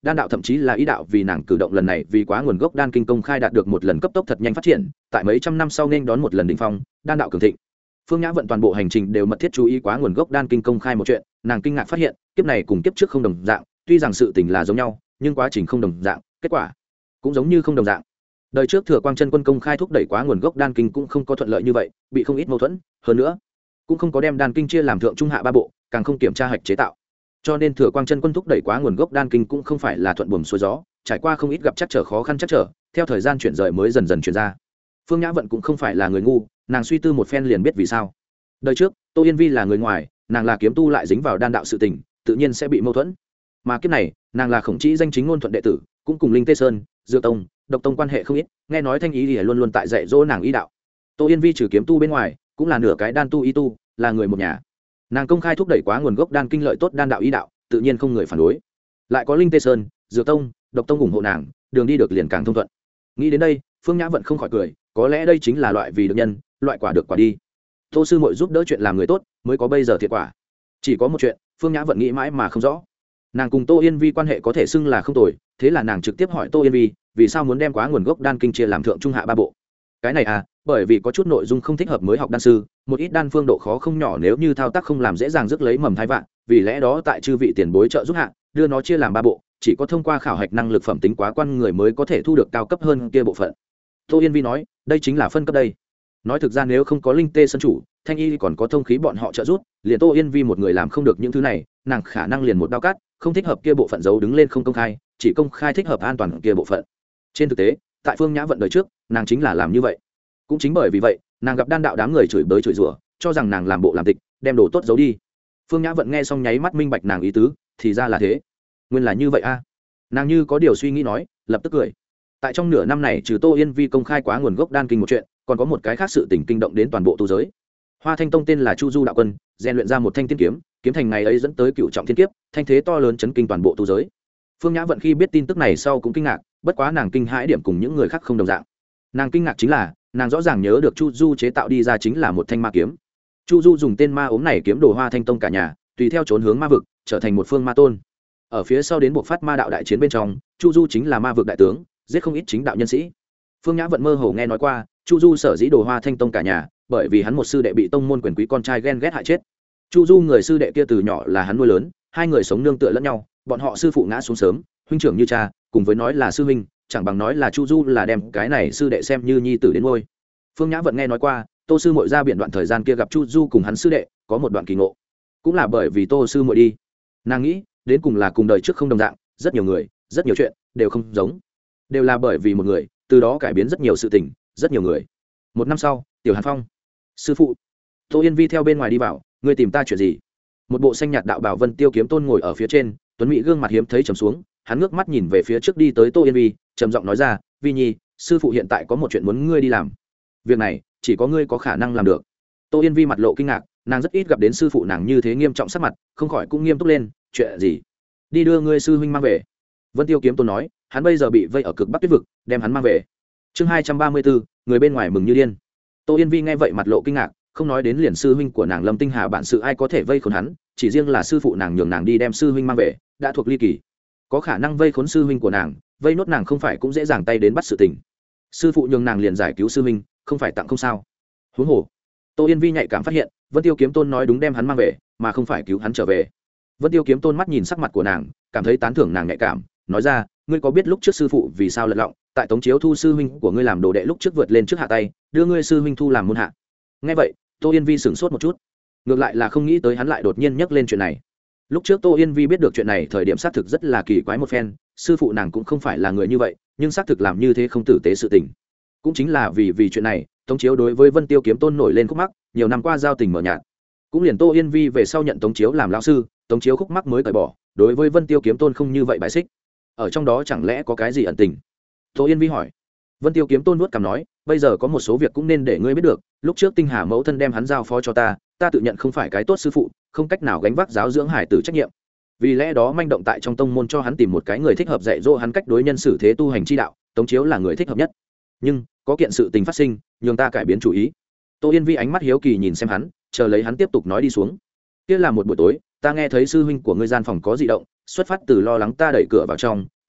đan đạo thậm chí là ý đạo vì nàng cử động lần này vì quá nguồn gốc đan kinh công khai đạt được một lần cấp tốc thật nhanh phát triển, tại mấy trăm năm sau nên đón một lần đỉnh phong, đan đạo cường thịnh. Phương Nhã Vận toàn bộ hành trình đều mật thiết chú ý quá nguồn gốc đan kinh công khai một chuyện, nàng kinh ngạc phát hiện, kiếp này cùng kiếp trước không đồng dạng, tuy rằng sự tình là giống nhau, nhưng quá trình không đồng dạng, kết quả cũng giống như không đồng dạng. Đời trước Thừa Quang Chân Quân công khai thúc đẩy quá nguồn gốc đan kinh cũng không có thuận lợi như vậy, bị không ít mâu thuẫn, hơn nữa, cũng không có đem đan kinh chia làm thượng trung hạ ba bộ, càng không kiểm tra hạch chế tạo. Cho nên Thừa Quang Chân Quân thúc đẩy quá nguồn gốc đan kinh cũng không phải là thuận buồm xuôi gió, trải qua không ít gặp chắc trở khó khăn chắc trở, theo thời gian chuyển rời mới dần dần chuyển ra. Phương Nhã Vận cũng không phải là người ngu, nàng suy tư một phen liền biết vì sao. Đời trước, Tô Yên Vi là người ngoài, nàng là kiếm tu lại dính vào đan đạo sự tình, tự nhiên sẽ bị mâu thuẫn. Mà kiếp này, nàng là khổng chỉ danh chính ngôn thuận đệ tử, cũng cùng Linh Tê Sơn, Dược Tông, Độc Tông quan hệ không ít, nghe nói Thanh Ý thì luôn luôn tại dạy dỗ nàng ý đạo. Tô Yên Vi trừ kiếm tu bên ngoài, cũng là nửa cái đan tu ý tu, là người một nhà. Nàng công khai thúc đẩy quá nguồn gốc đan kinh lợi tốt đan đạo ý đạo, tự nhiên không người phản đối. Lại có Linh Tê Sơn, Dược Tông, Độc Tông ủng hộ nàng, đường đi được liền càng thông thuận. Nghĩ đến đây, Phương Nhã Vận không khỏi cười, có lẽ đây chính là loại vì được nhân, loại quả được quả đi. Tô sư muội giúp đỡ chuyện làm người tốt, mới có bây giờ thiệt quả. Chỉ có một chuyện, Phương Nhã Vận nghĩ mãi mà không rõ. Nàng cùng Tô Yên Vi quan hệ có thể xưng là không tồi, thế là nàng trực tiếp hỏi Tô Yên Vi, vì sao muốn đem quá nguồn gốc đan kinh chia làm thượng trung hạ ba bộ. Cái này à, bởi vì có chút nội dung không thích hợp mới học đan sư, một ít đan phương độ khó không nhỏ, nếu như thao tác không làm dễ dàng rước lấy mầm thai vạn, vì lẽ đó tại chư vị tiền bối trợ giúp hạ, đưa nó chia làm ba bộ, chỉ có thông qua khảo hạch năng lực phẩm tính quá quan người mới có thể thu được cao cấp hơn kia bộ phận. Tô Yên Vi nói, đây chính là phân cấp đây. Nói thực ra nếu không có Linh Tê sân chủ, Thanh Y còn có thông khí bọn họ trợ giúp, liền Tô Yên Vi một người làm không được những thứ này, nàng khả năng liền một đao cắt, không thích hợp kia bộ phận giấu đứng lên không công khai, chỉ công khai thích hợp an toàn kia bộ phận. Trên thực tế, tại Phương Nhã Vận đời trước, nàng chính là làm như vậy. Cũng chính bởi vì vậy, nàng gặp đan đạo đám người chửi bới chửi rủa, cho rằng nàng làm bộ làm tịch, đem đồ tốt giấu đi. Phương Nhã Vận nghe xong nháy mắt minh bạch nàng ý tứ, thì ra là thế. Nguyên là như vậy a. Nàng như có điều suy nghĩ nói, lập tức cười. Tại trong nửa năm này, trừ Tô Yên Vi công khai quá nguồn gốc đan kinh một chuyện, còn có một cái khác sự tình kinh động đến toàn bộ tu giới. Hoa Thanh Tông tên là Chu Du đạo quân, rèn luyện ra một thanh tiên kiếm, kiếm thành ngày ấy dẫn tới cựu trọng thiên kiếp, thanh thế to lớn chấn kinh toàn bộ tu giới. Phương Nhã Vận khi biết tin tức này sau cũng kinh ngạc, bất quá nàng kinh hãi điểm cùng những người khác không đồng dạng. Nàng kinh ngạc chính là, nàng rõ ràng nhớ được Chu Du chế tạo đi ra chính là một thanh ma kiếm. Chu Du dùng tên ma ốm này kiếm đồ Hoa Thanh Tông cả nhà, tùy theo trốn hướng ma vực, trở thành một phương ma tôn. Ở phía sau đến buộc phát ma đạo đại chiến bên trong, Chu Du chính là ma vực đại tướng, giết không ít chính đạo nhân sĩ. Phương Nhã Vận mơ hồ nghe nói qua, Chu Du sở dĩ đồ Hoa Thanh Tông cả nhà, bởi vì hắn một sư đệ bị tông môn quyền quý con trai ghen ghét hại chết. Chu Du người sư đệ kia từ nhỏ là hắn nuôi lớn, hai người sống nương tựa lẫn nhau, bọn họ sư phụ ngã xuống sớm, huynh trưởng như cha, cùng với nói là sư huynh, chẳng bằng nói là Chu Du là đem cái này sư đệ xem như nhi tử đến nuôi. Phương Nhã Vận nghe nói qua, Tô sư muội ra biển đoạn thời gian kia gặp Chu Du cùng hắn sư đệ, có một đoạn kỳ ngộ. Cũng là bởi vì Tô sư muội đi. Nàng nghĩ, đến cùng là cùng đời trước không đồng dạng, rất nhiều người, rất nhiều chuyện đều không giống. Đều là bởi vì một người, từ đó cải biến rất nhiều sự tình, rất nhiều người. Một năm sau, Tiểu Hàn Phong, sư phụ. Tô Yên Vi theo bên ngoài đi vào, ngươi tìm ta chuyện gì? Một bộ xanh nhạt đạo bào Vân Tiêu Kiếm Tôn ngồi ở phía trên, tuấn mỹ gương mặt hiếm thấy trầm xuống, hắn ngước mắt nhìn về phía trước đi tới Tô Yên Vi, trầm giọng nói ra, Vi Nhi, sư phụ hiện tại có một chuyện muốn ngươi đi làm. Việc này chỉ có ngươi có khả năng làm được. Tô Yên Vi mặt lộ kinh ngạc, nàng rất ít gặp đến sư phụ nàng như thế nghiêm trọng sắc mặt, không khỏi cũng nghiêm túc lên, chuyện gì? Đi đưa ngươi sư huynh mang về. Vân Tiêu Kiếm Tôn nói, hắn bây giờ bị vây ở cực Bắc Tuyết vực, đem hắn mang về. Chương 234, người bên ngoài mừng như điên. Tô Yên Vi nghe vậy mặt lộ kinh ngạc, không nói đến liền sư huynh của nàng Lâm Tinh Hà bản sự ai có thể vây khốn hắn, chỉ riêng là sư phụ nàng nhường nàng đi đem sư huynh mang về, đã thuộc ly kỳ. Có khả năng vây khốn sư huynh của nàng, vây nốt nàng không phải cũng dễ dàng tay đến bắt sự tình. Sư phụ nhường nàng liền giải cứu sư huynh, không phải tặng không sao. Huống hồ, Tô Yên Vi nhạy cảm phát hiện, Vân Tiêu Kiếm Tôn nói đúng đem hắn mang về, mà không phải cứu hắn trở về. Vân Tiêu Kiếm Tôn mắt nhìn sắc mặt của nàng, cảm thấy tán thưởng nàng nhạy cảm, nói ra, ngươi có biết lúc trước sư phụ vì sao lật lọng, tại Tống Chiếu thu sư huynh của ngươi làm đồ đệ lúc trước vượt lên trước hạ tay, đưa ngươi sư huynh thu làm môn hạ. Nghe vậy, Tô Yên Vi sửng sốt một chút, ngược lại là không nghĩ tới hắn lại đột nhiên nhắc lên chuyện này. Lúc trước Tô Yên Vi biết được chuyện này thời điểm xác thực rất là kỳ quái một phen, sư phụ nàng cũng không phải là người như vậy, nhưng xác thực làm như thế không tử tế sự tình. Cũng chính là vì chuyện này, Tống Chiếu đối với Vân Tiêu Kiếm Tôn nổi lên khúc mắc, nhiều năm qua giao tình mờ nhạt. Cũng liền Tô Yên Vi về sau nhận Tống Chiếu làm lão sư, Tống Chiếu khúc mắc mới cởi bỏ, đối với Vân Tiêu Kiếm Tôn không như vậy bài xích. Ở trong đó chẳng lẽ có cái gì ẩn tình? Tô Yên Vi hỏi. Vân Tiêu Kiếm Tôn nuốt cằm nói, bây giờ có một số việc cũng nên để ngươi biết được, lúc trước Tinh Hà mẫu thân đem hắn giao phó cho ta, ta tự nhận không phải cái tốt sư phụ, không cách nào gánh vác giáo dưỡng hải tử trách nhiệm. Vì lẽ đó manh động tại trong tông môn cho hắn tìm một cái người thích hợp dạy dỗ hắn cách đối nhân xử thế tu hành chi đạo, Tống Chiếu là người thích hợp nhất. Nhưng có kiện sự tình phát sinh, nhường ta cải biến chủ ý. Tô Yên Vi ánh mắt hiếu kỳ nhìn xem hắn, chờ lấy hắn tiếp tục nói đi xuống. Kia là một buổi tối, ta nghe thấy sư huynh của ngươi gian phòng có dị động, xuất phát từ lo lắng ta đẩy cửa vào trong,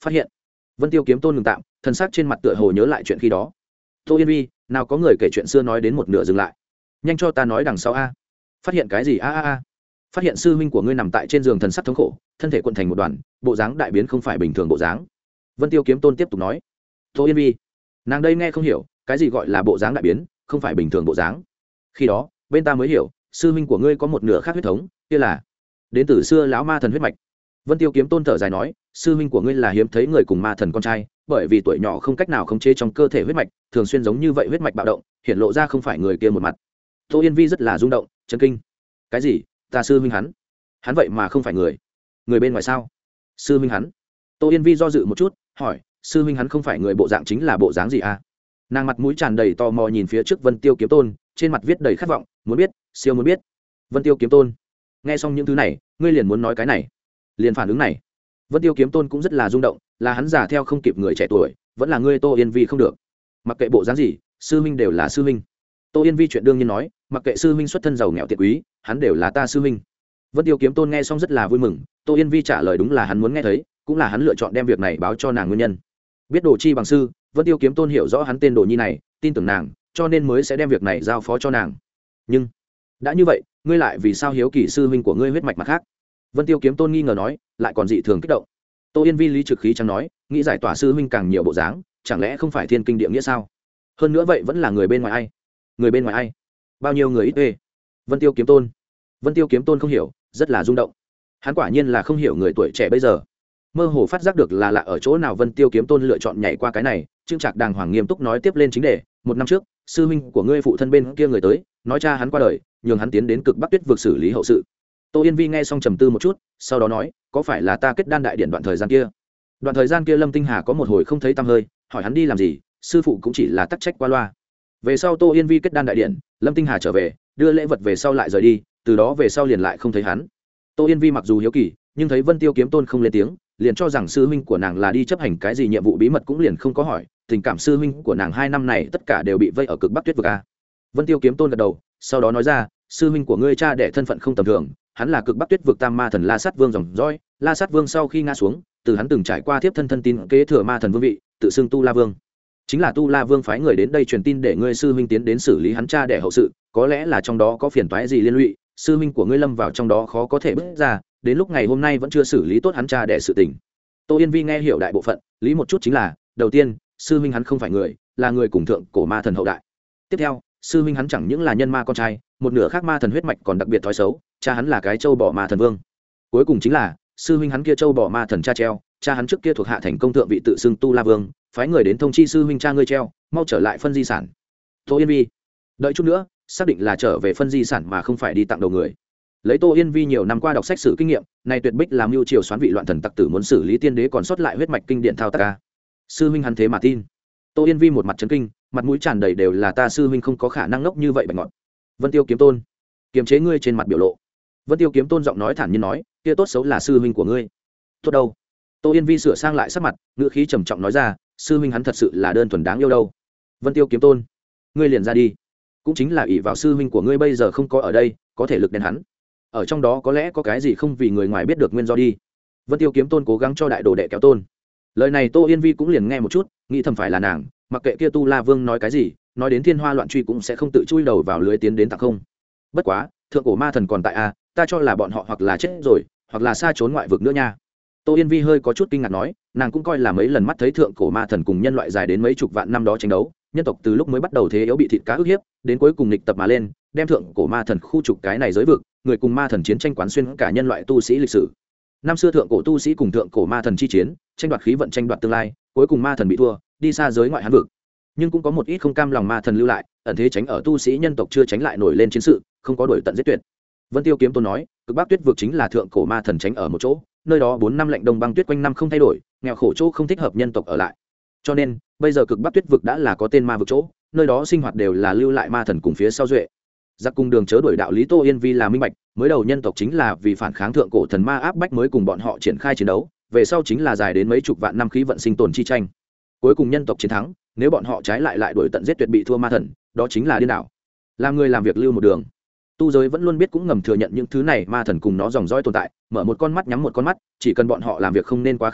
phát hiện. Vân Tiêu Kiếm Tôn ngừng tạm, thân xác trên mặt tựa hồ nhớ lại chuyện khi đó. Tô Yên Vi, nào có người kể chuyện xưa nói đến một nửa dừng lại. Nhanh cho ta nói đằng sau a. Phát hiện cái gì a? Phát hiện sư huynh của ngươi nằm tại trên giường thần sắc thống khổ, thân thể cuộn thành một đoàn, bộ dáng đại biến không phải bình thường bộ dáng. Vân Tiêu Kiếm Tôn tiếp tục nói. Tô Yên Vi, nàng đây nghe không hiểu, cái gì gọi là bộ dáng đại biến, không phải bình thường bộ dáng. Khi đó, bên ta mới hiểu, sư huynh của ngươi có một nửa khác huyết thống, kia là đến từ xưa lão ma thần huyết mạch. Vân Tiêu Kiếm Tôn thở dài nói, sư huynh của ngươi là hiếm thấy người cùng ma thần con trai, bởi vì tuổi nhỏ không cách nào khống chế trong cơ thể huyết mạch, thường xuyên giống như vậy huyết mạch bạo động, hiện lộ ra không phải người kia một mặt. Tô Yên Vi rất là rung động, chấn kinh. Cái gì? Ta sư huynh hắn vậy mà không phải người bên ngoài sao? Sư huynh hắn? Tô Yên Vi do dự một chút, hỏi, sư huynh hắn không phải người bộ dạng chính là bộ dáng gì a? Nàng mặt mũi tràn đầy tò mò nhìn phía trước Vân Tiêu Kiếm Tôn, trên mặt viết đầy khát vọng, muốn biết, siêu muốn biết. Vân Tiêu Kiếm Tôn, nghe xong những thứ này, ngươi liền muốn nói cái này, liền phản ứng này. Vân Tiêu Kiếm Tôn cũng rất là rung động, là hắn già theo không kịp người trẻ tuổi, vẫn là ngươi Tô Yên Vi không được. Mặc kệ bộ dáng gì, sư huynh đều là sư huynh. Tô Yên Vi chuyện đương nhiên nói, mặc kệ sư huynh xuất thân giàu nghèo tiện quý, hắn đều là ta sư huynh. Vân Tiêu Kiếm Tôn nghe xong rất là vui mừng, Tô Yên Vi trả lời đúng là hắn muốn nghe thấy, cũng là hắn lựa chọn đem việc này báo cho nàng nguyên nhân. Biết Đồ Chi bằng sư, Vân Tiêu Kiếm Tôn hiểu rõ hắn tên Đồ Nhi này, tin tưởng nàng, cho nên mới sẽ đem việc này giao phó cho nàng. Nhưng đã như vậy, ngươi lại vì sao hiếu kỳ sư huynh của ngươi huyết mạch mặt khác? Vân Tiêu Kiếm Tôn nghi ngờ nói, lại còn dị thường kích động. Tô Yên Vi lý trực khí chẳng nói, nghĩ giải tỏa sư huynh càng nhiều bộ dáng, chẳng lẽ không phải thiên kinh địa nghĩa sao? Hơn nữa vậy vẫn là người bên ngoài ai? Người bên ngoài ai? Bao nhiêu người ít ê? Vân Tiêu Kiếm Tôn không hiểu, rất là rung động. Hắn quả nhiên là không hiểu người tuổi trẻ bây giờ. Mơ hồ phát giác được là lạ ở chỗ nào Vân Tiêu Kiếm Tôn lựa chọn nhảy qua cái này, Trương Trạc đàng hoàng nghiêm túc nói tiếp lên chính đề, một năm trước, sư huynh của ngươi phụ thân bên kia người tới, nói cha hắn qua đời, nhường hắn tiến đến Cực Bắc Tuyết vực xử lý hậu sự. Tô Yên Vi nghe xong trầm tư một chút, sau đó nói, có phải là ta kết đan đại điện đoạn thời gian kia? Đoạn thời gian kia Lâm Tinh Hà có một hồi không thấy tăm hơi, hỏi hắn đi làm gì, sư phụ cũng chỉ là tắc trách qua loa. Về sau Tô Yên Vi kết đan đại điện, Lâm Tinh Hà trở về, đưa lễ vật về sau lại rời đi, từ đó về sau liền lại không thấy hắn. Tô Yên Vi mặc dù hiếu kỳ, nhưng thấy Vân Tiêu Kiếm Tôn không lên tiếng, liền cho rằng sư huynh của nàng là đi chấp hành cái gì nhiệm vụ bí mật, cũng liền không có hỏi. Tình cảm sư huynh của nàng 2 năm này tất cả đều bị vây ở Cực Bắc Tuyết vực a. Vân Tiêu Kiếm Tôn gật đầu, sau đó nói ra, sư huynh của ngươi cha đẻ thân phận không tầm thường, hắn là Cực Bắc Tuyết vực Tam Ma Thần La Sát Vương dòng dõi. La Sát Vương sau khi ngã xuống, từ hắn từng trải qua tiếp thân tín kế thừa Ma Thần vương vị, tự xưng Tu La Vương. Chính là Tu La Vương phái người đến đây truyền tin để ngươi sư huynh tiến đến xử lý hắn cha đẻ hậu sự, có lẽ là trong đó có phiền toái gì liên lụy, sư huynh của ngươi lâm vào trong đó khó có thể bước ra, đến lúc ngày hôm nay vẫn chưa xử lý tốt hắn cha đẻ sự tình. Tô Yên Vi nghe hiểu đại bộ phận, lý một chút chính là, đầu tiên, sư huynh hắn không phải người, là người cùng thượng cổ ma thần hậu đại. Tiếp theo, sư huynh hắn chẳng những là nhân ma con trai, một nửa khác ma thần huyết mạch còn đặc biệt thói xấu, cha hắn là cái châu bò ma thần vương. Cuối cùng chính là, sư huynh hắn kia châu bò ma thần cha treo, cha hắn trước kia thuộc hạ thành công thượng vị tự xưng Tu La Vương, phái người đến thông chi sư huynh cha ngươi treo, mau trở lại phân di sản. Tô Yên Vi, đợi chút nữa, xác định là trở về phân di sản mà không phải đi tặng đầu người. Lấy Tô Yên Vi nhiều năm qua đọc sách sử kinh nghiệm, này tuyệt bích làm mưu triều xoán vị loạn thần tặc tử muốn xử lý tiên đế còn sót lại huyết mạch kinh điển thao tác ca. Sư huynh hắn thế mà tin. Tô Yên Vi một mặt chấn kinh, mặt mũi tràn đầy đều là ta sư huynh không có khả năng ngốc như vậy bạch ngọt. Vân Tiêu Kiếm Tôn, kiềm chế ngươi trên mặt biểu lộ. Vân Tiêu Kiếm Tôn giọng nói thản nhiên nói, kia tốt xấu là sư huynh của ngươi. Tốt đâu? Tô Yên Vi sửa sang lại sắc mặt, ngữ khí trầm trọng nói ra, sư huynh hắn thật sự là đơn thuần đáng yêu đâu. Vân Tiêu Kiếm Tôn, ngươi liền ra đi. Cũng chính là ỷ vào sư huynh của ngươi bây giờ không có ở đây, có thể lực đền hắn. Ở trong đó có lẽ có cái gì không vì người ngoài biết được nguyên do đi. Vân Tiêu Kiếm Tôn cố gắng cho đại đồ đệ kéo tôn. Lời này Tô Yên Vi cũng liền nghe một chút, nghĩ thầm phải là nàng, mặc kệ kia Tu La Vương nói cái gì, nói đến thiên hoa loạn truy cũng sẽ không tự chui đầu vào lưới tiến đến tặng không. Bất quá, thượng cổ ma thần còn tại a, ta cho là bọn họ hoặc là chết rồi, hoặc là xa trốn ngoại vực nữa nha. Tô Yên Vi hơi có chút kinh ngạc nói, nàng cũng coi là mấy lần mắt thấy thượng cổ ma thần cùng nhân loại dài đến mấy chục vạn năm đó tranh đấu, nhân tộc từ lúc mới bắt đầu thế yếu bị thịt cá ức hiếp, đến cuối cùng nghịch tập mà lên, đem thượng cổ ma thần khu trục cái này giới vực, người cùng ma thần chiến tranh quán xuyên cả nhân loại tu sĩ lịch sử. Năm xưa thượng cổ tu sĩ cùng thượng cổ ma thần chi chiến, tranh đoạt khí vận, tranh đoạt tương lai, cuối cùng ma thần bị thua, đi xa giới ngoại hán vực. Nhưng cũng có một ít không cam lòng ma thần lưu lại, ẩn thế tránh ở tu sĩ nhân tộc chưa tránh lại nổi lên chiến sự, không có đuổi tận giết tuyệt. Vân Tiêu Kiếm Tôn nói, Cực Bắc Tuyết vực chính là thượng cổ ma thần tránh ở một chỗ, nơi đó 4 năm lạnh đông băng tuyết quanh năm không thay đổi, nghèo khổ chỗ không thích hợp nhân tộc ở lại. Cho nên, bây giờ Cực Bắc Tuyết vực đã là có tên ma vực chỗ, nơi đó sinh hoạt đều là lưu lại ma thần cùng phía sau duệ. Giặc cùng đường chớ đuổi đạo lý Tô Yên Vi là minh bạch, mới đầu nhân tộc chính là vì phản kháng thượng cổ thần ma áp bách mới cùng bọn họ triển khai chiến đấu, về sau chính là dài đến mấy chục vạn năm khí vận sinh tồn chi tranh. Cuối cùng nhân tộc chiến thắng, nếu bọn họ trái lại đuổi tận giết tuyệt bị thua ma thần, đó chính là điên đảo. Làm người làm việc lưu một đường. Tu giới vẫn luôn biết cũng ngầm thừa nhận những thứ này ma thần cùng nó dòng dõi tồn tại, mở một con mắt nhắm một con mắt, chỉ cần bọn họ làm việc không nên quá khác người,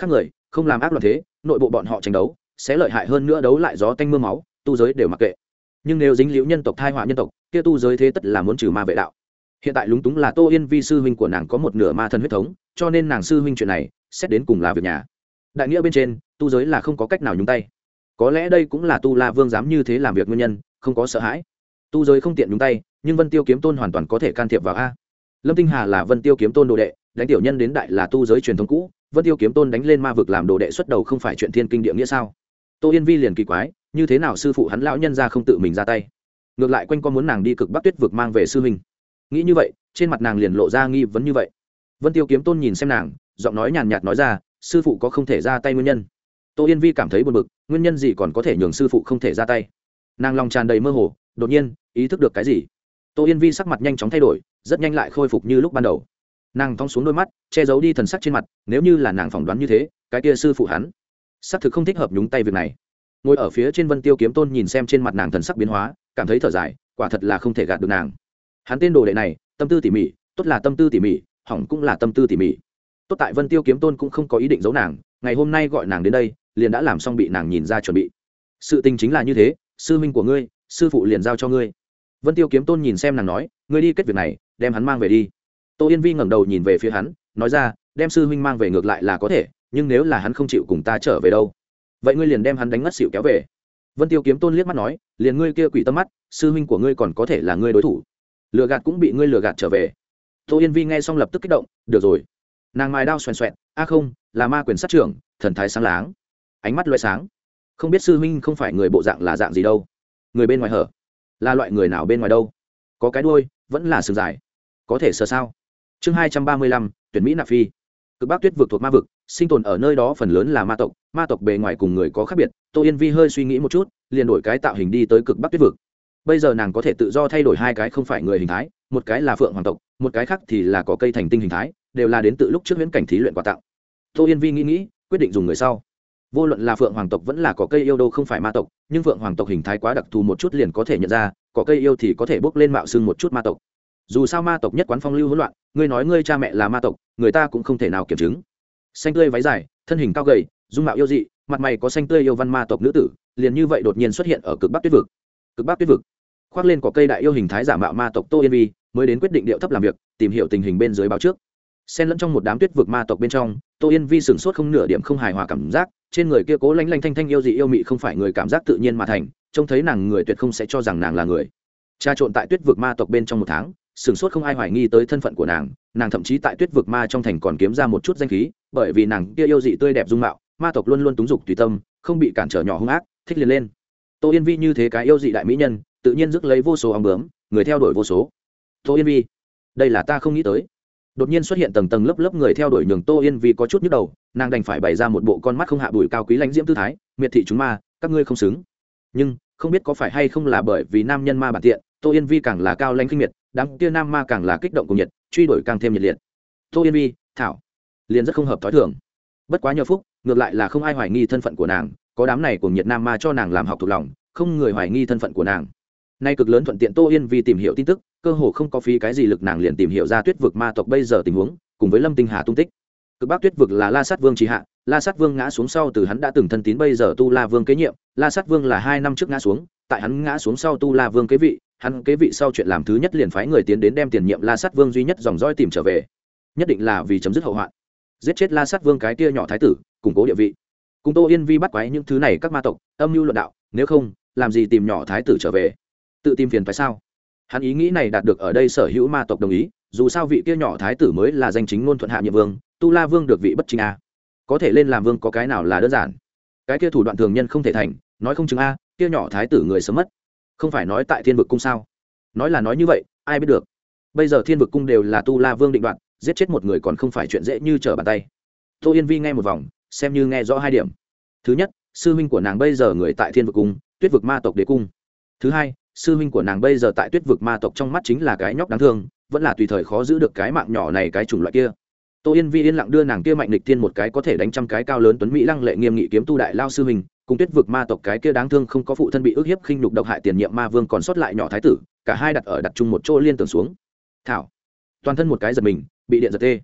không làm ác loạn thế, nội bộ bọn họ tranh đấu sẽ lợi hại hơn nữa, đấu lại gió tanh mưa máu, tu giới đều mặc kệ. Nhưng nếu dính liễu nhân tộc thai họa nhân tộc, kia tu giới thế tất là muốn trừ ma vệ đạo. Hiện tại lúng túng là Tô Yên Vi sư huynh của nàng có một nửa ma thần huyết thống, cho nên nàng sư huynh chuyện này xét đến cùng là việc nhà. Đại nghĩa bên trên, tu giới là không có cách nào nhúng tay. Có lẽ đây cũng là Tu La Vương dám như thế làm việc nguyên nhân, không có sợ hãi. Tu giới không tiện nhúng tay, nhưng Vân Tiêu Kiếm Tôn hoàn toàn có thể can thiệp vào a. Lâm Tinh Hà là Vân Tiêu Kiếm Tôn đồ đệ, đánh tiểu nhân đến đại là tu giới truyền thống cũ, Vân Tiêu Kiếm Tôn đánh lên ma vực làm đồ đệ xuất đầu không phải chuyện thiên kinh địa nghĩa sao? Tô Yên Vi liền kỳ quái, như thế nào sư phụ hắn lão nhân ra không tự mình ra tay, ngược lại quanh co muốn nàng đi Cực Bắc Tuyết vực mang về sư huynh. Nghĩ như vậy, trên mặt nàng liền lộ ra nghi vấn như vậy. Vân Tiêu Kiếm Tôn nhìn xem nàng, giọng nói nhàn nhạt nói ra, sư phụ có không thể ra tay nguyên nhân. Tô Yên Vi cảm thấy buồn bực, nguyên nhân gì còn có thể nhường sư phụ không thể ra tay? Nàng lòng tràn đầy mơ hồ, đột nhiên ý thức được cái gì. Tô Yên Vi sắc mặt nhanh chóng thay đổi, rất nhanh lại khôi phục như lúc ban đầu. Nàng thong xuống đôi mắt, che giấu đi thần sắc trên mặt, nếu như là nàng phỏng đoán như thế, cái kia sư phụ hắn xác thực không thích hợp nhúng tay việc này. Ngồi ở phía trên Vân Tiêu Kiếm Tôn nhìn xem trên mặt nàng thần sắc biến hóa, cảm thấy thở dài, quả thật là không thể gạt được nàng. Hắn tên đồ đệ này, tâm tư tỉ mỉ, tốt là tâm tư tỉ mỉ, hỏng cũng là tâm tư tỉ mỉ. Tốt tại Vân Tiêu Kiếm Tôn cũng không có ý định giấu nàng, ngày hôm nay gọi nàng đến đây, liền đã làm xong bị nàng nhìn ra chuẩn bị. Sự tình chính là như thế, sư minh của ngươi, sư phụ liền giao cho ngươi. Vân Tiêu Kiếm Tôn nhìn xem nàng nói, ngươi đi kết việc này, đem hắn mang về đi. Tô Yên Vi ngẩng đầu nhìn về phía hắn, nói ra, đem sư huynh mang về ngược lại là có thể, nhưng nếu là hắn không chịu cùng ta trở về đâu, vậy ngươi liền đem hắn đánh ngất xỉu kéo về. Vân Tiêu Kiếm Tôn liếc mắt nói, liền ngươi kia quỷ tâm mắt, sư huynh của ngươi còn có thể là ngươi đối thủ, lừa gạt cũng bị ngươi lừa gạt trở về. Tô Yên Vi nghe xong lập tức kích động, được rồi. Nàng mài đao xoèn xoẹt, a không, là ma quyền sát trưởng, thần thái sáng láng, ánh mắt loé sáng. Không biết sư huynh không phải người bộ dạng là dạng gì đâu, người bên ngoài hở, là loại người nào bên ngoài đâu, có cái đuôi, vẫn là sừng dài, có thể sờ sao? Chương 235, tuyển Mỹ Nạp Phi. Cực Bắc Tuyết vực thuộc ma vực, sinh tồn ở nơi đó phần lớn là ma tộc bề ngoài cùng người có khác biệt. Tô Yên Vi hơi suy nghĩ một chút, liền đổi cái tạo hình đi tới Cực Bắc Tuyết vực. Bây giờ nàng có thể tự do thay đổi hai cái không phải người hình thái, một cái là Phượng Hoàng tộc, một cái khác thì là có cây thành tinh hình thái, đều là đến tự lúc trước huyễn cảnh thí luyện quà tặng. Tô Yên Vi nghĩ, quyết định dùng người sau. Vô luận là Phượng Hoàng tộc vẫn là có cây yêu đâu không phải ma tộc, nhưng Phượng Hoàng tộc hình thái quá đặc thù một chút liền có thể nhận ra, có cây yêu thì có thể bốc lên mạo xưng một chút ma tộc. Dù sao ma tộc nhất quán phong lưu hỗn loạn, ngươi nói ngươi cha mẹ là ma tộc, người ta cũng không thể nào kiểm chứng. Xanh tươi váy dài, thân hình cao gầy, dung mạo yêu dị, mặt mày có xanh tươi yêu văn ma tộc nữ tử, liền như vậy đột nhiên xuất hiện ở Cực Bắc Tuyết vực. Cực Bắc Tuyết vực, khoác lên có cây đại yêu hình thái giả mạo ma tộc Tô Yên Vi, mới đến quyết định điệu thấp làm việc, tìm hiểu tình hình bên dưới báo trước. Xen lẫn trong một đám tuyết vực ma tộc bên trong, Tô Yên Vi sửng sốt không nửa điểm không hài hòa cảm giác, trên người kia cố lanh lanh thanh thanh yêu dị yêu mị không phải người cảm giác tự nhiên mà thành, trông thấy nàng người tuyệt không sẽ cho rằng nàng là người. Tra trộn tại tuyết vực ma tộc bên trong một tháng, sửng sốt không ai hoài nghi tới thân phận của nàng, nàng thậm chí tại tuyết vực ma trong thành còn kiếm ra một chút danh khí, bởi vì nàng kia yêu dị tươi đẹp dung mạo, ma tộc luôn luôn túng dục tùy tâm, không bị cản trở nhỏ hung ác, thích liền lên. Tô Yên Vi như thế cái yêu dị đại mỹ nhân, tự nhiên rước lấy vô số ong bướm, người theo đuổi vô số. Tô Yên Vi, đây là ta không nghĩ tới. Đột nhiên xuất hiện tầng tầng lớp lớp người theo đuổi nhường Tô Yên Vi có chút nhức đầu, nàng đành phải bày ra một bộ con mắt không hạ bùi cao quý lãnh diễm tư thái, miệt thị chúng ma, các ngươi không xứng. Nhưng không biết có phải hay không là bởi vì nam nhân ma bản tiện, Tô Yên Vi càng là cao lãnh khinh miệt, đám kia nam ma càng là kích động cùng nhiệt, truy đuổi càng thêm nhiệt liệt. Tô Yên Vi, thảo, liền rất không hợp thói thường. Bất quá nhờ phúc, ngược lại là không ai hoài nghi thân phận của nàng, có đám này cùng nhiệt nam ma cho nàng làm học thuộc lòng, không người hoài nghi thân phận của nàng. Nay cực lớn thuận tiện Tô Yên Vi tìm hiểu tin tức, cơ hồ không có phí cái gì lực nàng liền tìm hiểu ra tuyết vực ma tộc bây giờ tình huống, cùng với Lâm Tinh Hà tung tích. Cực Bắc Tuyết vực là La Sát Vương trì hạ, La Sát Vương ngã xuống sau từ hắn đã từng thân tín bây giờ Tu La Vương kế nhiệm, La Sát Vương là 2 năm trước ngã xuống, tại hắn ngã xuống sau Tu La Vương kế vị, hắn kế vị sau chuyện làm thứ nhất liền phái người tiến đến đem tiền nhiệm La Sát Vương duy nhất dòng dõi tìm trở về, nhất định là vì chấm dứt hậu hoạn, giết chết La Sát Vương cái kia nhỏ thái tử, củng cố địa vị. Cùng Tô Yên Vi bắt quái những thứ này các ma tộc, âm mưu luận đạo, nếu không, làm gì tìm nhỏ thái tử trở về? Tự tìm phiền phải sao? Hắn ý nghĩ này đạt được ở đây sở hữu ma tộc đồng ý, dù sao vị kia nhỏ thái tử mới là danh chính ngôn thuận hạ nhiệm vương, Tu La Vương được vị bất chính a. Có thể lên làm vương có cái nào là đơn giản? Cái kia thủ đoạn thường nhân không thể thành, nói không chừng a, kia nhỏ thái tử người sớm mất. Không phải nói tại Thiên Vực cung sao? Nói là nói như vậy, ai biết được. Bây giờ Thiên Vực cung đều là Tu La Vương định đoạt, giết chết một người còn không phải chuyện dễ như trở bàn tay. Tô Yên Vi nghe một vòng, xem như nghe rõ 2 điểm. Thứ nhất, sư huynh của nàng bây giờ người tại Thiên Vực cung, Tuyết vực ma tộc đế cung. Thứ hai, sư huynh của nàng bây giờ tại Tuyết vực ma tộc trong mắt chính là cái nhóc đáng thương, vẫn là tùy thời khó giữ được cái mạng nhỏ này cái chủng loại kia. Tô Yên Vi yên lặng đưa nàng kia mạnh lịch tiên một cái có thể đánh trăm cái cao lớn tuấn mỹ lăng lệ nghiêm nghị kiếm tu đại lao sư huynh, cùng Tuyết vực ma tộc cái kia đáng thương không có phụ thân bị ức hiếp khinh nhục độc hại tiền nhiệm ma vương còn sót lại nhỏ thái tử, cả hai đặt chung một chỗ liên tưởng xuống. Thảo, toàn thân một cái giật mình, bị điện giật tê.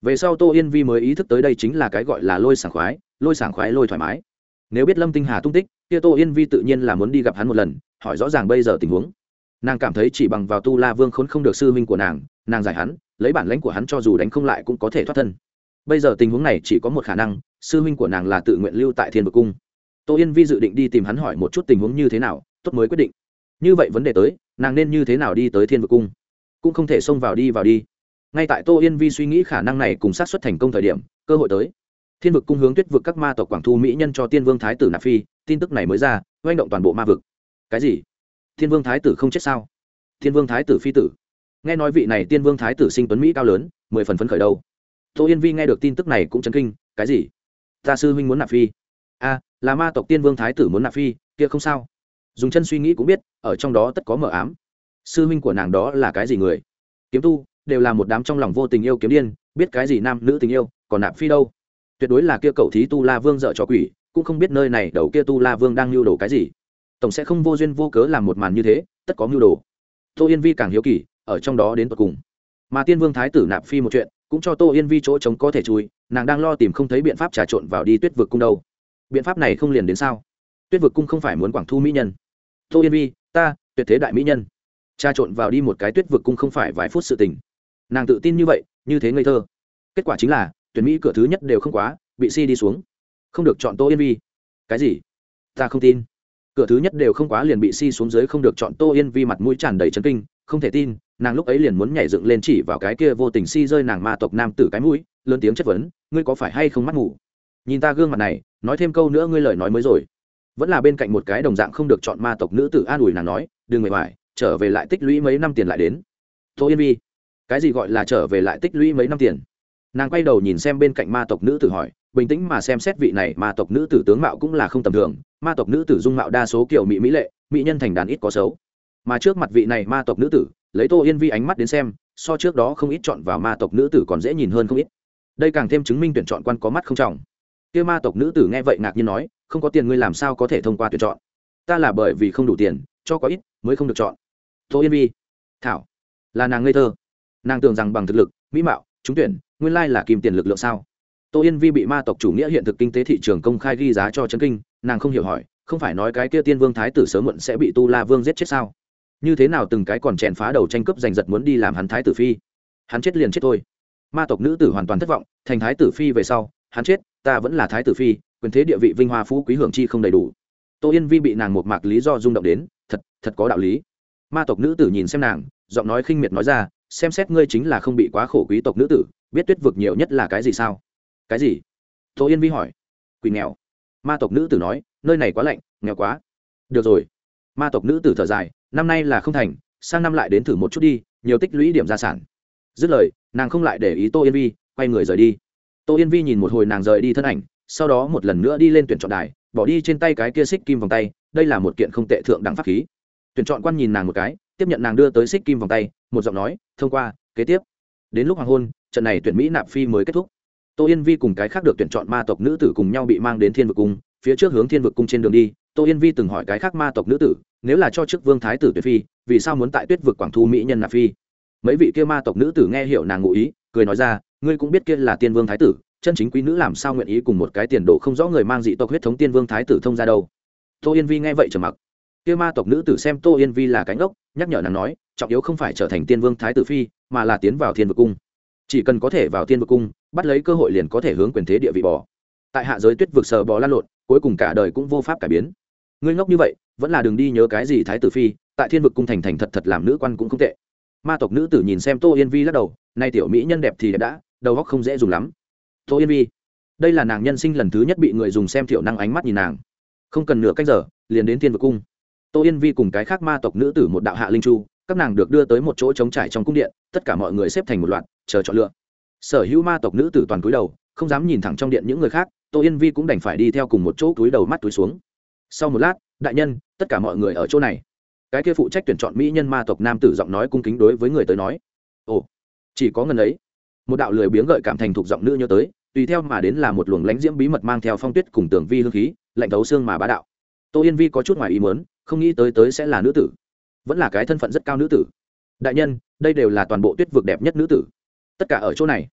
về sau Tô Yên Vi mới ý thức tới đây chính là cái gọi là lôi sảng khoái, lôi thoải mái. Nếu biết Lâm Tinh Hà tung tích, kia Tô Yên Vi tự nhiên là muốn đi gặp hắn một lần, hỏi rõ ràng bây giờ tình huống. Nàng cảm thấy chỉ bằng vào Tu La Vương khốn không được sư huynh của nàng giải hắn, lấy bản lãnh của hắn cho dù đánh không lại cũng có thể thoát thân. Bây giờ tình huống này chỉ có một khả năng, sư huynh của nàng là tự nguyện lưu tại Thiên Vực Cung. Tô Yên Vi dự định đi tìm hắn hỏi một chút tình huống như thế nào, tốt mới quyết định. Như vậy vấn đề tới, nàng nên như thế nào đi tới Thiên Vực Cung? Cũng không thể xông vào đi. Ngay tại Tô Yên Vi suy nghĩ khả năng này cùng xác suất thành công thời điểm, cơ hội tới. Thiên Vực Cung hướng Tuyết vực các ma tộc Quảng Thu mỹ nhân cho Tiên Vương thái tử nạp phi, tin tức này mới ra, oanh động toàn bộ ma vực. Cái gì? Thiên Vương thái tử không chết sao? Thiên Vương thái tử phi tử? Nghe nói vị này Tiên Vương thái tử sinh tuấn mỹ cao lớn, 10 phần phấn khởi đâu. Tô Yên Vi nghe được tin tức này cũng chấn kinh, cái gì? Ta sư huynh muốn nạp phi? A, là ma tộc Tiên Vương thái tử muốn nạp phi, kia không sao. Dùng chân suy nghĩ cũng biết, ở trong đó tất có mờ ám. Sư huynh của nàng đó là cái gì người? Kiếm tu, đều là một đám trong lòng vô tình yêu kiếm điên, biết cái gì nam nữ tình yêu, còn nạp phi đâu? Tuyệt đối là kia cậu thí Tu La Vương dợ trò quỷ, cũng không biết nơi này đầu kia Tu La Vương đang mưu đồ cái gì. Tổng sẽ không vô duyên vô cớ làm một màn như thế, tất có mưu đồ. Tô Yên Vi càng hiếu kỳ, ở trong đó đến tận cùng. Mà Tiên Vương thái tử nạp phi một chuyện, cũng cho Tô Yên Vi chỗ trống có thể chui, nàng đang lo tìm không thấy biện pháp trà trộn vào đi Tuyết vực cung đâu. Biện pháp này không liền đến sao? Tuyết vực cung không phải muốn Quảng Thu mỹ nhân? Tô Yên Vi, ta, tuyệt thế đại mỹ nhân. Trà trộn vào đi một cái Tuyết vực cung không phải vài phút sự tình. Nàng tự tin như vậy, như thế ngây thơ. Kết quả chính là, tuyển mỹ cửa thứ nhất đều không quá, bị si đi xuống. Không được chọn Tô Yên Vi. Cái gì? Ta không tin. Cửa thứ nhất đều không quá liền bị si xuống dưới, không được chọn. Tô Yên Vi mặt mũi tràn đầy chấn kinh, không thể tin, nàng lúc ấy liền muốn nhảy dựng lên chỉ vào cái kia vô tình si rơi nàng ma tộc nam tử cái mũi, lớn tiếng chất vấn, ngươi có phải hay không mắt ngủ? Nhìn ta gương mặt này, nói thêm câu nữa ngươi lời nói mới rồi. Vẫn là bên cạnh một cái đồng dạng không được chọn ma tộc nữ tử an ủi nàng nói, đừng mệt mỏi, trở về lại tích lũy mấy năm tiền lại đến. Tô Yên Vi, cái gì gọi là trở về lại tích lũy mấy năm tiền? Nàng quay đầu nhìn xem bên cạnh ma tộc nữ tử hỏi, bình tĩnh mà xem xét vị này ma tộc nữ tử tướng mạo cũng là không tầm thường, ma tộc nữ tử dung mạo đa số kiểu mỹ mỹ lệ, mỹ nhân thành đàn ít có xấu. Mà trước mặt vị này ma tộc nữ tử, lấy Tô Yên Vi ánh mắt đến xem, so trước đó không ít chọn vào ma tộc nữ tử còn dễ nhìn hơn không ít. Đây càng thêm chứng minh tuyển chọn quan có mắt không trọng. Kia ma tộc nữ tử nghe vậy ngạc nhiên nói, không có tiền ngươi làm sao có thể thông qua tuyển chọn? Ta là bởi vì không đủ tiền, cho có ít mới không được chọn. Tô Yên Vi, thảo, là nàng ngây thơ. Nàng tưởng rằng bằng thực lực, mỹ mạo, trúng tuyển, nguyên lai là kim tiền lực lượng sao? Tô Yên Vi bị ma tộc chủ nghĩa hiện thực kinh tế thị trường công khai ghi giá cho chấn kinh, nàng không hiểu hỏi, không phải nói cái kia Tiên Vương thái tử sớm muộn sẽ bị Tu La Vương giết chết sao? Như thế nào từng cái còn chèn phá đầu tranh cướp giành giật muốn đi làm hắn thái tử phi? Hắn chết liền chết thôi. Ma tộc nữ tử hoàn toàn thất vọng, thành thái tử phi về sau, hắn chết, ta vẫn là thái tử phi, quyền thế địa vị vinh hoa phú quý hưởng chi không đầy đủ. Tô Yên Vi bị nàng một mạc lý do rung động đến, thật có đạo lý. Ma tộc nữ tử nhìn xem nàng, giọng nói khinh miệt nói ra, xem xét ngươi chính là không bị quá khổ quý tộc nữ tử, biết Tuyết vực nhiều nhất là cái gì sao? Cái gì? Tô Yên Vi hỏi. Quỷ nghèo. Ma tộc nữ tử nói, nơi này quá lạnh, nghèo quá. Được rồi. Ma tộc nữ tử thở dài, năm nay là không thành, sang năm lại đến thử một chút đi, nhiều tích lũy điểm gia sản. Dứt lời, nàng không lại để ý Tô Yên Vi, quay người rời đi. Tô Yên Vi nhìn một hồi nàng rời đi thân ảnh, sau đó một lần nữa đi lên tuyển chọn đài, bỏ đi trên tay cái kia xích kim vòng tay, đây là một kiện không tệ thượng đẳng pháp khí. Tuyển chọn quan nhìn nàng một cái, tiếp nhận nàng đưa tới xích kim vòng tay, một giọng nói, thông qua, kế tiếp. Đến lúc hoàng hôn, trận này tuyển mỹ nạp phi mới kết thúc. Tô Yên Vi cùng cái khác được tuyển chọn ma tộc nữ tử cùng nhau bị mang đến Thiên vực cung, phía trước hướng Thiên vực cung trên đường đi, Tô Yên Vi từng hỏi cái khác ma tộc nữ tử, nếu là cho trước vương thái tử tuyển phi, vì sao muốn tại Tuyết vực Quảng Thu mỹ nhân nạp phi? Mấy vị kia ma tộc nữ tử nghe hiểu nàng ngụ ý, cười nói ra, ngươi cũng biết kia là Tiên Vương thái tử, chân chính quý nữ làm sao nguyện ý cùng một cái tiền đồ không rõ người mang dị tộc huyết thống Tiên Vương thái tử thông ra đâu? Tô Yên Vi nghe vậy trầm mặc. Kia ma tộc nữ tử xem Tô Yên Vi là cánh ốc, nhắc nhở nàng nói, trọng yếu không phải trở thành Tiên Vương thái tử phi, mà là tiến vào Thiên vực cung. Chỉ cần có thể vào Thiên vực cung, bắt lấy cơ hội liền có thể hướng quyền thế địa vị bỏ. Tại hạ giới Tuyết vực sờ bò lan lộn, cuối cùng cả đời cũng vô pháp cải biến. Ngươi ngốc như vậy, vẫn là đừng đi nhớ cái gì thái tử phi, tại Thiên vực cung thành thành thật thật làm nữ quan cũng không tệ. Ma tộc nữ tử nhìn xem Tô Yên Vi lắc đầu, nay tiểu mỹ nhân đẹp thì đẹp đã, đầu óc không dễ dùng lắm. Tô Yên Vi, đây là nàng nhân sinh lần thứ nhất bị người dùng xem thiểu năng ánh mắt nhìn nàng. Không cần nửa canh giờ, liền đến Thiên vực cung. Tô Yên Vi cùng cái khác ma tộc nữ tử một đạo hạ linh chu, các nàng được đưa tới một chỗ trống trải trong cung điện, tất cả mọi người xếp thành một loạt, chờ chọn lựa. Sở hữu ma tộc nữ tử toàn cúi đầu, không dám nhìn thẳng trong điện những người khác, Tô Yên Vi cũng đành phải đi theo cùng một chỗ cúi đầu mắt túi xuống. Sau một lát, đại nhân, tất cả mọi người ở chỗ này. Cái kia phụ trách tuyển chọn mỹ nhân ma tộc nam tử giọng nói cung kính đối với người tới nói. Ồ, chỉ có ngần ấy. Một đạo lười biếng gợi cảm thành thục giọng nữ nhớ tới, tùy theo mà đến là một luồng lãnh diễm bí mật mang theo phong tuyết cùng tường vi hương khí, lạnh thấu xương mà bá đạo. Tô Yên Vi có chút ngoài ý muốn, không nghĩ tới sẽ là nữ tử, vẫn là cái thân phận rất cao nữ tử. Đại nhân, đây đều là toàn bộ Tuyết vực đẹp nhất nữ tử, tất cả ở chỗ này.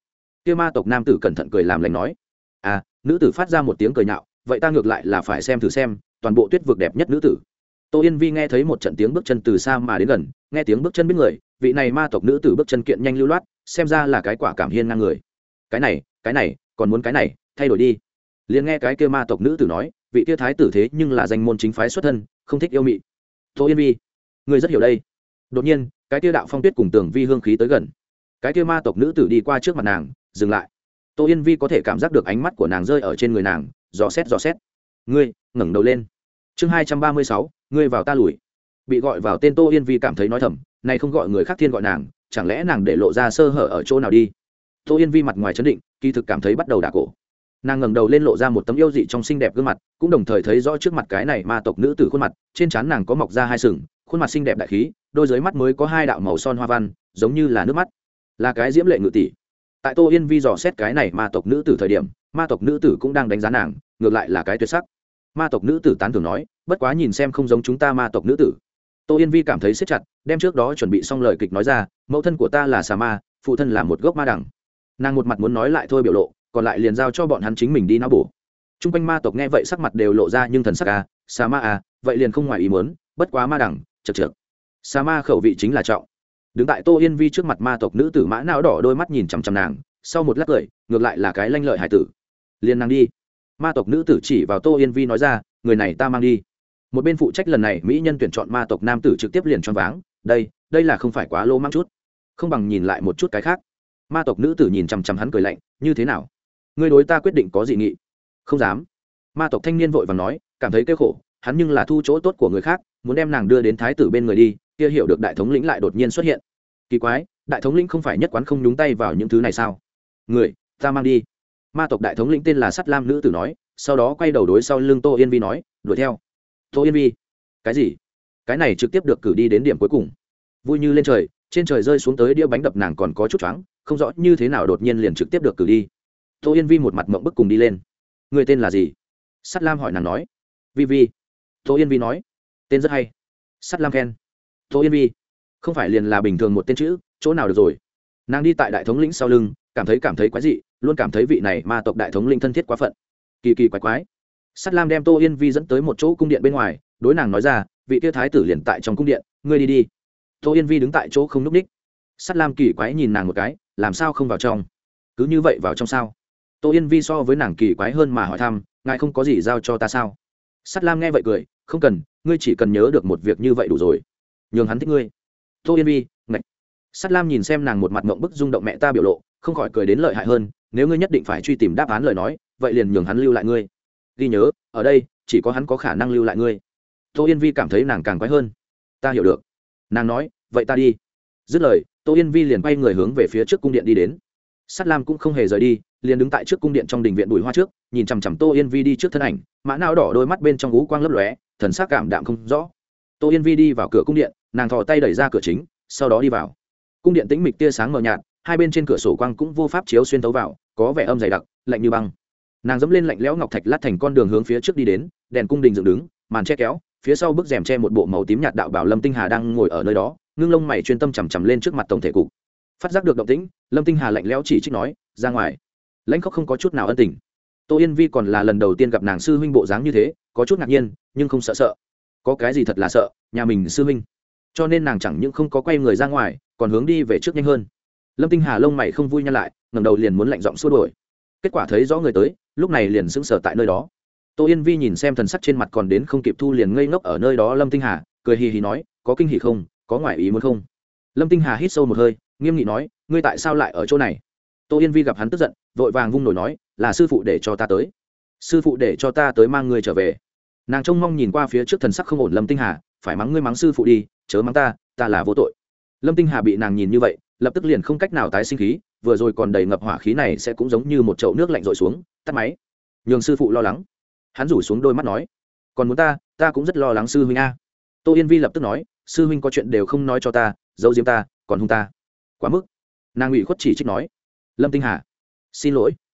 kia ma tộc nam tử cẩn thận cười làm lành nói. À, nữ tử phát ra một tiếng cười nhạo, vậy ta ngược lại là phải xem thử xem toàn bộ tuyết vực đẹp nhất nữ tử. Tô Yên Vi nghe thấy một trận tiếng bước chân từ xa mà đến gần, nghe tiếng bước chân biết người, vị này ma tộc nữ tử bước chân kiện nhanh lưu loát, xem ra là cái quả cảm hiên ngang người. Cái này, còn muốn cái này, thay đổi đi. Liền nghe cái kia ma tộc nữ tử nói, vị kia thái tử thế nhưng là danh môn chính phái xuất thân, không thích yêu mị. Tô Yên Vi, người rất hiểu đây. Đột nhiên, cái kia đạo phong tuyết cùng tường vi hương khí tới gần. Cái kia ma tộc nữ tử đi qua trước mặt nàng, dừng lại. Tô Yên Vi có thể cảm giác được ánh mắt của nàng rơi ở trên người nàng, dò xét. Ngươi, ngẩng đầu lên. Chương 236, ngươi vào ta lùi. Bị gọi vào tên Tô Yên Vi cảm thấy nói thầm, này không gọi người khác thiên gọi nàng, chẳng lẽ nàng để lộ ra sơ hở ở chỗ nào đi. Tô Yên Vi mặt ngoài trấn định, kỳ thực cảm thấy bắt đầu đả cổ. Nàng ngẩng đầu lên lộ ra một tấm yêu dị trong xinh đẹp gương mặt, cũng đồng thời thấy rõ trước mặt cái này ma tộc nữ tử khuôn mặt, trên trán nàng có mọc ra hai sừng, khuôn mặt xinh đẹp đại khí, đôi dưới mắt mới có hai đạo màu son hoa văn, giống như là nước mắt. Là cái diễm lệ ngự tỷ. Tại Tô Yên Vi dò xét cái này ma tộc nữ tử thời điểm, ma tộc nữ tử cũng đang đánh giá nàng, ngược lại là cái tuyệt sắc. Ma tộc nữ tử tán thưởng nói, bất quá nhìn xem không giống chúng ta ma tộc nữ tử. Tô Yên Vi cảm thấy siết chặt, đem trước đó chuẩn bị xong lời kịch nói ra, mẫu thân của ta là xà ma, phụ thân là một gốc ma đằng. Nàng một mặt muốn nói lại thôi biểu lộ, còn lại liền giao cho bọn hắn chính mình đi não bổ. Trung quanh ma tộc nghe vậy sắc mặt đều lộ ra nhưng thần sắc à, xà ma à, vậy liền không ngoài ý muốn, bất quá ma đằng, chậc. Xà ma khẩu vị chính là trọng. Đứng tại Tô Yên Vi trước mặt ma tộc nữ tử mã não đỏ đôi mắt nhìn chằm chằm nàng, sau một lát cười, ngược lại là cái lanh lợi hải tử. Liền nàng đi. Ma tộc nữ tử chỉ vào Tô Yên Vi nói ra, người này ta mang đi. Một bên phụ trách lần này mỹ nhân tuyển chọn ma tộc nam tử trực tiếp liền choáng váng, đây là không phải quá lô mang chút, không bằng nhìn lại một chút cái khác. Ma tộc nữ tử nhìn chằm chằm hắn cười lạnh, như thế nào, ngươi đối ta quyết định có dị nghị? Không dám. Ma tộc thanh niên vội vàng nói, cảm thấy kêu khổ, hắn nhưng là thu chỗ tốt của người khác, muốn đem nàng đưa đến thái tử bên người đi, kia hiểu được đại thống lĩnh lại đột nhiên xuất hiện. Kỳ quái, đại thống lĩnh không phải nhất quán không nhúng tay vào những thứ này sao? Người, ta mang đi. Ma tộc đại thống lĩnh tên là Sắt Lam nữ tử nói, sau đó quay đầu đối sau lưng Tô Yên Vi nói, đuổi theo. Tô Yên Vi, cái gì? Cái này trực tiếp được cử đi đến điểm cuối cùng. Vui như lên trời, trên trời rơi xuống tới đĩa bánh đập nàng còn có chút choáng, không rõ như thế nào đột nhiên liền trực tiếp được cử đi. Tô Yên Vi một mặt mộng bức cùng đi lên. Người tên là gì? Sắt Lam hỏi nàng nói. Vi Vi. Tô Yên Vi nói. Tên rất hay. Sắt Lam khen. Tô Yên Vi, không phải liền là bình thường một tên chữ, chỗ nào được rồi. Nàng đi tại đại thống lĩnh sau lưng, cảm thấy quái dị, luôn cảm thấy vị này ma tộc đại thống lĩnh thân thiết quá phận. Kỳ quái. Sắt Lam đem Tô Yên Vi dẫn tới một chỗ cung điện bên ngoài, đối nàng nói ra, vị kia thái tử liền tại trong cung điện, ngươi đi. Tô Yên Vi đứng tại chỗ không nhúc ních. Sắt Lam kỳ quái nhìn nàng một cái, làm sao không vào trong? Cứ như vậy vào trong sao? Tô Yên Vi so với nàng kỳ quái hơn mà hỏi thăm, ngài không có gì giao cho ta sao? Sắt Lam nghe vậy cười, không cần, ngươi chỉ cần nhớ được một việc như vậy đủ rồi. Nhường hắn thích ngươi. Tô Yên Vi, ngạch. Sắt Lam nhìn xem nàng một mặt ngượng bức rung động mẹ ta biểu lộ, không khỏi cười đến lợi hại hơn, nếu ngươi nhất định phải truy tìm đáp án lời nói, vậy liền nhường hắn lưu lại ngươi. Ghi nhớ, ở đây chỉ có hắn có khả năng lưu lại ngươi. Tô Yên Vi cảm thấy nàng càng quái hơn. Ta hiểu được. Nàng nói, vậy ta đi. Dứt lời, Tô Yên Vi liền quay người hướng về phía trước cung điện đi đến. Sắt Lam cũng không hề rời đi, liền đứng tại trước cung điện trong đình viện bùi hoa trước, nhìn chằm chằm Tô Yên Vi đi trước thân ảnh, mã não đỏ đôi mắt bên trong ngũ quang lấp lóe, thần sắc cảm đạm không rõ. Tô Yên Vi đi vào cửa cung điện, nàng thò tay đẩy ra cửa chính, sau đó đi vào. Cung điện tĩnh mịch tia sáng mờ nhạt, hai bên trên cửa sổ quang cũng vô pháp chiếu xuyên tấu vào, có vẻ âm dày đặc, lạnh như băng. Nàng dẫm lên lạnh lẽo ngọc thạch lát thành con đường hướng phía trước đi đến, đèn cung đình dựng đứng, màn che kéo, phía sau bức rèm che một bộ màu tím nhạt đạo bảo Lâm Tinh Hà đang ngồi ở nơi đó, ngưng lông mày chuyên tâm chằm chằm lên trước mặt tổng thể cục. Phát giác được động tĩnh, Lâm Tinh Hà lạnh lẽo chỉ trích nói, ra ngoài. Lãnh Khốc không có chút nào ân tình. Tô Yên Vi còn là lần đầu tiên gặp nàng sư huynh bộ dáng như thế, có chút ngạc nhiên, nhưng không sợ. Có cái gì thật là sợ, nhà mình sư huynh. Cho nên nàng chẳng những không có quay người ra ngoài, còn hướng đi về trước nhanh hơn. Lâm Tinh Hà lông mày không vui nhăn lại, ngẩng đầu liền muốn lạnh giọng xua đuổi. Kết quả thấy rõ người tới, lúc này liền sững sờ tại nơi đó. Tô Yên Vi nhìn xem thần sắc trên mặt còn đến không kịp thu liền ngây ngốc ở nơi đó. Lâm Tinh Hà cười hì hì nói, có kinh hỉ không, có ngoại ý muốn không? Lâm Tinh Hà hít sâu một hơi, nghiêm nghị nói, ngươi tại sao lại ở chỗ này? Tô Yên Vi gặp hắn tức giận, vội vàng vung nổi nói, là sư phụ để cho ta tới. Sư phụ để cho ta tới mang ngươi trở về. Nàng trông mong nhìn qua phía trước thần sắc không ổn Lâm Tinh Hà, phải mắng ngươi mắng sư phụ đi, chớ mắng ta là vô tội. Lâm Tinh Hà bị nàng nhìn như vậy, lập tức liền không cách nào tái sinh khí, vừa rồi còn đầy ngập hỏa khí này sẽ cũng giống như một chậu nước lạnh rội xuống, tắt máy. Nhường sư phụ lo lắng. Hắn rủ xuống đôi mắt nói, còn muốn ta cũng rất lo lắng sư huynh a. Tô Yên Vi lập tức nói, sư huynh có chuyện đều không nói cho ta, giấu giếm ta, còn hung ta, quá mức. Nàng ủy khuất chỉ trích nói. Lâm Tinh Hà, xin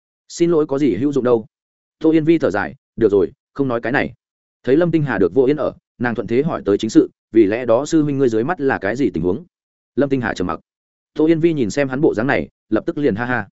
lỗi có gì hữu dụng đâu. Tô Yên Vi thở dài, được rồi, không nói cái này. Thấy Lâm Tinh Hà được vô yên ở, nàng thuận thế hỏi tới chính sự, vì lẽ đó sư huynh ngươi dưới mắt là cái gì tình huống? Lâm Tinh Hà trầm mặc. Tô Yên Vi nhìn xem hắn bộ dáng này, lập tức liền ha ha.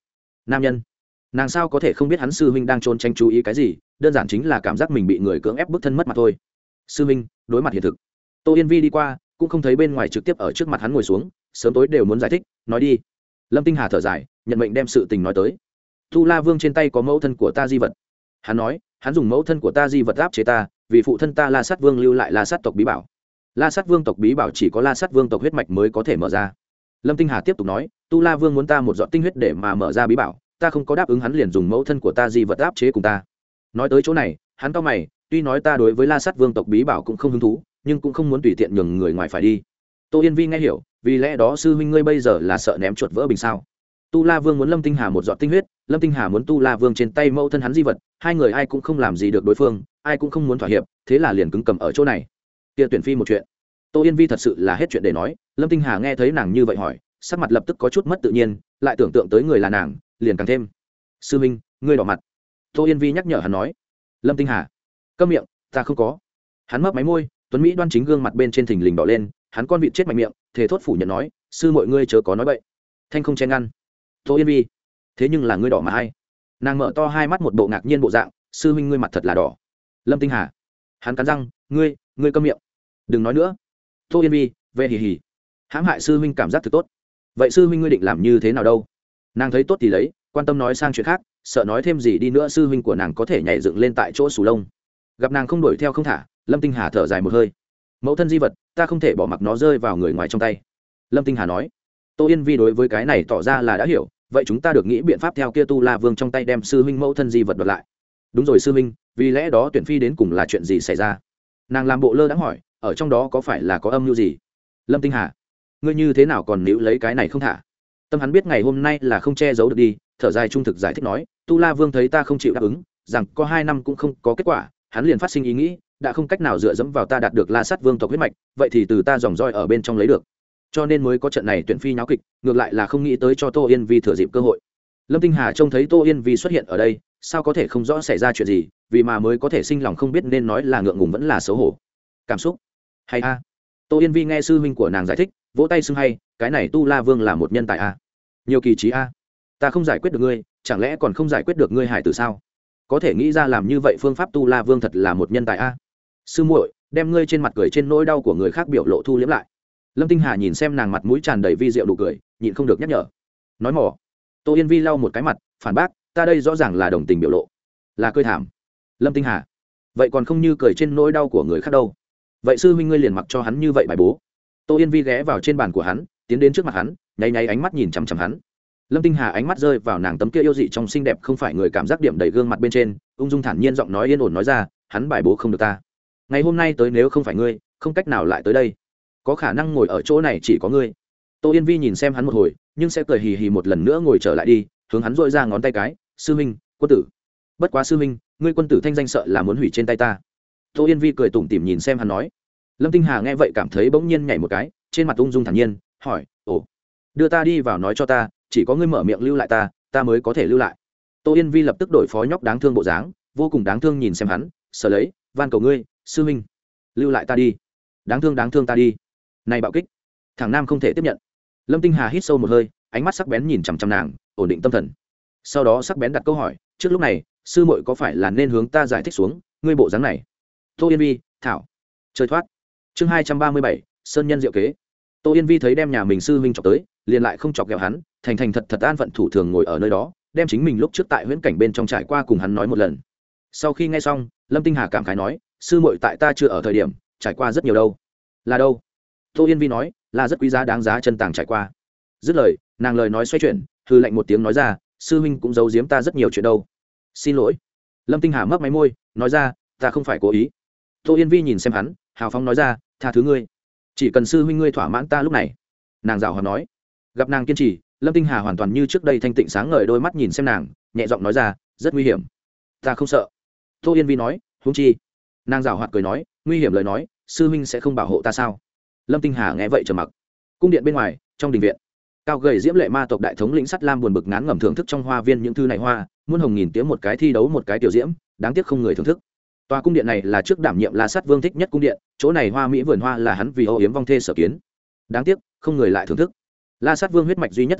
nam nhân, nàng sao có thể không biết hắn sư huynh đang trốn tránh chú ý cái gì, đơn giản chính là cảm giác mình bị người cưỡng ép bức thân mất mặt thôi. Sư huynh đối mặt hiện thực. Tô Yên Vi đi qua cũng không thấy bên ngoài, trực tiếp ở trước mặt hắn ngồi xuống, sớm tối đều muốn giải thích, nói đi. Lâm Tinh Hà thở dài, nhận mệnh đem sự tình nói tới. Tu La Vương trên tay có mẫu thân của ta di vật, hắn nói hắn dùng mẫu thân của ta di vật áp chế ta, vì phụ thân ta La Sát Vương lưu lại La Sát tộc bí bảo. La Sát Vương tộc bí bảo chỉ có La Sát Vương tộc huyết mạch mới có thể mở ra. Lâm Tinh Hà tiếp tục nói, Tu La Vương muốn ta một giọt tinh huyết để mà mở ra bí bảo, ta không có đáp ứng, hắn liền dùng mẫu thân của ta di vật áp chế cùng ta. Nói tới chỗ này, hắn cau mày, tuy nói ta đối với La Sát Vương tộc bí bảo cũng không hứng thú, nhưng cũng không muốn tùy tiện nhường người ngoài phải đi. Tô Yên Vi nghe hiểu, vì lẽ đó sư huynh ngươi bây giờ là sợ ném chuột vỡ bình sao? Tu La Vương muốn Lâm Tinh Hà một giọt tinh huyết, Lâm Tinh Hà muốn Tu La Vương trên tay mẫu thân hắn di vật, hai người ai cũng không làm gì được đối phương, ai cũng không muốn thỏa hiệp, thế là liền cứng cầm ở chỗ này. Kia tuyển phi một chuyện. Tô Yên Vi thật sự là hết chuyện để nói, Lâm Tinh Hà nghe thấy nàng như vậy hỏi, sắc mặt lập tức có chút mất tự nhiên, lại tưởng tượng tới người là nàng, liền càng thêm. Sư huynh, ngươi đỏ mặt. Tô Yên Vi nhắc nhở hắn nói. Lâm Tinh Hà, câm miệng, ta không có. Hắn mấp máy môi, tuấn mỹ đoan chính gương mặt bên trên thình lình đỏ lên, hắn con vịt chết mạnh miệng, thề thốt phủ nhận nói, sư mọi ngươi chớ có nói bậy. Thanh không che ngăn. Tô Yên Vi, thế nhưng là ngươi đỏ mà hay? Nàng mở to hai mắt một bộ ngạc nhiên bộ dạng, sư huynh ngươi mặt thật là đỏ. Lâm Tinh Hà, hắn cắn răng, ngươi câm miệng, đừng nói nữa. Tô Yên Vi, về hì hì, hãm hại sư huynh cảm giác thực tốt. Vậy sư huynh ngươi định làm như thế nào đâu? Nàng thấy tốt thì lấy, quan tâm nói sang chuyện khác, sợ nói thêm gì đi nữa sư huynh của nàng có thể nhảy dựng lên tại chỗ sù lông. Gặp nàng không đuổi theo không thả, Lâm Tinh Hà thở dài một hơi. Mẫu thân di vật, ta không thể bỏ mặc nó rơi vào người ngoài trong tay. Lâm Tinh Hà nói. Tô Yên Vi đối với cái này tỏ ra là đã hiểu, vậy chúng ta được nghĩ biện pháp theo kia Tu La Vương trong tay đem sư huynh mẫu thân di vật đoạt lại. Đúng rồi sư huynh, vì lẽ đó tuyển phi đến cùng là chuyện gì xảy ra? Nàng làm bộ lơ đãng hỏi, ở trong đó có phải là có âm mưu gì? Lâm Tinh Hà, ngươi như thế nào còn níu lấy cái này không thả? Tâm hắn biết ngày hôm nay là không che giấu được đi, thở dài trung thực giải thích nói, Tu La Vương thấy ta không chịu đáp ứng, rằng có 2 năm cũng không có kết quả, hắn liền phát sinh ý nghĩ, đã không cách nào dựa dẫm vào ta đạt được La Sát Vương tộc huyết mạch, vậy thì từ ta dòng roi ở bên trong lấy được. Cho nên mới có trận này tuyển phi nháo kịch, ngược lại là không nghĩ tới cho Tô Yên Vi thừa dịp cơ hội. Lâm Tinh Hà trông thấy Tô Yên Vi xuất hiện ở đây, sao có thể không rõ xảy ra chuyện gì, vì mà mới có thể sinh lòng không biết nên nói là ngượng ngùng vẫn là xấu hổ. Cảm xúc hay a? Tô Yên Vi nghe sư huynh của nàng giải thích, vỗ tay xưng hay, cái này Tu La Vương là một nhân tài a, nhiều kỳ trí a. Ta không giải quyết được ngươi, chẳng lẽ còn không giải quyết được ngươi hải tử sao? Có thể nghĩ ra làm như vậy phương pháp Tu La Vương thật là một nhân tài a. Sư muội, đem ngươi trên mặt cười trên nỗi đau của người khác biểu lộ thu liễm lại. Lâm Tinh Hà nhìn xem nàng mặt mũi tràn đầy vi diệu nụ cười, nhịn không được nhắc nhở. Nói mỏ. Tô Yên Vi lau một cái mặt, phản bác, ta đây rõ ràng là đồng tình biểu lộ, là cười thảm. Lâm Tinh Hà, vậy còn không như cười trên nỗi đau của người khác đâu. Vậy sư huynh ngươi liền mặc cho hắn như vậy bài bố. Tô Yên Vi ghé vào trên bàn của hắn, tiến đến trước mặt hắn, nháy nháy ánh mắt nhìn chằm chằm hắn. Lâm Tinh Hà ánh mắt rơi vào nàng tấm kia yêu dị trong xinh đẹp không phải người cảm giác điểm đầy gương mặt bên trên, ung dung thản nhiên giọng nói yên ổn nói ra, hắn bài bố không được ta. Ngày hôm nay tới nếu không phải ngươi, không cách nào lại tới đây. Có khả năng ngồi ở chỗ này chỉ có ngươi. Tô Yên Vi nhìn xem hắn một hồi, nhưng sẽ cười hì hì một lần nữa ngồi trở lại đi, hướng hắn dội ra ngón tay cái, sư huynh, quân tử. Bất quá sư huynh, ngươi quân tử thanh danh sợ là muốn hủy trên tay ta. Tô Yên Vi cười tủm tỉm nhìn xem hắn nói. Lâm Tinh Hà nghe vậy cảm thấy bỗng nhiên nhảy một cái, trên mặt ung dung thản nhiên, hỏi, ồ, đưa ta đi vào nói cho ta, chỉ có ngươi mở miệng lưu lại ta mới có thể lưu lại. Tô Yên Vi lập tức đổi phó nhóc đáng thương bộ dáng, vô cùng đáng thương nhìn xem hắn, sở lấy, van cầu ngươi, sư huynh, lưu lại ta đi, đáng thương ta đi. Này bạo kích, thằng nam không thể tiếp nhận. Lâm Tinh Hà hít sâu một hơi, ánh mắt sắc bén nhìn chằm chằm nàng, ổn định tâm thần. Sau đó sắc bén đặt câu hỏi, trước lúc này, sư muội có phải là nên hướng ta giải thích xuống, ngươi bộ dáng này. Tô Yên Vi, thảo, chơi thoát. Chương 237, sơn nhân diệu kế. Tô Yên Vi thấy đem nhà mình sư huynh chọc tới, liền lại không chọc ghẹo hắn, thành thành thật thật an phận thủ thường ngồi ở nơi đó, đem chính mình lúc trước tại huyễn cảnh bên trong trải qua cùng hắn nói một lần. Sau khi nghe xong, Lâm Tinh Hà cảm khái nói, sư muội tại ta chưa ở thời điểm, trải qua rất nhiều đâu. Là đâu? Tô Yên Vi nói, là rất quý giá đáng giá chân tàng trải qua. Dứt lời, nàng lời nói xoay chuyển, hư lạnh một tiếng nói ra, sư huynh cũng giấu giếm ta rất nhiều chuyện đâu. Xin lỗi. Lâm Tinh Hà mấp máy môi, nói ra, ta không phải cố ý. Tô Yên Vi nhìn xem hắn, hào phóng nói ra, tha thứ ngươi, chỉ cần sư huynh ngươi thỏa mãn ta lúc này. Nàng giảo hòa nói. Gặp nàng kiên trì, Lâm Tinh Hà hoàn toàn như trước đây thanh tịnh sáng ngời đôi mắt nhìn xem nàng, nhẹ giọng nói ra, rất nguy hiểm. Ta không sợ. Tô Yên Vi nói, huống chi. Nàng giảo hoạt cười nói, nguy hiểm lời nói, sư huynh sẽ không bảo hộ ta sao? Lâm Tinh Hà nghe vậy trầm mặc. Cung điện bên ngoài, trong đình viện, cao gầy diễm lệ ma tộc đại thống lĩnh Sắt Lam buồn bực ngán ngẩm thưởng thức trong hoa viên những thư này hoa, muôn hồng nghìn tía một cái thi đấu một cái tiểu diễm, đáng tiếc không người thưởng thức. Tòa cung điện này là trước đảm nhiệm La Sát Vương thích nhất cung điện, chỗ này hoa mỹ vườn hoa là hắn vì âu yếm vong thê sở kiến. Đáng tiếc, không người lại thưởng thức. La Sát Vương huyết mạch duy nhất dòng dõi,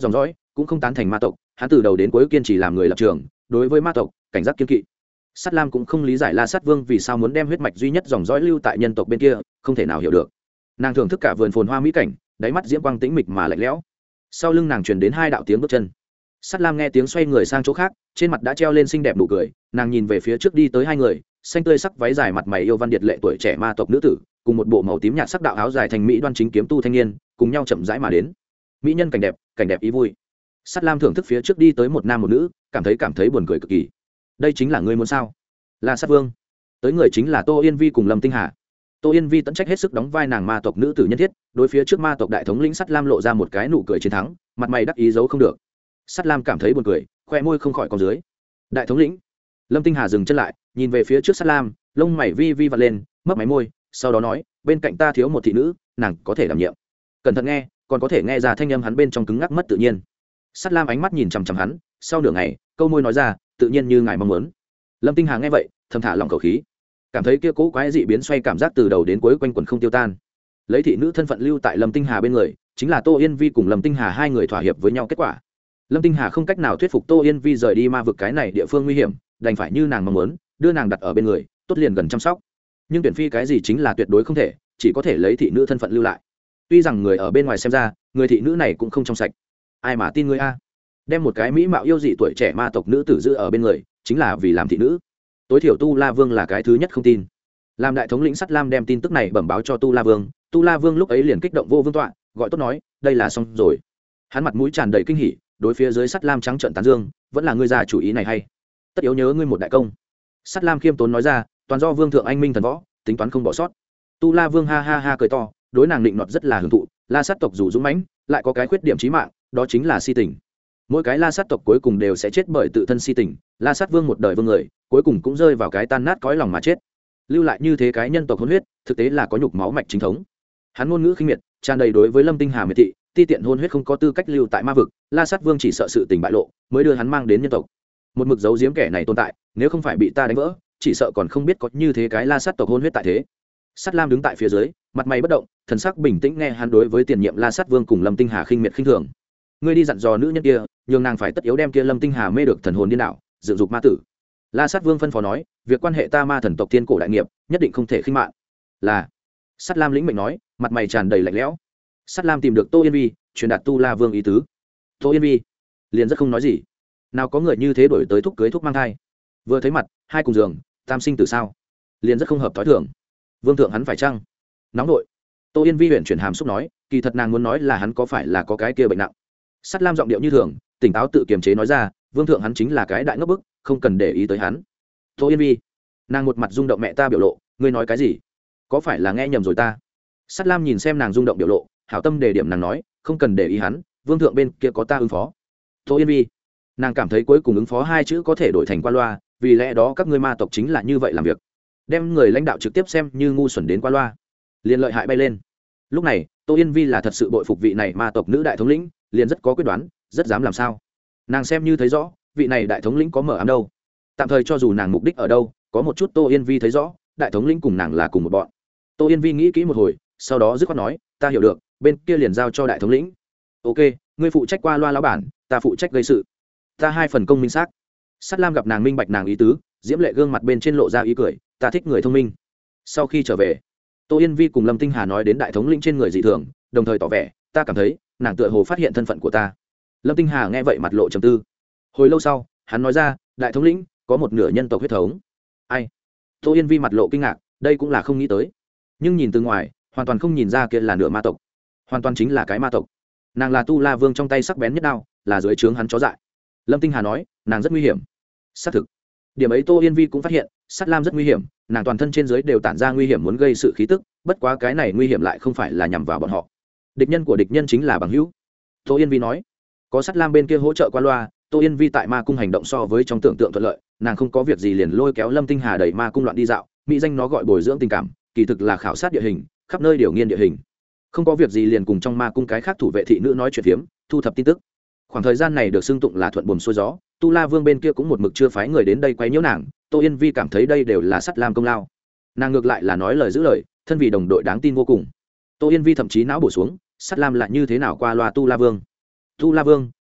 cũng không tán thành ma tộc, hắn từ đầu đến cuối kiên trì làm người lập trường, đối với ma tộc cảnh giác kiên kỵ. Sắt Lam cũng không lý giải La Sát Vương vì sao muốn đem huyết mạch duy nhất dòng dõi lưu tại nhân tộc bên kia, không thể nào hiểu được. Nàng thưởng thức cả vườn phồn hoa mỹ cảnh, đáy mắt diễm quang tĩnh mịch mà lạnh lẽo. Sau lưng nàng truyền đến hai đạo tiếng bước chân. Sắt Lam nghe tiếng xoay người sang chỗ khác, trên mặt đã treo lên xinh đẹp nụ cười, nàng nhìn về phía trước đi tới hai người, xanh tươi sắc váy dài mặt mày yêu văn điệt lệ tuổi trẻ ma tộc nữ tử, cùng một bộ màu tím nhạt sắc đạo áo dài thành mỹ đoan chính kiếm tu thanh niên, cùng nhau chậm rãi mà đến. Mỹ nhân cảnh đẹp ý vui. Sắt Lam thưởng thức phía trước đi tới một nam một nữ, cảm thấy buồn cười cực kỳ. Đây chính là ngươi muốn sao? La Sát Vương. Tới người chính là Tô Yên Vi cùng Lâm Tinh Hà. Tô Yên Vi tận trách hết sức đóng vai nàng ma tộc nữ tử nhân thiết, đối phía trước ma tộc đại thống lĩnh Sắt Lam lộ ra một cái nụ cười chiến thắng, mặt mày đắc ý giấu không được. Sắt Lam cảm thấy buồn cười, khoe môi không khỏi cong dưới. Đại thống lĩnh. Lâm Tinh Hà dừng chân lại, nhìn về phía trước Sắt Lam, lông mày vi vi vặn lên, mấp máy môi, sau đó nói, bên cạnh ta thiếu một thị nữ, nàng có thể đảm nhiệm. Cẩn thận nghe, còn có thể nghe ra thanh âm hắn bên trong cứng ngắc mất tự nhiên. Sắt Lam ánh mắt nhìn chằm chằm hắn, sau nửa ngày, câu môi nói ra, tự nhiên như ngài mong muốn. Lâm Tinh Hà nghe vậy, thầm thả lòng khẩu khí, cảm thấy kia cố quái dị biến xoay cảm giác từ đầu đến cuối quanh quẩn không tiêu tan. Lấy thị nữ thân phận lưu tại Lâm Tinh Hà bên người, chính là Tô Yên Vi cùng Lâm Tinh Hà hai người thỏa hiệp với nhau kết quả. Lâm Tinh Hà không cách nào thuyết phục Tô Yên Vi rời đi ma vực cái này địa phương nguy hiểm, đành phải như nàng mong muốn, đưa nàng đặt ở bên người, tốt liền gần chăm sóc. Nhưng tuyển phi cái gì chính là tuyệt đối không thể, chỉ có thể lấy thị nữ thân phận lưu lại. Tuy rằng người ở bên ngoài xem ra, người thị nữ này cũng không trong sạch. Ai mà tin ngươi a? Đem một cái mỹ mạo yêu dị tuổi trẻ ma tộc nữ tử giữ ở bên người, chính là vì làm thị nữ. Tối thiểu Tu La Vương là cái thứ nhất không tin. Làm đại thống lĩnh Sắt Lam đem tin tức này bẩm báo cho Tu La Vương, Tu La Vương lúc ấy liền kích động vô vương tọa, gọi tốt nói, đây là xong rồi. Hắn mặt mũi tràn đầy kinh hỉ, đối phía dưới Sắt Lam trắng trợn tán dương, vẫn là ngươi già chủ ý này hay. Tất yếu nhớ ngươi một đại công. Sắt Lam khiêm tốn nói ra, toàn do Vương thượng anh minh thần võ, tính toán không bỏ sót. Tu La Vương ha ha ha cười to, đối nàng định nọt rất là hưởng thụ. La sát tộc dù dũng mãnh, lại có cái khuyết điểm chí mạng, đó chính là si tình. Mỗi cái La sát tộc cuối cùng đều sẽ chết bởi tự thân si tình. La sát vương một đời vương người, cuối cùng cũng rơi vào cái tan nát cõi lòng mà chết. Lưu lại như thế cái nhân tộc hôn huyết, thực tế là có nhục máu mạch chính thống. Hắn ngôn ngữ khinh miệt, tràn đầy đối với Lâm Tinh Hà miệt thị, ti tiện hôn huyết không có tư cách lưu tại ma vực. La sát vương chỉ sợ sự tình bại lộ, mới đưa hắn mang đến nhân tộc. Một mực giấu giếm kẻ này tồn tại, nếu không phải bị ta đánh vỡ, chỉ sợ còn không biết có như thế cái La sát tộc hôn huyết tại thế. Sắt Lam đứng tại phía dưới, mặt mày bất động, thần sắc bình tĩnh nghe hắn đối với tiền nhiệm La sát vương cùng Lâm Tinh Hà khinh miệt khinh thường. Ngươi đi dặn dò nữ nhân kia, nhường nàng phải tất yếu đem kia Lâm Tinh Hà mê được thần hồn điên đảo, dựng dục ma tử. La sát vương phân phó nói, việc quan hệ ta ma thần tộc thiên cổ đại nghiệp, nhất định không thể khinh mạn. Là. Sắt Lam lĩnh mệnh nói, mặt mày tràn đầy lạnh lẽo. Sắt Lam tìm được Tô Yên Vi, truyền đạt Tu La Vương ý tứ. Tô Yên Vi liền rất không nói gì. Nào có người như thế đổi tới thúc cưới thúc mang thai. Vừa thấy mặt, hai cùng giường, tam sinh tử sao? Liền rất không hợp thói thường. Vương thượng hắn phải chăng nóng nội? Tô Yên Vi huyện chuyển hàm xúc nói, kỳ thật nàng muốn nói là hắn có phải là có cái kia bệnh nặng. Sắt Lam giọng điệu như thường, tỉnh táo tự kiềm chế nói ra, vương thượng hắn chính là cái đại ngốc bức, không cần để ý tới hắn. Tô Yên Vi, nàng một mặt rung động mẹ ta biểu lộ, ngươi nói cái gì? Có phải là nghe nhầm rồi ta? Sắt Lam nhìn xem nàng rung động biểu lộ, hảo tâm đề điểm nàng nói, không cần để ý hắn, vương thượng bên kia có ta ứng phó. Tô Yên Vi, nàng cảm thấy cuối cùng ứng phó hai chữ có thể đổi thành qua loa, vì lẽ đó các ngươi ma tộc chính là như vậy làm việc, đem người lãnh đạo trực tiếp xem như ngu xuẩn đến qua loa, liền lợi hại bay lên. Lúc này Tô Yên Vi là thật sự bội phục vị này ma tộc nữ đại thống lĩnh, liền rất có quyết đoán, rất dám làm sao. Nàng xem như thấy rõ vị này đại thống lĩnh có mở ám đâu. Tạm thời cho dù nàng mục đích ở đâu, có một chút Tô Yên Vi thấy rõ, đại thống lĩnh cùng nàng là cùng một bọn. Tô Yên Vi nghĩ kỹ một hồi, sau đó dứt khoát nói, ta hiểu được, bên kia liền giao cho đại thống lĩnh. Ok, ngươi phụ trách qua loa lão bản, ta phụ trách gây sự, ta hai phần công minh xác. Sắt Lam gặp nàng minh bạch nàng ý tứ, diễm lệ gương mặt bên trên lộ ra ý cười, ta thích người thông minh. Sau khi trở về, Tô Yên Vi cùng Lâm Tinh Hà nói đến đại thống lĩnh trên người dị thường, đồng thời tỏ vẻ, ta cảm thấy nàng tựa hồ phát hiện thân phận của ta. Lâm Tinh Hà nghe vậy mặt lộ trầm tư. Hồi lâu sau, hắn nói ra, đại thống lĩnh có một nửa nhân tộc huyết thống. Ai? Tô Yên Vi mặt lộ kinh ngạc, đây cũng là không nghĩ tới. Nhưng nhìn từ ngoài, hoàn toàn không nhìn ra kia là nửa ma tộc, hoàn toàn chính là cái ma tộc. Nàng là Tu La Vương trong tay sắc bén nhất đao, là dưới trướng hắn chó dại. Lâm Tinh Hà nói, nàng rất nguy hiểm. Xác thực, điểm ấy Tô Yên Vi cũng phát hiện, Sắt Lam rất nguy hiểm, nàng toàn thân trên dưới đều tản ra nguy hiểm muốn gây sự khí tức, bất quá cái này nguy hiểm lại không phải là nhằm vào bọn họ. Địch nhân của địch nhân chính là bằng hữu. Tô Yên Vi nói, có Sắt Lam bên kia hỗ trợ qua loa, Tô Yên Vi tại ma cung hành động so với trong tưởng tượng thuận lợi, nàng không có việc gì liền lôi kéo Lâm Tinh Hà đẩy ma cung loạn đi dạo, mỹ danh nó gọi bồi dưỡng tình cảm, kỳ thực là khảo sát địa hình, khắp nơi điều nghiên địa hình. Không có việc gì liền cùng trong ma cung cái khác thủ vệ thị nữ nói chuyện phiếm, thu thập tin tức. Khoảng thời gian này được xưng tụng là thuận buồm xuôi gió, Tu La Vương bên kia cũng một mực chưa phái người đến đây quấy nhiễu nàng, Tô Yên Vi cảm thấy đây đều là Sắt Lam công lao. Nàng ngược lại là nói lời giữ lời, thân vì đồng đội đáng tin vô cùng. Tô Yên Vi thậm chí não bổ xuống, Sắt Lam lại như thế nào qua loa Tu La Vương. Tu La Vương,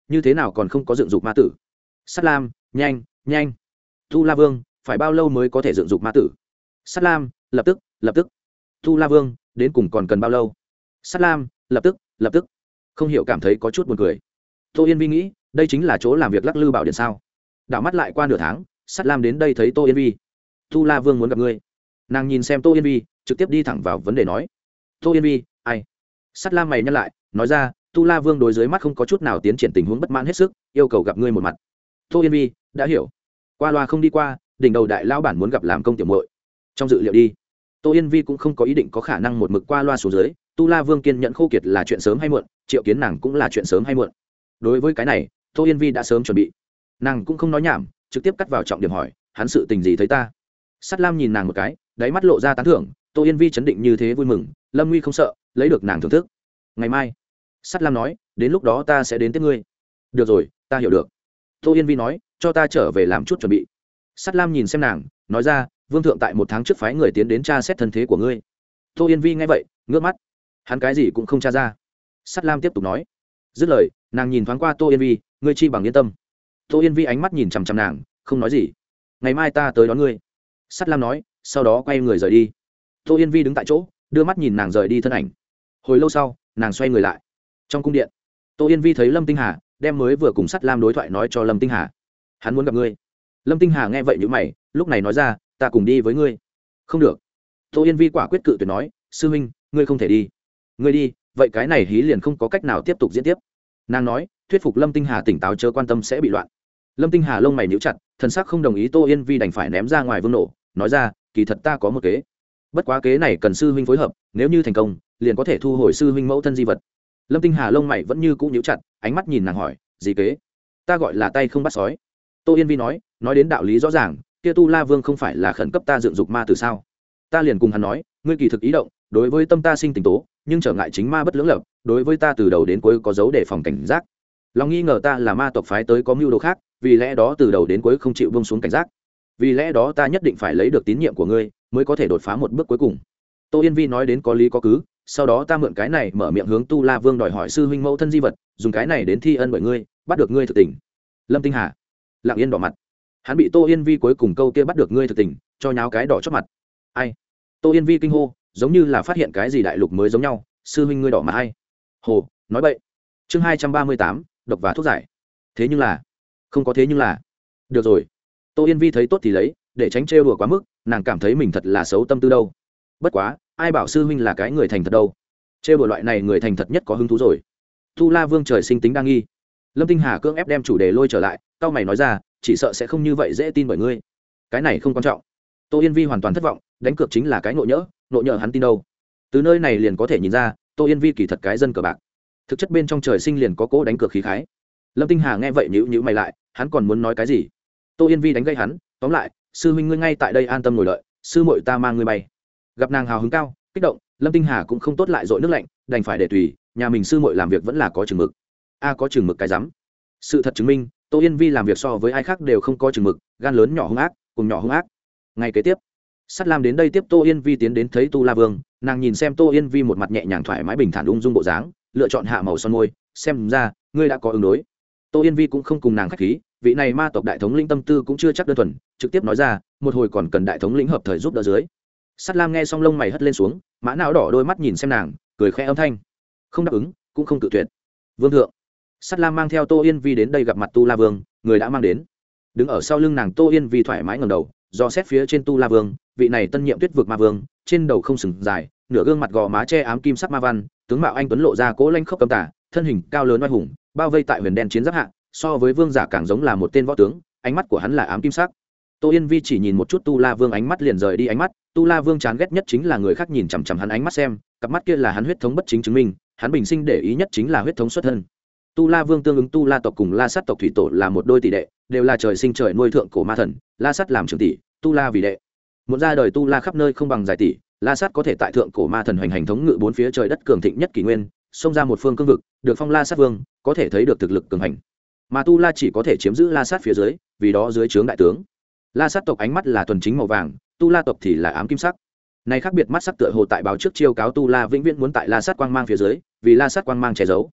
như thế nào còn không có dựng dục ma tử? Sắt lam, nhanh nhanh. Tu La Vương, phải bao lâu mới có thể dựng dục ma tử? Sắt lam, lập tức lập tức. Tu La Vương, đến cùng còn cần bao lâu? Sắt lam, lập tức lập tức. Không hiểu cảm thấy có chút buồn cười. Tô Yên Vi nghĩ đây chính là chỗ làm việc lắc lư bảo điện sao. Đảo mắt lại qua nửa tháng, Sắt lam đến đây thấy Tô Yên Vi. Tu La Vương muốn gặp ngươi. Nàng nhìn xem Tô Yên Vi, trực tiếp đi thẳng vào vấn đề nói. Tô Yên Vi, ai? Sắt lam mày nhăn lại, nói ra, Tu La Vương đối dưới mắt không có chút nào tiến triển tình huống bất mãn hết sức, yêu cầu gặp ngươi một mặt. Tô Yên Vi, đã hiểu. Qua loa không đi qua, đỉnh đầu đại lão bản muốn gặp làm công tiểu muội. Trong dự liệu đi. Tô Yên Vi cũng không có ý định có khả năng một mực qua loa xuống dưới, Tu La Vương kiên nhẫn khô kiệt là chuyện sớm hay muộn, triệu kiến nàng cũng là chuyện sớm hay muộn. Đối với cái này, Tô Yên Vi đã sớm chuẩn bị. Nàng cũng không nói nhảm, trực tiếp cắt vào trọng điểm hỏi, hắn sự tình gì thấy ta? Sắt lam nhìn nàng một cái, đáy mắt lộ ra tán thưởng. Tô Yên Vi chấn định như thế vui mừng, lâm nguy không sợ, lấy được nàng thưởng thức. Ngày mai, Sắt lam nói, đến lúc đó ta sẽ đến tiếp ngươi. Được rồi, ta hiểu được. Tô Yên Vi nói, cho ta trở về làm chút chuẩn bị. Sắt lam nhìn xem nàng, nói ra, vương thượng tại 1 tháng trước phái người tiến đến tra xét thân thế của ngươi. Tô Yên Vi nghe vậy, ngước mắt. Hắn cái gì cũng không tra ra. Sắt lam tiếp tục nói. Dứt lời, nàng nhìn thoáng qua Tô Yên Vi, ngươi chi bằng yên tâm. Tô Yên Vi ánh mắt nhìn chằm chằm nàng, không nói gì. Ngày mai ta tới đón ngươi. Sắt lam nói, sau đó quay người rời đi. Tô Yên Vi đứng tại chỗ, đưa mắt nhìn nàng rời đi thân ảnh. Hồi lâu sau, nàng xoay người lại. Trong cung điện, Tô Yên Vi thấy Lâm Tinh Hà đem mới vừa cùng Sắt lam đối thoại nói cho Lâm Tinh Hà. Hắn muốn gặp ngươi. Lâm Tinh Hà nghe vậy nhíu mày, lúc này nói ra, ta cùng đi với ngươi. Không được. Tô Yên Vi quả quyết cự tuyệt nói, sư huynh, ngươi không thể đi. Ngươi đi, vậy cái này hí liền không có cách nào tiếp tục diễn tiếp. Nàng nói, thuyết phục Lâm Tinh Hà tỉnh táo chớ quan tâm sẽ bị loạn. Lâm Tinh Hà lông mày nhíu chặt, thần sắc không đồng ý. Tô Yên Vi đành phải ném ra ngoài vương nổ, nói ra, kỳ thật ta có một kế. Bất quá kế này cần sư huynh phối hợp, nếu như thành công, liền có thể thu hồi sư huynh mẫu thân di vật. Lâm Tinh Hà lông mày vẫn như cũ nhíu chặt, ánh mắt nhìn nàng hỏi, gì kế? Ta gọi là tay không bắt sói. Tô Yên Vi nói đến đạo lý rõ ràng, kia Tu La Vương không phải là khẩn cấp ta dựng dục ma từ sao? Ta liền cùng hắn nói, ngươi kỳ thực ý động, đối với tâm ta sinh tình tố, nhưng trở ngại chính ma bất lưỡng lập, đối với ta từ đầu đến cuối có dấu để phòng cảnh giác. Lòng nghi ngờ ta là ma tộc phái tới có mưu đồ khác, vì lẽ đó từ đầu đến cuối không chịu buông xuống cảnh giác. Vì lẽ đó ta nhất định phải lấy được tín nhiệm của ngươi, mới có thể đột phá một bước cuối cùng. Tô Yên Vi nói đến có lý có cứ, sau đó ta mượn cái này mở miệng hướng Tu La Vương đòi hỏi sư huynh mẫu thân di vật, dùng cái này đến thi ân bởi ngươi, bắt được ngươi thực tình. Lâm Tinh Hà lặng yên đỏ mặt. Hắn bị Tô Yên Vi cuối cùng câu kia bắt được ngươi thực tình cho nháo cái đỏ chót mặt. Ai? Tô Yên Vi kinh hô, giống như là phát hiện cái gì đại lục mới giống nhau. Sư huynh ngươi đỏ mặt ai? Hồ, nói bậy. Chương 238, độc và thuốc giải. Thế nhưng là, không có thế nhưng là. Được rồi. Tô Yên Vi thấy tốt thì lấy, để tránh trêu đùa quá mức, nàng cảm thấy mình thật là xấu tâm tư đâu. Bất quá, ai bảo sư huynh là cái người thành thật đâu. Trêu đùa loại này người thành thật nhất có hứng thú rồi. Tu La Vương trời sinh tính đa nghi. Lâm Tinh Hà cưỡng ép đem chủ đề lôi trở lại, tao mày nói ra, chỉ sợ sẽ không như vậy dễ tin bởi ngươi. Cái này không quan trọng. Tô Yên Vi hoàn toàn thất vọng, đánh cược chính là cái nộ nhỡ hắn tin đâu. Từ nơi này liền có thể nhìn ra, Tô Yên Vi kỳ thật cái dân cờ bạc. Thực chất bên trong trời sinh liền có cố đánh cược khí khái. Lâm Tinh Hà nghe vậy nhíu mày lại, hắn còn muốn nói cái gì? Tô Yên Vi đánh gây hắn, tóm lại, sư huynh ngươi ngay tại đây an tâm ngồi đợi, sư muội ta mang ngươi bay. Gặp nàng hào hứng cao, kích động, Lâm Tinh Hà cũng không tốt lại dội nước lạnh, đành phải để tùy, nhà mình sư muội làm việc vẫn là có chừng mực. Có chừng mực cái rắm. Sự thật chứng minh, Tô Yên Vi làm việc so với ai khác đều không có chừng mực, gan lớn nhỏ hung ác, cùng nhỏ hung ác. Ngày kế tiếp, Sắt lam đến đây tiếp Tô Yên Vi tiến đến thấy Tu La Vương, nàng nhìn xem Tô Yên Vi một mặt nhẹ nhàng thoải mái bình thản ung dung bộ dáng, lựa chọn hạ màu son môi, xem ra ngươi đã có ứng đối. Tô Yên Vi cũng không cùng nàng khách khí, vị này ma tộc đại thống lĩnh tâm tư cũng chưa chắc đơn thuần, trực tiếp nói ra, một hồi còn cần đại thống lĩnh hợp thời giúp đỡ dưới. Sắt lam nghe xong lông mày hất lên xuống, mã não đỏ đôi mắt nhìn xem nàng, cười khẽ âm thanh, không đáp ứng, cũng không cự tuyệt. Vương thượng. Sắt lam mang theo Tô Yên Vi đến đây gặp mặt Tu La Vương, người đã mang đến. Đứng ở sau lưng nàng Tô Yên Vi thoải mái ngẩng đầu, do xét phía trên Tu La Vương, vị này tân nhiệm Tuyết vực ma vương, trên đầu không sừng dài, nửa gương mặt gò má che ám kim sắc ma văn, tướng mạo anh tuấn lộ ra cố lanh khốc cấm tả, thân hình cao lớn oai hùng, bao vây tại huyền đen chiến giáp hạ, so với vương giả càng giống là một tên võ tướng, ánh mắt của hắn là ám kim sắc. Tô Yên Vi chỉ nhìn một chút Tu La Vương, ánh mắt liền rời đi ánh mắt. Tu La Vương chán ghét nhất chính là người khác nhìn chằm chằm hắn ánh mắt xem, cặp mắt kia là hắn huyết thống bất chính chứng minh, hắn bình sinh để ý nhất chính là huyết thống xuất thân. Tu La Vương tương ứng Tu La tộc cùng La Sát tộc thủy tổ là một đôi tỷ đệ, đều là trời sinh trời nuôi thượng cổ ma thần, La Sát làm trưởng tỷ, Tu La vì đệ. Muốn ra đời Tu La khắp nơi không bằng giải tỷ, La Sát có thể tại thượng cổ ma thần hoành hành thống ngự bốn phía trời đất cường thịnh nhất kỷ nguyên, xông ra một phương cương vực, được phong La Sát Vương, có thể thấy được thực lực cường hành. Mà Tu La chỉ có thể chiếm giữ La Sát phía dưới, vì đó dưới trướng đại tướng. La Sát tộc ánh mắt là thuần chính màu vàng, Tu La tộc thì là ám kim sắc. Này khác biệt mắt sắc tựa hồ tại báo trước chiêu cáo Tu La vĩnh viễn muốn tại La Sát quang mang phía dưới, vì La Sát quang mang che giấu.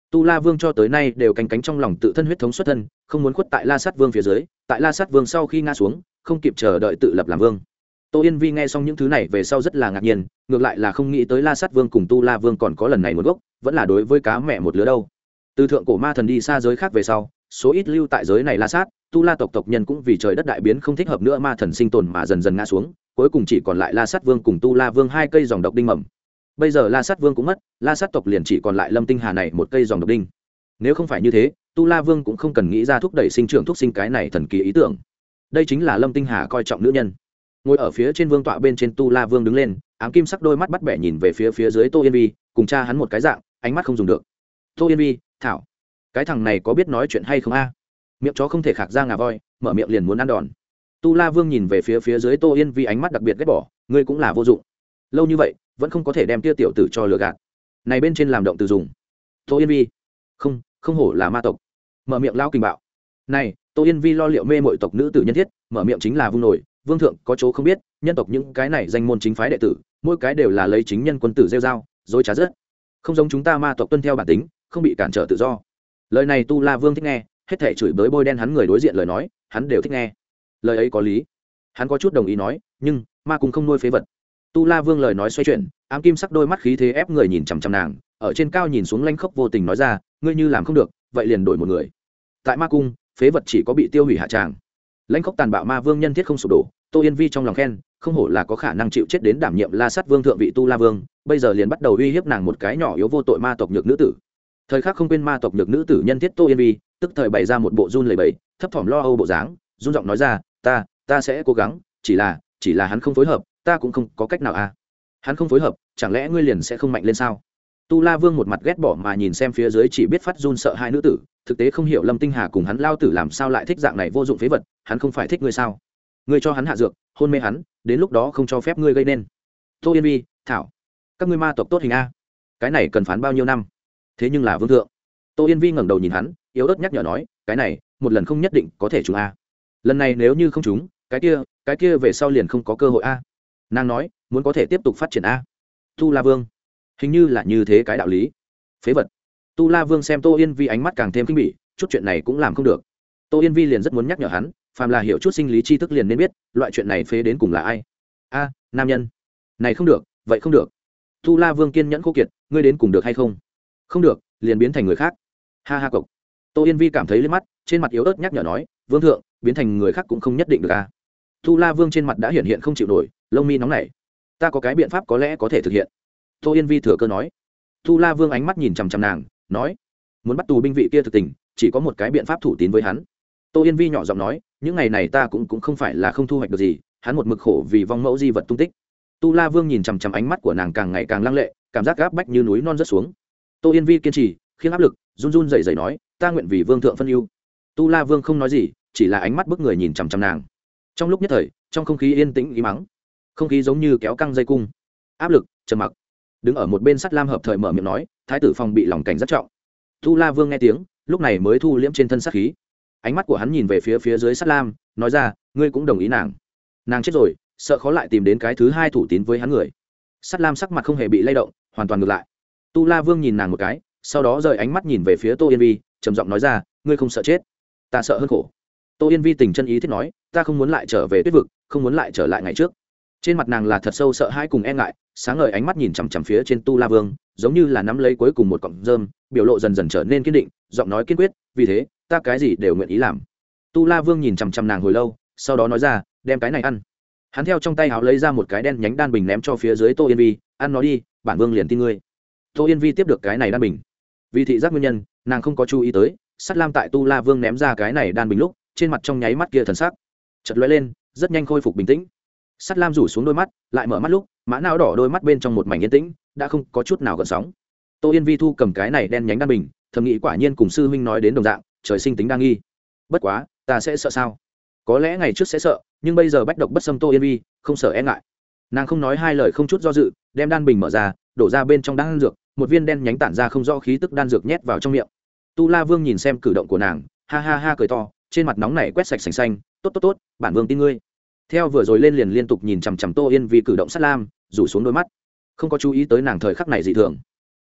Tu La Vương cho tới nay đều canh cánh trong lòng tự thân huyết thống xuất thân, không muốn khuất tại La Sát Vương phía dưới, tại La Sát Vương sau khi ngã xuống, không kịp chờ đợi tự lập làm vương. Tô Yên Vi nghe xong những thứ này về sau rất là ngạc nhiên, ngược lại là không nghĩ tới La Sát Vương cùng Tu La Vương còn có lần này nguồn gốc, vẫn là đối với cá mẹ một lứa đâu. Từ thượng cổ ma thần đi xa giới khác về sau, số ít lưu tại giới này La Sát, Tu La tộc nhân cũng vì trời đất đại biến không thích hợp nữa ma thần sinh tồn mà dần dần ngã xuống, cuối cùng chỉ còn lại La Sát Vương cùng Tu La Vương hai cây dòng độc đinh mầm. Bây giờ La Sát Vương cũng mất, La Sát tộc liền chỉ còn lại Lâm Tinh Hà này một cây dòng độc đinh. Nếu không phải như thế, Tu La Vương cũng không cần nghĩ ra thúc đẩy sinh trưởng thúc sinh cái này thần kỳ ý tưởng. Đây chính là Lâm Tinh Hà coi trọng nữ nhân. Ngồi ở phía trên vương tọa bên trên, Tu La Vương đứng lên, ám kim sắc đôi mắt bắt bẻ nhìn về phía dưới Tô Yên Vi, cùng cha hắn một cái dạng, ánh mắt không dùng được. Tô Yên Vi, thảo, cái thằng này có biết nói chuyện hay không a? Miệng chó không thể khạc ra ngà voi, mở miệng liền muốn ăn đòn. Tu La Vương nhìn về phía dưới Tô Yên Vi, ánh mắt đặc biệt ghét bỏ, ngươi cũng là vô dụng. Lâu như vậy, vẫn không có thể đem tia tiểu tử cho lừa gạt. Này bên trên làm động từ dùng. Tô Yên Vi, không hổ là ma tộc. Mở miệng lao kinh bạo. Này, Tô Yên Vi lo liệu mê mội tộc nữ tử nhân thiết, mở miệng chính là vung nổi, vương thượng có chỗ không biết, nhân tộc những cái này danh môn chính phái đệ tử, mỗi cái đều là lấy chính nhân quân tử rêu dao, dối trá rất. Không giống chúng ta ma tộc tuân theo bản tính, không bị cản trở tự do. Lời này Tu La Vương thích nghe, hết thảy chửi bới bôi đen hắn người đối diện lời nói, hắn đều thích nghe. Lời ấy có lý. Hắn có chút đồng ý nói, nhưng ma cung không nuôi phế vật. Tu La Vương lời nói xoay chuyển, ám kim sắc đôi mắt khí thế ép người nhìn chằm chằm nàng, ở trên cao nhìn xuống lanh khốc vô tình nói ra, ngươi như làm không được, vậy liền đổi một người. Tại ma cung, phế vật chỉ có bị tiêu hủy hạ tràng. Lãnh khốc tàn bạo ma vương nhân thiết không sụp đổ, Tô Yên Vi trong lòng khen, không hổ là có khả năng chịu chết đến đảm nhiệm La Sát Vương thượng vị Tu La Vương, bây giờ liền bắt đầu uy hiếp nàng một cái nhỏ yếu vô tội ma tộc nhược nữ tử. Thời khắc không quên ma tộc nhược nữ tử nhân thiết Tô Yên Vi, tức thời bày ra một bộ run lẩy bẩy, thấp thỏm lo âu bộ dáng, run giọng nói ra, ta sẽ cố gắng, chỉ là hắn không phối hợp, ta cũng không có cách nào a. Hắn không phối hợp, chẳng lẽ ngươi liền sẽ không mạnh lên sao? Tu La Vương một mặt ghét bỏ mà nhìn xem phía dưới chỉ biết phát run sợ hai nữ tử, thực tế không hiểu Lâm Tinh Hà cùng hắn lao tử làm sao lại thích dạng này vô dụng phế vật, hắn không phải thích ngươi sao? Ngươi cho hắn hạ dược, hôn mê hắn, đến lúc đó không cho phép ngươi gây nên. Tô Yên Vi, thảo, các ngươi ma tộc tốt hình a, cái này cần phán bao nhiêu năm? Thế nhưng là vương thượng. Tô Yên Vi ngẩng đầu nhìn hắn, yếu ớt nhắc nhở nói, cái này, một lần không nhất định có thể trúng a. Lần này nếu như không trúng, cái kia về sau liền không có cơ hội a. Nàng nói, muốn có thể tiếp tục phát triển a. Tu La Vương, hình như là như thế cái đạo lý. Phế vật. Tu La Vương xem Tô Yên Vi ánh mắt càng thêm kinh bỉ, chút chuyện này cũng làm không được. Tô Yên Vi liền rất muốn nhắc nhở hắn, phàm là hiểu chút sinh lý tri thức liền nên biết, loại chuyện này phế đến cùng là ai. A, nam nhân. Này không được, vậy không được. Tu La Vương kiên nhẫn khô kiệt, ngươi đến cùng được hay không? Không được, liền biến thành người khác. Ha ha cộc. Tô Yên Vi cảm thấy lên mắt, trên mặt yếu ớt nhắc nhở nói, vương thượng, biến thành người khác cũng không nhất định được a. Tu La Vương trên mặt đã hiện không chịu nổi, lông mi nóng nảy. Ta có cái biện pháp có lẽ có thể thực hiện. Tô Yên Vi thừa cơ nói. Tu La Vương ánh mắt nhìn chằm chằm nàng, nói, muốn bắt tù binh vị kia thực tình, chỉ có một cái biện pháp thủ tín với hắn. Tô Yên Vi nhỏ giọng nói, những ngày này ta cũng không phải là không thu hoạch được gì, hắn một mực khổ vì vong mẫu di vật tung tích. Tu La Vương nhìn chằm chằm ánh mắt của nàng càng ngày càng lăng lệ, cảm giác gáp bách như núi non rớt xuống. Tô Yên Vi kiên trì, khiêng áp lực, run run rẩy rẩy nói, ta nguyện vì vương thượng phân ưu. Tu La Vương không nói gì, chỉ là ánh mắt bức người nhìn chằm chằm nàng. Trong lúc nhất thời, trong không khí yên tĩnh ý mắng, không khí giống như kéo căng dây cung, áp lực, trầm mặc. Đứng ở một bên Sắt Lam hợp thời mở miệng nói, thái tử phòng bị lòng cảnh rất trọng. Tu La Vương nghe tiếng, lúc này mới thu liễm trên thân sát khí, ánh mắt của hắn nhìn về phía dưới Sắt Lam, nói ra, ngươi cũng đồng ý nàng chết rồi, sợ khó lại tìm đến cái thứ hai thủ tín với hắn người. Sắt Lam sắc mặt không hề bị lay động, hoàn toàn ngược lại. Tu La Vương nhìn nàng một cái, sau đó rời ánh mắt nhìn về phía Tô Yên Vi, trầm giọng nói ra, ngươi không sợ chết, ta sợ hơn khổ. Tô Yên Vi tình chân ý thiết nói, ta không muốn lại trở về Tuyết vực, không muốn lại trở lại ngày trước. Trên mặt nàng là thật sâu sợ hãi cùng e ngại, sáng ngời ánh mắt nhìn chằm chằm phía trên Tu La Vương, giống như là nắm lấy cuối cùng một cọng rơm, biểu lộ dần dần trở nên kiên định, giọng nói kiên quyết, vì thế, ta cái gì đều nguyện ý làm. Tu La Vương nhìn chằm chằm nàng hồi lâu, sau đó nói ra, đem cái này ăn. Hắn theo trong tay áo lấy ra một cái đen nhánh đan bình ném cho phía dưới Tô Yên Vi, ăn nó đi, bản vương liền tin ngươi. Tô Yên Vi tiếp được cái này đan bình, vì thị giác nguyên nhân, nàng không có chú ý tới, Sắt Lam tại Tu La Vương ném ra cái này đan bình lúc, trên mặt trong nháy mắt kia thần sắc chợt lóe lên, rất nhanh khôi phục bình tĩnh. Sắt Lam rủ xuống đôi mắt, lại mở mắt lúc, mã não đỏ đôi mắt bên trong một mảnh yên tĩnh, đã không có chút nào gợn sóng. Tô Yên Vi thu cầm cái này đen nhánh đan bình, thầm nghĩ quả nhiên cùng sư huynh nói đến đồng dạng, trời sinh tính đa nghi. Bất quá, ta sẽ sợ sao? Có lẽ ngày trước sẽ sợ, nhưng bây giờ bách độc bất xâm Tô Yên Vi không sợ e ngại. Nàng không nói hai lời không chút do dự, đem đan bình mở ra, đổ ra bên trong đan dược, một viên đen nhánh tản ra không rõ khí tức đan dược nhét vào trong miệng. Tu La Vương nhìn xem cử động của nàng, ha ha ha cười to, trên mặt nóng nảy quét sạch sành xanh, tốt, bản vương tin ngươi. Theo vừa rồi lên liền liên tục nhìn chằm chằm Tô Yên Vi cử động Sắt Lam, rủ xuống đôi mắt, không có chú ý tới nàng thời khắc này dị thường.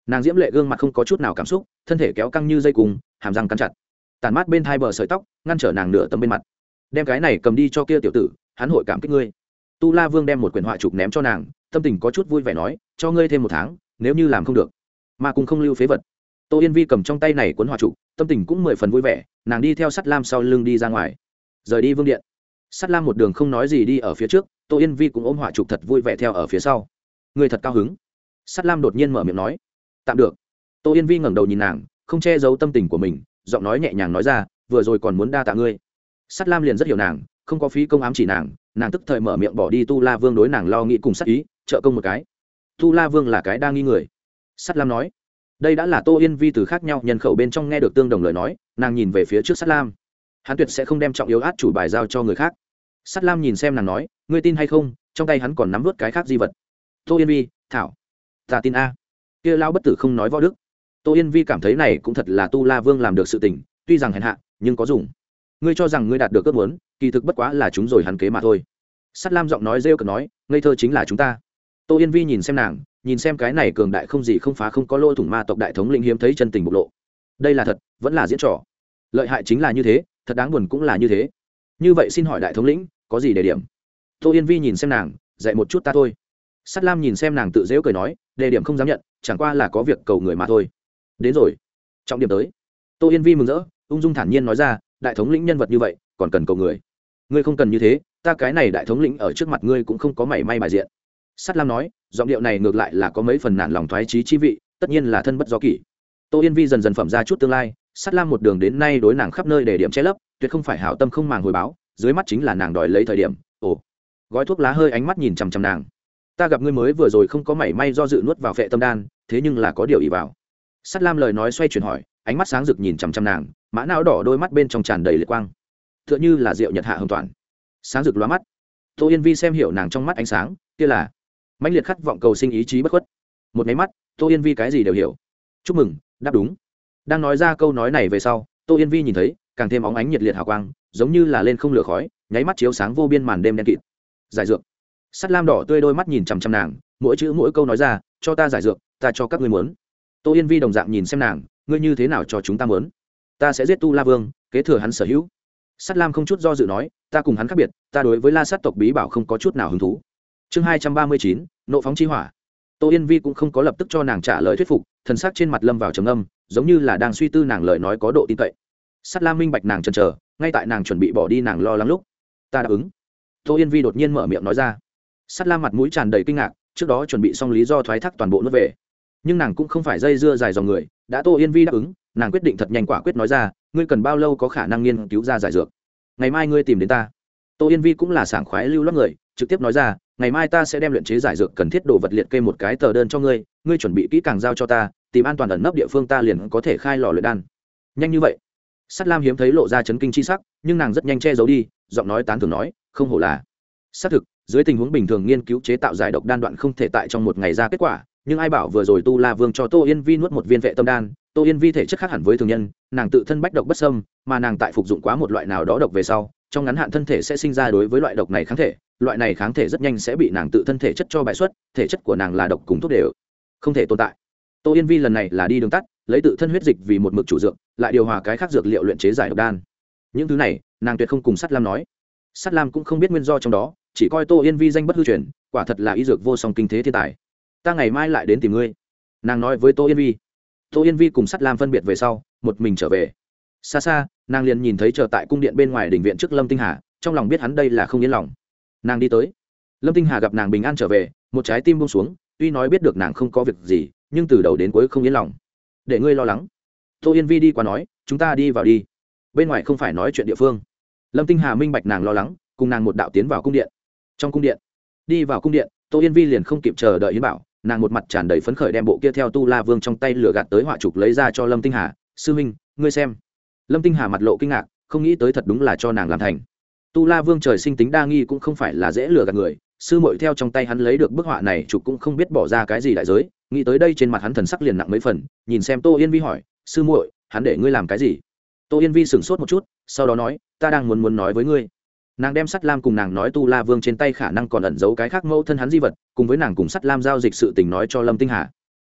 nàng diễm lệ gương mặt không có chút nào cảm xúc, thân thể kéo căng như dây cung, hàm răng cắn chặt, tàn mát bên hai bờ sợi tóc ngăn trở nàng nửa tấm bên mặt. Đem cái này cầm đi cho kia tiểu tử, hắn hội cảm kích ngươi. Tu La Vương đem một quyển họa trục ném cho nàng, tâm tình có chút vui vẻ nói, cho ngươi thêm 1 tháng, nếu như làm không được mà cùng không lưu phế vật. Tô Yên Vi cầm trong tay này cuốn họa trục, tâm tình cũng 10 phần vui vẻ, nàng đi theo Sắt Lam sau lưng đi ra ngoài, rời đi vương điện. Sắt Lam một đường không nói gì đi ở phía trước, Tô Yên Vi cũng ôm họa trục thật vui vẻ theo ở phía sau. Ngươi thật cao hứng. Sắt Lam đột nhiên mở miệng nói. Tạm được. Tô Yên Vi ngẩng đầu nhìn nàng, không che giấu tâm tình của mình, giọng nói nhẹ nhàng nói ra, vừa rồi còn muốn đa tạ ngươi. Sắt Lam liền rất hiểu nàng, không có phí công ám chỉ nàng, nàng tức thời mở miệng bỏ đi Tu La Vương đối nàng lo nghĩ cùng sát ý, trợ công một cái. Tu La Vương là cái đa nghi người. Sắt Lam nói. Đây đã là Tô Yên Vi từ khác nhau nhân khẩu bên trong nghe được tương đồng lời nói, nàng nhìn về phía trước Sắt Lam. Hắn tuyệt sẽ không đem trọng yếu át chủ bài giao cho người khác. Sắt Lam nhìn xem nàng nói, ngươi tin hay không, trong tay hắn còn nắm vớt cái khác di vật. Tô Yên Vi, thảo, ta tin a. Kia lão bất tử không nói võ đức. Tô Yên Vi cảm thấy này cũng thật là Tu La Vương làm được sự tình, tuy rằng hèn hạ, nhưng có dùng. Ngươi cho rằng ngươi đạt được ước muốn, kỳ thực bất quá là chúng rồi hắn kế mà thôi. Sắt Lam giọng nói rêu cợt nói, ngây thơ chính là chúng ta. Tô Yên Vi nhìn xem nàng, nhìn xem cái này cường đại không gì không phá không có lỗ thủng ma tộc đại thống lĩnh hiếm thấy chân tình bộc lộ. Đây là thật, vẫn là diễn trò. Lợi hại chính là như thế, thật đáng buồn cũng là như thế. Như vậy xin hỏi đại thống lĩnh, có gì để điểm? Tô Yên Vi nhìn xem nàng, dạy một chút ta thôi. Sắt Lam nhìn xem nàng tự dễu cười nói, đề điểm không dám nhận, chẳng qua là có việc cầu người mà thôi. Đến rồi, trọng điểm tới. Tô Yên Vi mừng rỡ, ung dung thản nhiên nói ra, đại thống lĩnh nhân vật như vậy, còn cần cầu người. Ngươi không cần như thế, ta cái này đại thống lĩnh ở trước mặt ngươi cũng không có mảy may bài diện. Sắt Lam nói, giọng điệu này ngược lại là có mấy phần nản lòng thoái chí chi vị, tất nhiên là thân bất do kỷ. Tô Yên Vi dần dần phẩm ra chút tương lai, Sắt Lam một đường đến nay đối nàng khắp nơi để điểm che lấp, tuyệt không phải hảo tâm không màng hồi báo, dưới mắt chính là nàng đòi lấy thời điểm. Ồ, gói thuốc lá hơi ánh mắt nhìn chằm chằm nàng. Ta gặp ngươi mới vừa rồi không có mảy may do dự nuốt vào phệ tâm đan, thế nhưng là có điều ý vào. Sắt Lam lời nói xoay chuyển hỏi, ánh mắt sáng rực nhìn chằm chằm nàng, mã não đỏ đôi mắt bên trong tràn đầy liệt quang, tựa như là rượu nhật hạ hồng toàn, sáng rực lóa mắt. Tô Yên Vi xem hiểu nàng trong mắt ánh sáng, kia là mãnh liệt khát vọng cầu sinh ý chí bất khuất. Một cái mắt, Tô Yên Vi cái gì đều hiểu. Chúc mừng, đáp đúng. Đang nói ra câu nói này về sau, Tô Yên Vi nhìn thấy càng thêm óng ánh nhiệt liệt hào quang, giống như là lên không lửa khói, nháy mắt chiếu sáng vô biên màn đêm đen kịt. Giải dược. Sắt Lam đỏ tươi đôi mắt nhìn chằm chằm nàng, mỗi chữ mỗi câu nói ra, cho ta giải dược, ta cho các ngươi muốn. Tô Yên Vi đồng dạng nhìn xem nàng, ngươi như thế nào cho chúng ta muốn? Ta sẽ giết Tu La Vương, kế thừa hắn sở hữu. Sắt Lam không chút do dự nói, ta cùng hắn khác biệt, ta đối với La Sát tộc bí bảo không có chút nào hứng thú. Chương 239, nộ phóng chi hỏa. Tô Yên Vi cũng không có lập tức cho nàng trả lời thuyết phục, thần sắc trên mặt lâm vào trầm ngâm, giống như là đang suy tư nàng lời nói có độ tin cậy. Sắt Lam minh bạch nàng chần chờ, ngay tại nàng chuẩn bị bỏ đi nàng lo lắng lúc, ta đáp ứng. Tô Yên Vi đột nhiên mở miệng nói ra. Sắt Lam mặt mũi tràn đầy kinh ngạc, trước đó chuẩn bị xong lý do thoái thác toàn bộ nuốt về, nhưng nàng cũng không phải dây dưa dài dòng người, đã Tô Yên Vi đáp ứng, nàng quyết định thật nhanh quả quyết nói ra, ngươi cần bao lâu có khả năng nghiên cứu ra giải dược? Ngày mai ngươi tìm đến ta. Tô Yên Vi cũng là sảng khoái lưu loát người, trực tiếp nói ra, ngày mai ta sẽ đem luyện chế giải dược cần thiết đồ vật liệt kê một cái tờ đơn cho ngươi, ngươi chuẩn bị kỹ càng giao cho ta, tìm an toàn ẩn nấp địa phương ta liền có thể khai lò luyện đan. Nhanh như vậy? Sắt Lam hiếm thấy lộ ra chấn kinh chi sắc, nhưng nàng rất nhanh che giấu đi, giọng nói tán thưởng nói, không hổ là. Xác thực, dưới tình huống bình thường nghiên cứu chế tạo giải độc đan đoạn không thể tại trong một ngày ra kết quả, nhưng ai bảo vừa rồi Tu La Vương cho Tô Yên Vi nuốt một viên vệ tâm đan, Tô Yên Vi thể chất khác hẳn với thường nhân, nàng tự thân bách độc bất xâm, mà nàng tại phục dụng quá một loại nào đó độc về sau, trong ngắn hạn thân thể sẽ sinh ra đối với loại độc này kháng thể, loại này kháng thể rất nhanh sẽ bị nàng tự thân thể chất cho bài xuất, thể chất của nàng là độc cùng thuốc đều không thể tồn tại. Tô Yên Vi lần này là đi đường tắt, lấy tự thân huyết dịch vì một mực chủ dược, lại điều hòa cái khác dược liệu luyện chế giải độc đan. Những thứ này, nàng tuyệt không cùng Sắt Lam nói. Sắt Lam cũng không biết nguyên do trong đó, chỉ coi Tô Yên Vi danh bất hư truyền, quả thật là y dược vô song kinh thế thiên tài. Ta ngày mai lại đến tìm ngươi, nàng nói với Tô Yên Vi. Tô Yên Vi cùng Sắt Lam phân biệt về sau, một mình trở về. Xa xa, nàng liền nhìn thấy chờ tại cung điện bên ngoài đình viện trước Lâm Tinh Hà, trong lòng biết hắn đây là không yên lòng. Nàng đi tới, Lâm Tinh Hà gặp nàng bình an trở về, một trái tim buông xuống, tuy nói biết được nàng không có việc gì, nhưng từ đầu đến cuối không yên lòng. Để ngươi lo lắng. Tô Yên Vi đi qua nói, chúng ta đi vào đi, bên ngoài không phải nói chuyện địa phương. Lâm Tinh Hà minh bạch nàng lo lắng, cùng nàng một đạo tiến vào cung điện. Trong cung điện, đi vào cung điện, Tô Yên Vi liền không kịp chờ đợi Yến Bảo, nàng một mặt tràn đầy phấn khởi đem bộ kia theo Tu La Vương trong tay lửa gạt tới họa trục lấy ra cho Lâm Tinh Hà, sư huynh, ngươi xem. Lâm Tinh Hà mặt lộ kinh ngạc, không nghĩ tới thật đúng là cho nàng làm thành. Tu La Vương trời sinh tính đa nghi cũng không phải là dễ lừa gạt người, sư muội theo trong tay hắn lấy được bức họa này trục cũng không biết bỏ ra cái gì đại giới, nghĩ tới đây trên mặt hắn thần sắc liền nặng mấy phần, nhìn xem Tô Yên Vi hỏi, sư muội, hắn để ngươi làm cái gì? Tô Yên Vi sững sốt một chút, sau đó nói, ta đang muốn nói với ngươi. Nàng đem Sắt Lam cùng nàng nói Tu La Vương trên tay khả năng còn ẩn giấu cái khác mẫu thân hắn di vật, cùng với nàng cùng Sắt Lam giao dịch sự tình nói cho Lâm Tinh Hà.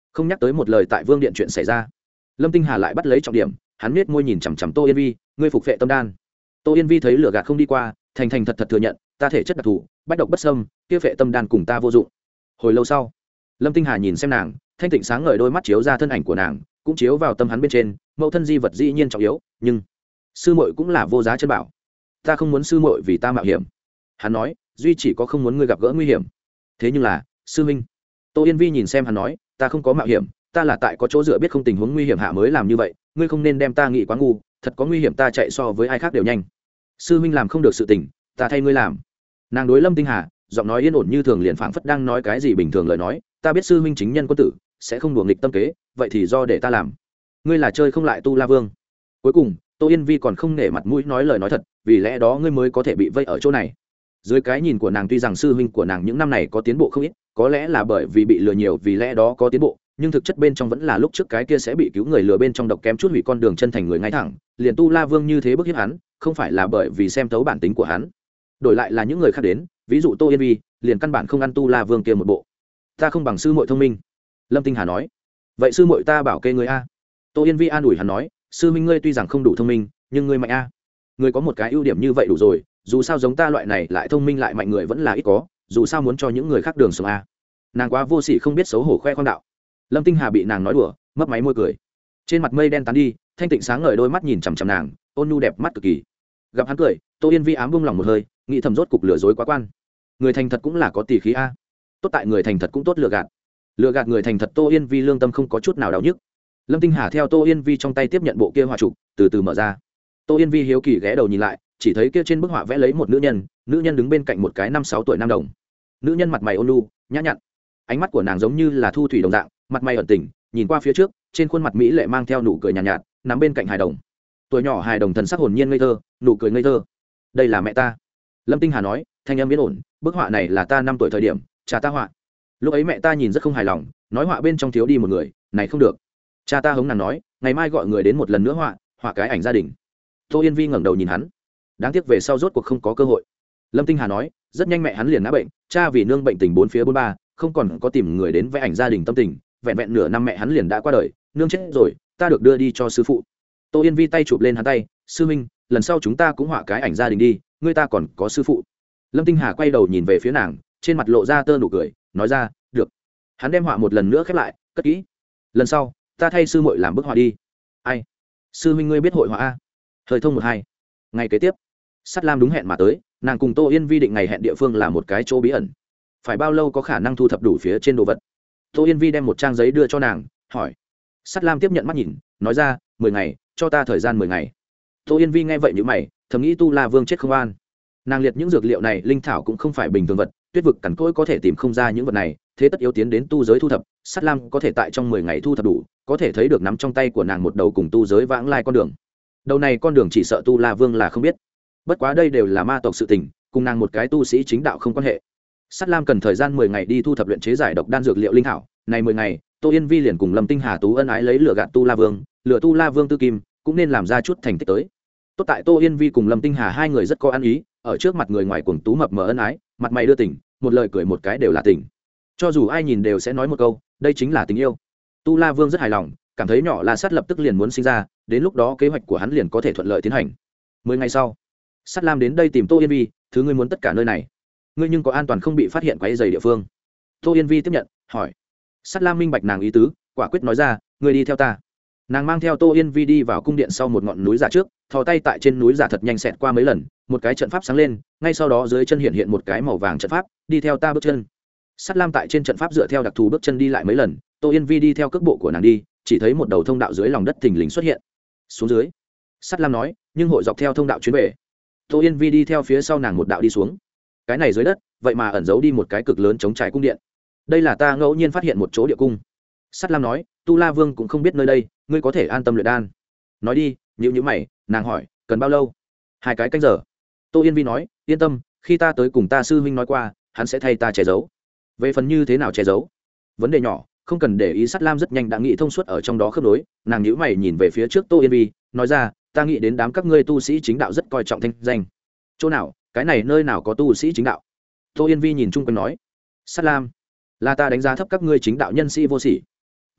không nhắc tới một lời tại vương điện chuyện xảy ra. Lâm Tinh Hà lại bắt lấy trọng điểm, hắn miết môi nhìn chằm chằm Tô Yên Vi, ngươi phục phệ tâm đan. Tô Yên Vi thấy lửa gạt không đi qua, thành thành thật thật thừa nhận, ta thể chất đặc thù, bách độc bất xâm, kia phệ tâm đan cùng ta vô dụng. Hồi lâu sau, Lâm Tinh Hà nhìn xem nàng, thanh tịnh sáng ngời đôi mắt chiếu ra thân ảnh của nàng, cũng chiếu vào tâm hắn bên trên, mẫu thân di vật dĩ nhiên trọng yếu, nhưng sư muội cũng là vô giá chân bảo. Ta không muốn sư muội vì ta mạo hiểm. Hắn nói, duy chỉ có không muốn ngươi gặp gỡ nguy hiểm. Thế nhưng là, sư huynh. Tô Yên Vi nhìn xem hắn nói, ta không có mạo hiểm, ta là tại có chỗ dựa biết không tình huống nguy hiểm hạ mới làm như vậy, ngươi không nên đem ta nghĩ quá ngu, thật có nguy hiểm ta chạy so với ai khác đều nhanh. Sư huynh làm không được sự tình, ta thay ngươi làm. Nàng đối Lâm Tinh Hà, giọng nói yên ổn như thường, liền phảng phất đang nói cái gì bình thường lời nói, ta biết sư huynh chính nhân quân tử, sẽ không đùa nghịch tâm kế, vậy thì do để ta làm. Ngươi là chơi không lại Tu La Vương. Cuối cùng, Tô Yên Vi còn không nể mặt mũi nói lời nói thật, vì lẽ đó ngươi mới có thể bị vây ở chỗ này. Dưới cái nhìn của nàng, tuy rằng sư huynh của nàng những năm này có tiến bộ không ít, có lẽ là bởi vì bị lừa nhiều vì lẽ đó có tiến bộ, nhưng thực chất bên trong vẫn là lúc trước cái kia sẽ bị cứu người lừa bên trong độc kém chút hủy con đường chân thành người ngay thẳng, liền Tu La Vương như thế bức hiếp hắn, không phải là bởi vì xem thấu bản tính của hắn. Đổi lại là những người khác đến, ví dụ Tô Yên Vi, liền căn bản không ăn Tu La Vương kia một bộ. Ta không bằng sư muội thông minh. Lâm Tinh Hà nói. Vậy sư muội ta bảo kê người a. Tô Yên Vi an ủi hắn nói, sư minh ngươi tuy rằng không đủ thông minh, nhưng ngươi mạnh a. Ngươi có một cái ưu điểm như vậy đủ rồi, dù sao giống ta loại này lại thông minh lại mạnh người vẫn là ít có, dù sao muốn cho những người khác đường sống a. Nàng quá vô sỉ không biết xấu hổ khoe khoang đạo. Lâm Tinh Hà bị nàng nói đùa, mấp máy môi cười. Trên mặt mây đen tán đi, thanh tịnh sáng ngời đôi mắt nhìn chằm chằm nàng, ôn nhu đẹp mắt cực kỳ. Gặp hắn cười, Tô Yên Vi ám buông lòng một hơi, nghĩ thầm rốt cục lừa dối quá quan. Người thành thật cũng là có tỷ khí a. Tốt tại người thành thật cũng tốt lừa gạt. Lừa gạt người thành thật, Tô Yên Vi lương tâm không có chút nào đau nhức. Lâm Tinh Hà theo Tô Yên Vi trong tay tiếp nhận bộ kia họa trụ, từ từ mở ra. Tô Yên Vi hiếu kỳ ghé đầu nhìn lại, chỉ thấy kia trên bức họa vẽ lấy một nữ nhân đứng bên cạnh một cái 5-6 tuổi nam đồng. Nữ nhân mặt mày ôn nhu, nhã nhặn, ánh mắt của nàng giống như là thu thủy đồng dạng, mặt mày ẩn tình, nhìn qua phía trước, trên khuôn mặt mỹ lệ mang theo nụ cười nhàn nhạt, nằm bên cạnh hài đồng. Tuổi nhỏ hài đồng thần sắc hồn nhiên ngây thơ, nụ cười ngây thơ. Đây là mẹ ta. Lâm Tinh Hà nói, thanh âm yên ổn, bức họa này là ta 5 tuổi thời điểm, cha ta họa. Lúc ấy mẹ ta nhìn rất không hài lòng, nói họa bên trong thiếu đi một người, này không được. Cha ta hống nàng nói, ngày mai gọi người đến một lần nữa họa cái ảnh gia đình. Tô Yên Vi ngẩng đầu nhìn hắn, đáng tiếc về sau rốt cuộc không có cơ hội. Lâm Tinh Hà nói, rất nhanh mẹ hắn liền ngã bệnh, cha vì nương bệnh tình bốn phía bốn ba, không còn có tìm người đến vẽ ảnh gia đình tâm tình, vẹn vẹn nửa năm mẹ hắn liền đã qua đời, nương chết rồi, ta được đưa đi cho sư phụ. Tô Yên Vi tay chụp lên hắn tay, sư minh, lần sau chúng ta cũng họa cái ảnh gia đình đi, người ta còn có sư phụ. Lâm Tinh Hà quay đầu nhìn về phía nàng, trên mặt lộ ra tơ nụ cười, nói ra, được. Hắn đem họa một lần nữa khép lại, cất kỹ. Lần sau ta thay sư muội làm bức họa đi. Ai? Sư huynh ngươi biết hội họa a? Thời thông 1-2. Ngày kế tiếp, Sắt Lam đúng hẹn mà tới, nàng cùng Tô Yên Vi định ngày hẹn địa phương là một cái chỗ bí ẩn. Phải bao lâu có khả năng thu thập đủ phía trên đồ vật? Tô Yên Vi đem một trang giấy đưa cho nàng, hỏi. Sắt Lam tiếp nhận mắt nhìn, nói ra, 10 ngày, cho ta thời gian 10 ngày. Tô Yên Vi nghe vậy nhíu mày, thầm nghĩ Tu La Vương chết không an. Nàng liệt những dược liệu này linh thảo cũng không phải bình thường vật, tuyết vực cằn cỗi có thể tìm không ra những vật này, thế tất yếu tiến đến tu giới thu thập. Sắt Lam có thể tại trong 10 ngày thu thập đủ, có thể thấy được nắm trong tay của nàng một đầu cùng tu giới vãng lai con đường. Đầu này con đường chỉ sợ Tu La Vương là không biết. Bất quá đây đều là ma tộc sự tình, cùng nàng một cái tu sĩ chính đạo không quan hệ. Sắt Lam cần thời gian 10 ngày đi thu thập luyện chế giải độc đan dược liệu linh thảo, này 10 ngày, Tô Yên Vi liền cùng Lâm Tinh Hà tú ân ái lấy lửa gạt Tu La Vương, lửa Tu La Vương tư kim, cũng nên làm ra chút thành tích tới. Tốt tại Tô Yên Vi cùng Lâm Tinh Hà hai người rất có ăn ý, ở trước mặt người ngoài cuồng tú mập mờ ân ái, mặt mày đưa tình, một lời cười một cái đều là tình. Cho dù ai nhìn đều sẽ nói một câu, đây chính là tình yêu. Tu La Vương rất hài lòng, cảm thấy nhỏ La Sắt lập tức liền muốn sinh ra, đến lúc đó kế hoạch của hắn liền có thể thuận lợi tiến hành. 10 ngày sau, Sắt Lam đến đây tìm Tô Yên Vi, thứ ngươi muốn tất cả nơi này, ngươi nhưng có an toàn không bị phát hiện quấy rầy địa phương? Tô Yên Vi tiếp nhận, hỏi. Sắt Lam minh bạch nàng ý tứ, quả quyết nói ra, ngươi đi theo ta. Nàng mang theo Tô Yên Vi đi vào cung điện sau một ngọn núi giả trước, thò tay tại trên núi giả thật nhanh xẹt qua mấy lần, một cái trận pháp sáng lên, ngay sau đó dưới chân hiện một cái màu vàng trận pháp, đi theo ta bước chân. Sắt Lam tại trên trận pháp dựa theo đặc thù bước chân đi lại mấy lần, Tô Yên Vi đi theo cước bộ của nàng đi, chỉ thấy một đầu thông đạo dưới lòng đất thình lình xuất hiện. Xuống dưới. Sắt Lam nói, nhưng hội dọc theo thông đạo chuyến về. Tô Yên Vi đi theo phía sau nàng một đạo đi xuống. Cái này dưới đất, vậy mà ẩn giấu đi một cái cực lớn chống trải cung điện. Đây là ta ngẫu nhiên phát hiện một chỗ địa cung. Sắt Lam nói, Tu La Vương cũng không biết nơi đây, ngươi có thể an tâm luyện đan. Nói đi, nhíu mày, nàng hỏi, cần bao lâu? 2 cái canh giờ. Tô Yên Vi nói, yên tâm, khi ta tới cùng ta sư huynh nói qua, hắn sẽ thay ta che giấu. Về phần như thế nào che giấu, vấn đề nhỏ, không cần để ý. Sắt Lam rất nhanh đã nghĩ thông suốt ở trong đó khớp nối, nàng nhíu mày nhìn về phía trước Tô Yên Vi, nói ra, ta nghĩ đến đám các ngươi tu sĩ chính đạo rất coi trọng thanh danh. Chỗ nào? Cái này nơi nào có tu sĩ chính đạo? Tô Yên Vi nhìn chung quanh nói, Sắt Lam, là ta đánh giá thấp các ngươi chính đạo nhân sĩ vô sỉ.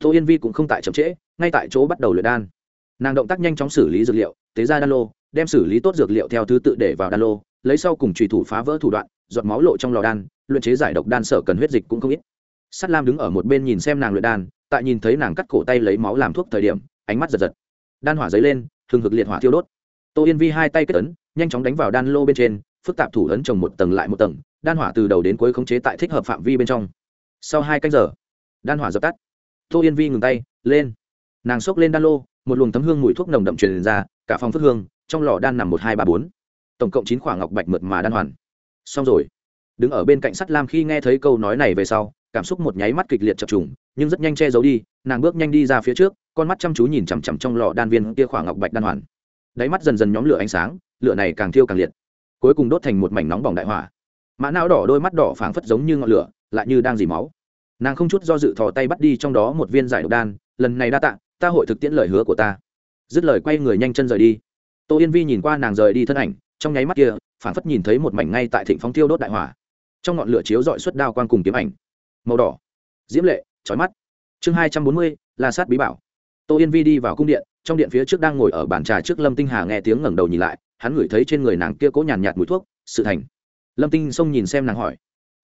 Tô Yên Vi cũng không tại chậm trễ, ngay tại chỗ bắt đầu luyện đan. Nàng động tác nhanh chóng xử lý dược liệu, tế ra đan lô, đem xử lý tốt dược liệu theo thứ tự để vào đan lô, lấy sau cùng chủy thủ phá vỡ thủ đoạn, giọt máu lộ trong lò đan, luyện chế giải độc đan sở cần huyết dịch cũng không ít. Sắt Lam đứng ở một bên nhìn xem nàng luyện đan, tại nhìn thấy nàng cắt cổ tay lấy máu làm thuốc thời điểm, ánh mắt giật giật. Đan hỏa dấy lên, hừng hực liệt hỏa thiêu đốt. Tô Yên Vi hai tay kết ấn, nhanh chóng đánh vào đan lô bên trên, phức tạp thủ ấn chồng một tầng lại một tầng, đan hỏa từ đầu đến cuối khống chế tại thích hợp phạm vi bên trong. Sau 2 canh giờ, đan hỏa dập tắt. Tô Yên Vi ngừng tay, lên. Nàng xốc lên đan lô, một luồng thấm hương mùi thuốc nồng đậm truyền ra, cả phòng phất hương, trong lò đan nằm 1 2 3 4, tổng cộng 9 khỏa ngọc bạch mượt mà đan hoàn. Xong rồi. Đứng ở bên cạnh Sắt Lam khi nghe thấy câu nói này về sau, cảm xúc một nháy mắt kịch liệt chập trùng, nhưng rất nhanh che giấu đi, nàng bước nhanh đi ra phía trước, con mắt chăm chú nhìn chằm chằm trong lò đan viên kia khỏa ngọc bạch đan hoàn. Đáy mắt dần dần nhóm lửa ánh sáng, lửa này càng thiêu càng liệt, cuối cùng đốt thành một mảnh nóng bỏng đại hỏa. Mã não đỏ đôi mắt đỏ phảng phất giống như ngọn lửa, lại như đang dì máu. Nàng không chút do dự thò tay bắt đi trong đó một viên giải độc đan, lần này đa tạ, ta hội thực tiễn lời hứa của ta. Dứt lời quay người nhanh chân rời đi. Tô Yên Vi nhìn qua nàng rời đi thân ảnh, trong nháy mắt kia phảng phất nhìn thấy một mảnh ngay tại thịnh phóng thiêu đốt đại hỏa, trong ngọn lửa chiếu rọi xuất đao quang cùng kiếm ảnh màu đỏ diễm lệ chói mắt. Chương 240, La Sát bí bảo. Tô Yên Vi đi vào cung điện, trong điện phía trước đang ngồi ở bàn trà trước Lâm Tinh Hà nghe tiếng ngẩng đầu nhìn lại, hắn ngửi thấy trên người nàng kia cố nhàn nhạt mùi thuốc, sự thành. Lâm Tinh xông nhìn xem nàng hỏi,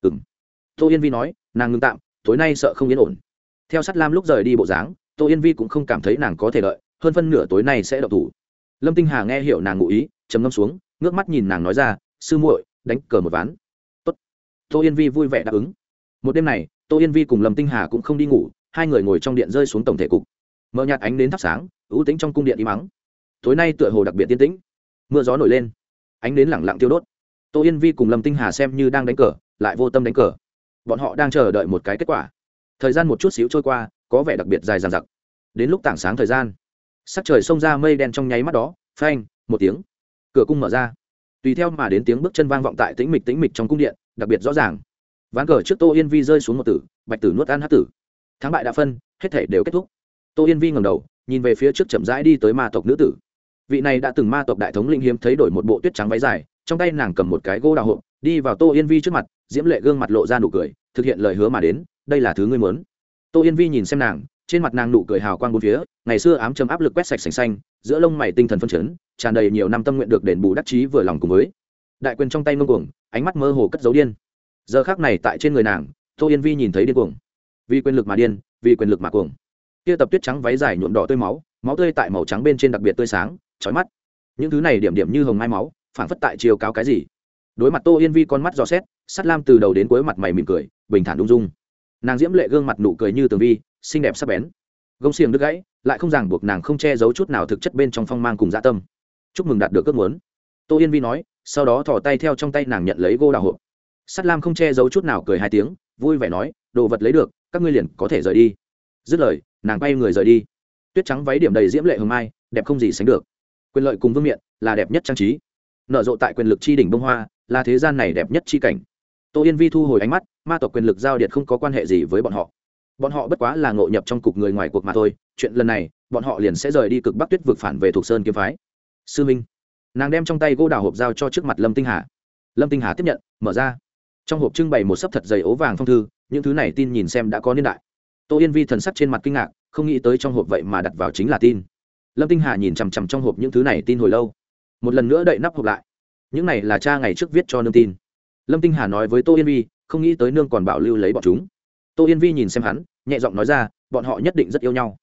Tô Yên Vi nói, nàng ngừng tạm, tối nay sợ không yên ổn. Theo Sắt Lam lúc rời đi bộ dáng, Tô Yên Vi cũng không cảm thấy nàng có thể đợi, hơn phân nửa tối nay sẽ động thủ. Lâm Tinh Hà nghe hiểu nàng ngụ ý, trầm ngâm xuống, ngước mắt nhìn nàng nói ra, sư muội, đánh cờ một ván. Tốt. Tô Yên Vi vui vẻ đáp ứng. Một đêm này, Tô Yên Vi cùng Lâm Tinh Hà cũng không đi ngủ, hai người ngồi trong điện rơi xuống tổng thể cục. Mở nhạt ánh đến thắp sáng, ưu tĩnh trong cung điện im mắng. Tối nay tựa hồ đặc biệt tiên tĩnh. Mưa gió nổi lên, ánh đến lẳng lặng tiêu đốt. Tô Yên Vi cùng Lâm Tinh Hà xem như đang đánh cờ, lại vô tâm đánh cờ. Bọn họ đang chờ đợi một cái kết quả. Thời gian một chút xíu trôi qua, có vẻ đặc biệt dài dằng dặc. Đến lúc tảng sáng thời gian, sắc trời xông ra mây đen trong nháy mắt đó, phanh, một tiếng, cửa cung mở ra. Tùy theo mà đến tiếng bước chân vang vọng tại tĩnh mịch trong cung điện, đặc biệt rõ ràng. Ván cờ trước Tô Yên Vi rơi xuống một tử, bạch tử nuốt ăn hắc tử. Thắng bại đã phân, hết thể đều kết thúc. Tô Yên Vi ngẩng đầu, nhìn về phía trước chậm rãi đi tới ma tộc nữ tử. Vị này đã từng ma tộc đại thống lĩnh hiếm thấy đổi một bộ tuyết trắng váy dài, trong tay nàng cầm một cái gỗ đào hộp, đi vào Tô Yên Vi trước mặt, diễm lệ gương mặt lộ ra nụ cười, thực hiện lời hứa mà đến, đây là thứ ngươi muốn. Tô Yên Vi nhìn xem nàng, trên mặt nàng nụ cười hào quang bốn phía, ngày xưa ám châm áp lực quét sạch sành xanh, giữa lông mày tinh thần phân chấn, tràn đầy nhiều năm tâm nguyện được đền bù đắc chí vừa lòng cùng với đại quyền trong tay ngông cuồng, ánh mắt mơ hồ cất dấu điên. Giờ khắc này tại trên người nàng, Tô Yên Vi nhìn thấy điên cuồng, vì quyền lực mà điên, vì quyền lực mà cuồng. Kia tập tuyết trắng váy dài nhuộm đỏ tươi máu, máu tươi tại màu trắng bên trên đặc biệt tươi sáng, chói mắt. Những thứ này điểm điểm như hồng mai máu, phảng phất tại chiều cáo cái gì. Đối mặt Tô Yên Vi con mắt dò xét, Sắt Lam từ đầu đến cuối mặt mày mỉm cười, bình thản ung dung. Nàng diễm lệ gương mặt nụ cười như tường vi, xinh đẹp sắc bén. Gông xiềng đứt gãy, lại không ràng buộc nàng không che giấu chút nào thực chất bên trong phong mang cùng dạ tâm. Chúc mừng đạt được ước muốn. Tô Yên Vi nói, sau đó thò tay theo trong tay nàng nhận lấy gô đào hộp. Sắt Lam không che giấu chút nào cười hai tiếng, vui vẻ nói, đồ vật lấy được, các ngươi liền có thể rời đi. Dứt lời, nàng bay người rời đi. Tuyết trắng váy điểm đầy diễm lệ hương mai, đẹp không gì sánh được. Quyền lợi cùng vương miện là đẹp nhất trang trí, nở rộ tại quyền lực chi đỉnh bông hoa, là thế gian này đẹp nhất chi cảnh. Tô Yên Vi thu hồi ánh mắt, ma tộc quyền lực giao điệt không có quan hệ gì với bọn họ. Bọn họ bất quá là ngộ nhập trong cục người ngoài cuộc mà thôi, chuyện lần này, bọn họ liền sẽ rời đi cực Bắc Tuyết vực phản về thuộc Sơn kiếm phái. Sư Minh, nàng đem trong tay gỗ đào hộp giao cho trước mặt Lâm Tinh Hà. Lâm Tinh Hà tiếp nhận, mở ra. Trong hộp trưng bày một sấp thật dày ố vàng phong thư, những thứ này tin nhìn xem đã có niên đại. Tô Yên Vi thần sắc trên mặt kinh ngạc, không nghĩ tới trong hộp vậy mà đặt vào chính là tin. Lâm Tinh Hà nhìn chằm chằm trong hộp những thứ này tin hồi lâu, một lần nữa đậy nắp hộp lại. Những này là cha ngày trước viết cho nương tin. Lâm Tinh Hà nói với Tô Yên Vi, không nghĩ tới nương còn bảo lưu lấy bọn chúng. Tô Yên Vi nhìn xem hắn, nhẹ giọng nói ra, bọn họ nhất định rất yêu nhau.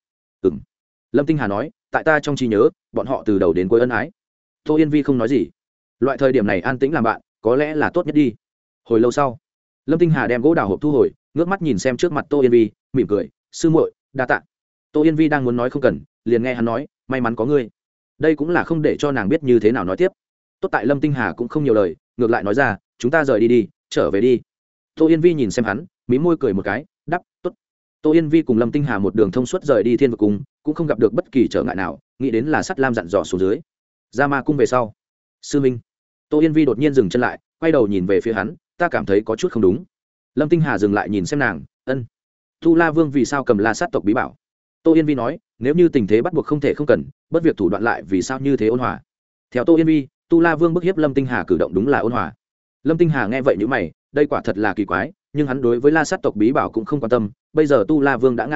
Lâm Tinh Hà nói, tại ta trong trí nhớ, bọn họ từ đầu đến cuối ân ái. Tô Yên Vi không nói gì. Loại thời điểm này an tĩnh làm bạn, có lẽ là tốt nhất đi. Hồi lâu sau, Lâm Tinh Hà đem gỗ đào hộp thu hồi, ngước mắt nhìn xem trước mặt Tô Yên Vi, mỉm cười, sư muội, đa tạ. Tô Yên Vi đang muốn nói không cần, liền nghe hắn nói, may mắn có ngươi. Đây cũng là không để cho nàng biết như thế nào nói tiếp. Tốt tại Lâm Tinh Hà cũng không nhiều lời, ngược lại nói ra, chúng ta rời đi đi, trở về đi. Tô Yên Vi nhìn xem hắn, mí môi cười một cái, đáp, tốt. Tô Yên Vi cùng Lâm Tinh Hà một đường thông suốt rời đi Thiên Vực Cung, cũng không gặp được bất kỳ trở ngại nào, nghĩ đến là Sắt Lam dặn dò xuống dưới. Ra ma cung về sau, sư minh. Tô Yên Vi đột nhiên dừng chân lại, quay đầu nhìn về phía hắn, ta cảm thấy có chút không đúng. Lâm Tinh Hà dừng lại nhìn xem nàng, ân. Tu La Vương vì sao cầm La Sát tộc bí bảo? Tô Yên Vi nói, nếu như tình thế bắt buộc không thể không cần, bất việc thủ đoạn lại vì sao như thế ôn hòa? Theo Tô Yên Vi, Tu La Vương bức hiếp Lâm Tinh Hà cử động đúng là ôn hòa. Lâm Tinh Hà nghe vậy nhíu mày, đây quả thật là kỳ quái, nhưng hắn đối với La Sát tộc bí bảo cũng không quan tâm, bây giờ Tu La Vương đã ngã xuống,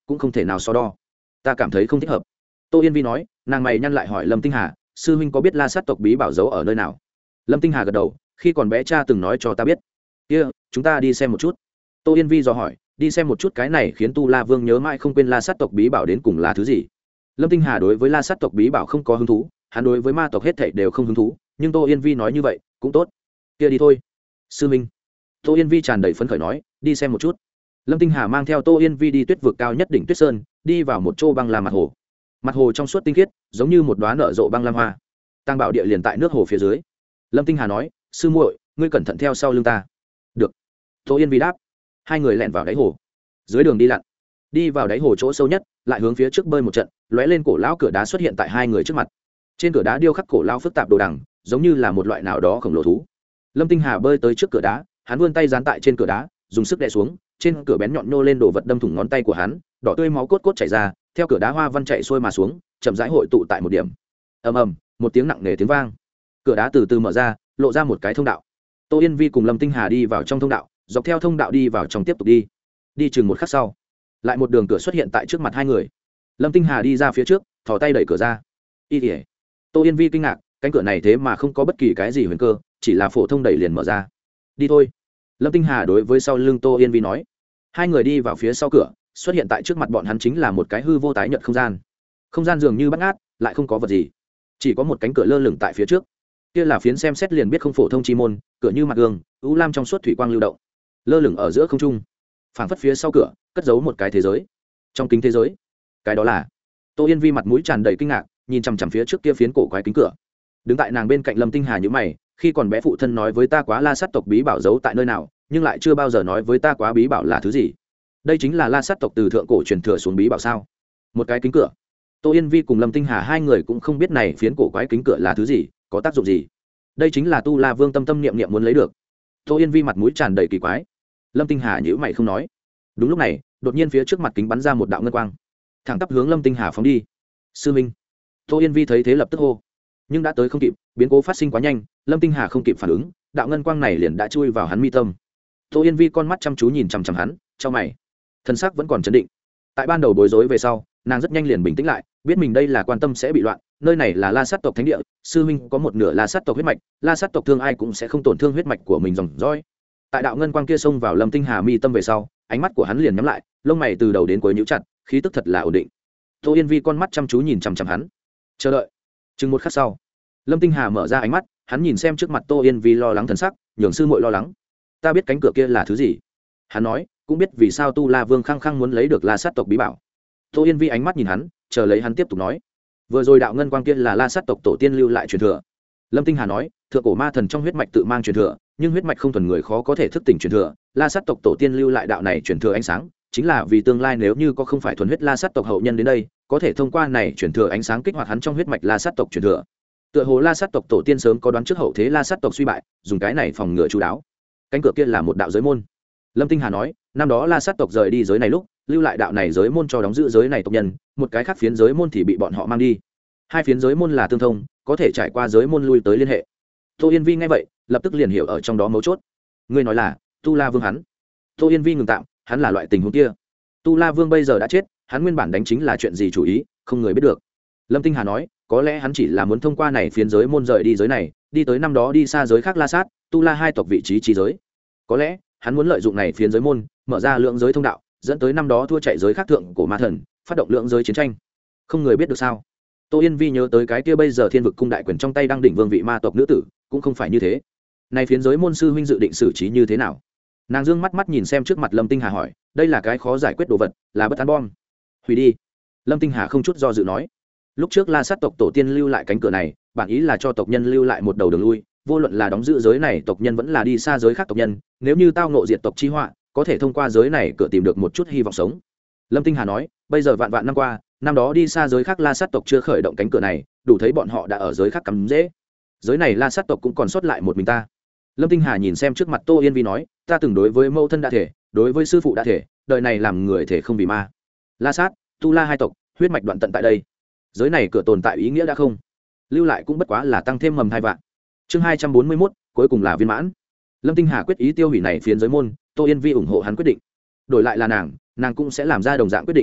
cũng không thể nào so đo. Ta cảm thấy không thích hợp. Tô Yên Vi nói. Nàng mày nhăn lại hỏi Lâm Tinh Hà, sư huynh có biết La Sát tộc bí bảo giấu ở nơi nào? Lâm Tinh Hà gật đầu, khi còn bé cha từng nói cho ta biết. Kia, chúng ta đi xem một chút. Tô Yên Vi dò hỏi, đi xem một chút cái này khiến Tu La Vương nhớ mãi không quên La Sát tộc bí bảo đến cùng là thứ gì. Lâm Tinh Hà đối với La Sát tộc bí bảo không có hứng thú, hắn đối với ma tộc hết thảy đều không hứng thú, nhưng Tô Yên Vi nói như vậy cũng tốt. Kia đi thôi. Sư minh. Tô Yên Vi tràn đầy phấn khởi nói, đi xem một chút. Lâm Tinh Hà mang theo Tô Yên Vi đi tuyết vực cao nhất đỉnh Tuyết Sơn, đi vào một chỗ băng lam mặt hồ. Mặt hồ trong suốt tinh khiết, giống như một đóa nở rộ băng lam hoa. Tàng bảo địa liền tại nước hồ phía dưới. Lâm Tinh Hà nói, sư muội, ngươi cẩn thận theo sau lưng ta. Được. Tô Yên Vi đáp. Hai người lẻn vào đáy hồ. Dưới đường đi lặn, đi vào đáy hồ chỗ sâu nhất, lại hướng phía trước bơi một trận, lóe lên cổ lão cửa đá xuất hiện tại hai người trước mặt. Trên cửa đá điêu khắc cổ lão phức tạp đồ đằng, giống như là một loại nào đó khổng lồ thú. Lâm Tinh Hà bơi tới trước cửa đá, hắn vươn tay dán tại trên cửa đá, dùng sức đè xuống, trên cửa bén nhọn nhô lên đồ vật đâm thủng ngón tay của hắn, đỏ tươi máu cốt cốt chảy ra, theo cửa đá hoa văn chạy xuôi mà xuống, chậm rãi hội tụ tại một điểm. Ầm ầm, một tiếng nặng nề tiếng vang. Cửa đá từ từ mở ra, lộ ra một cái thông đạo. Tô Yên Vi cùng Lâm Tinh Hà đi vào trong thông đạo, dọc theo thông đạo đi vào trong tiếp tục đi. Đi chừng một khắc sau, lại một đường cửa xuất hiện tại trước mặt hai người. Lâm Tinh Hà đi ra phía trước, thò tay đẩy cửa ra. Tô Yên Vi kinh ngạc, cánh cửa này thế mà không có bất kỳ cái gì huyền cơ, chỉ là phổ thông đẩy liền mở ra. Đi thôi. Lâm Tinh Hà đối với sau lưng Tô Yên Vi nói. Hai người đi vào phía sau cửa, xuất hiện tại trước mặt bọn hắn chính là một cái hư vô tái nhợt không gian. Không gian dường như bắt ngát, lại không có vật gì, chỉ có một cánh cửa lơ lửng tại phía trước. Kia là phiến xem xét liền biết không phổ thông chi môn, cửa như mặt gương, u lam trong suốt thủy quang lưu động, lơ lửng ở giữa không trung. Phảng phất phía sau cửa cất giấu một cái thế giới. Trong kính thế giới, cái đó là. Tô Yên Vi mặt mũi tràn đầy kinh ngạc, nhìn chằm chằm phía trước kia phiến cổ quái kính cửa. Đứng tại nàng bên cạnh Lâm Tinh Hà nhíu mày, khi còn bé phụ thân nói với ta quá La Sát tộc bí bảo giấu tại nơi nào, nhưng lại chưa bao giờ nói với ta quá bí bảo là thứ gì. Đây chính là La Sát tộc từ thượng cổ truyền thừa xuống bí bảo sao? Một cái kính cửa. Tô Yên Vi cùng Lâm Tinh Hà hai người cũng không biết này phiến cổ quái kính cửa là thứ gì, có tác dụng gì. Đây chính là Tu La Vương tâm tâm niệm niệm muốn lấy được. Tô Yên Vi mặt mũi tràn đầy kỳ quái. Lâm Tinh Hà nhíu mày không nói. Đúng lúc này, đột nhiên phía trước mặt kính bắn ra một đạo ngân quang, thẳng tắp hướng Lâm Tinh Hà phóng đi. Sư minh. Tô Yên Vi thấy thế lập tức hô, nhưng đã tới không kịp, biến cố phát sinh quá nhanh, Lâm Tinh Hà không kịp phản ứng, đạo ngân quang này liền đã chui vào hắn mi tâm. Tô Yên Vi con mắt chăm chú nhìn chằm chằm hắn, chau mày, thân xác vẫn còn chấn định. Tại ban đầu bối rối về sau, nàng rất nhanh liền bình tĩnh lại, biết mình đây là quan tâm sẽ bị loạn, nơi này là La Sát tộc thánh địa, sư huynh có một nửa La Sát tộc huyết mạch, La Sát tộc thương ai cũng sẽ không tổn thương huyết mạch của mình dòng dõi. Tại đạo ngân quang kia xông vào Lâm Tinh Hà mi tâm về sau, ánh mắt của hắn liền nhắm lại, lông mày từ đầu đến cuối nhíu chặt, khí tức thật là ổn định. Tô Yên Vi con mắt chăm chú nhìn chằm chằm hắn, chờ đợi. Chừng một khắc sau, Lâm Tinh Hà mở ra ánh mắt, hắn nhìn xem trước mặt Tô Yên Vi lo lắng thần sắc, nhường sư muội lo lắng. Ta biết cánh cửa kia là thứ gì. Hắn nói, cũng biết vì sao Tu La Vương khăng khăng muốn lấy được La Sát tộc bí bảo. Tô Yên Vi ánh mắt nhìn hắn, chờ lấy hắn tiếp tục nói. Vừa rồi đạo ngân quang kia là La Sát tộc tổ tiên lưu lại truyền thừa. Lâm Tinh Hà nói, thượng cổ ma thần trong huyết mạch tự mang truyền thừa, nhưng huyết mạch không thuần người khó có thể thức tỉnh truyền thừa. La Sát tộc tổ tiên lưu lại đạo này truyền thừa ánh sáng, chính là vì tương lai nếu như có không phải thuần huyết La Sát tộc hậu nhân đến đây, có thể thông qua này truyền thừa ánh sáng kích hoạt hắn trong huyết mạch La Sát tộc truyền thừa. Tựa hồ La Sát tộc tổ tiên sớm có đoán trước hậu thế La Sát tộc suy bại, dùng cái này phòng ngừa chú đáo. Cánh cửa kia là một đạo giới môn. Lâm Tinh Hà nói, năm đó La Sát tộc rời đi giới này lúc, lưu lại đạo này giới môn cho đóng giữ giới này tộc nhân, một cái khác phiến giới môn thì bị bọn họ mang đi. Hai phiến giới môn là tương thông, có thể trải qua giới môn lui tới liên hệ. Tô Yên Vi nghe vậy, lập tức liền hiểu ở trong đó mấu chốt. Ngươi nói là Tu La Vương hắn? Tô Yên Vi ngừng tạm, hắn là loại tình huống kia. Tu La Vương bây giờ đã chết, hắn nguyên bản đánh chính là chuyện gì chủ ý, không người biết được. Lâm Tinh Hà nói, có lẽ hắn chỉ là muốn thông qua này phiến giới môn rời đi giới này, đi tới năm đó đi xa giới khác La Sát, Tu La hai tộc vị trí trí giới. Có lẽ hắn muốn lợi dụng này phiến giới môn, mở ra lượng giới thông đạo, dẫn tới năm đó thua chạy giới khác thượng của ma thần, phát động lượng giới chiến tranh. Không người biết được sao? Tô Yên Vi nhớ tới cái kia bây giờ Thiên Vực cung đại quyền trong tay đang đỉnh vương vị ma tộc nữ tử, cũng không phải như thế. Này phiến giới môn sư huynh dự định xử trí như thế nào? Nàng dương mắt mắt nhìn xem trước mặt Lâm Tinh Hà hỏi, đây là cái khó giải quyết đồ vật, là bất an bom. Hủy đi. Lâm Tinh Hà không chút do dự nói. Lúc trước La Sát tộc tổ tiên lưu lại cánh cửa này, bản ý là cho tộc nhân lưu lại một đầu đường lui, vô luận là đóng giữ giới này tộc nhân vẫn là đi xa giới khác tộc nhân, nếu như tao ngộ diệt tộc chi họa, có thể thông qua giới này cửa tìm được một chút hy vọng sống. Lâm Tinh Hà nói, bây giờ vạn vạn năm qua, năm đó đi xa giới khác La Sát tộc chưa khởi động cánh cửa này, đủ thấy bọn họ đã ở giới khác cắm dễ. Giới này La Sát tộc cũng còn sót lại một mình ta. Lâm Tinh Hà nhìn xem trước mặt Tô Yên Vi nói, ta từng đối với mẫu thân đã thể, đối với sư phụ đã thể, đời này làm người thể không vì ma. La Sát, Tu La hai tộc, huyết mạch đoạn tận tại đây. Giới này cửa tồn tại ý nghĩa đã không, lưu lại cũng bất quá là tăng thêm mầm hai vạn. Chương 241, cuối cùng là viên mãn. Lâm Tinh Hà quyết ý tiêu hủy này phiến giới môn, Tô Yên Vi ủng hộ hắn quyết định. Đổi lại là nàng cũng sẽ làm ra đồng dạng quyết định.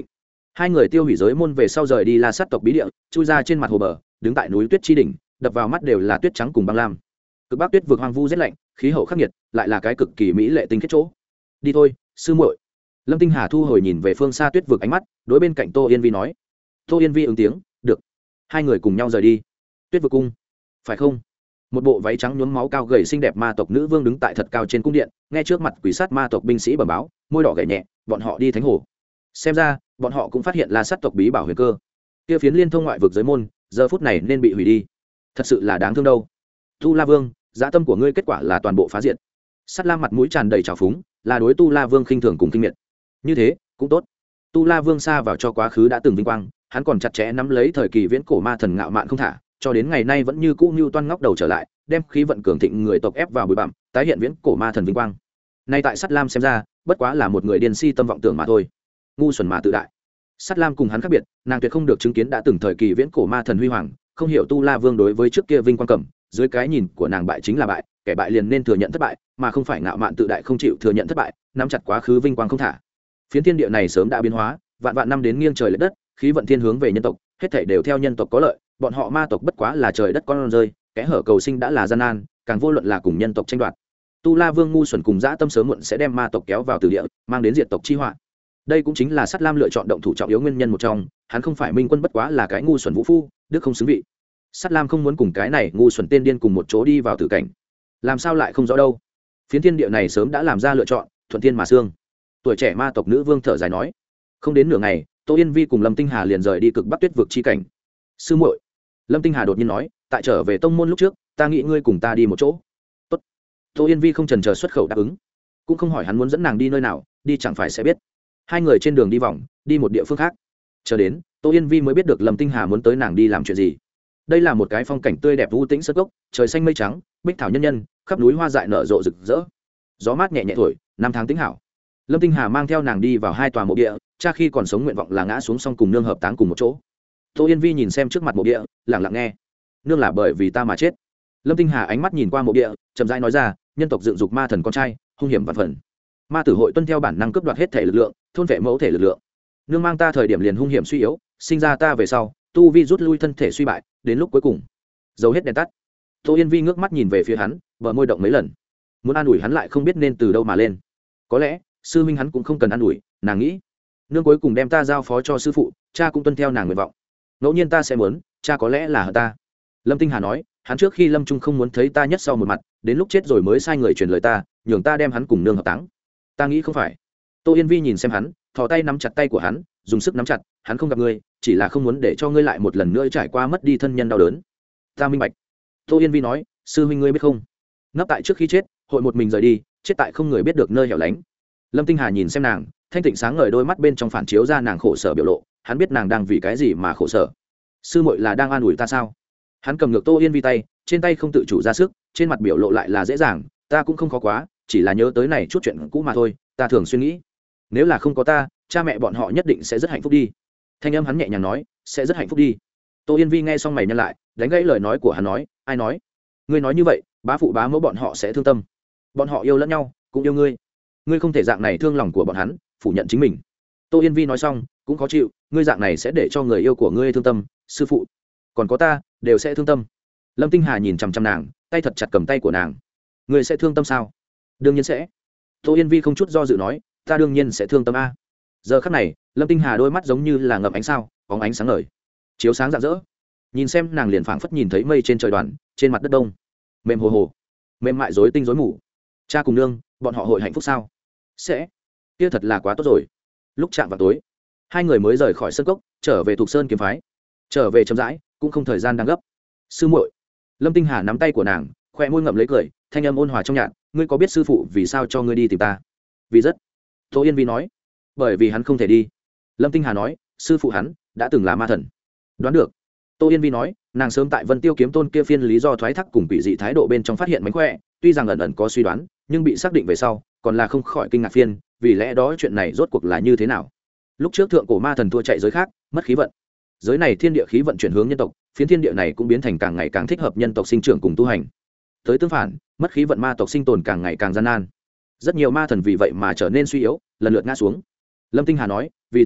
Hai người tiêu hủy giới môn về sau rời đi La Sát tộc bí địa, chui ra trên mặt hồ bờ, đứng tại núi tuyết chi đỉnh, đập vào mắt đều là tuyết trắng cùng băng lam. Cực Bắc tuyết vực hoang vu rét lạnh, khí hậu khắc nghiệt, lại là cái cực kỳ mỹ lệ tinh khiết chỗ. Đi thôi, sư muội. Lâm Tinh Hà thu hồi nhìn về phương xa tuyết vực ánh mắt, đối bên cạnh Tô Yên Vi nói. Tô Yên Vi ứng tiếng, được. Hai người cùng nhau rời đi. Tuyết vực cung, phải không? Một bộ váy trắng nhuốm máu cao gầy xinh đẹp ma tộc nữ vương đứng tại thật cao trên cung điện, nghe trước mặt quỷ sát ma tộc binh sĩ bẩm báo, môi đỏ gảy nhẹ, bọn họ đi thánh hồ. Xem ra, bọn họ cũng phát hiện La Sát tộc bí bảo huyền cơ. Kia phiến liên thông ngoại vực giới môn, giờ phút này nên bị hủy đi. Thật sự là đáng thương đâu. Tu La Vương, dã tâm của ngươi kết quả là toàn bộ phá diệt. Sắt Lam mặt mũi tràn đầy trào phúng, là đối Tu La Vương khinh thường cùng kinh miệt. Như thế, cũng tốt. Tu La Vương xa vào cho quá khứ đã từng vinh quang, hắn còn chặt chẽ nắm lấy thời kỳ viễn cổ ma thần ngạo mạn không thả, cho đến ngày nay vẫn như cũ Nưu Toan ngóc đầu trở lại, đem khí vận cường thịnh người tộc ép vào bụi bặm, tái hiện viễn cổ ma thần vinh quang. Nay tại Sắt Lam xem ra, bất quá là một người điên si tâm vọng tưởng mà thôi. Ngu xuẩn mà tự đại. Sắt Lam cùng hắn khác biệt, nàng tuyệt không được chứng kiến đã từng thời kỳ viễn cổ ma thần huy hoàng, không hiểu Tu La Vương đối với trước kia vinh quang cẩm, dưới cái nhìn của nàng bại chính là bại, kẻ bại liền nên thừa nhận thất bại, mà không phải ngạo mạn tự đại không chịu thừa nhận thất bại, nắm chặt quá khứ vinh quang không thả. Phiến thiên địa này sớm đã biến hóa, vạn vạn năm đến nghiêng trời lệch đất, khí vận thiên hướng về nhân tộc, hết thảy đều theo nhân tộc có lợi, bọn họ ma tộc bất quá là trời đất con rơi, kẽ hở cầu sinh đã là gian nan, càng vô luận là cùng nhân tộc tranh đoạt. Tu La Vương ngu xuẩn cùng dã tâm sớm muộn sẽ đem ma tộc kéo vào tử địa, mang đến diệt tộc chi họa. Đây cũng chính là Sắt Lam lựa chọn động thủ trọng yếu nguyên nhân một trong, hắn không phải minh quân bất quá là cái ngu xuẩn vũ phu, đức không xứng vị. Sắt Lam không muốn cùng cái này ngu xuẩn tên điên cùng một chỗ đi vào tử cảnh. Làm sao lại không rõ đâu? Phiến thiên địa này sớm đã làm ra lựa chọn, thuận thiên mà xương. Tuổi trẻ ma tộc nữ vương thở dài nói. Không đến nửa ngày, Tô Yên Vi cùng Lâm Tinh Hà liền rời đi Cực Bắc tuyết vực chi cảnh. Sư muội, Lâm Tinh Hà đột nhiên nói, tại trở về tông môn lúc trước, ta nghĩ ngươi cùng ta đi một chỗ. Tốt. Tô Yên Vi không chần chờ xuất khẩu đáp ứng, cũng không hỏi hắn muốn dẫn nàng đi nơi nào, đi chẳng phải sẽ biết. Hai người trên đường đi vòng, đi một địa phương khác. Chờ đến, Tô Yên Vi mới biết được Lâm Tinh Hà muốn tới nàng đi làm chuyện gì. Đây là một cái phong cảnh tươi đẹp u tĩnh sơn cốc, trời xanh mây trắng, bích thảo nhân nhân, khắp núi hoa dại nở rộ rực rỡ. Gió mát nhẹ nhẹ thổi, năm tháng tĩnh hảo. Lâm Tinh Hà mang theo nàng đi vào hai tòa mộ địa, cha khi còn sống nguyện vọng là ngã xuống xong cùng nương hợp táng cùng một chỗ. Tô Yên Vi nhìn xem trước mặt mộ địa, lặng lặng nghe. Nương là bởi vì ta mà chết. Lâm Tinh Hà ánh mắt nhìn qua mộ địa, chậm rãi nói ra, nhân tộc dựng dục ma thần con trai, hung hiểm vạn phần. Ma tử hội tuân theo bản năng cướp đoạt hết thể lực lượng, thôn vệ mẫu thể lực lượng. Nương mang ta thời điểm liền hung hiểm suy yếu, sinh ra ta về sau, tu vi rút lui thân thể suy bại, đến lúc cuối cùng, dầu hết đèn tắt. Tô Yên Vi ngước mắt nhìn về phía hắn, bờ môi động mấy lần, muốn an ủi hắn lại không biết nên từ đâu mà lên. Có lẽ sư huynh hắn cũng không cần an ủi, nàng nghĩ, nương cuối cùng đem ta giao phó cho sư phụ, cha cũng tuân theo nàng nguyện vọng. Ngẫu nhiên ta sẽ muốn, cha có lẽ là hận ta. Lâm Tinh Hà nói, hắn trước khi lâm trung không muốn thấy ta nhất sau một mặt, đến lúc chết rồi mới sai người truyền lời ta, nhường ta đem hắn cùng nương hợp táng. Ta nghĩ không phải. Tô Yên Vi nhìn xem hắn, thò tay nắm chặt tay của hắn, dùng sức nắm chặt, hắn không gặp ngươi, chỉ là không muốn để cho ngươi lại một lần nữa trải qua mất đi thân nhân đau đớn. Ta minh bạch. Tô Yên Vi nói, sư huynh ngươi biết không, nấp tại trước khi chết, hội một mình rời đi, chết tại không người biết được nơi hẻo lánh. Lâm Tinh Hà nhìn xem nàng, thanh tịnh sáng ngời đôi mắt bên trong phản chiếu ra nàng khổ sở biểu lộ, hắn biết nàng đang vì cái gì mà khổ sở. Sư muội là đang an ủi ta sao? Hắn cầm ngược Tô Yên Vi tay, trên tay không tự chủ ra sức, trên mặt biểu lộ lại là dễ dàng, ta cũng không khó quá, chỉ là nhớ tới này chút chuyện cũ mà thôi, ta thường suy nghĩ, nếu là không có ta, cha mẹ bọn họ nhất định sẽ rất hạnh phúc đi. Thanh âm hắn nhẹ nhàng nói, sẽ rất hạnh phúc đi. Tô Yên Vi nghe xong mày nhăn lại, đánh gãy lời nói của hắn nói, ai nói? Ngươi nói như vậy, bá phụ bá mẫu bọn họ sẽ thương tâm. Bọn họ yêu lẫn nhau, cũng yêu ngươi. Ngươi không thể dạng này thương lòng của bọn hắn, phủ nhận chính mình. Tô Yên Vi nói xong, cũng khó chịu, ngươi dạng này sẽ để cho người yêu của ngươi thương tâm, sư phụ, còn có ta, đều sẽ thương tâm. Lâm Tinh Hà nhìn chằm chằm nàng, tay thật chặt cầm tay của nàng. Ngươi sẽ thương tâm sao? Đương nhiên sẽ. Tô Yên Vi không chút do dự nói, ta đương nhiên sẽ thương tâm a. Giờ khắc này, Lâm Tinh Hà đôi mắt giống như là ngậm ánh sao, bóng ánh sáng ngời, chiếu sáng rạng rỡ. Nhìn xem nàng liền phảng phất nhìn thấy mây trên trời đoàn, trên mặt đất đông, mềm hồ hồ, mềm mại rối tinh rối mù. Cha cùng nương, bọn họ hội hạnh phúc sao? Sẽ. Kia thật là quá tốt rồi. Lúc chạm vào tối, hai người mới rời khỏi sân cốc, trở về Thục Sơn kiếm phái. Trở về chậm rãi, cũng không thời gian đang gấp. Sư muội. Lâm Tinh Hà nắm tay của nàng, khoe môi ngậm lấy cười, thanh âm ôn hòa trong nhạt, ngươi có biết sư phụ vì sao cho ngươi đi tìm ta? Vì rất. Tô Yên Vi nói, bởi vì hắn không thể đi. Lâm Tinh Hà nói, sư phụ hắn đã từng là ma thần. Đoán được. Tô Yên Vi nói, nàng sớm tại Vân Tiêu kiếm tôn kia phiên lý do thoái thác cùng quỷ dị thái độ bên trong phát hiện mánh khỏe, tuy rằng ẩn ẩn có suy đoán, nhưng bị xác định về sau, còn là không khỏi kinh ngạc phiên, vì lẽ đó chuyện này rốt cuộc là như thế nào? Lúc trước thượng cổ ma thần thua chạy giới khác, mất khí vận. Giới này thiên địa khí vận chuyển hướng nhân tộc, phiến thiên địa này cũng biến thành càng ngày càng thích hợp nhân tộc sinh trưởng cùng tu hành. Tới tương phản, mất khí vận ma tộc sinh tồn càng ngày càng gian nan. Rất nhiều ma thần vì vậy mà trở nên suy yếu, lần lượt ngã xuống. Lâm Tinh Hà nói, vì tự vệ,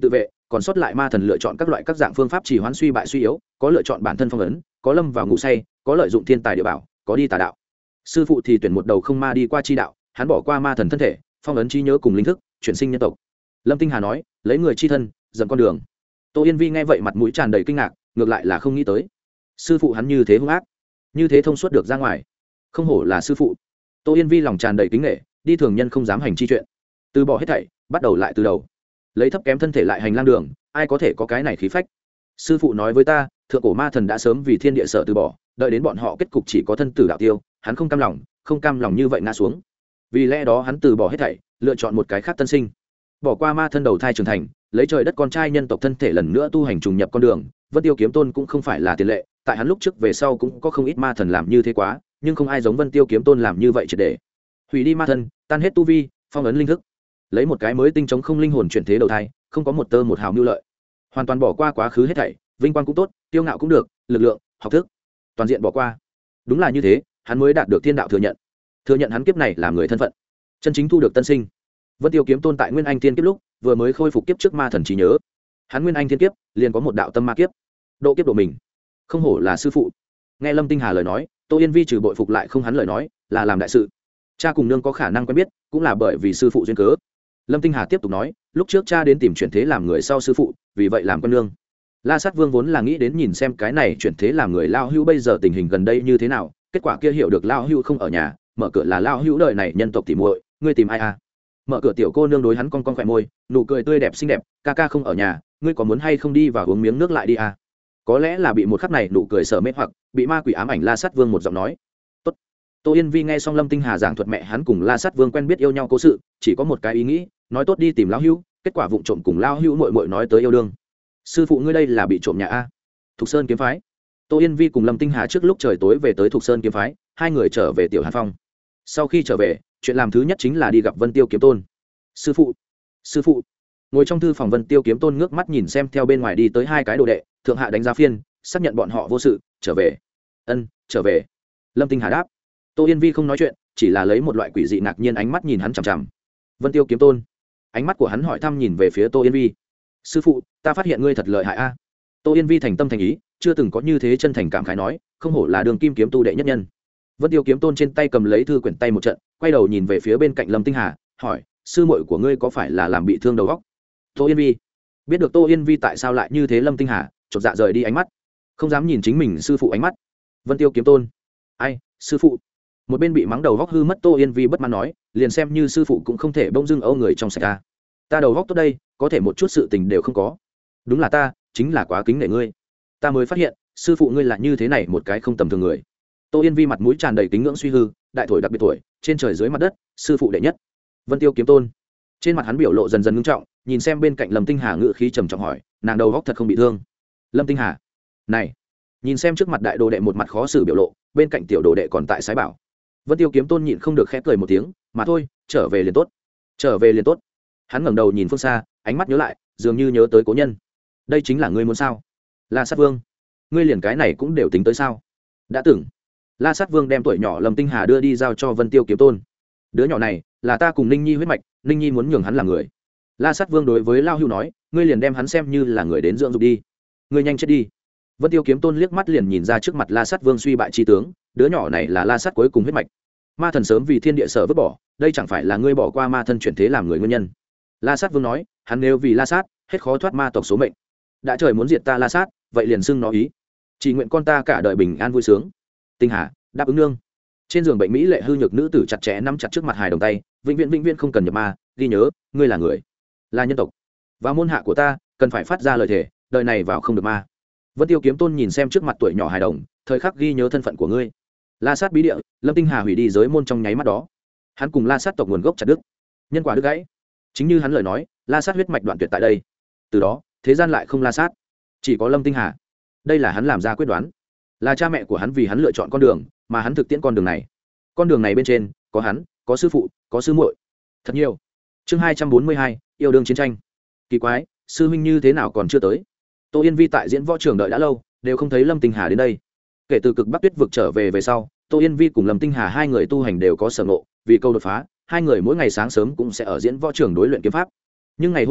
còn sót lại ma thần lựa chọn các loại các dạng phương pháp trì hoãn suy bại suy yếu, có lựa chọn bản thân phong ấn, có lâm vào ngủ say, có lợi dụng thiên tài địa bảo, có đi tà đạo. Sư phụ thì tuyển một đầu không ma đi qua chi đạo, hắn bỏ qua ma thần thân thể, phong ấn trí nhớ cùng linh thức, chuyển sinh nhân tộc. Lâm Tinh Hà nói, lấy người chi thân dần con đường. Tô Yên Vi nghe vậy mặt mũi tràn đầy kinh ngạc, ngược lại là không nghĩ tới sư phụ hắn như thế hung ác, như thế thông suốt được ra ngoài, không hổ là sư phụ. Tô Yên Vi lòng tràn đầy kính nể, đi thường nhân không dám hành chi chuyện, từ bỏ hết thảy bắt đầu lại từ đầu, lấy thấp kém thân thể lại hành lang đường, ai có thể có cái này khí phách. Sư phụ nói với ta, thượng cổ ma thần đã sớm vì thiên địa sở từ bỏ, đợi đến bọn họ kết cục chỉ có thân tử đạo tiêu, hắn không cam lòng như vậy ngã xuống, vì lẽ đó hắn từ bỏ hết thảy, lựa chọn một cái khác tân sinh, bỏ qua ma thân đầu thai trưởng thành, lấy trời đất con trai nhân tộc thân thể lần nữa tu hành trùng nhập con đường. Vân Tiêu Kiếm Tôn cũng không phải là tiền lệ, tại hắn lúc trước về sau cũng có không ít ma thần làm như thế quá, nhưng không ai giống Vân Tiêu Kiếm Tôn làm như vậy triệt để hủy đi ma thân, tan hết tu vi, phong ấn linh thức, lấy một cái mới tinh chống không linh hồn chuyển thế đầu thai, không có một tơ một hào mưu lợi, hoàn toàn bỏ qua quá khứ hết thảy, vinh quang cũng tốt, tiêu ngạo cũng được, lực lượng, học thức, toàn diện bỏ qua. Đúng là như thế, hắn mới đạt được thiên đạo thừa nhận hắn kiếp này là người thân phận, chân chính thu được tân sinh. Vân Tiêu Kiếm Tôn tại Nguyên Anh Thiên Kiếp lúc vừa mới khôi phục kiếp trước ma thần trí nhớ, hắn Nguyên Anh Thiên Kiếp liền có một đạo tâm ma kiếp, độ kiếp độ mình, không hổ là sư phụ. Nghe Lâm Tinh Hà lời nói, Tô Yên Vi trừ bội phục lại không hắn lời nói, là làm đại sự. Cha cùng nương có khả năng quen biết, cũng là bởi vì sư phụ duyên cớ. Lâm Tinh Hà tiếp tục nói, lúc trước cha đến tìm chuyển thế làm người sau sư phụ, vì vậy làm con nương. La Sát Vương vốn là nghĩ đến nhìn xem cái này chuyển thế làm người Lao Hưu bây giờ tình hình gần đây như thế nào, kết quả kia hiểu được Lao Hưu không ở nhà, mở cửa là Lao Hưu đời này nhân tộc tỉ muội, ngươi tìm ai à? Mở cửa tiểu cô nương đối hắn con khỏe môi, nụ cười tươi đẹp xinh đẹp, ca ca không ở nhà, ngươi có muốn hay không đi vào uống miếng nước lại đi à? Có lẽ là bị một khắc này nụ cười sợ mê hoặc, bị ma quỷ ám ảnh. La Sát Vương một giọng nói. Tốt. Tô Yên Vi nghe xong Lâm Tinh Hà giảng thuật mẹ hắn cùng La Sát Vương quen biết yêu nhau cố sự, chỉ có một cái ý nghĩ, nói tốt đi tìm Lão Hưu, kết quả vụng trộm cùng Lão Hưu muội muội nói tới yêu đương. Sư phụ ngươi đây là bị trộm nhà a? Thục Sơn kiếm phái. Tô Yên Vi cùng Lâm Tinh Hà trước lúc trời tối về tới Thục Sơn kiếm phái, hai người trở về Tiểu Hàn Phong. Sau khi trở về, chuyện làm thứ nhất chính là đi gặp Vân Tiêu Kiếm Tôn. Sư phụ. Ngồi trong thư phòng, Vân Tiêu Kiếm Tôn ngước mắt nhìn xem theo bên ngoài đi tới hai cái đồ đệ, thượng hạ đánh giá phiên, xác nhận bọn họ vô sự, trở về. Trở về. Lâm Tinh Hà đáp. Tô Yên Vi không nói chuyện, chỉ là lấy một loại quỷ dị ngạc nhiên ánh mắt nhìn hắn chằm chằm. Vân Tiêu Kiếm Tôn. Ánh mắt của hắn hỏi thăm nhìn về phía Tô Yên Vi. Sư phụ, ta phát hiện ngươi thật lợi hại a. Tô Yên Vi thành tâm thành ý, chưa từng có như thế chân thành cảm khái nói, không hổ là đường kim kiếm tu đệ nhất nhân. Vân Tiêu Kiếm Tôn trên tay cầm lấy thư quyển tay một trận, quay đầu nhìn về phía bên cạnh Lâm Tinh Hà, hỏi, sư muội của ngươi có phải là làm bị thương đầu óc? Tô Yên Vi biết được Tô Yên Vi tại sao lại như thế, Lâm Tinh Hà chột dạ rời đi ánh mắt, không dám nhìn chính mình sư phụ ánh mắt. Vân Tiêu Kiếm Tôn. Ai, sư phụ. Một bên bị mắng đầu óc hư mất Tô Yên Vi bất mãn nói, liền xem như sư phụ cũng không thể bỗng dưng âu người trong sạch ta. Ta đầu óc tốt đây, có thể một chút sự tình đều không có. Đúng là ta, chính là quá kính nể ngươi. Ta mới phát hiện, sư phụ ngươi là như thế này một cái không tầm thường người. Tô Yên Vi mặt mũi tràn đầy kính ngưỡng suy hư, đại thổi đặc biệt tuổi, trên trời dưới mặt đất, sư phụ đệ nhất. Vân Tiêu Kiếm Tôn. Trên mặt hắn biểu lộ dần dần ngưng trọng, nhìn xem bên cạnh Lâm Tinh Hà ngự khí trầm trọng hỏi, nàng đầu óc thật không bị thương? Lâm Tinh Hà. Này, nhìn xem trước mặt đại đồ đệ một mặt khó xử biểu lộ, bên cạnh tiểu đồ đệ còn tại sái bảo. Vân Tiêu Kiếm Tôn nhịn không được khẽ cười một tiếng, mà thôi, trở về liền tốt. Trở về liền tốt. Hắn ngẩng đầu nhìn phương xa, ánh mắt nhớ lại, dường như nhớ tới cố nhân. Đây chính là ngươi muốn sao? La Sát Vương, ngươi liền cái này cũng đều tính tới sao? Đã từng La Sát Vương đem tuổi nhỏ Lâm Tinh Hà đưa đi giao cho Vân Tiêu Kiếm Tôn. Đứa nhỏ này là ta cùng Ninh Nhi huyết mạch, Ninh Nhi muốn nhường hắn làm người. La Sát Vương đối với Lao Hưu nói, ngươi liền đem hắn xem như là người đến dưỡng dục đi, ngươi nhanh chết đi. Vân Tiêu Kiếm Tôn liếc mắt liền nhìn ra trước mặt La Sát Vương suy bại chi tướng, đứa nhỏ này là La Sát cuối cùng huyết mạch. Ma thần sớm vì thiên địa sở vứt bỏ, đây chẳng phải là ngươi bỏ qua ma thân chuyển thế làm người nguyên nhân. La Sát Vương nói, hắn nếu vì La Sát, hết khó thoát ma tộc số mệnh. Đã trời muốn diệt ta La Sát, vậy liền xưng nó ý. Chỉ nguyện con ta cả đời bình an vui sướng. Tinh Hà đáp ứng nương. Trên giường bệnh mỹ lệ hư nhược nữ tử chặt chẽ nắm chặt trước mặt hài đồng tay, vĩnh viễn không cần nhập ma, ghi nhớ, ngươi là người, là nhân tộc, và môn hạ của ta, cần phải phát ra lời thề, đời này vào không được ma. Vân Tiêu Kiếm Tôn nhìn xem trước mặt tuổi nhỏ hài đồng, thời khắc ghi nhớ thân phận của ngươi. La Sát bí địa, Lâm Tinh Hà hủy đi giới môn trong nháy mắt đó, hắn cùng La Sát tộc nguồn gốc chặt đứt, nhân quả đứt gãy. Chính như hắn lời nói, La Sát huyết mạch đoạn tuyệt tại đây. Từ đó, thế gian lại không La Sát, chỉ có Lâm Tinh Hà. Đây là hắn làm ra quyết đoán, là cha mẹ của hắn vì hắn lựa chọn con đường, mà hắn thực tiễn con đường này. Con đường này bên trên có hắn, có sư phụ, có sư muội, thật nhiều. Chương 242, yêu đương chiến tranh. Kỳ quái, sư huynh như thế nào còn chưa tới? Tô Yên Vi tại diễn võ trường đợi đã lâu, đều không thấy Lâm Tinh Hà đến đây. Kể từ cực Bắc Tuyết vực trở về sau, Tô Yên Vi cùng Lâm Tinh Hà hai người tu hành đều có sở ngộ, vì câu đột phá, hai người mỗi ngày sáng sớm cũng sẽ ở diễn võ trường đối luyện kiếm pháp. Nhưng ngày hôm nay,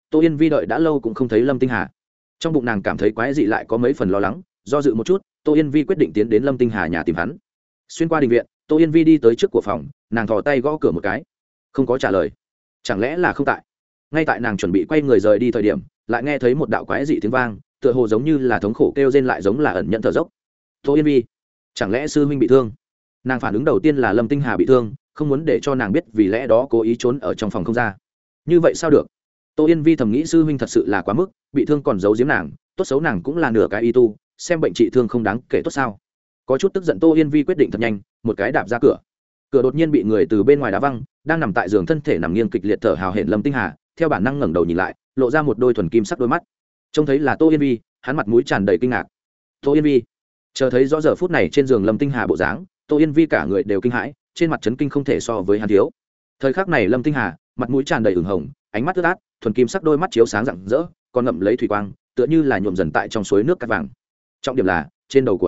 Tô Yên Vi đợi đã lâu cũng không thấy Lâm Tinh Hà. Trong bụng nàng cảm thấy quái dị lại có mấy phần lo lắng, do dự một chút, Tô Yên Vi quyết định tiến đến Lâm Tinh Hà nhà tìm hắn. Xuyên qua đình viện, Tô Yên Vi đi tới trước của phòng, nàng thò tay gõ cửa một cái, không có trả lời. Chẳng lẽ là không tại? Ngay tại nàng chuẩn bị quay người rời đi thời điểm, lại nghe thấy một đạo quái dị tiếng vang, tựa hồ giống như là thống khổ kêu rên lại giống là ẩn nhận thở dốc. Tô Yên Vi, chẳng lẽ sư huynh bị thương? Nàng phản ứng đầu tiên là Lâm Tinh Hà bị thương, không muốn để cho nàng biết, vì lẽ đó cố ý trốn ở trong phòng không ra. Như vậy sao được? Tô Yên Vi thầm nghĩ sư huynh thật sự là quá mức, bị thương còn giấu giếm nàng, tốt xấu nàng cũng là nửa cái y tu, xem bệnh trị thương không đáng kể tốt sao? Có chút tức giận, Tô Yên Vi quyết định thật nhanh, một cái đạp ra cửa. Cửa đột nhiên bị người từ bên ngoài đá văng, đang nằm tại giường thân thể nằm nghiêng kịch liệt thở hào hển Lâm Tinh Hà, theo bản năng ngẩng đầu nhìn lại, lộ ra một đôi thuần kim sắc đôi mắt. Trông thấy là Tô Yên Vi, hắn mặt mũi tràn đầy kinh ngạc. Tô Yên Vi, chờ thấy rõ giờ phút này trên giường Lâm Tinh Hà bộ dáng, Tô Yên Vi cả người đều kinh hãi, trên mặt chấn kinh không thể so với hắn thiếu. Thời khắc này Lâm Tinh Hà, mặt mũi tràn đầy ửng hồng, ánh mắt ướt át, thuần kim sắc đôi mắt chiếu sáng rạng rỡ, còn ngậm lấy thủy quang, tựa như là nhuộm dần tại trong suối nước cát vàng. Trọng điểm là, trên đầu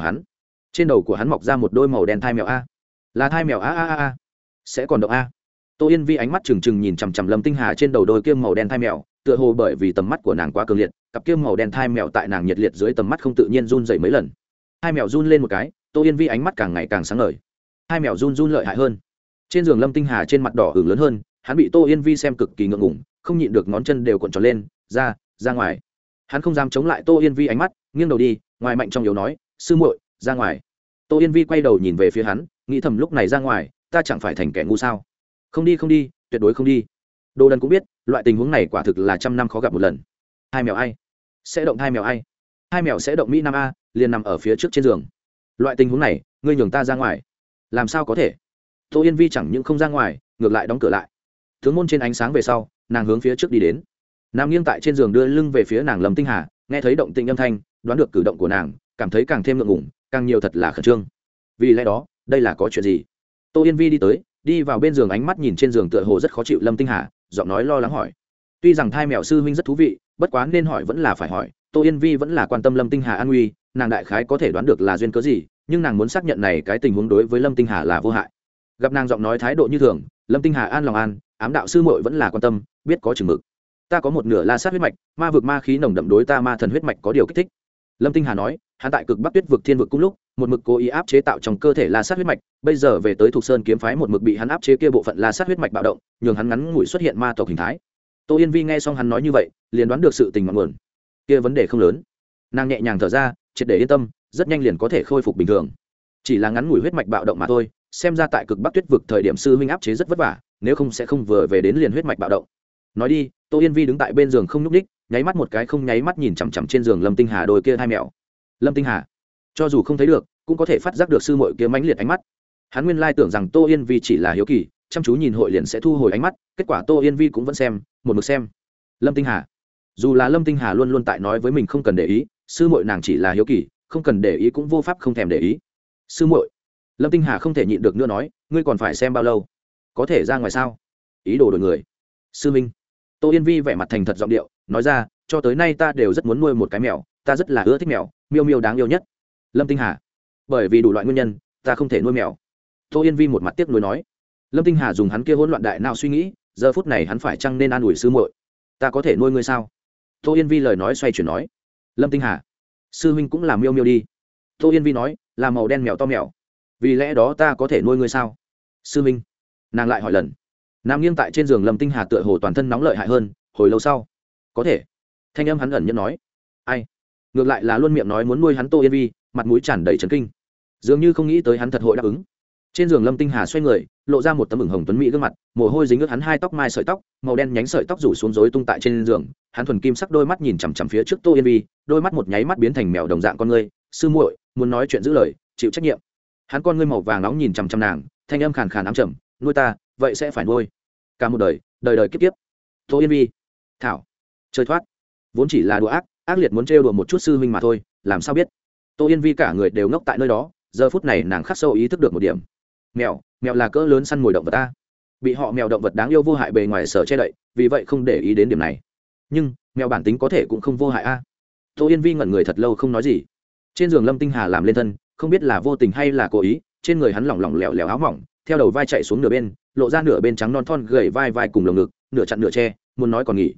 của hắn mọc ra một đôi màu đen thai mèo a. Là thai mèo a. Sẽ còn động a. Tô Yên Vi ánh mắt trừng trừng nhìn chằm chằm Lâm Tinh Hà trên đầu đôi kia màu đen thai mèo, tựa hồ bởi vì tầm mắt của nàng quá cường liệt, cặp kia màu đen thai mèo tại nàng nhiệt liệt dưới tầm mắt không tự nhiên run rẩy mấy lần. Hai mèo run lên một cái, Tô Yên Vi ánh mắt càng ngày càng sáng ngời. Hai mèo run lợi hại hơn. Trên giường Lâm Tinh Hà trên mặt đỏ ửng lớn hơn, hắn bị Tô Yên Vi xem cực kỳ ngượng ngùng, không nhịn được ngón chân đều cuộn tròn lên, ra ngoài. Hắn không dám chống lại Tô Yên Vi ánh mắt, nghiêng đầu đi, ngoài mạnh trong yếu nói, sư muội, ra ngoài. Tô Yên Vi quay đầu nhìn về phía hắn, nghĩ thầm lúc này ra ngoài, ta chẳng phải thành kẻ ngu sao? Không đi, tuyệt đối không đi. Đồ Đần cũng biết, loại tình huống này quả thực là trăm năm khó gặp một lần. Hai mèo ai? Sẽ động hai mèo ai? Hai mèo sẽ động Mỹ Nam a, liền nằm ở phía trước trên giường. Loại tình huống này, ngươi nhường ta ra ngoài? Làm sao có thể? Tô Yên Vi chẳng những không ra ngoài, ngược lại đóng cửa lại. Tướng môn trên ánh sáng về sau, nàng hướng phía trước đi đến. Nằm nghiêng tại trên giường đưa lưng về phía nàng Lâm Tinh Hà, nghe thấy động tĩnh âm thanh, đoán được cử động của nàng, cảm thấy càng thêm ngượng ngùng, càng nhiều thật là khẩn trương. Vì lẽ đó, đây là có chuyện gì? Tô Yên Vi đi tới, đi vào bên giường, ánh mắt nhìn trên giường tựa hồ rất khó chịu Lâm Tinh Hà, giọng nói lo lắng hỏi. Tuy rằng thai mèo sư huynh rất thú vị, bất quá nên hỏi vẫn là phải hỏi. Tô Yên Vi vẫn là quan tâm Lâm Tinh Hà an nguy, nàng đại khái có thể đoán được là duyên cớ gì, nhưng nàng muốn xác nhận này cái tình huống đối với Lâm Tinh Hà là vô hại. Gặp nàng giọng nói thái độ như thường, Lâm Tinh Hà an lòng an, ám đạo sư muội vẫn là quan tâm, biết có chừng mực. Ta có một nửa la sát huyết mạch, ma vực ma khí nồng đậm, đối ta ma thần huyết mạch có điều kích thích. Lâm Tinh Hà nói, hắn tại cực Bắc Tuyết vực Thiên vực cung lúc, một mực cố ý áp chế tạo trong cơ thể la sát huyết mạch, bây giờ về tới Thục Sơn kiếm phái, một mực bị hắn áp chế kia bộ phận la sát huyết mạch bạo động, nhường hắn ngắn ngủi xuất hiện ma tộc hình thái. Tô Yên Vi nghe xong hắn nói như vậy, liền đoán được sự tình ngọn nguồn. Kia vấn đề không lớn. Nàng nhẹ nhàng thở ra, triệt để yên tâm, rất nhanh liền có thể khôi phục bình thường. Chỉ là ngắn ngủi huyết mạch bạo động mà thôi, xem ra tại cực Bắc Tuyết vực thời điểm sư huynh áp chế rất vất vả, nếu không sẽ không vừa về đến liền huyết mạch bạo động. Nói đi, Tô Yên Vi đứng tại bên giường không nhúc nhích, nháy mắt một cái không nháy mắt nhìn chằm chằm trên giường Lâm Tinh Hà đôi kia hai mèo. Lâm Tinh Hà, cho dù không thấy được, cũng có thể phát giác được sư muội kia mãnh liệt ánh mắt. Hắn nguyên lai tưởng rằng Tô Yên Vi chỉ là hiếu kỳ, chăm chú nhìn hội liền sẽ thu hồi ánh mắt, kết quả Tô Yên Vi cũng vẫn xem, một mực xem. Lâm Tinh Hà, dù là Lâm Tinh Hà luôn luôn tại nói với mình không cần để ý, sư muội nàng chỉ là hiếu kỳ, không cần để ý cũng vô pháp không thèm để ý. Sư muội, Lâm Tinh Hà không thể nhịn được nữa nói, ngươi còn phải xem bao lâu? Có thể ra ngoài sao? Ý đồ đổi người. Sư minh. Tô Yên Vi vẻ mặt thành thật giọng điệu, nói ra, cho tới nay ta đều rất muốn nuôi một cái mèo, ta rất là ưa thích mèo, miêu miêu đáng yêu nhất. Lâm Tinh Hà, bởi vì đủ loại nguyên nhân, ta không thể nuôi mèo. Tô Yên Vi một mặt tiếc nuối nói. Lâm Tinh Hà dùng hắn kia hỗn loạn đại nào suy nghĩ, giờ phút này hắn phải chăng nên an ủi sư muội? Ta có thể nuôi ngươi sao? Tô Yên Vi lời nói xoay chuyển nói. Lâm Tinh Hà, sư huynh cũng là miêu miêu đi. Tô Yên Vi nói, là màu đen mèo to mèo. Vì lẽ đó ta có thể nuôi ngươi sao? Sư huynh. Nàng lại hỏi lần. Nằm nghiêng tại trên giường Lâm Tinh Hà tựa hồ toàn thân nóng lợi hại hơn, hồi lâu sau. Có thể. Thanh âm hắn ẩn nhẫn nói. Ai? Ngược lại là luôn miệng nói muốn nuôi hắn Tô Yên Vi, mặt mũi tràn đầy chấn kinh. Dường như không nghĩ tới hắn thật hội đáp ứng. Trên giường Lâm Tinh Hà xoay người, lộ ra một tấm ửng hồng tuấn mỹ gương mặt, mồ hôi dính ướt hắn hai tóc mai sợi tóc, màu đen nhánh sợi tóc rủ xuống rối tung tại trên giường, hắn thuần kim sắc đôi mắt nhìn chằm chằm phía trước Tô Yên Vi, đôi mắt một nháy mắt biến thành mèo đồng dạng con ngươi, sư muội, muốn nói chuyện giữ lời, chịu trách nhiệm. Hắn con ngươi màu vàng nóng nhìn chằm chằm nàng, thanh âm khàn khàn ám trầm, nuôi ta, vậy sẽ phải nuôi. Cả một đời, đời đời kiếp kiếp. Tô Yên Vi, thảo, chơi thoát. Vốn chỉ là đùa ác, ác liệt muốn trêu đùa một chút sư huynh mà thôi, làm sao biết. Tô Yên Vi cả người đều ngốc tại nơi đó, giờ phút này nàng khắc sâu ý thức được một điểm. Mèo là cỡ lớn săn mồi động vật ta, bị họ mèo động vật đáng yêu vô hại bề ngoài sở che đậy, vì vậy không để ý đến điểm này. Nhưng mèo bản tính có thể cũng không vô hại a. Tô Yên Vi ngẩn người thật lâu không nói gì. Trên giường Lâm Tinh Hà làm lên thân, không biết là vô tình hay là cố ý, trên người hắn lỏng lỏng lẻo lẻo áo mỏng, theo đầu vai chạy xuống nửa bên, lộ ra nửa bên trắng non thon gầy vai vai cùng lồng ngực, nửa chặn nửa che, muốn nói còn nghỉ.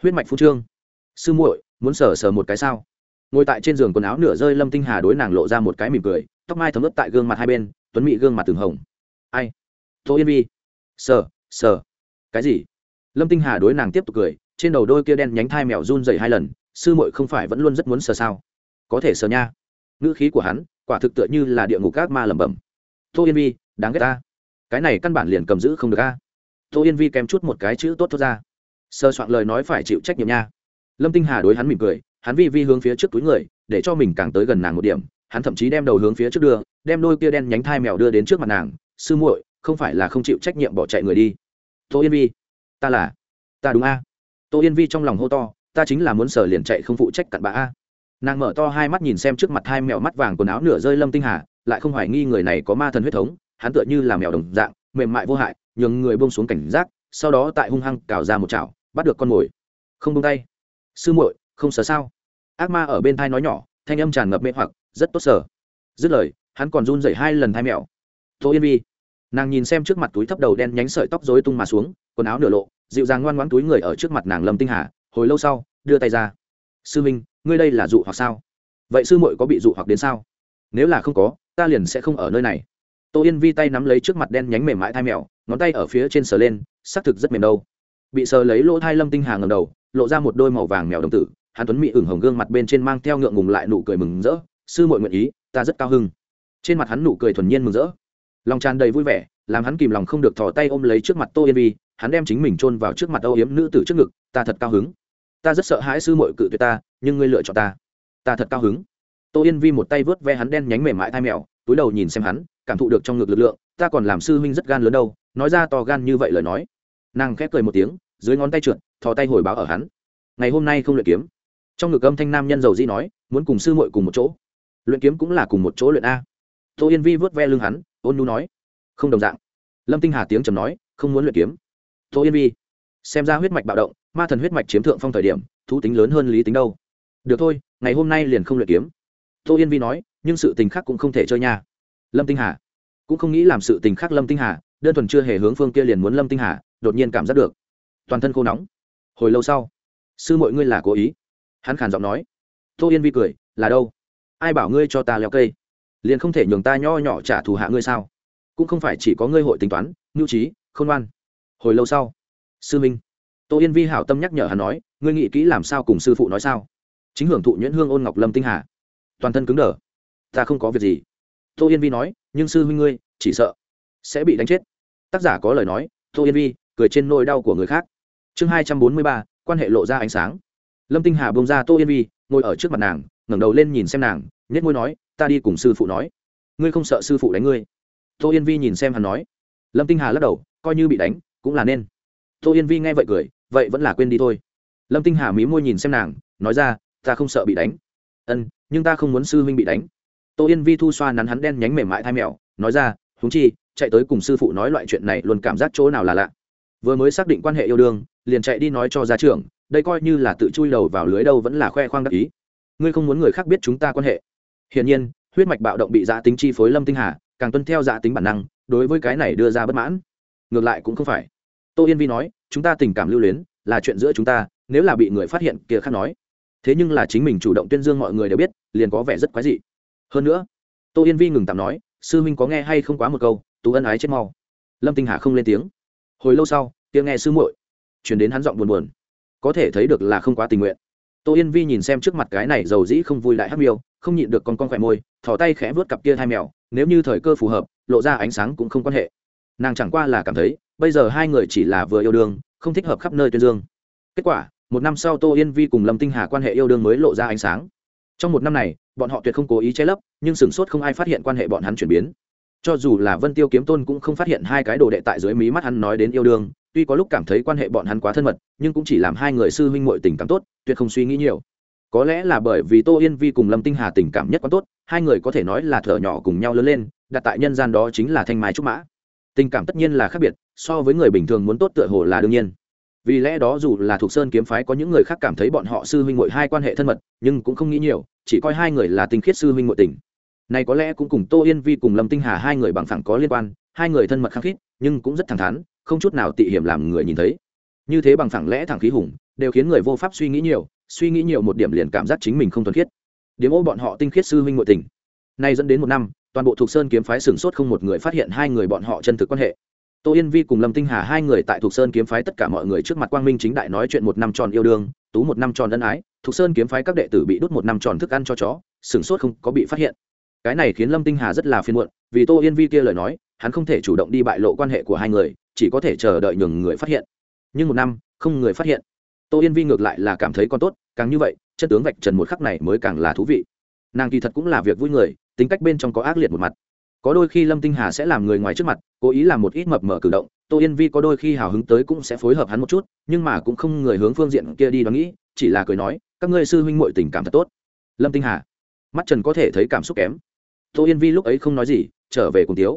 huyết mạch phú trương. Sư muội muốn sờ sờ một cái sao? Ngồi tại trên giường quần áo nửa rơi Lâm Tinh Hà đối nàng lộ ra một cái mỉm cười, tóc mai thấm ướt tại gương mặt hai bên, tuấn mỹ gương mặt từng hồng. Ai? Tô Yên Vi. Sờ sờ. Cái gì? Lâm Tinh Hà đối nàng tiếp tục cười, trên đầu đôi kia đen nhánh thai mèo run rẩy hai lần. Sư muội không phải vẫn luôn rất muốn sờ sao? Có thể sờ nha. Ngữ khí của hắn quả thực tựa như là địa ngục các ma lẩm bẩm. Tô Yên Vi, đáng ghét ta. Cái này căn bản liền cầm giữ không được a. Tô Yên Vi kèm chút một cái chữ tốt thốt ra. Sơ soạn lời nói phải chịu trách nhiệm nha. Lâm Tinh Hà đối hắn mỉm cười, hắn vi hướng phía trước túi người, để cho mình càng tới gần nàng một điểm. Hắn thậm chí đem đầu hướng phía trước đưa, đem đôi kia đen nhánh thai mèo đưa đến trước mặt nàng. Sư muội, không phải là không chịu trách nhiệm bỏ chạy người đi. Tô Yên Vi, ta đúng a. Tô Yên Vi trong lòng hô to, ta chính là muốn sờ liền chạy không phụ trách cặn bã a. Nàng mở to hai mắt nhìn xem trước mặt hai mèo mắt vàng quần áo nửa rơi Lâm Tinh Hà, lại không hoài nghi người này có ma thần huyết thống. Hắn tựa như là mèo đồng dạng, mềm mại vô hại, nhường người buông xuống cảnh giác, sau đó tại hung hăng cào ra một chảo, bắt được con mồi. Không buông tay. Sư muội, không sợ sao? Ác ma ở bên tai nói nhỏ, thanh âm tràn ngập mê hoặc, rất tốt sở. Dứt lời, hắn còn run rẩy hai lần thai mèo. Tô Yên Vi, nàng nhìn xem trước mặt túi thấp đầu đen nhánh sợi tóc rối tung mà xuống, quần áo nửa lộ, dịu dàng ngoan ngoãn túi người ở trước mặt nàng Lâm Tinh Hà, hồi lâu sau, đưa tay ra. Sư minh, ngươi đây là dụ hoặc sao? Vậy sư muội có bị dụ hoặc đến sao? Nếu là không có, ta liền sẽ không ở nơi này. Tô Yên Vi tay nắm lấy trước mặt đen nhánh mềm mại thai mèo, ngón tay ở phía trên sờ lên, xác thực rất mềm đâu. Bị sờ lấy lỗ thai Lâm Tinh Hà ngẩng đầu, lộ ra một đôi màu vàng mèo đồng tử, hắn tuấn mỹ ửng hồng gương mặt bên trên mang theo ngượng ngùng lại nụ cười mừng rỡ. Sư muội nguyện ý, ta rất cao hứng. Trên mặt hắn nụ cười thuần nhiên mừng rỡ, lòng tràn đầy vui vẻ, làm hắn kìm lòng không được thò tay ôm lấy trước mặt Tô Yên Vi, hắn đem chính mình chôn vào trước mặt âu yếm nữ tử trước ngực. Ta thật cao hứng, ta rất sợ hãi sư muội cự tuyệt ta, nhưng ngươi lựa chọn ta, ta thật cao hứng. Tô Yên Vi một tay vớt ve hắn đen nhánh mềm mại thai mèo, túi đầu nhìn xem hắn, cảm thụ được trong ngực lực lượng. Ta còn làm sư huynh rất gan lớn đâu, nói ra to gan như vậy lời nói. Nàng khép cười một tiếng, dưới ngón tay trượt, thò tay hồi báo ở hắn. Ngày hôm nay không luyện kiếm. Trong ngực âm thanh nam nhân dầu dĩ nói, muốn cùng sư muội cùng một chỗ. Luyện kiếm cũng là cùng một chỗ luyện a. Tô Yên Vi vớt ve lưng hắn, ôn nhu nói, không đồng dạng. Lâm Tinh Hà tiếng trầm nói, không muốn luyện kiếm. Tô Yên Vi, xem ra huyết mạch bạo động, ma thần huyết mạch chiếm thượng phong thời điểm, thú tính lớn hơn lý tính đâu. Được thôi, ngày hôm nay liền không luyện kiếm. Tô Yên Vi nói, nhưng sự tình khác cũng không thể chơi nha. Lâm Tinh Hà cũng không nghĩ làm sự tình khác. Lâm Tinh Hà đơn thuần chưa hề hướng phương kia liền muốn. Lâm Tinh Hà đột nhiên cảm giác được toàn thân khô nóng. Hồi lâu sau, sư muội ngươi là cố ý? Hắn khàn giọng nói. Tô Yên Vi cười, là đâu? Ai bảo ngươi cho ta leo cây, liền không thể nhường ta nho nhỏ trả thù hạ ngươi sao? Cũng không phải chỉ có ngươi hội tính toán, nhu trí, khôn ngoan. Hồi lâu sau, sư minh. Tô Yên Vi hảo tâm nhắc nhở hắn nói, ngươi nghĩ kỹ làm sao cùng sư phụ nói sao? Chính hưởng thụ nhuyễn hương ôn ngọc Lâm Tinh Hà toàn thân cứng đờ. Ta không có việc gì. Tô Yên Vi nói, nhưng sư huynh ngươi chỉ sợ sẽ bị đánh chết. Tác giả có lời nói. Tô Yên Vi cười trên nỗi đau của người khác. Chương 243, quan hệ lộ ra ánh sáng. Lâm Tinh Hà buông ra Tô Yên Vi, ngồi ở trước mặt nàng, ngẩng đầu lên nhìn xem nàng, nhếch môi nói, ta đi cùng sư phụ nói. Ngươi không sợ sư phụ đánh ngươi? Tô Yên Vi nhìn xem hắn nói. Lâm Tinh Hà lắc đầu, coi như bị đánh cũng là nên. Tô Yên Vi nghe vậy cười, vậy vẫn là quên đi thôi. Lâm Tinh Hà mí môi nhìn xem nàng, nói ra, ta không sợ bị đánh. Nhưng ta không muốn sư huynh bị đánh. Tô Yên Vi thu xoa nắn hắn đen nhánh mềm mại thai mèo, nói ra, huống chi chạy tới cùng sư phụ nói loại chuyện này luôn cảm giác chỗ nào là lạ. Vừa mới xác định quan hệ yêu đương, liền chạy đi nói cho gia trưởng, đây coi như là tự chui đầu vào lưới đâu, vẫn là khoe khoang đắc ý. Ngươi không muốn người khác biết chúng ta quan hệ. Hiển nhiên, huyết mạch bạo động bị dã tính chi phối. Lâm Tinh Hà càng tuân theo dã tính bản năng, đối với cái này đưa ra bất mãn. Ngược lại cũng không phải. Tô Yên Vi nói, chúng ta tình cảm lưu luyến, là chuyện giữa chúng ta, nếu là bị người phát hiện kia khác nói. Thế nhưng là chính mình chủ động tuyên dương mọi người đều biết, liền có vẻ rất quái dị. Hơn nữa, Tô Yên Vi ngừng tạm nói, sư huynh có nghe hay không quá một câu, tú ân ái chết mau. Lâm Tinh Hà không lên tiếng. Hồi lâu sau, tiếng nghe sư muội truyền đến hắn giọng buồn buồn, có thể thấy được là không quá tình nguyện. Tô Yên Vi nhìn xem trước mặt cái này dầu dĩ không vui lại hắc miêu, không nhịn được con khỏe môi, thò tay khẽ vuốt cặp kia hai mèo, nếu như thời cơ phù hợp, lộ ra ánh sáng cũng không quan hệ. Nàng chẳng qua là cảm thấy, bây giờ hai người chỉ là vừa yêu đương, không thích hợp khắp nơi tuyên dương. Kết quả, một năm sau Tô Yên Vi cùng Lâm Tinh Hà quan hệ yêu đương mới lộ ra ánh sáng. Trong một năm này, bọn họ tuyệt không cố ý che lấp, nhưng sửng sốt không ai phát hiện quan hệ bọn hắn chuyển biến. Cho dù là Vân Tiêu Kiếm Tôn cũng không phát hiện hai cái đồ đệ tại dưới mí mắt hắn nói đến yêu đương, tuy có lúc cảm thấy quan hệ bọn hắn quá thân mật, nhưng cũng chỉ làm hai người sư huynh muội tình cảm tốt, tuyệt không suy nghĩ nhiều. Có lẽ là bởi vì Tô Yên Vi cùng Lâm Tinh Hà tình cảm nhất quá tốt, hai người có thể nói là thở nhỏ cùng nhau lớn lên, đặt tại nhân gian đó chính là thanh mai trúc mã. Tình cảm tất nhiên là khác biệt, so với người bình thường muốn tốt tựa hồ là đương nhiên. Vì lẽ đó dù là thuộc Sơn kiếm phái có những người khác cảm thấy bọn họ sư huynh muội hai quan hệ thân mật, nhưng cũng không nghĩ nhiều, chỉ coi hai người là tinh khiết sư huynh muội tình. Này có lẽ cũng cùng Tô Yên Vi cùng Lâm Tinh Hà hai người bằng phẳng có liên quan, hai người thân mật khăng khít, nhưng cũng rất thẳng thắn, không chút nào tị hiểm làm người nhìn thấy. như thế bằng phẳng lẽ thẳng khí hùng đều khiến người vô pháp suy nghĩ nhiều một điểm liền cảm giác chính mình không thuần khiết. Điểm ô bọn họ tinh khiết sư huynh nội tình, nay dẫn đến một năm toàn bộ Thục Sơn kiếm phái sửng sốt không một người phát hiện hai người bọn họ chân thực quan hệ. Tô Yên Vi cùng Lâm Tinh Hà hai người tại Thục Sơn kiếm phái tất cả mọi người trước mặt quang minh chính đại nói chuyện một năm tròn yêu đương, tú một năm tròn ân ái, Thục Sơn kiếm phái các đệ tử bị đút một năm tròn thức ăn cho chó, sửng sốt không có bị phát hiện. Cái này khiến Lâm Tinh Hà rất là phiền muộn, vì Tô Yên Vi kia lời nói, hắn không thể chủ động đi bại lộ quan hệ của hai người, chỉ có thể chờ đợi nhường người phát hiện. Nhưng một năm không người phát hiện, Tô Yên Vi ngược lại là cảm thấy còn tốt, càng như vậy chân tướng vạch trần một khắc này mới càng là thú vị. Nàng kỳ thật cũng là việc vui người, tính cách bên trong có ác liệt một mặt. Có đôi khi Lâm Tinh Hà sẽ làm người ngoài trước mặt cố ý làm một ít mập mờ cử động, Tô Yên Vi có đôi khi hào hứng tới cũng sẽ phối hợp hắn một chút, nhưng mà cũng không người hướng phương diện kia đi đoán nghĩ, chỉ là cười nói các ngươi sư huynh muội tình cảm thật tốt. Lâm Tinh Hà mắt trần có thể thấy cảm xúc kém. Tô Yên Vi lúc ấy không nói gì, trở về cùng tiếu.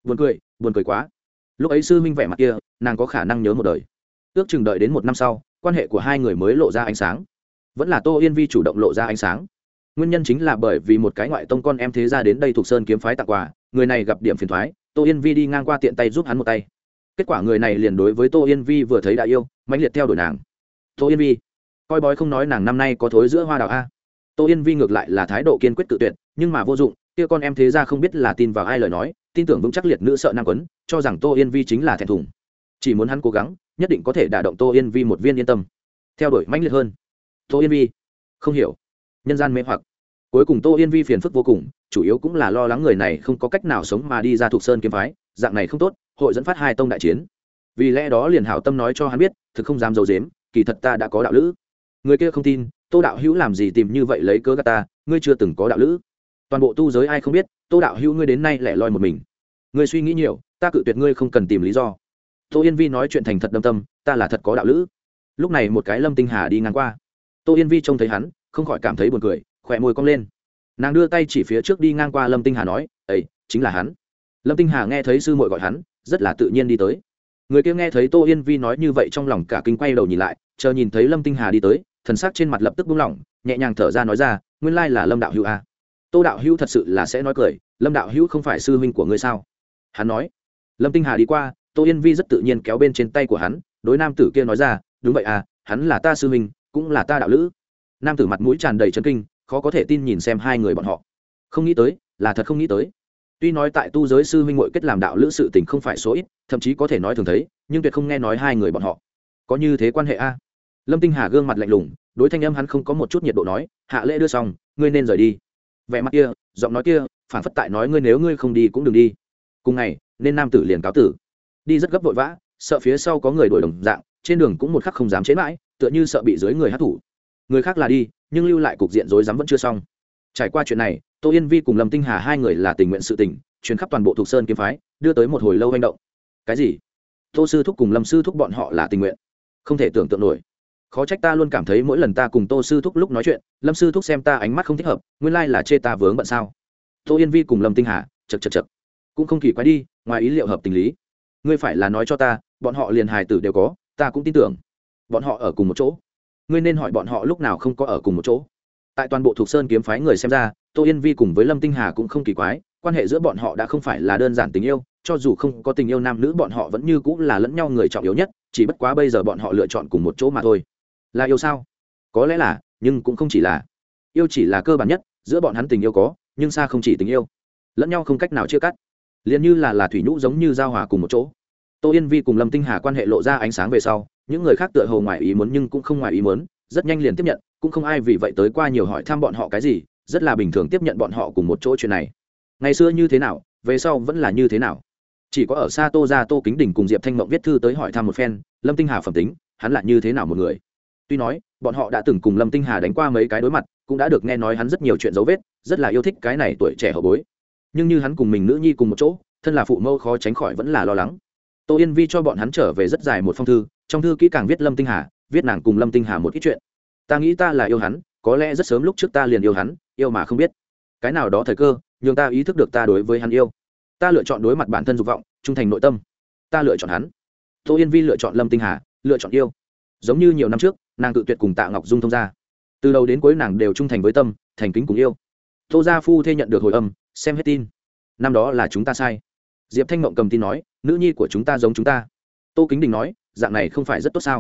Buồn cười quá. Lúc ấy sư huynh vẻ mặt kia, nàng có khả năng nhớ một đời. Ước chừng đợi đến một năm sau, quan hệ của hai người mới lộ ra ánh sáng. Vẫn là Tô Yên Vi chủ động lộ ra ánh sáng. Nguyên nhân chính là bởi vì một cái ngoại tông con em thế gia đến đây Thục Sơn kiếm phái tặng quà, người này gặp điểm phiền toái, Tô Yên Vi đi ngang qua tiện tay giúp hắn một tay. Kết quả người này liền đối với Tô Yên Vi vừa thấy đã yêu, mãnh liệt theo đuổi nàng. Tô Yên Vi coi bói không nói nàng năm nay có thối giữa hoa đào a. Tô Yên Vi ngược lại là thái độ kiên quyết tự tuyệt, nhưng mà vô dụng, kia con em thế gia không biết là tin vào ai lời nói, tin tưởng vững chắc liệt nữ sợ nam quấn, cho rằng Tô Yên Vi chính là thẹn thùng. Chỉ muốn hắn cố gắng, nhất định có thể đả động Tô Yên Vi một viên yên tâm. Theo đuổi mãnh liệt hơn. Tô Yên Vi không hiểu, nhân gian mê hoặc. Cuối cùng Tô Yên Vi phiền phức vô cùng, chủ yếu cũng là lo lắng người này không có cách nào sống mà đi ra Thục Sơn kiếm phái, dạng này không tốt, hội dẫn phát hai tông đại chiến. Vì lẽ đó liền hảo tâm nói cho hắn biết, thực không dám giấu giếm, kỳ thật ta đã có đạo lữ. Người kia không tin, Tô đạo hữu làm gì tìm như vậy lấy cớ gạt ta, ngươi chưa từng có đạo lữ. Toàn bộ tu giới ai không biết, Tô đạo hữu ngươi đến nay lẻ loi một mình. Ngươi suy nghĩ nhiều, ta cự tuyệt ngươi không cần tìm lý do. Tô Yên Vi nói chuyện thành thật đâm tâm, ta là thật có đạo lữ. Lúc này một cái Lâm Tinh Hà đi ngang qua, Tô Yên Vi trông thấy hắn, không khỏi cảm thấy buồn cười, khỏe môi cong lên. Nàng đưa tay chỉ phía trước đi ngang qua Lâm Tinh Hà nói, ấy chính là hắn. Lâm Tinh Hà nghe thấy sư muội gọi hắn, rất là tự nhiên đi tới. Người kia nghe thấy Tô Yên Vi nói như vậy trong lòng cả kinh, quay đầu nhìn lại, chờ nhìn thấy Lâm Tinh Hà đi tới, thần sắc trên mặt lập tức buông lỏng, nhẹ nhàng thở ra nói ra, nguyên lai là Lâm đạo hữu a. Tô đạo hữu thật sự là sẽ nói cười, Lâm đạo hữu không phải sư huynh của ngươi sao? Hắn nói. Lâm Tinh Hà đi qua, Tô Yên Vi rất tự nhiên kéo bên trên tay của hắn, đối nam tử kia nói ra, đúng vậy à, hắn là ta sư huynh, cũng là ta đạo lữ. Nam tử mặt mũi tràn đầy chấn kinh, khó có thể tin nhìn xem hai người bọn họ. Không nghĩ tới, là thật không nghĩ tới. Tuy nói tại tu giới sư huynh muội kết làm đạo lữ sự tình không phải số ít, thậm chí có thể nói thường thấy, nhưng tuyệt không nghe nói hai người bọn họ có như thế quan hệ a. Lâm Tinh Hà gương mặt lạnh lùng, đối thanh âm hắn không có một chút nhiệt độ nói, hạ lễ đưa xong, ngươi nên rời đi. Vẻ mặt kia, giọng nói kia, phản phất tại nói ngươi nếu ngươi không đi cũng đừng đi. Cùng ngày, nên nam tử liền cáo tử. Đi rất gấp vội vã, sợ phía sau có người đuổi đồng dạng, trên đường cũng một khắc không dám chế mãi, tựa như sợ bị dưới người hất thủ. Người khác là đi, nhưng lưu lại cục diện rối rắm vẫn chưa xong. Trải qua chuyện này, Tô Yên Vi cùng Lâm Tinh Hà hai người là tình nguyện sự tình, truyền khắp toàn bộ Thục Sơn kiếm phái, đưa tới một hồi lâu hành động. Cái gì? Tô sư thúc cùng Lâm sư thúc bọn họ là tình nguyện? Không thể tưởng tượng nổi. Khó trách ta luôn cảm thấy mỗi lần ta cùng Tô sư thúc lúc nói chuyện, Lâm sư thúc xem ta ánh mắt không thích hợp, nguyên lai là chê ta vướng bận sao? Tô Yên Vi cùng Lâm Tinh Hà, chậc. Cũng không kỳ quái đi, ngoài ý liệu hợp tình lý. Ngươi phải là nói cho ta, bọn họ liền hài tử đều có, ta cũng tin tưởng. Bọn họ ở cùng một chỗ. Ngươi nên hỏi bọn họ lúc nào không có ở cùng một chỗ. Tại toàn bộ Thục Sơn kiếm phái người xem ra, Tô Yên Vi cùng với Lâm Tinh Hà cũng không kỳ quái, quan hệ giữa bọn họ đã không phải là đơn giản tình yêu, cho dù không có tình yêu nam nữ bọn họ vẫn như cũng là lẫn nhau người trọng yếu nhất, chỉ bất quá bây giờ bọn họ lựa chọn cùng một chỗ mà thôi. Là yêu sao? Có lẽ là, nhưng cũng không chỉ là. Yêu chỉ là cơ bản nhất, giữa bọn hắn tình yêu có, nhưng xa không chỉ tình yêu. Lẫn nhau không cách nào chia cắt. Liền như là thủy nhũ giống như giao hòa cùng một chỗ. Tô Yên Vi cùng Lâm Tinh Hà quan hệ lộ ra ánh sáng về sau, những người khác tựa hồ ngoài ý muốn nhưng cũng không ngoài ý muốn, rất nhanh liền tiếp nhận, cũng không ai vì vậy tới qua nhiều hỏi thăm bọn họ cái gì, rất là bình thường tiếp nhận bọn họ cùng một chỗ chuyện này. Ngày xưa như thế nào, về sau vẫn là như thế nào. Chỉ có ở xa Tô gia Tô Kính Đình cùng Diệp Thanh Mộng viết thư tới hỏi thăm một phen, Lâm Tinh Hà phẩm tính, hắn là như thế nào một người. Tuy nói, bọn họ đã từng cùng Lâm Tinh Hà đánh qua mấy cái đối mặt, cũng đã được nghe nói hắn rất nhiều chuyện dấu vết, rất là yêu thích cái này tuổi trẻ hậu bối. Nhưng như hắn cùng mình nữ nhi cùng một chỗ, thân là phụ mẫu khó tránh khỏi vẫn là lo lắng. Tô Yên Vi cho bọn hắn trở về rất dài một phong thư, trong thư kỹ càng viết Lâm Tinh Hà, viết nàng cùng Lâm Tinh Hà một ít chuyện. Ta nghĩ ta là yêu hắn, có lẽ rất sớm lúc trước ta liền yêu hắn, yêu mà không biết. Cái nào đó thời cơ, nhường ta ý thức được ta đối với hắn yêu. Ta lựa chọn đối mặt bản thân dục vọng, trung thành nội tâm. Ta lựa chọn hắn. Tô Yên Vi lựa chọn Lâm Tinh Hà, lựa chọn yêu. Giống như nhiều năm trước, nàng cự tuyệt cùng Tạ Ngọc Dung thông gia. Từ đầu đến cuối nàng đều trung thành với tâm, thành kính cùng yêu. Tô gia phu thê nhận được hồi âm, xem hết tin. Năm đó là chúng ta sai. Diệp Thanh Mộng cầm tin nói, nữ nhi của chúng ta giống chúng ta. Tô Kính Đình nói, dạng này không phải rất tốt sao?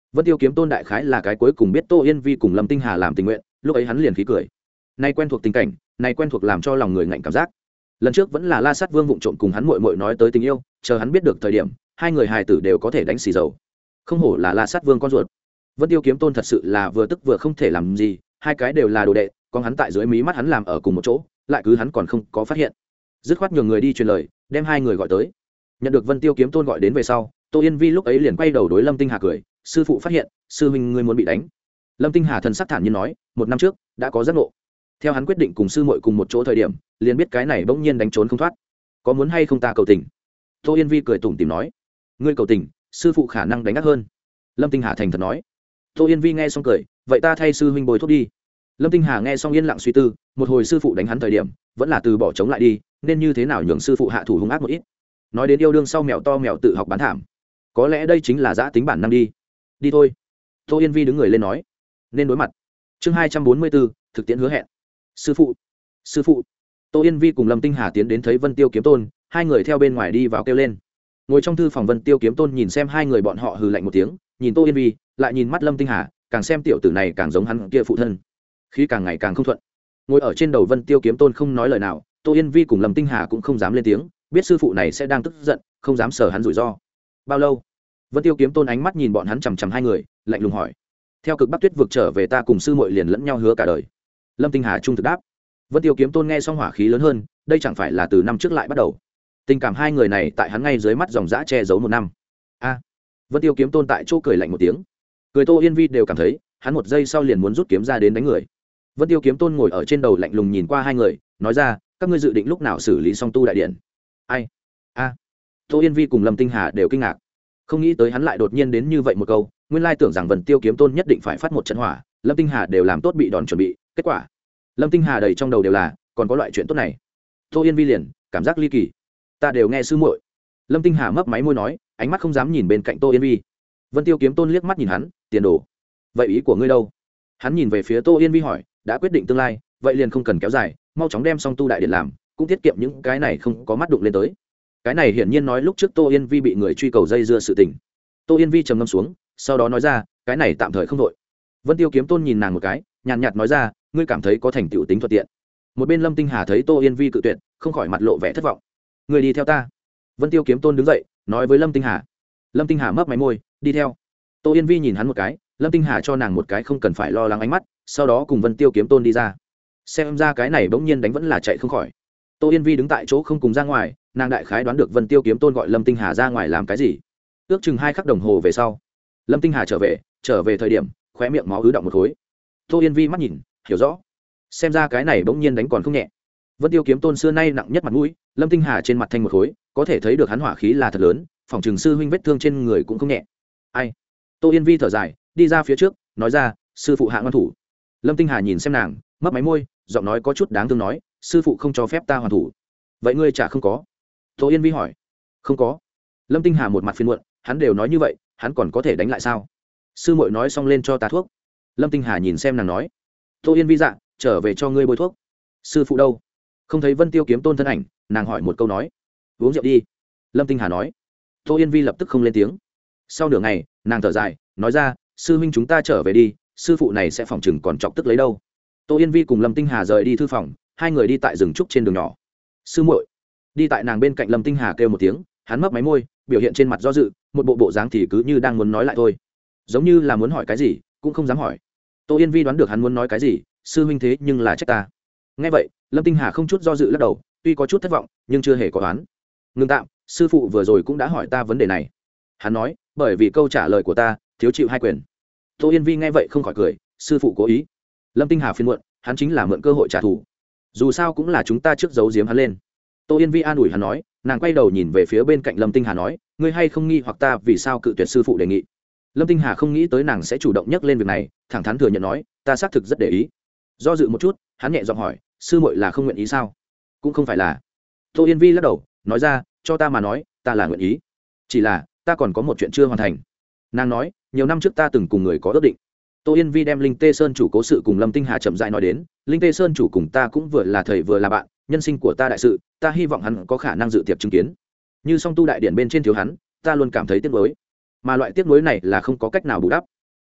Vân Tiêu Kiếm Tôn đại khái là cái cuối cùng biết Tô Yên Vi cùng Lâm Tinh Hà làm tình nguyện, lúc ấy hắn liền khí cười. Nay quen thuộc tình cảnh, nay quen thuộc làm cho lòng người ngạnh cảm giác. Lần trước vẫn là La Sát Vương vụng trộm cùng hắn muội muội nói tới tình yêu, chờ hắn biết được thời điểm, hai người hài tử đều có thể đánh xì dầu. Không hổ là La Sát Vương con ruột. Vân Tiêu Kiếm Tôn thật sự là vừa tức vừa không thể làm gì, hai cái đều là đồ đệ, còn hắn tại dưới mí mắt hắn làm ở cùng một chỗ, lại cứ hắn còn không có phát hiện. Dứt khoát nhường người đi truyền lời, đem hai người gọi tới. Nhận được Vân Tiêu Kiếm Tôn gọi đến về sau, Tô Yên Vi lúc ấy liền quay đầu đối Lâm Tinh Hà cười, sư phụ phát hiện, sư huynh ngươi muốn bị đánh. Lâm Tinh Hà thần sắc thản nhiên nói, một năm trước đã có giác ngộ. Theo hắn quyết định cùng sư muội cùng một chỗ thời điểm, liền biết cái này bỗng nhiên đánh trốn không thoát. Có muốn hay không ta cầu tình? Tô Yên Vi cười tủm tỉm nói, ngươi cầu tình, sư phụ khả năng đánh ác hơn. Lâm Tinh Hà thành thật nói. Tô Yên Vi nghe xong cười, vậy ta thay sư huynh bồi thuốc đi. Lâm Tinh Hà nghe xong yên lặng suy tư, một hồi sư phụ đánh hắn thời điểm, vẫn là từ bỏ chống lại đi, nên như thế nào nhường sư phụ hạ thủ hung ác một ít. Nói đến yêu đương sau mèo to mèo tự học bán thảm, có lẽ đây chính là giã tính bản năng đi. Đi thôi. Tô Yên Vi đứng người lên nói, nên đối mặt. Chương 244, thực tiễn hứa hẹn. Sư phụ, sư phụ. Tô Yên Vi cùng Lâm Tinh Hà tiến đến thấy Vân Tiêu Kiếm Tôn, hai người theo bên ngoài đi vào kêu lên. Ngồi trong thư phòng Vân Tiêu Kiếm Tôn nhìn xem hai người bọn họ hừ lạnh một tiếng, nhìn Tô Yên Vi, lại nhìn mắt Lâm Tinh Hà, càng xem tiểu tử này càng giống hắn kia phụ thân, khí càng ngày càng không thuận. Ngồi ở trên đầu Vân Tiêu Kiếm Tôn không nói lời nào, Tô Yên Vi cùng Lâm Tinh Hà cũng không dám lên tiếng, biết sư phụ này sẽ đang tức giận, không dám sở hắn rủi ro. Bao lâu? Vân Tiêu Kiếm Tôn ánh mắt nhìn bọn hắn chằm chằm hai người, lạnh lùng hỏi. Theo cực Bắc Tuyết vực trở về ta cùng sư muội liền lẫn nhau hứa cả đời. Lâm Tinh Hà trung thực đáp. Vân Tiêu Kiếm Tôn nghe xong hỏa khí lớn hơn, đây chẳng phải là từ năm trước lại bắt đầu. Tình cảm hai người này tại hắn ngay dưới mắt dòng dã che giấu một năm. A. Vân Tiêu Kiếm Tôn tại chỗ cười lạnh một tiếng. Cười Tô Yên Vi đều cảm thấy, hắn một giây sau liền muốn rút kiếm ra đến đánh người. Vân Tiêu Kiếm Tôn ngồi ở trên đầu lạnh lùng nhìn qua hai người, nói ra, các ngươi dự định lúc nào xử lý xong tu đại điện? Ai? A. Tô Yên Vi cùng Lâm Tinh Hà đều kinh ngạc, không nghĩ tới hắn lại đột nhiên đến như vậy một câu, nguyên lai tưởng rằng Vân Tiêu Kiếm Tôn nhất định phải phát một trận hỏa, Lâm Tinh Hà đều làm tốt bị đòn chuẩn bị, kết quả Lâm Tinh Hà đầy trong đầu đều là, còn có loại chuyện tốt này. Tô Yên Vi liền cảm giác ly kỳ, ta đều nghe sư muội. Lâm Tinh Hà mấp máy môi nói, ánh mắt không dám nhìn bên cạnh Tô Yên Vi. Vân Tiêu Kiếm Tôn liếc mắt nhìn hắn, tiền đồ. Vậy ý của ngươi đâu? Hắn nhìn về phía Tô Yên Vi hỏi, đã quyết định tương lai, vậy liền không cần kéo dài, mau chóng đem xong tu đại điện làm, cũng tiết kiệm những cái này không có mắt đụng lên tới. Cái này hiển nhiên nói lúc trước Tô Yên Vi bị người truy cầu dây dưa sự tình. Tô Yên Vi trầm ngâm xuống, sau đó nói ra, cái này tạm thời không đội. Vân Tiêu Kiếm Tôn nhìn nàng một cái, nhàn nhạt nói ra, ngươi cảm thấy có thành tựu tính thuận tiện. Một bên Lâm Tinh Hà thấy Tô Yên Vi cự tuyệt, không khỏi mặt lộ vẻ thất vọng. Ngươi đi theo ta. Vân Tiêu Kiếm Tôn đứng dậy, nói với Lâm Tinh Hà. Lâm Tinh Hà mấp máy môi, đi theo. Tô Yên Vi nhìn hắn một cái, Lâm Tinh Hà cho nàng một cái không cần phải lo lắng ánh mắt, sau đó cùng Vân Tiêu Kiếm Tôn đi ra. Xem ra cái này bỗng nhiên đánh vẫn là chạy không khỏi. Tô Yên Vi đứng tại chỗ không cùng ra ngoài, nàng đại khái đoán được Vân Tiêu Kiếm Tôn gọi Lâm Tinh Hà ra ngoài làm cái gì. Ước chừng 2 khắc đồng hồ về sau, Lâm Tinh Hà trở về thời điểm khóe miệng máu ứ động một khối. Tô Yên Vi mắt nhìn, hiểu rõ, xem ra cái này bỗng nhiên đánh còn không nhẹ. Vân Tiêu Kiếm Tôn xưa nay nặng nhất mặt mũi, Lâm Tinh Hà trên mặt thanh một khối, có thể thấy được hắn hỏa khí là thật lớn, phòng trường sư huynh vết thương trên người cũng không nhẹ. Ai? Tô Yên Vi thở dài, đi ra phía trước, nói ra, sư phụ hạ ngoan thủ. Lâm Tinh Hà nhìn xem nàng, mấp máy môi, giọng nói có chút đáng thương nói, sư phụ không cho phép ta hoàn thủ. Vậy ngươi chả không có? Tô Yên Vi hỏi. Không có. Lâm Tinh Hà một mặt phiền muộn, hắn đều nói như vậy, hắn còn có thể đánh lại sao? Sư muội nói xong lên cho ta thuốc. Lâm Tinh Hà nhìn xem nàng nói. Tô Yên Vi dạ, trở về cho ngươi bôi thuốc. Sư phụ đâu? Không thấy Vân Tiêu Kiếm Tôn thân ảnh, nàng hỏi một câu nói. Uống rượu đi. Lâm Tinh Hà nói. Tô Yên Vi lập tức không lên tiếng. Sau nửa ngày, nàng thở dài, nói ra, sư huynh chúng ta trở về đi, sư phụ này sẽ phòng chừng còn chọc tức lấy đâu. Tô Yên Vi cùng Lâm Tinh Hà rời đi thư phòng, hai người đi tại rừng trúc trên đường nhỏ. Sư muội. Đi tại nàng bên cạnh Lâm Tinh Hà kêu một tiếng, hắn mấp máy môi, biểu hiện trên mặt do dự, một bộ dáng thì cứ như đang muốn nói lại thôi, giống như là muốn hỏi cái gì cũng không dám hỏi. Tô Yên Vi đoán được hắn muốn nói cái gì, sư huynh thế nhưng là trách ta. Nghe vậy, Lâm Tinh Hà không chút do dự lắc đầu, tuy có chút thất vọng nhưng chưa hề có đoán. Ngưng tạm, sư phụ vừa rồi cũng đã hỏi ta vấn đề này. Hắn nói, bởi vì câu trả lời của ta thiếu chịu hai quyền. Tô Yên Vi nghe vậy không khỏi cười, sư phụ cố ý. Lâm Tinh Hà phiền muộn, hắn chính là mượn cơ hội trả thù, dù sao cũng là chúng ta trước giấu giếm hắn lên. Tô Yên Vi an ủi hắn nói, nàng quay đầu nhìn về phía bên cạnh Lâm Tinh Hà nói, ngươi hay không nghi hoặc ta vì sao cự tuyệt sư phụ đề nghị. Lâm Tinh Hà không nghĩ tới nàng sẽ chủ động nhắc lên việc này, thẳng thắn thừa nhận nói, ta xác thực rất để ý. Do dự một chút, hắn nhẹ giọng hỏi, sư muội là không nguyện ý sao? Cũng không phải là. Tô Yên Vi lắc đầu, nói ra, cho ta mà nói, ta là nguyện ý, chỉ là ta còn có một chuyện chưa hoàn thành. Nàng nói, nhiều năm trước ta từng cùng người có ước định. Tô Yên Vi đem Linh Tê Sơn chủ cố sự cùng Lâm Tinh Hà chậm rãi nói đến, Linh Tê Sơn chủ cùng ta cũng vừa là thầy vừa là bạn, nhân sinh của ta đại sự, ta hy vọng hắn có khả năng dự tiệc chứng kiến. Như song tu đại điện bên trên thiếu hắn, ta luôn cảm thấy tiếc nuối, mà loại tiếc nuối này là không có cách nào bù đắp.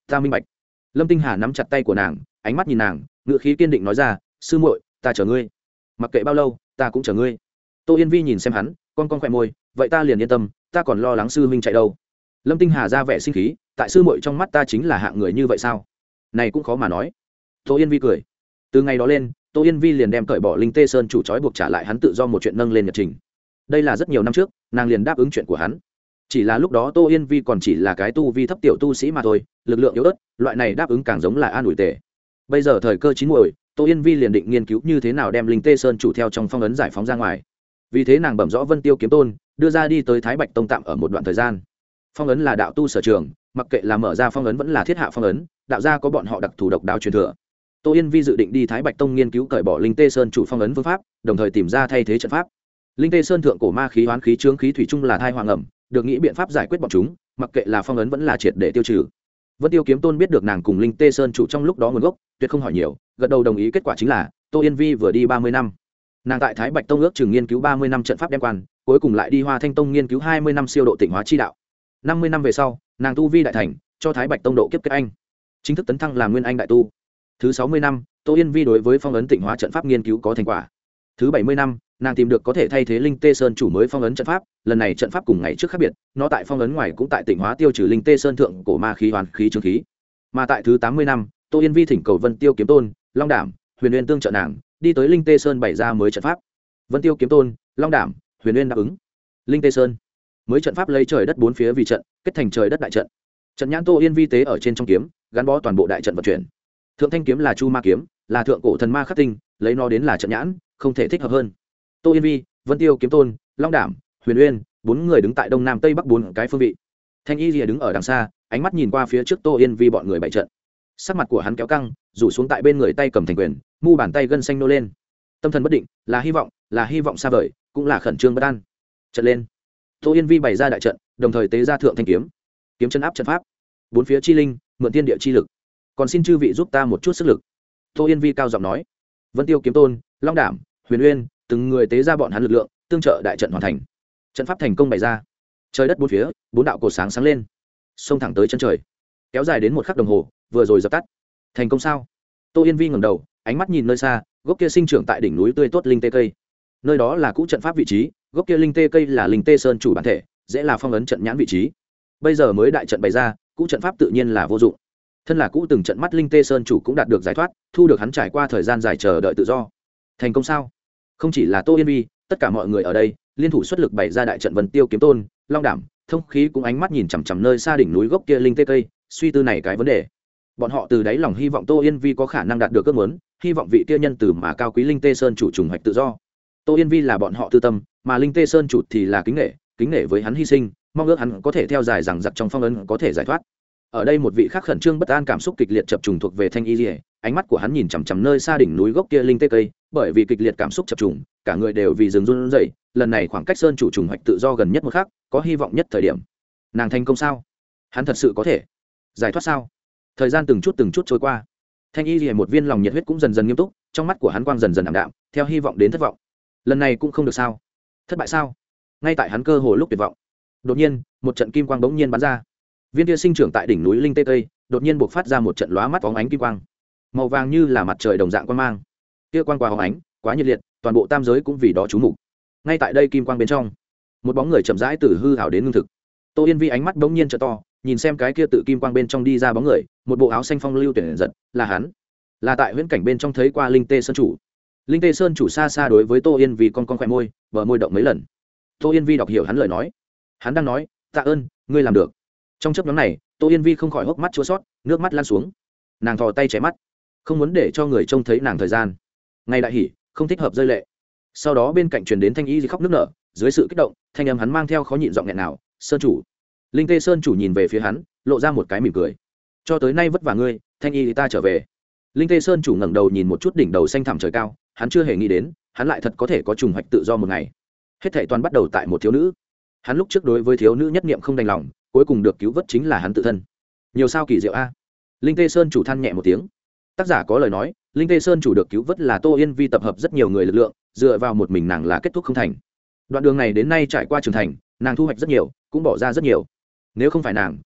Ta minh bạch. Lâm Tinh Hà nắm chặt tay của nàng, ánh mắt nhìn nàng, ngựa khí kiên định nói ra, sư muội, ta chờ ngươi, mặc kệ bao lâu ta cũng chờ ngươi. Tô Yên Vi nhìn xem hắn, con khỏe môi, vậy ta liền yên tâm, ta còn lo lắng sư huynh chạy đâu. Lâm Tinh Hà ra vẻ sinh khí, tại sư muội trong mắt ta chính là hạng người như vậy sao? Này cũng khó mà nói. Tô Yên Vi cười. Từ ngày đó lên, Tô Yên Vi liền đem cởi bỏ Linh Tê Sơn chủ trói buộc trả lại hắn tự do một chuyện nâng lên nhật trình. Đây là rất nhiều năm trước, nàng liền đáp ứng chuyện của hắn. Chỉ là lúc đó Tô Yên Vi còn chỉ là cái tu vi thấp tiểu tu sĩ mà thôi, lực lượng yếu ớt, loại này đáp ứng càng giống là an ủi tệ. Bây giờ thời cơ chín muồi, Tô Yên Vi liền định nghiên cứu như thế nào đem Linh Tê Sơn chủ theo trong phong ấn giải phóng ra ngoài. Vì thế nàng bẩm rõ Vân Tiêu kiếm tôn, đưa ra đi tới Thái Bạch Tông tạm ở một đoạn thời gian. Phong ấn là đạo tu sở trường, mặc kệ là mở ra phong ấn vẫn là thiết hạ phong ấn, đạo gia có bọn họ đặc thù độc đáo truyền thừa. Tô Yên Vi dự định đi Thái Bạch Tông nghiên cứu cởi bỏ Linh Tê Sơn chủ phong ấn phương pháp, đồng thời tìm ra thay thế trận pháp. Linh Tê Sơn thượng cổ ma khí hoán khí chướng khí thủy chung là thai hoàng ẩm, được nghĩ biện pháp giải quyết bọn chúng, mặc kệ là phong ấn vẫn là triệt để tiêu trừ. Vân Tiêu kiếm tôn biết được nàng cùng Linh Tê Sơn chủ trong lúc đó nguồn gốc, tuyệt không hỏi nhiều, gật đầu đồng ý. Kết quả chính là Tô Yên Vi vừa đi 30 năm. Nàng tại Thái Bạch Tông ước chừng nghiên cứu 30 năm trận pháp đem quan, cuối cùng lại đi Hoa Thanh Tông nghiên cứu 20 năm siêu độ tịnh hóa chi đạo. 50 năm về sau, nàng tu vi đại thành, cho Thái Bạch Tông độ kiếp kết anh, chính thức tấn thăng làm nguyên anh đại tu. Thứ 60 năm, Tô Yên Vi đối với phong ấn tịnh hóa trận pháp nghiên cứu có thành quả. Thứ 70 năm, nàng tìm được có thể thay thế Linh Tê Sơn chủ mới phong ấn trận pháp, lần này trận pháp cùng ngày trước khác biệt, nó tại phong ấn ngoài cũng tại tịnh hóa tiêu trừ Linh Tê Sơn thượng cổ ma khí hoàn khí chứng khí. Mà tại thứ 80 năm, Tô Yên Vi thỉnh cầu Vân Tiêu kiếm tôn, Long Đảm, Huyền Uyên tương trợ nàng, đi tới Linh Tê Sơn bày ra mới trận pháp. Vân Tiêu kiếm tôn, Long Đảm, Huyền Uyên đáp ứng. Linh Tê Sơn mới trận pháp lấy trời đất bốn phía vì trận, kết thành trời đất đại trận. Trận nhãn Tô Yên Vi tế ở trên trong kiếm, gắn bó toàn bộ đại trận vận chuyển. Thượng thanh kiếm là Chu Ma kiếm, là thượng cổ thần ma khắc tinh, lấy nó đến là trận nhãn, không thể thích hợp hơn. Tô Yên Vi, Vân Tiêu kiếm tôn, Long Đảm, Huyền Uyên, bốn người đứng tại đông nam tây bắc bốn cái phương vị. Thanh Y Lìa đứng ở đằng xa, ánh mắt nhìn qua phía trước Tô Yên Vi bọn người bày trận. Sắc mặt của hắn kéo căng, rủ xuống tại bên người tay cầm thành quyền, mu bàn tay gân xanh nô lên. Tâm thần bất định, là hy vọng xa vời, cũng là khẩn trương bất an. Trận lên. Tô Yên Vi bày ra đại trận, đồng thời tế ra thượng thanh kiếm, kiếm chân áp trận pháp. Bốn phía chi linh, mượn thiên địa chi lực. Còn xin chư vị giúp ta một chút sức lực. Tô Yên Vi cao giọng nói. Vân Tiêu kiếm tôn, Long Đảm, Huyền Uyên, từng người tế ra bọn hắn lực lượng, tương trợ đại trận hoàn thành. Trận pháp thành công bày ra. Trời đất bốn phía, bốn đạo cột sáng sáng lên, xông thẳng tới chân trời, kéo dài đến một khắc đồng hồ, vừa rồi dập tắt. Thành công sao? Tô Yên Vi ngẩng đầu, ánh mắt nhìn nơi xa, gốc kia sinh trưởng tại đỉnh núi tươi tốt linh tê cây. Nơi đó là cũ trận pháp vị trí, gốc kia linh tê cây là linh tê sơn chủ bản thể, dễ là phong ấn trận nhãn vị trí. Bây giờ mới đại trận bày ra, cũ trận pháp tự nhiên là vô dụng. Thân là cũ từng trận mắt linh tê sơn chủ cũng đạt được giải thoát, thu được hắn trải qua thời gian dài chờ đợi tự do. Thành công sao? Không chỉ là Tô Yên Vi, tất cả mọi người ở đây liên thủ xuất lực bày ra đại trận. Vân Tiêu kiếm tôn, Long Đảm, thông khí cũng ánh mắt nhìn chằm chằm nơi xa đỉnh núi gốc kia linh tê cây, suy tư này cái vấn đề. Bọn họ từ đáy lòng hy vọng Tô Yên Vi có khả năng đạt được ước muốn, hy vọng vị kia nhân từ mà cao quý linh tê sơn chủ trùng hoạch tự do. Tô Yên Vi là bọn họ tư tâm, mà linh tê sơn chủ thì là kính nể với hắn hy sinh, mong ước hắn có thể theo dài rằng giặc trong phong ấn có thể giải thoát. Ở đây một vị khác khẩn trương bất an, cảm xúc kịch liệt chập trùng thuộc về Thanh Y Liễu, ánh mắt của hắn nhìn chằm chằm nơi xa đỉnh núi gốc kia linh tê cây, bởi vì kịch liệt cảm xúc chập trùng, cả người đều vì rừng run rẩy. Lần này khoảng cách sơn chủ trùng hoạch tự do gần nhất một khắc, có hy vọng nhất thời điểm. Nàng thành công sao? Hắn thật sự có thể giải thoát sao? Thời gian từng chút trôi qua. Thanh Y Liễu một viên lòng nhiệt huyết cũng dần dần nghiêm túc, trong mắt của hắn quang dần dần ảm đạm, theo hy vọng đến thất vọng. Lần này cũng không được sao? Thất bại sao? Ngay tại hắn cơ hồ lúc tuyệt vọng, đột nhiên, một trận kim quang bỗng nhiên bắn ra. Viên kia sinh trưởng tại đỉnh núi linh tê cây, đột nhiên bộc phát ra một trận lóa mắt bóng ánh kim quang, màu vàng như là mặt trời đồng dạng quang mang. Kia quang quá hóng ánh, quá nhiệt liệt, toàn bộ tam giới cũng vì đó chú mục. Ngay tại đây kim quang bên trong, một bóng người chậm rãi từ hư ảo đến ngưng thực. Tô Yên Vi ánh mắt bỗng nhiên trợ to, nhìn xem cái kia tự kim quang bên trong đi ra bóng người, một bộ áo xanh phong lưu tuyển giật, là hắn. Là tại huyễn cảnh bên trong thấy qua linh tê sơn chủ. Linh tê sơn chủ xa xa đối với Tô Yên Vi con khẽ môi, bờ môi động mấy lần. Tô Yên Vi đọc hiểu hắn lời nói. Hắn đang nói, tạ ơn, ngươi làm được. Trong chớp nhoáng này, Tô Yên Vi không khỏi hốc mắt chua xót, nước mắt lan xuống. Nàng thò tay che mắt, không muốn để cho người trông thấy nàng thời gian. Ngày đại hỉ, không thích hợp rơi lệ. Sau đó bên cạnh truyền đến Thanh Y khóc nức nở, dưới sự kích động, thanh âm hắn mang theo khó nhịn giọng nghẹn nào, "Sơn chủ." Linh Tê Sơn chủ nhìn về phía hắn, lộ ra một cái mỉm cười. "Cho tới nay vất vả ngươi, Thanh Y ta trở về." Linh Tê Sơn chủ ngẩng đầu nhìn một chút đỉnh đầu xanh thẳm trời cao, hắn chưa hề nghĩ đến, hắn lại thật có thể có trùng hoạch tự do một ngày. Hết thảy toàn bắt đầu tại một thiếu nữ. Hắn lúc trước đối với thiếu nữ nhất niệm không đành lòng, cuối cùng được cứu vớt chính là hắn tự thân. Nhiều sao kỳ diệu a. Linh Tê Sơn chủ than nhẹ một tiếng. Tác giả có lời nói, Linh Tê Sơn chủ được cứu vớt là Tô Yên Vi tập hợp rất nhiều người lực lượng, dựa vào một mình nàng là kết thúc không thành. Đoạn đường này đến nay trải qua trưởng thành, nàng thu hoạch rất nhiều, cũng bỏ ra rất nhiều. Nếu không phải nàng,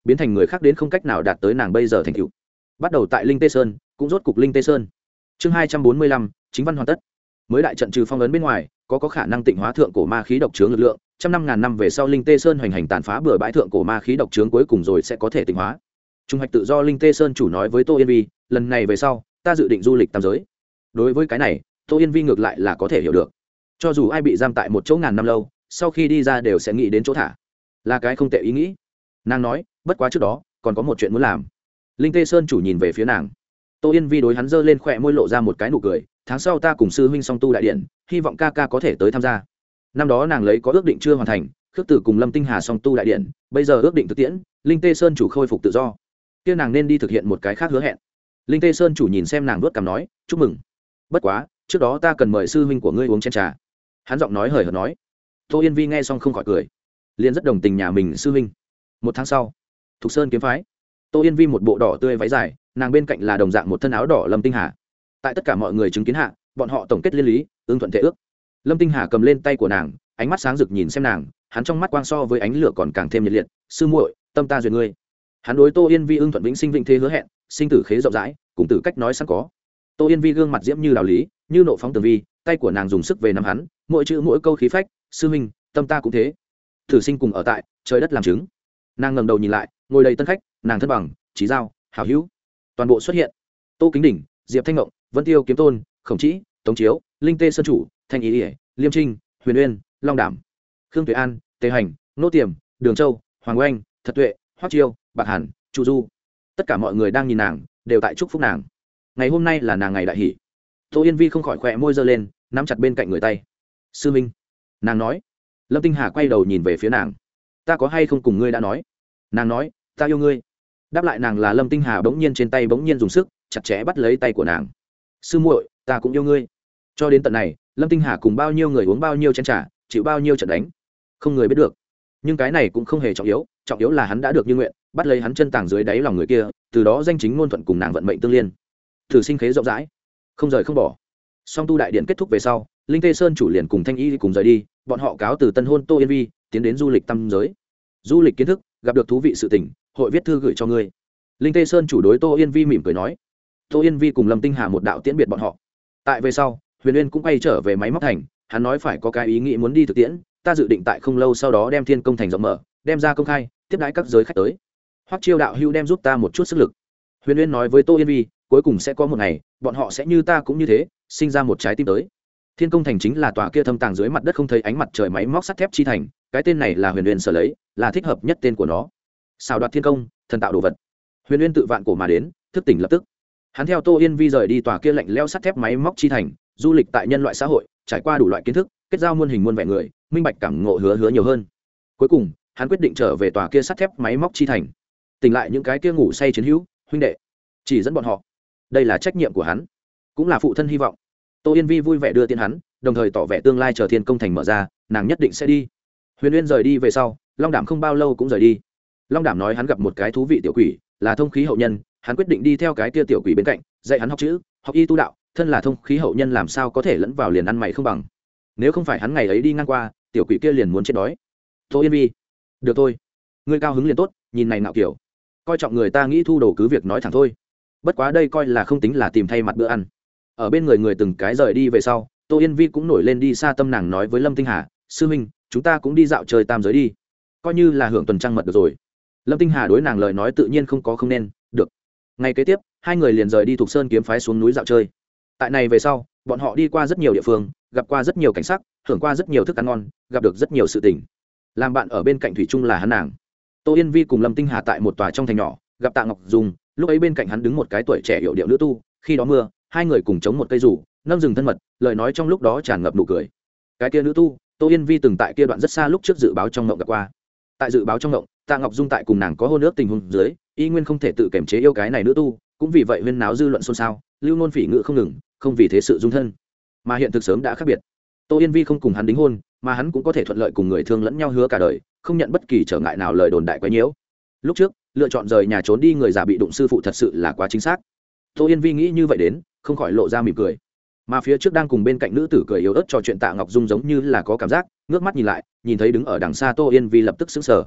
biến thành người khác đến không cách nào đạt tới nàng bây giờ thành tựu. Bắt đầu tại Linh Tê Sơn, cũng rốt cục Linh Tê Sơn. Chương 245, chính văn hoàn tất. Mới đại trận trừ phong ấn bên ngoài, có khả năng tịnh hóa thượng cổ ma khí độc chướng lực lượng, trăm năm ngàn năm về sau Linh Tê Sơn hoành hành tàn phá bừa bãi thượng cổ ma khí độc chướng cuối cùng rồi sẽ có thể tịnh hóa. Trung hoạch tự do Linh Tê Sơn chủ nói với Tô Yên Vi, lần này về sau, ta dự định du lịch tam giới. Đối với cái này, Tô Yên Vi ngược lại là có thể hiểu được. Cho dù ai bị giam tại một chỗ ngàn năm lâu, sau khi đi ra đều sẽ nghĩ đến chỗ thả, là cái không tệ ý nghĩ. Nàng nói, bất quá trước đó, còn có một chuyện muốn làm. Linh Tê Sơn chủ nhìn về phía nàng. Tô Yên Vi đối hắn giơ lên khóe môi lộ ra một cái nụ cười, tháng sau ta cùng sư huynh song tu đại điện, hy vọng ca ca có thể tới tham gia. Năm đó nàng lấy có ước định chưa hoàn thành, khước tử cùng Lâm Tinh Hà song tu đại điện, bây giờ ước định thực tiễn, Linh Tê Sơn chủ khôi phục tự do, kia nàng nên đi thực hiện một cái khác hứa hẹn. Linh Tê Sơn chủ nhìn xem nàng vuốt cằm nói, chúc mừng. Bất quá, trước đó ta cần mời sư huynh của ngươi uống chén trà. Hắn giọng nói hời hợt nói. Tô Yên Vi nghe xong không khỏi cười, liền rất đồng tình nhà mình sư huynh. Một tháng sau, Thục Sơn kiếm phái. Tô Yên Vi một bộ đỏ tươi váy dài, nàng bên cạnh là đồng dạng một thân áo đỏ Lâm Tinh Hà. Tại tất cả mọi người chứng kiến hạ, bọn họ tổng kết liên lý, ưng thuận thể ước. Lâm Tinh Hà cầm lên tay của nàng, ánh mắt sáng rực nhìn xem nàng, hắn trong mắt quang so với ánh lửa còn càng thêm nhiệt liệt. Sư muội, tâm ta duyệt ngươi. Hắn đối Tô Yên Vi ưng thuận vĩnh sinh vĩnh thế hứa hẹn, sinh tử khế rộng rãi, cùng tử cách nói sẵn có. Tô Yên Vi gương mặt diễm như đào lý, như nộ phóng tường vi, tay của nàng dùng sức về nắm hắn, mỗi chữ mỗi câu khí phách. Sư huynh, tâm ta cũng thế. Thử sinh cùng ở tại, trời đất làm chứng. Nàng ngẩng đầu nhìn lại, ngồi đầy tân khách, nàng thân bằng, Chí Giao, Hảo Hữu, toàn bộ xuất hiện. Tô Kính Đỉnh, Diệp Thanh Ngộng, Vân Tiêu Kiếm Tôn, Khổng Trĩ, Tống Chiếu, Linh Tê Sơn chủ, Thanh Ý Điệp, Liêm Trinh, Huyền Uyên, Long Đảm, Khương Tuệ An, Tề Hành, Nô Tiềm, Đường Châu, Hoàng Oanh, Thật Tuệ, Hoắc Chiêu, Bạc Hàn, Chu Du. Tất cả mọi người đang nhìn nàng, đều tại chúc phúc nàng. Ngày hôm nay là nàng ngày đại hỷ. Tô Yên Vi không khỏi khỏe môi giơ lên, nắm chặt bên cạnh người tay. Sư Minh, nàng nói. Lâm Tinh Hà quay đầu nhìn về phía nàng. Ta có hay không cùng ngươi đã nói? Nàng nói, ta yêu ngươi. Đáp lại nàng là Lâm Tinh Hà bỗng nhiên trên tay bỗng nhiên dùng sức chặt chẽ bắt lấy tay của nàng. Sư muội, ta cũng yêu ngươi. Cho đến tận này, Lâm Tinh Hà cùng bao nhiêu người uống bao nhiêu chén trà, chịu bao nhiêu trận đánh, không người biết được. Nhưng cái này cũng không hề trọng yếu là hắn đã được như nguyện, bắt lấy hắn chân tàng dưới đáy lòng người kia, từ đó danh chính ngôn thuận cùng nàng vận mệnh tương liên. Thử sinh khế rộng rãi, không rời không bỏ. Song tu đại điện kết thúc về sau, Linh Tê Sơn chủ liền cùng Thanh Y cùng rời đi, bọn họ cáo từ tân hôn Tô Yên Vi, tiến đến du lịch tam giới. Du lịch kiến thức, gặp được thú vị sự tình, hội viết thư gửi cho ngươi. Linh Tê Sơn chủ đối Tô Yên Vi mỉm cười nói. Tô Yên Vi cùng Lâm Tinh Hà một đạo tiễn biệt bọn họ. Tại về sau, Huyền Uyên cũng quay trở về máy móc thành, hắn nói phải có cái ý nghĩ muốn đi thực tiễn, ta dự định tại không lâu sau đó đem Thiên Công thành rộng mở, đem ra công khai, tiếp đãi các giới khách tới. Hoắc Chiêu đạo hữu đem giúp ta một chút sức lực. Huyền Uyên nói với Tô Yên Vi, cuối cùng sẽ có một ngày, bọn họ sẽ như ta cũng như thế, sinh ra một trái tim tới. Thiên Công thành chính là tòa kia thâm tàng dưới mặt đất không thấy ánh mặt trời máy móc sắt thép chi thành, cái tên này là Huyền Uyên sở lấy, là thích hợp nhất tên của nó. Xảo đoạt thiên công, thần tạo đồ vật. Huyền Uyên tự vạn cổ mà đến, thức tỉnh lập tức. Hắn theo Tô Yên Vi rời đi tòa kia lạnh lẽo sắt thép máy móc chi thành, du lịch tại nhân loại xã hội, trải qua đủ loại kiến thức, kết giao muôn hình muôn vẻ người, minh bạch cảm ngộ hứa nhiều hơn. Cuối cùng, hắn quyết định trở về tòa kia sắt thép máy móc chi thành, tỉnh lại những cái kia ngủ say chiến hữu, huynh đệ, chỉ dẫn bọn họ. Đây là trách nhiệm của hắn, cũng là phụ thân hy vọng. Tô Yên Vi vui vẻ đưa tiễn hắn, đồng thời tỏ vẻ tương lai chờ Thiên Công thành mở ra, nàng nhất định sẽ đi. Huyền Uyên rời đi về sau, Long Đảm không bao lâu cũng rời đi. Long Đảm nói hắn gặp một cái thú vị tiểu quỷ, là thông khí hậu nhân, hắn quyết định đi theo cái kia tiểu quỷ bên cạnh, dạy hắn học chữ, học y tu đạo, thân là thông khí hậu nhân làm sao có thể lẫn vào liền ăn mày không bằng. Nếu không phải hắn ngày ấy đi ngang qua, tiểu quỷ kia liền muốn chết đói. Tô Yên Vi, được thôi, ngươi cao hứng liền tốt, nhìn này nạo kiểu, coi trọng người ta nghĩ thu đồ cứ việc nói thẳng thôi. Bất quá đây coi là không tính là tìm thay mặt bữa ăn. Ở bên người từng cái rời đi về sau, Tô Yên Vi cũng nổi lên đi xa tâm, nàng nói với Lâm Tinh Hà, sư huynh, chúng ta cũng đi dạo chơi tam giới đi, coi như là hưởng tuần trăng mật được rồi. Lâm Tinh Hà đối nàng lời nói tự nhiên không có không nên được. Ngày kế tiếp, hai người liền rời đi Thục Sơn kiếm phái xuống núi dạo chơi. Tại này về sau, bọn họ đi qua rất nhiều địa phương, gặp qua rất nhiều cảnh sắc, hưởng qua rất nhiều thức ăn ngon, gặp được rất nhiều sự tình. Làm bạn ở bên cạnh thủy chung là hắn nàng. Tô Yên Vi cùng Lâm Tinh Hà tại một tòa trong thành nhỏ, gặp Tạ Ngọc Dung, lúc ấy bên cạnh hắn đứng một cái tuổi trẻ hiệu điệu nữ tu, khi đó mưa, hai người cùng chống một cây rủ, nâng rừng thân mật, lời nói trong lúc đó tràn ngập nụ cười. Cái kia nữ tu, Tô Yên Vi từng tại kia đoạn rất xa lúc trước dự báo trong mộng gặp qua. Tại dự báo trong mộng, Tạ Ngọc Dung tại cùng nàng có hôn ước tình huống dưới, y nguyên không thể tự kiềm chế yêu cái này nữ tu, cũng vì vậy huyên náo dư luận xôn xao, lưu ngôn phỉ ngữ không ngừng, không vì thế sự dung thân. Mà hiện thực sớm đã khác biệt. Tô Yên Vi không cùng hắn đính hôn, mà hắn cũng có thể thuận lợi cùng người thương lẫn nhau hứa cả đời, không nhận bất kỳ trở ngại nào lời đồn đại quá nhiễu. Lúc trước, lựa chọn rời nhà trốn đi người già bị đụng sư phụ thật sự là quá chính xác. Tô Yên Vi nghĩ như vậy đến, không khỏi lộ ra mỉm cười. Mà phía trước đang cùng bên cạnh nữ tử cười yếu ớt trò chuyện Tạ Ngọc Dung giống như là có cảm giác, ngước mắt nhìn lại, nhìn thấy đứng ở đằng xa Tô Yên Vi lập tức sững sờ.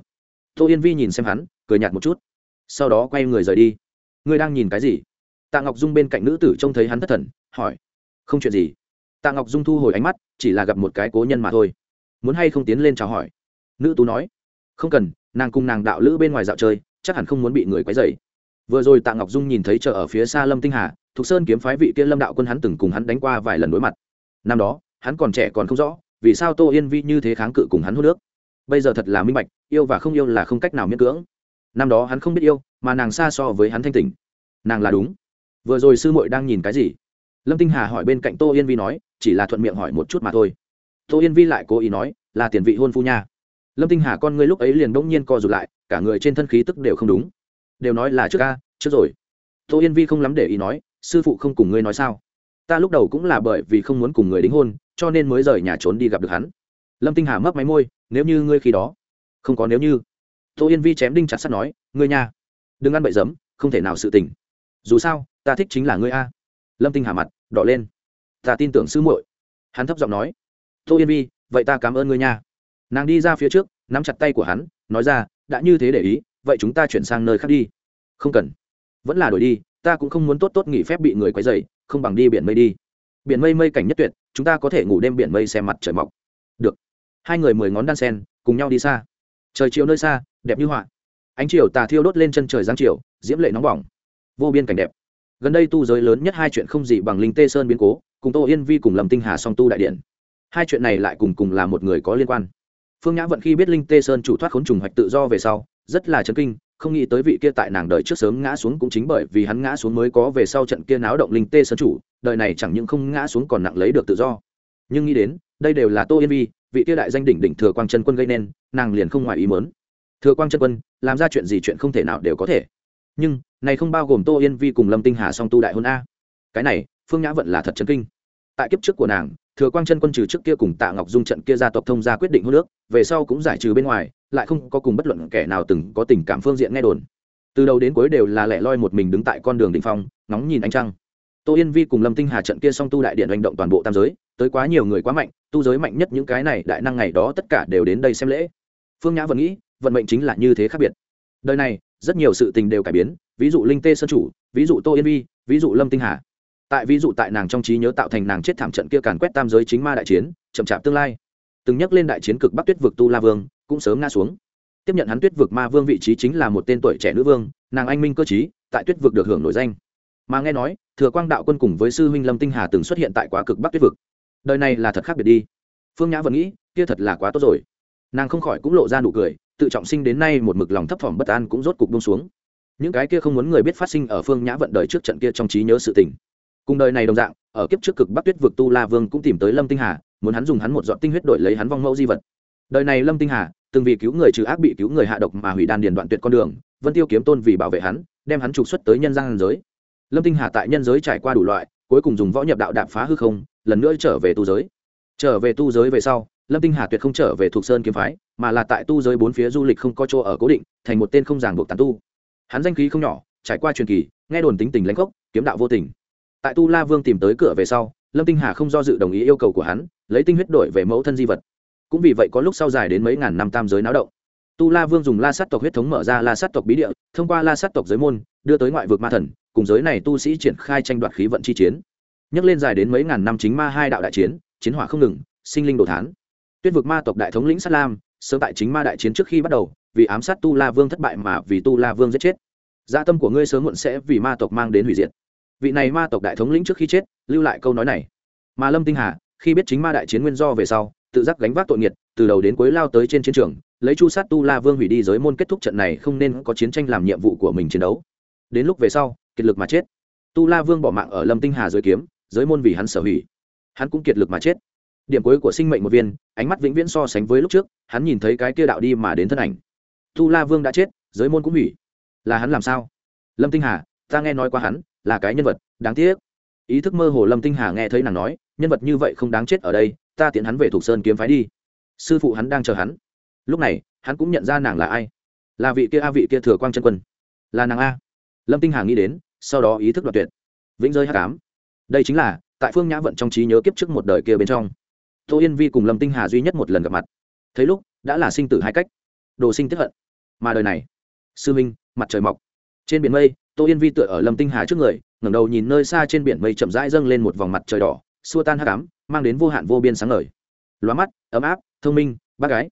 Tô Yên Vi nhìn xem hắn cười nhạt một chút, sau đó quay người rời đi. Ngươi đang nhìn cái gì? Tạ Ngọc Dung bên cạnh nữ tử trông thấy hắn thất thần hỏi. Không chuyện gì. Tạ Ngọc Dung thu hồi ánh mắt, chỉ là gặp một cái cố nhân mà thôi. Muốn hay không tiến lên chào hỏi? Nữ tú nói. Không cần, nàng cùng nàng đạo lữ bên ngoài dạo chơi, chắc hẳn không muốn bị người quấy rầy. Vừa rồi Tạ Ngọc Dung nhìn thấy chờ ở phía xa Lâm Tinh Hà, Thục Sơn kiếm phái vị kia Lâm đạo quân, hắn từng cùng hắn đánh qua vài lần đối mặt. Năm đó hắn còn trẻ còn không rõ vì sao Tô Yên Vi như thế kháng cự cùng hắn hôn nước. Bây giờ thật là minh bạch, yêu và không yêu là không cách nào miễn cưỡng. Năm đó hắn không biết yêu, mà nàng xa so với hắn thanh tỉnh. Nàng là đúng. Vừa rồi sư muội đang nhìn cái gì? Lâm Tinh Hà hỏi bên cạnh Tô Yên Vi nói, chỉ là thuận miệng hỏi một chút mà thôi. Tô Yên Vi lại cố ý nói, là tiền vị hôn phu nha. Lâm Tinh Hà con ngươi lúc ấy liền bỗng nhiên co rụt lại, cả người trên thân khí tức đều không đúng. Đều nói là trước a, trước rồi. Tô Yên Vi không lắm để ý nói, sư phụ không cùng ngươi nói sao? Ta lúc đầu cũng là bởi vì không muốn cùng người đính hôn, cho nên mới rời nhà trốn đi gặp được hắn. Lâm Tinh Hà mấp máy môi, nếu như ngươi khi đó. Không có nếu như. Tô Yên Vi chém đinh chặt sắt nói, ngươi nha, đừng ăn bậy dấm, không thể nào sự tình. Dù sao ta thích chính là ngươi a. Lâm Tinh Hà mặt đỏ lên. Ta tin tưởng sư muội. Hắn thấp giọng nói. Tô Yên Vi, vậy ta cảm ơn ngươi nha. Nàng đi ra phía trước, nắm chặt tay của hắn, nói ra, đã như thế để ý, vậy chúng ta chuyển sang nơi khác đi. Không cần, vẫn là đổi đi, ta cũng không muốn tốt tốt nghỉ phép bị người quấy rầy, không bằng đi biển mây đi. Biển mây mây cảnh nhất tuyệt, chúng ta có thể ngủ đêm biển mây xem mặt trời mọc. Được. Hai người 10 ngón đan sen, cùng nhau đi xa. Trời chiều nơi xa, đẹp như họa. Ánh chiều tà thiêu đốt lên chân trời giáng chiều, diễm lệ nóng bỏng, vô biên cảnh đẹp. Gần đây tu giới lớn nhất hai chuyện không gì bằng Linh Tê Sơn biến cố, cùng Tô Yên Vi cùng Lâm Tinh Hà song tu đại điện. Hai chuyện này lại cùng là một người có liên quan. Phương Nhã Vận khi biết Linh Tê Sơn chủ thoát khốn trùng hoạch tự do về sau, rất là chấn kinh, không nghĩ tới vị kia tại nàng đời trước sớm ngã xuống, cũng chính bởi vì hắn ngã xuống mới có về sau trận kia náo động Linh Tê Sơn chủ, đời này chẳng những không ngã xuống còn nặng lấy được tự do. Nhưng nghĩ đến, đây đều là Tô Yên Vi, vị kia đại danh đỉnh đỉnh Thừa Quang Chân Quân gây nên, nàng liền không ngoài ý muốn. Thừa Quang Chân Quân, làm ra chuyện gì chuyện không thể nào đều có thể. Nhưng, này không bao gồm Tô Yên Vi cùng Lâm Tinh Hà song tu đại hôn a. Cái này, Phương Nhã Vận là thật chấn kinh. Tại kiếp trước của nàng, Thừa Quang Chân Quân trừ trước kia cùng Tạ Ngọc Dung trận kia gia tộc thông gia quyết định hôn nước, về sau cũng giải trừ bên ngoài, lại không có cùng bất luận kẻ nào từng có tình cảm phương diện nghe đồn. Từ đầu đến cuối đều là lẻ loi một mình đứng tại con đường đỉnh phong, ngóng nhìn ánh trăng. Tô Yên Vi cùng Lâm Tinh Hà trận kia song tu đại điện hành động toàn bộ tam giới, tới quá nhiều người quá mạnh, tu giới mạnh nhất những cái này đại năng ngày đó tất cả đều đến đây xem lễ. Phương Nhã vẫn nghĩ, vận mệnh chính là như thế khác biệt. Đời này, rất nhiều sự tình đều cải biến, ví dụ Linh Tê Sơn chủ, ví dụ Tô Yên Vi, ví dụ Lâm Tinh Hà. Ví dụ tại nàng trong trí nhớ tạo thành nàng chết thảm trận kia càn quét tam giới chính ma đại chiến, chậm chạp tương lai. Từng nhắc lên đại chiến cực Bắc Tuyết vực Tu La Vương, cũng sớm ngã xuống. Tiếp nhận hắn Tuyết vực ma vương vị trí chính là một tên tuổi trẻ nữ vương, nàng anh minh cơ trí, tại Tuyết vực được hưởng nổi danh. Mà nghe nói, Thừa Quang đạo quân cùng với sư huynh Lâm Tinh Hà từng xuất hiện tại quá cực Bắc Tuyết vực. Đời này là thật khác biệt đi. Phương Nhã vẫn nghĩ, kia thật là quá tốt rồi. Nàng không khỏi cũng lộ ra nụ cười, tự trọng sinh đến nay một mực lòng thấp thỏm bất an cũng rốt cục buông xuống. Những cái kia không muốn người biết phát sinh ở Phương Nhã vận đời trước trận kia trong trí nhớ sự tình. Cùng đời này đồng dạng, ở kiếp trước cực Bắc Tuyết vực Tu La Vương cũng tìm tới Lâm Tinh Hà, muốn hắn dùng hắn một giọt tinh huyết đổi lấy hắn vong mẫu di vật. Đời này Lâm Tinh Hà từng vì cứu người trừ ác bị cứu người hạ độc mà hủy đan điền đoạn tuyệt con đường, Vân Tiêu kiếm tôn vì bảo vệ hắn, đem hắn trục xuất tới nhân gian giới. Lâm Tinh Hà tại nhân giới trải qua đủ loại, cuối cùng dùng võ nhập đạo đạp phá hư không, lần nữa trở về tu giới. Trở về tu giới về sau, Lâm Tinh Hà tuyệt không trở về Thục Sơn kiếm phái, mà là tại tu giới bốn phía du lịch không có chỗ ở cố định, thành một tên không ràng buộc tán tu. Hắn danh khí không nhỏ, trải qua truyền kỳ, nghe đồn tính tình lãnh gốc, kiếm đạo vô tình. Tại Tu La Vương tìm tới cửa về sau, Lâm Tinh Hà không do dự đồng ý yêu cầu của hắn, lấy tinh huyết đổi về mẫu thân di vật. Cũng vì vậy có lúc sau dài đến mấy ngàn năm tam giới náo động. Tu La Vương dùng La Sát tộc huyết thống mở ra La Sát tộc bí địa, thông qua La Sát tộc giới môn, đưa tới ngoại vực ma thần, cùng giới này tu sĩ triển khai tranh đoạt khí vận chi chiến. Nhắc lên dài đến mấy ngàn năm chính ma hai đạo đại chiến, chiến hỏa không ngừng, sinh linh đồ thán. Tuyết vực ma tộc đại thống lĩnh Sát Lam, sớm tại chính ma đại chiến trước khi bắt đầu, vì ám sát Tu La Vương thất bại mà vì Tu La Vương giết chết. Dạ tâm của ngươi sớm muộn sẽ vì ma tộc mang đến hủy diệt. Vị này ma tộc đại thống lĩnh trước khi chết, lưu lại câu nói này. Mà Lâm Tinh Hà, khi biết chính ma đại chiến nguyên do về sau, tự giác gánh vác tội nghiệt, từ đầu đến cuối lao tới trên chiến trường, lấy chu sát Tu La Vương hủy đi giới môn, kết thúc trận này không nên có chiến tranh làm nhiệm vụ của mình chiến đấu. Đến lúc về sau, kiệt lực mà chết. Tu La Vương bỏ mạng ở Lâm Tinh Hà dưới kiếm, giới môn vì hắn sở hủy. Hắn cũng kiệt lực mà chết. Điểm cuối của sinh mệnh một viên, ánh mắt vĩnh viễn so sánh với lúc trước, hắn nhìn thấy cái kia đạo đi mà đến thân ảnh. Tu La Vương đã chết, giới môn cũng hủy. Là hắn làm sao? Lâm Tinh Hà, ta nghe nói qua hắn, là cái nhân vật đáng tiếc. Ý thức mơ hồ Lâm Tinh Hà nghe thấy nàng nói, nhân vật như vậy không đáng chết ở đây, ta tiễn hắn về Thục Sơn kiếm phái đi. Sư phụ hắn đang chờ hắn. Lúc này, hắn cũng nhận ra nàng là ai. Là vị kia Thừa Quang Chân Quân. Là nàng a. Lâm Tinh Hà nghĩ đến, sau đó ý thức đoạt tuyệt. Vĩnh rơi hắc ám. Đây chính là tại Phương Nhã vận trong trí nhớ kiếp trước một đời kia bên trong. Tô Yên Vi cùng Lâm Tinh Hà duy nhất một lần gặp mặt. Thấy lúc, đã là sinh tử hai cách. Đồ sinh tức hận. mà đời này sư minh mặt trời mọc trên biển mây. Tô Yên Vi tựa ở Lâm Tinh Hà trước người, ngẩng đầu nhìn nơi xa trên biển mây chậm rãi dâng lên một vòng mặt trời đỏ, xua tan hắc ám, mang đến vô hạn vô biên sáng ngời. Lóa mắt, ấm áp, thông minh, bác gái.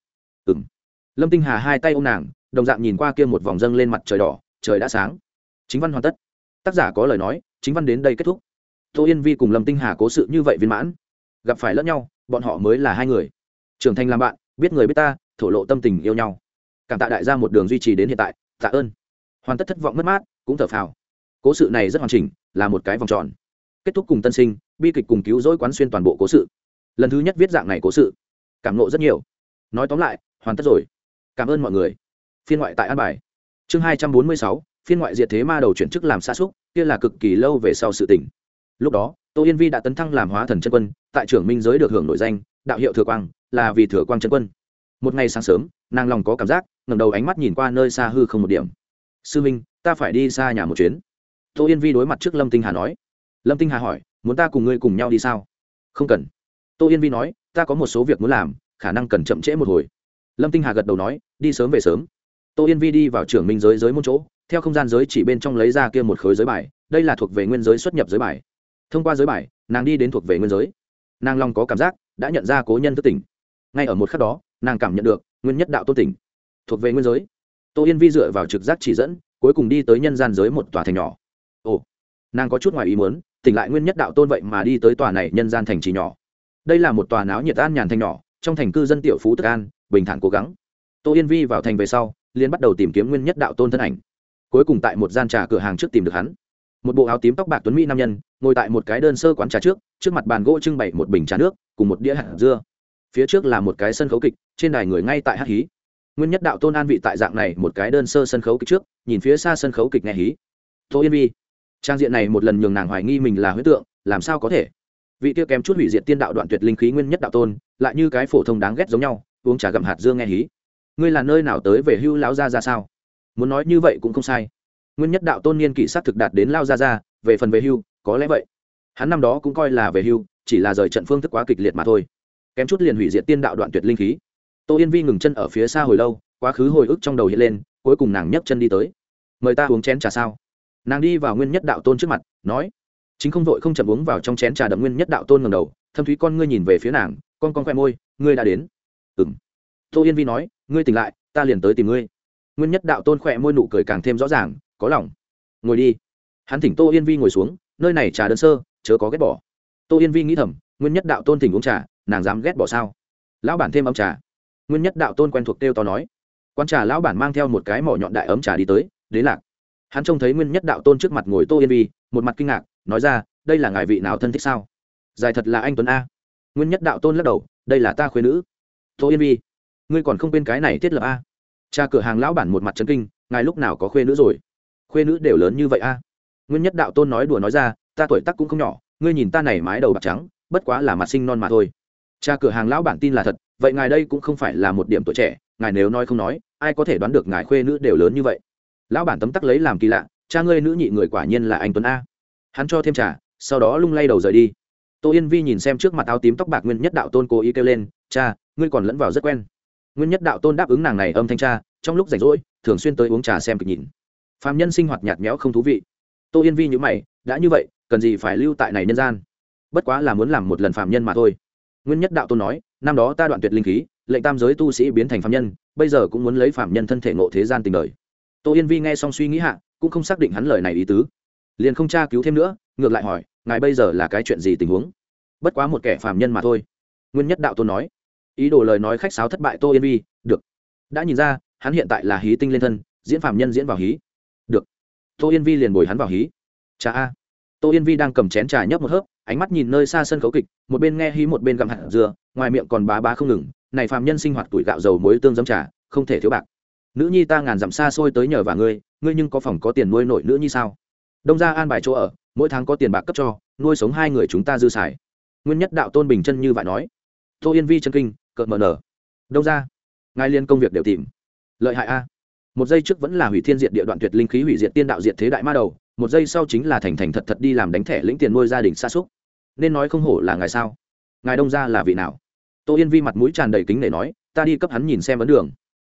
Lâm Tinh Hà hai tay ôm nàng, đồng dạng nhìn qua kia một vòng dâng lên mặt trời đỏ, trời đã sáng. Chính văn hoàn tất. Tác giả có lời nói, chính văn đến đây kết thúc. Tô Yên Vi cùng Lâm Tinh Hà cố sự như vậy viên mãn. Gặp phải lẫn nhau, bọn họ mới là hai người. Trưởng thành làm bạn, biết người biết ta, thổ lộ tâm tình yêu nhau. Cảm tạ đại gia một đường duy trì đến hiện tại, tạ ơn. Hoàn tất thất vọng mất mát, cũng thở phào. Cố sự này rất hoàn chỉnh, là một cái vòng tròn. Kết thúc cùng tân sinh, bi kịch cùng cứu rỗi quán xuyên toàn bộ cố sự. Lần thứ nhất viết dạng này cố sự, cảm ngộ rất nhiều. Nói tóm lại, hoàn tất rồi. Cảm ơn mọi người. Phiên ngoại tại An Bài. Chương 246, phiên ngoại diệt thế ma đầu chuyển chức làm xã xúc, kia là cực kỳ lâu về sau sự tình. Lúc đó, Tô Yên Vi đã tấn thăng làm hóa thần chân quân, tại trưởng minh giới được hưởng nổi danh, đạo hiệu Thừa Quang, là vì Thừa Quang chân quân. Một ngày sáng sớm, nàng lòng có cảm giác, ngẩng đầu ánh mắt nhìn qua nơi xa hư không một điểm. Sư minh, ta phải đi xa nhà một chuyến. Tô Yên Vi đối mặt trước Lâm Tinh Hà nói. Lâm Tinh Hà hỏi, muốn ta cùng ngươi cùng nhau đi sao? Không cần. Tô Yên Vi nói, ta có một số việc muốn làm, khả năng cần chậm trễ một hồi. Lâm Tinh Hà gật đầu nói, đi sớm về sớm. Tô Yên Vi đi vào trưởng minh giới môn chỗ, theo không gian giới chỉ bên trong lấy ra kia một khối giới bài, đây là thuộc về nguyên giới xuất nhập giới bài. Thông qua giới bài, nàng đi đến thuộc về nguyên giới. Nàng lòng có cảm giác, đã nhận ra cố nhân thức tỉnh. Ngay ở một khắc đó, nàng cảm nhận được nguyên nhất đạo tôn tỉnh, thuộc về nguyên giới. Tô Yên Vi dựa vào trực giác chỉ dẫn, cuối cùng đi tới nhân gian giới một tòa thành nhỏ. Ồ, nàng có chút ngoài ý muốn, tỉnh lại nguyên nhất đạo tôn vậy mà đi tới tòa này nhân gian thành trì nhỏ. Đây là một tòa náo nhiệt an nhàn thành nhỏ, trong thành cư dân tiểu phú tức an, bình thản cố gắng. Tô Yên Vi vào thành về sau, liền bắt đầu tìm kiếm nguyên nhất đạo tôn thân ảnh. Cuối cùng tại một gian trà cửa hàng trước tìm được hắn. Một bộ áo tím tóc bạc tuấn mỹ nam nhân, ngồi tại một cái đơn sơ quán trà trước mặt bàn gỗ trưng bày một bình trà nước cùng một đĩa hạt dưa. Phía trước là một cái sân khấu kịch, trên đài người ngay tại hát hí. Nguyên nhất đạo tôn an vị tại dạng này một cái đơn sơ sân khấu kịch trước, nhìn phía xa sân khấu kịch nghe hí. Tô Yên Vi, trang diện này một lần nhường nàng hoài nghi mình là huyễn tượng, làm sao có thể? Vị kia kém chút hủy diệt tiên đạo đoạn tuyệt linh khí nguyên nhất đạo tôn, lại như cái phổ thông đáng ghét giống nhau, uống trà gặm hạt dưa nghe hí. Ngươi là nơi nào tới về hưu lão gia ra sao? Muốn nói như vậy cũng không sai. Nguyên nhất đạo tôn niên kỷ sát thực đạt đến lao gia ra, về phần về hưu, có lẽ vậy. Hắn năm đó cũng coi là về hưu, chỉ là rời trận phương thức quá kịch liệt mà thôi. Kém chút liền hủy diệt tiên đạo đoạn tuyệt linh khí. Tô Yên Vi ngừng chân ở phía xa hồi lâu, quá khứ hồi ức trong đầu hiện lên, cuối cùng nàng nhấc chân đi tới. Mời ta uống chén trà sao? Nàng đi vào nguyên nhất đạo tôn trước mặt, nói. Chính không vội không chậm uống vào trong chén trà đậm nguyên nhất đạo tôn ngẩng đầu, thâm thúy con ngươi nhìn về phía nàng, con khoe môi, ngươi đã đến. Ừm. Tô Yên Vi nói, ngươi tỉnh lại, ta liền tới tìm ngươi. Nguyên nhất đạo tôn khỏe môi nụ cười càng thêm rõ ràng, có lòng. Ngồi đi. Hắn thỉnh Tô Yên Vi ngồi xuống, nơi này trà đơn sơ, chớ có ghét bỏ. Tô Yên Vi nghĩ thầm, nguyên nhất đạo tôn thỉnh uống trà, nàng dám ghét bỏ sao? Lão bản thêm ấm trà. Nguyên nhất đạo tôn quen thuộc kêu to nói. Quán trà lão bản mang theo một cái mỏ nhọn đại ấm trà đi tới, đến lạc. Hắn trông thấy nguyên nhất đạo tôn trước mặt ngồi Tô Yên Vi, một mặt kinh ngạc, nói ra, đây là ngài vị nào thân thích sao? Dài thật là anh tuấn a. Nguyên nhất đạo tôn lắc đầu, đây là ta khuê nữ. Tô Yên Vi, ngươi còn không quên cái này thiết lập a? Cha cửa hàng lão bản một mặt chấn kinh, ngài lúc nào có khuê nữ rồi? Khuê nữ đều lớn như vậy a? Nguyên nhất đạo tôn nói đùa nói ra, ta tuổi tác cũng không nhỏ, ngươi nhìn ta này mái đầu bạc trắng, bất quá là mặt sinh non mà thôi. Cha cửa hàng lão bản tin là thật, vậy ngài đây cũng không phải là một điểm tuổi trẻ, ngài nếu nói không nói, ai có thể đoán được ngài khuê nữ đều lớn như vậy? Lão bản tấm tắc lấy làm kỳ lạ, cha ngươi nữ nhị người quả nhiên là anh tuấn a. Hắn cho thêm trà, sau đó lung lay đầu rời đi. Tô Yên Vi nhìn xem trước mặt áo tím tóc bạc nguyên nhất đạo tôn cố ý kêu lên, cha, ngươi còn lẫn vào rất quen. Nguyên nhất đạo tôn đáp ứng nàng này âm thanh cha, trong lúc rảnh rỗi thường xuyên tới uống trà xem kịch nhìn. Phàm nhân sinh hoạt nhạt nhẽo không thú vị. Tô Yên Vi nhíu mày, đã như vậy, cần gì phải lưu tại này nhân gian? Bất quá là muốn làm một lần phàm nhân mà thôi. Nguyên nhất đạo tôn nói, năm đó ta đoạn tuyệt linh khí, lệnh tam giới tu sĩ biến thành phàm nhân, bây giờ cũng muốn lấy phàm nhân thân thể ngộ thế gian tình đời. Tô Yên Vi nghe xong suy nghĩ hạ, cũng không xác định hắn lời này ý tứ, liền không tra cứu thêm nữa, ngược lại hỏi, ngài bây giờ là cái chuyện gì tình huống? Bất quá một kẻ phàm nhân mà thôi. Nguyên nhất đạo tôn nói. Ý đồ lời nói khách sáo thất bại Tô Yên Vi, được. Đã nhìn ra, hắn hiện tại là hí tinh lên thân, diễn phàm nhân diễn vào hí. Được. Tô Yên Vi liền bồi hắn vào hí. Trà a. Tô Yên Vi đang cầm chén trà nhấp một hớp, ánh mắt nhìn nơi xa sân khấu kịch, một bên nghe hí một bên gặm hạt dưa, ngoài miệng còn bá bá không ngừng, này phàm nhân sinh hoạt tuổi gạo dầu muối tương giấm trà, không thể thiếu bạc. Nữ nhi ta ngàn dặm xa xôi tới nhờ vả ngươi, ngươi nhưng có phòng có tiền nuôi nổi nữ nhi sao? Đông gia an bài chỗ ở, mỗi tháng có tiền bạc cấp cho, nuôi sống hai người chúng ta dư xài. Nguyên nhất đạo tôn bình chân như vậy nói. Tô Yên Vi chân kinh, cợt mờ nở. Đông gia, ngài liên công việc đều tìm. Lợi hại a. Một giây trước vẫn là hủy thiên diệt địa đoạn tuyệt linh khí hủy diệt tiên đạo diệt thế đại ma đầu, một giây sau chính là thành thành thật thật đi làm đánh thẻ lĩnh tiền nuôi gia đình xa xúc. Nên nói không hổ là ngài sao? Ngài Đông gia là vị nào? Tô Yên Vi mặt mũi tràn đầy kính để nói, ta đi cấp hắn nhìn xem vấn đường.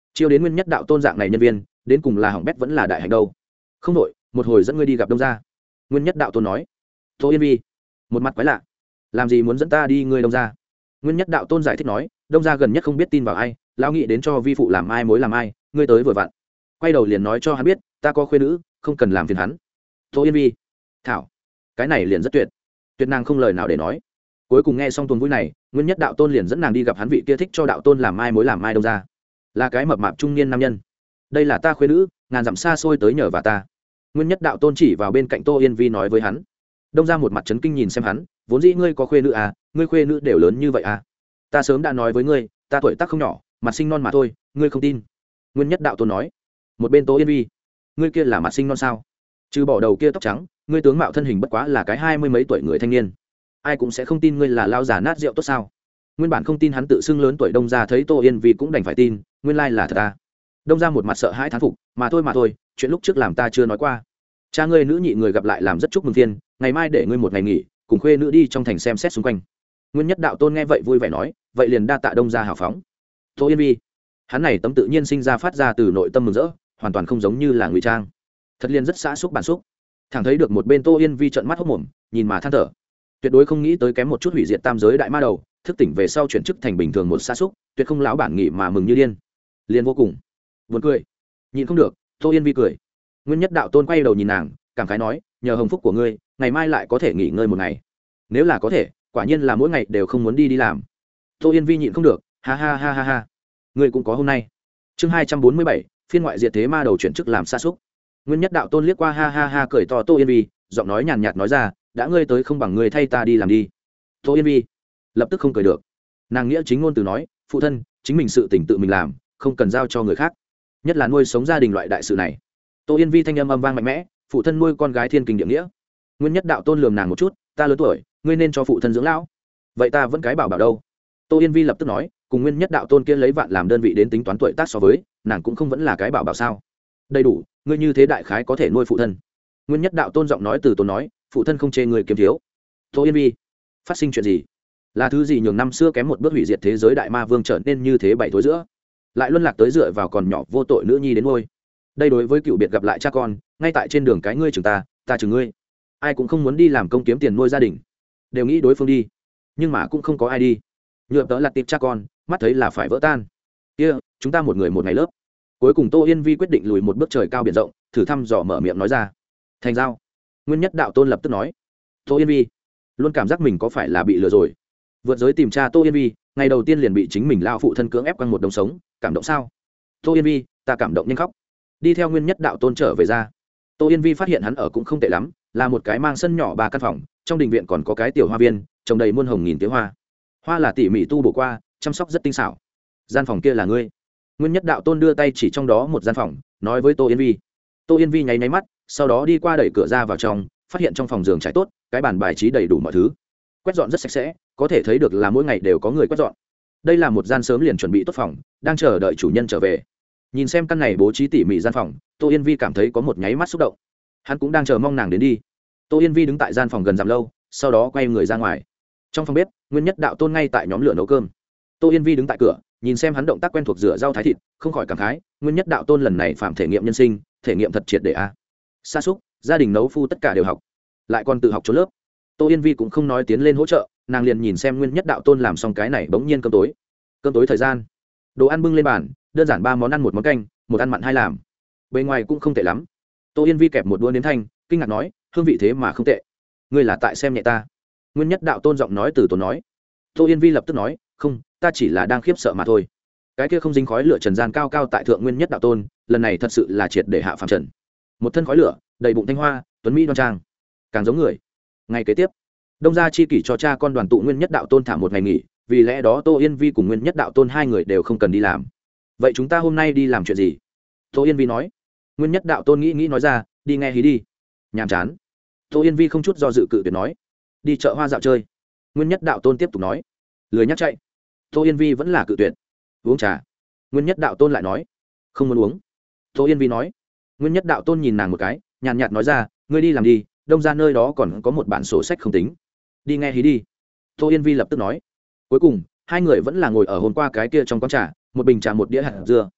chiêu đến nguyên nhất đạo tôn dạng này nhân viên đến cùng là hỏng bét vẫn là đại hành đâu. Không đội một hồi dẫn ngươi đi gặp đông gia. Nguyên nhất đạo tôn nói. Tô Yên Vi một mặt quái lạ, làm gì muốn dẫn ta đi ngươi đông gia? Nguyên nhất đạo tôn giải thích nói, đông gia gần nhất không biết tin vào ai, lão nghĩ đến cho vi phụ làm ai mối làm ai, ngươi tới vừa vặn. Quay đầu liền nói cho hắn biết ta có khuê nữ, không cần làm phiền hắn. Tô Yên Vi thảo, cái này liền rất tuyệt. Tuyệt nàng không lời nào để nói. Cuối cùng nghe xong tuần vui này, nguyên nhất đạo tôn liền dẫn nàng đi gặp hắn vị kia thích cho đạo tôn làm ai mối làm ai đông gia, là cái mập mạp trung niên nam nhân. Đây là ta khuê nữ, ngàn dặm xa xôi tới nhờ và ta. Nguyên nhất đạo tôn chỉ vào bên cạnh Tô Yên Vi nói với hắn. Đông gia một mặt chấn kinh nhìn xem hắn, vốn dĩ ngươi có khuê nữ à, ngươi khuê nữ đều lớn như vậy à? Ta sớm đã nói với ngươi, ta tuổi tác không nhỏ, mặt sinh non mà thôi, ngươi không tin. Nguyên nhất đạo tôn nói. Một bên Tô Yên Vi, ngươi kia là mặt sinh non sao? Trừ bỏ đầu kia tóc trắng, ngươi tướng mạo thân hình bất quá là cái 20 mấy tuổi người thanh niên, ai cũng sẽ không tin ngươi là lao già nát rượu tốt sao? Nguyên bản không tin hắn tự xưng lớn tuổi đông gia thấy Tô Yên Vi cũng đành phải tin, nguyên lai là thật à? Đông gia một mặt sợ hãi thán phục, mà thôi, chuyện lúc trước làm ta chưa nói qua. Cha ngươi nữ nhị người gặp lại làm rất chúc mừng thiên, ngày mai để ngươi một ngày nghỉ, cùng khuê nữ đi trong thành xem xét xung quanh. Nguyên nhất đạo tôn nghe vậy vui vẻ nói, vậy liền đa tạ đông gia hào phóng. Tô Yên Vi, hắn này tấm tự nhiên sinh ra phát ra từ nội tâm mừng rỡ, hoàn toàn không giống như là ngụy trang, thật liền rất xã xúc bản xúc. Thẳng thấy được một bên Tô Yên Vi trợn mắt hốt mồm, nhìn mà than thở, tuyệt đối không nghĩ tới kém một chút hủy diệt tam giới đại ma đầu, thức tỉnh về sau chuyển chức thành bình thường một xã xúc, tuyệt không lão bản nghị mà mừng như điên, liền vô cùng buồn cười. Nhìn không được, Tô Yên Vi cười. Nguyên nhất đạo tôn quay đầu nhìn nàng, cảm khái nói, nhờ hồng phúc của ngươi, ngày mai lại có thể nghỉ ngơi một ngày. Nếu là có thể, quả nhiên là mỗi ngày đều không muốn đi làm. Tô Yên Vi nhịn không được, ha ha ha ha ha. Ngươi cũng có hôm nay. Chương 247, phiên ngoại diệt thế ma đầu chuyển chức làm sa súc. Nguyên nhất đạo tôn liếc qua ha ha ha cười to Tô Yên Vi, giọng nói nhàn nhạt nói ra, đã ngươi tới không bằng ngươi thay ta đi làm đi. Tô Yên Vi lập tức không cười được. Nàng nghĩa chính ngôn từ nói, phụ thân, chính mình sự tình tự mình làm, không cần giao cho người khác, nhất là nuôi sống gia đình loại đại sự này. Tô Yên Vi thanh âm âm vang mạnh mẽ, phụ thân nuôi con gái thiên kinh địa nghĩa. Nguyên nhất đạo tôn lườm nàng một chút, ta lớn tuổi, ngươi nên cho phụ thân dưỡng lão. Vậy ta vẫn cái bảo bảo đâu? Tô Yên Vi lập tức nói, cùng nguyên nhất đạo tôn kia lấy vạn làm đơn vị đến tính toán tuổi tác so với, nàng cũng không vẫn là cái bảo bảo sao? Đầy đủ, ngươi như thế đại khái có thể nuôi phụ thân. Nguyên nhất đạo tôn giọng nói từ tốn nói, phụ thân không chê người kiếm thiếu. Tô Yên Vi, phát sinh chuyện gì? Là thứ gì nhường năm xưa kém một bước hủy diệt thế giới đại ma vương trở nên như thế bảy thối giữa, lại luân lạc tới dựa vào còn nhỏ vô tội nữ nhi đến nuôi. Đây đối với cựu biệt gặp lại cha con, ngay tại trên đường cái ngươi chừng ta chừng ngươi, ai cũng không muốn đi làm công kiếm tiền nuôi gia đình, đều nghĩ đối phương đi, nhưng mà cũng không có ai đi. Nhựa tớ là tiệp cha con, mắt thấy là phải vỡ tan. Chúng ta một người một ngày lớp. Cuối cùng Tô Yên Vi quyết định lùi một bước trời cao biển rộng, thử thăm dò mở miệng nói ra. Thành giao. Nguyên nhất đạo tôn lập tức nói. Tô Yên Vi luôn cảm giác mình có phải là bị lừa rồi. Vượt giới tìm cha Tô Yên Vi, ngày đầu tiên liền bị chính mình lao phụ thân cưỡng ép quăng một đồng sống, cảm động sao? Tô Yên Vi, ta cảm động nhanh khóc. Đi theo nguyên nhất đạo tôn trở về ra. Tô Yên Vi phát hiện hắn ở cũng không tệ lắm, là một cái mang sân nhỏ 3 căn phòng, trong đình viện còn có cái tiểu hoa viên, trồng đầy muôn hồng nghìn tía hoa. Hoa là tỉ mỉ tu bổ qua, chăm sóc rất tinh xảo. Gian phòng kia là ngươi. Nguyên nhất đạo tôn đưa tay chỉ trong đó một gian phòng, nói với Tô Yên Vi. Tô Yên Vi nháy nháy mắt, sau đó đi qua đẩy cửa ra vào trong, phát hiện trong phòng giường trải tốt, cái bàn bài trí đầy đủ mọi thứ, quét dọn rất sạch sẽ, có thể thấy được là mỗi ngày đều có người quét dọn. Đây là một gian sớm liền chuẩn bị tốt phòng, đang chờ đợi chủ nhân trở về. Nhìn xem căn này bố trí tỉ mỉ gian phòng, Tô Yên Vi cảm thấy có một nháy mắt xúc động. Hắn cũng đang chờ mong nàng đến đi. Tô Yên Vi đứng tại gian phòng gần dặm lâu, sau đó quay người ra ngoài. Trong phòng bếp, nguyên nhất đạo tôn ngay tại nhóm lửa nấu cơm. Tô Yên Vi đứng tại cửa, nhìn xem hắn động tác quen thuộc rửa rau thái thịt, không khỏi cảm khái, nguyên nhất đạo tôn lần này phạm thể nghiệm nhân sinh, thể nghiệm thật triệt để a. Sa súc, gia đình nấu phu tất cả đều học, lại còn tự học chỗ lớp. Tô Yên Vi cũng không nói tiến lên hỗ trợ, nàng liền nhìn xem nguyên nhất đạo tôn làm xong cái này bỗng nhiên cơm tối. Cơm tối thời gian, đồ ăn bưng lên bàn, đơn giản 3 món ăn một món canh, một ăn mặn hai làm. Bên ngoài cũng không tệ lắm. Tô Yên Vi kẹp một đũa nếm thanh, kinh ngạc nói, hương vị thế mà không tệ. Ngươi là tại xem nhẹ ta? Nguyên nhất đạo tôn giọng nói từ tốn nói. Tô Yên Vi lập tức nói, không, ta chỉ là đang khiếp sợ mà thôi. Cái kia không dính khói lửa trần gian cao cao tại thượng nguyên nhất đạo tôn, lần này thật sự là triệt để hạ phàm trần. Một thân khói lửa, đầy bụng thanh hoa, tuấn mỹ đoan trang, càng giống người. Ngày kế tiếp, đông gia chi kỷ cho cha con đoàn tụ nguyên nhất đạo tôn thả một ngày nghỉ, vì lẽ đó Tô Yên Vi cùng nguyên nhất đạo tôn hai người đều không cần đi làm. Vậy chúng ta hôm nay đi làm chuyện gì? Tô Yên Vi nói. Nguyên nhất đạo tôn nghĩ nói ra, đi nghe hí đi. Nhàm chán. Tô Yên Vi không chút do dự cự tuyệt nói. Đi chợ hoa dạo chơi. Nguyên nhất đạo tôn tiếp tục nói. Lười nhắc chạy. Tô Yên Vi vẫn là cự tuyệt. Uống trà. Nguyên nhất đạo tôn lại nói. Không muốn uống. Tô Yên Vi nói. Nguyên nhất đạo tôn nhìn nàng một cái, nhàn nhạt nói ra, ngươi đi làm đi, đông ra nơi đó còn có một bản sổ sách không tính. Đi nghe hí đi. Tô Yên Vi lập tức nói. Cuối cùng hai người vẫn là ngồi ở hôm qua cái kia trong quán trà, một bình trà một đĩa hạt dưa,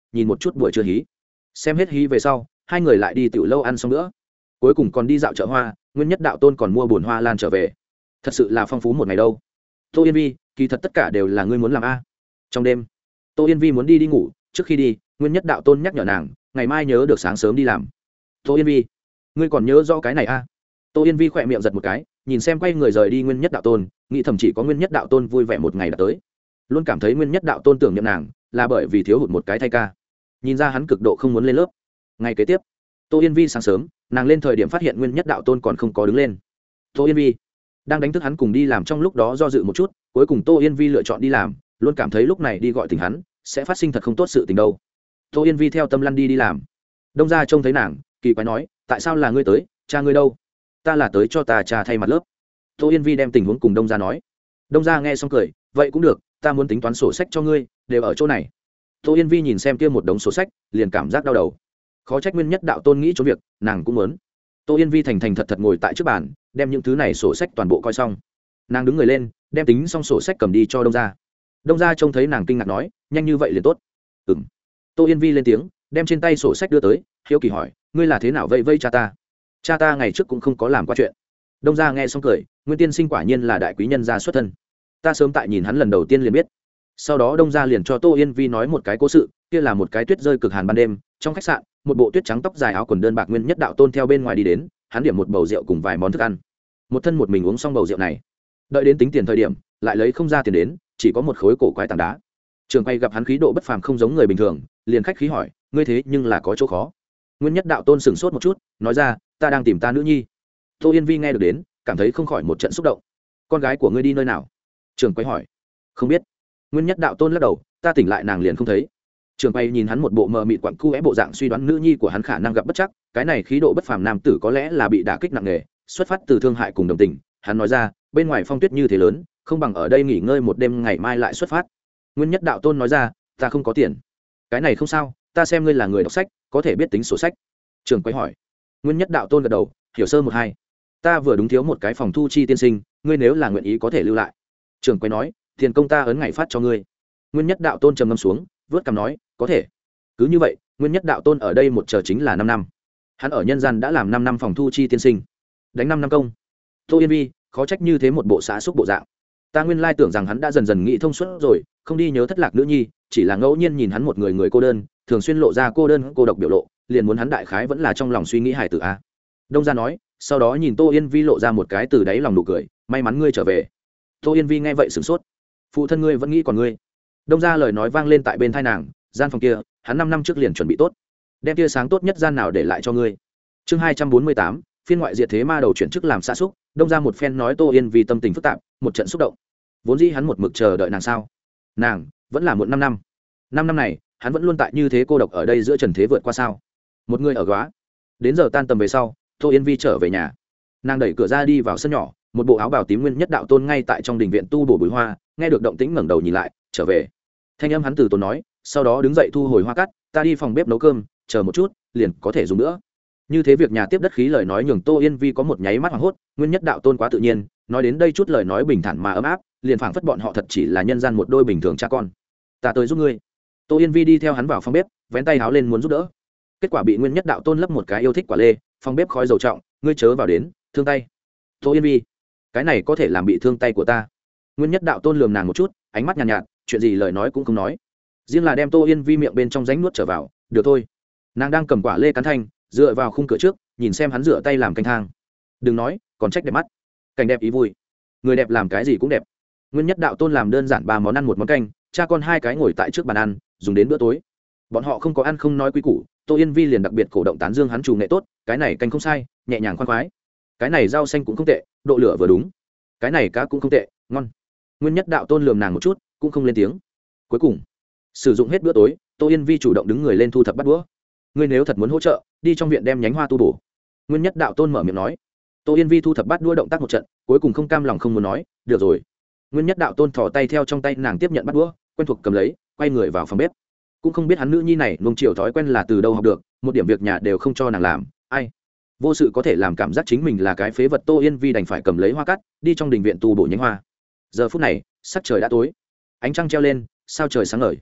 nhìn một chút buổi trưa hí. Xem hết hí về sau, hai người lại đi tiểu lâu ăn xong nữa, cuối cùng còn đi dạo chợ hoa. Nguyên Nhất Đạo Tôn còn mua bồn hoa lan trở về, thật sự là phong phú một ngày đâu. Tô Yên Vi, kỳ thật tất cả đều là ngươi muốn làm a. Trong đêm, Tô Yên Vi muốn đi ngủ, trước khi đi, Nguyên Nhất Đạo Tôn nhắc nhở nàng, ngày mai nhớ được sáng sớm đi làm. Tô Yên Vi, ngươi còn nhớ rõ cái này a? Tô Yên Vi khỏe miệng giật một cái, nhìn xem quay người rời đi Nguyên Nhất Đạo Tôn, nghĩ thầm chỉ có Nguyên Nhất Đạo Tôn vui vẻ một ngày đã tới. Luôn cảm thấy Nguyên Nhất Đạo Tôn tưởng nhậm nàng là bởi vì thiếu hụt một cái thay ca, nhìn ra hắn cực độ không muốn lên lớp. Ngày kế tiếp, Tô Yên Vi sáng sớm, nàng lên thời điểm phát hiện Nguyên Nhất Đạo Tôn còn không có đứng lên. Tô Yên Vi đang đánh thức hắn cùng đi làm, trong lúc đó do dự một chút, cuối cùng Tô Yên Vi lựa chọn đi làm, luôn cảm thấy lúc này đi gọi tỉnh hắn sẽ phát sinh thật không tốt sự tình đâu. Tô Yên Vi theo tâm lăn đi làm. Đông gia trông thấy nàng, kỳ quái nói, tại sao là ngươi tới, cha ngươi đâu? Ta là tới cho ta cha thay mặt lớp. Tô Yên Vi đem tình huống cùng Đông gia nói. Đông gia nghe xong cười, vậy cũng được, ta muốn tính toán sổ sách cho ngươi, đều ở chỗ này. Tô Yên Vi nhìn xem kia một đống sổ sách, liền cảm giác đau đầu. Khó trách Nguyên Nhất Đạo Tôn nghĩ trốn việc, nàng cũng muốn. Tô Yên Vi thành thật thật ngồi tại trước bàn, đem những thứ này sổ sách toàn bộ coi xong. Nàng đứng người lên, đem tính xong sổ sách cầm đi cho Đông gia. Đông gia trông thấy nàng kinh ngạc nói, nhanh như vậy liền tốt. Ừm. Tô Yên Vi lên tiếng, đem trên tay sổ sách đưa tới, hiếu kỳ hỏi, ngươi là thế nào vậy vây cha ta? Cha ta ngày trước cũng không có làm qua chuyện. Đông gia nghe xong cười, Nguyên tiên sinh quả nhiên là đại quý nhân gia xuất thân, ta sớm tại nhìn hắn lần đầu tiên liền biết. Sau đó Đông gia liền cho Tô Yên Vi nói một cái cố sự, kia là một cái tuyết rơi cực hàn ban đêm, trong khách sạn, một bộ tuyết trắng tóc dài áo quần đơn bạc Nguyên Nhất Đạo Tôn theo bên ngoài đi đến, hắn điểm một bầu rượu cùng vài món thức ăn, một thân một mình uống xong bầu rượu này, đợi đến tính tiền thời điểm, lại lấy không ra tiền đến, chỉ có một khối cổ quái tảng đá. Trường quay gặp hắn khí độ bất phàm không giống người bình thường, liền khách khí hỏi, ngươi thế nhưng là có chỗ khó? Nguyên Nhất Đạo Tôn sững sốt một chút, nói ra, ta đang tìm ta nữ nhi. Tô Yên Vi nghe được đến, cảm thấy không khỏi một trận xúc động. Con gái của ngươi đi nơi nào? Trường quay hỏi. Không biết. Nguyên Nhất Đạo Tôn lắc đầu, ta tỉnh lại nàng liền không thấy. Trường quay nhìn hắn một bộ mờ mịt quặn cu é bộ dạng, suy đoán nữ nhi của hắn khả năng gặp bất chắc, cái này khí độ bất phàm nam tử có lẽ là bị đả kích nặng nề, xuất phát từ thương hại cùng đồng tình. Hắn nói ra, bên ngoài phong tuyết như thế lớn, không bằng ở đây nghỉ ngơi một đêm, ngày mai lại xuất phát. Nguyên Nhất Đạo Tôn nói ra, ta không có tiền. Cái này không sao, ta xem ngươi là người đọc sách, có thể biết tính sổ sách. Trường quay hỏi. Nguyên Nhất Đạo Tôn gật đầu, hiểu sơ một hai. Ta vừa đúng thiếu một cái phòng thu chi tiên sinh, ngươi nếu là nguyện ý có thể lưu lại. Trường quay nói, tiền công ta ấn ngày phát cho ngươi. Nguyên Nhất Đạo Tôn trầm ngâm xuống, vớt cằm nói, có thể. Cứ như vậy, Nguyên Nhất Đạo Tôn ở đây một chờ chính là 5 năm. Hắn ở nhân gian đã làm 5 năm phòng thu chi tiên sinh, đánh 5 năm công. Tô Yên Vi, khó trách như thế một bộ xã xúc bộ dạng. Ta nguyên lai tưởng rằng hắn đã dần dần nghĩ thông suốt rồi, không đi nhớ thất lạc nữ nhi, chỉ là ngẫu nhiên nhìn hắn một người cô đơn, thường xuyên lộ ra cô đơn cô độc biểu lộ, liền muốn hắn đại khái vẫn là trong lòng suy nghĩ hài tử a. Đông gia nói, sau đó nhìn Tô Yên Vi lộ ra một cái từ đáy lòng nụ cười, may mắn ngươi trở về. Tô Yên Vi nghe vậy sửng sốt, phụ thân ngươi vẫn nghĩ còn ngươi. Đông gia lời nói vang lên tại bên tai nàng, gian phòng kia, hắn 5 năm trước liền chuẩn bị tốt, đem tia sáng tốt nhất gian nào để lại cho ngươi. Chương 248, phiên ngoại diệt thế ma đầu chuyển chức làm xã xúc. Đông gia một phen nói Tô Yên Vi tâm tình phức tạp, một trận xúc động. Vốn dĩ hắn một mực chờ đợi nàng sao? Nàng vẫn là muộn 5 năm. 5 năm này, hắn vẫn luôn tại như thế cô độc ở đây giữa trần thế vượt qua sao? Một người ở góa. Đến giờ tan tầm về sau, Tô Yên Vi trở về nhà. Nàng đẩy cửa ra đi vào sân nhỏ, một bộ áo bào tím Nguyên Nhất Đạo Tôn ngay tại trong đình viện tu bổ bụi hoa, nghe được động tĩnh ngẩng đầu nhìn lại, trở về. Thanh âm hắn từ tốn nói, sau đó đứng dậy thu hồi hoa cắt, ta đi phòng bếp nấu cơm, chờ một chút, liền có thể dùng nữa. Như thế việc nhà tiếp đất khí lời nói nhường Tô Yên Vi có một nháy mắt hoảng hốt, Nguyên Nhất Đạo Tôn quá tự nhiên, nói đến đây chút lời nói bình thản mà ấm áp, liền phảng phất bọn họ thật chỉ là nhân gian một đôi bình thường cha con. Ta tới giúp ngươi. Tô Yên Vi đi theo hắn vào phòng bếp, vén tay háo lên muốn giúp đỡ. Kết quả bị Nguyên Nhất Đạo Tôn lấp một cái yêu thích quả lê, phòng bếp khói dầu trọng, ngươi chớ vào đến, thương tay. Tô Yên Vi, cái này có thể làm bị thương tay của ta. Nguyên Nhất Đạo Tôn lườm nàng một chút, ánh mắt nhàn nhạt, chuyện gì lời nói cũng không nói, riêng là đem Tô Yên Vi miệng bên trong rãnh nuốt trở vào, được thôi. Nàng đang cầm quả lê cắn thanh, dựa vào khung cửa trước, nhìn xem hắn rửa tay làm canh thang. Đừng nói, còn trách đẹp mắt. Cảnh đẹp ý vui, người đẹp làm cái gì cũng đẹp. Nguyên Nhất Đạo Tôn làm đơn giản 3 món ăn 1 món canh, cha con 2 cái ngồi tại trước bàn ăn, dùng đến bữa tối. Bọn họ không có ăn không nói quý củ, Tô Yên Vi liền đặc biệt cổ động tán dương hắn chủ nghệ tốt, cái này canh không sai, nhẹ nhàng khoan khoái. Cái này rau xanh cũng không tệ, độ lửa vừa đúng. Cái này cá cũng không tệ, ngon. Nguyên Nhất Đạo Tôn lườm nàng một chút, cũng không lên tiếng. Cuối cùng, sử dụng hết bữa tối, Tô Yên Vi chủ động đứng người lên thu thập bát đũa. Ngươi nếu thật muốn hỗ trợ, đi trong viện đem nhánh hoa tu bổ. Nguyên Nhất Đạo Tôn mở miệng nói. Tô Yên Vi thu thập bát đũa động tác một trận, cuối cùng không cam lòng không muốn nói, được rồi. Nguyên Nhất Đạo Tôn thò tay theo trong tay nàng tiếp nhận bát đũa, quen thuộc cầm lấy, quay người vào phòng bếp. Cũng không biết hắn nữ nhi này nuông chiều thói quen là từ đâu học được, một điểm việc nhà đều không cho nàng làm, ai vô sự có thể làm cảm giác chính mình là cái phế vật. Tô Yên Vi đành phải cầm lấy hoa cắt, đi trong đình viện tu bổ nhánh hoa. Giờ phút này, sắc trời đã tối, ánh trăng treo lên, sao trời sáng ngời.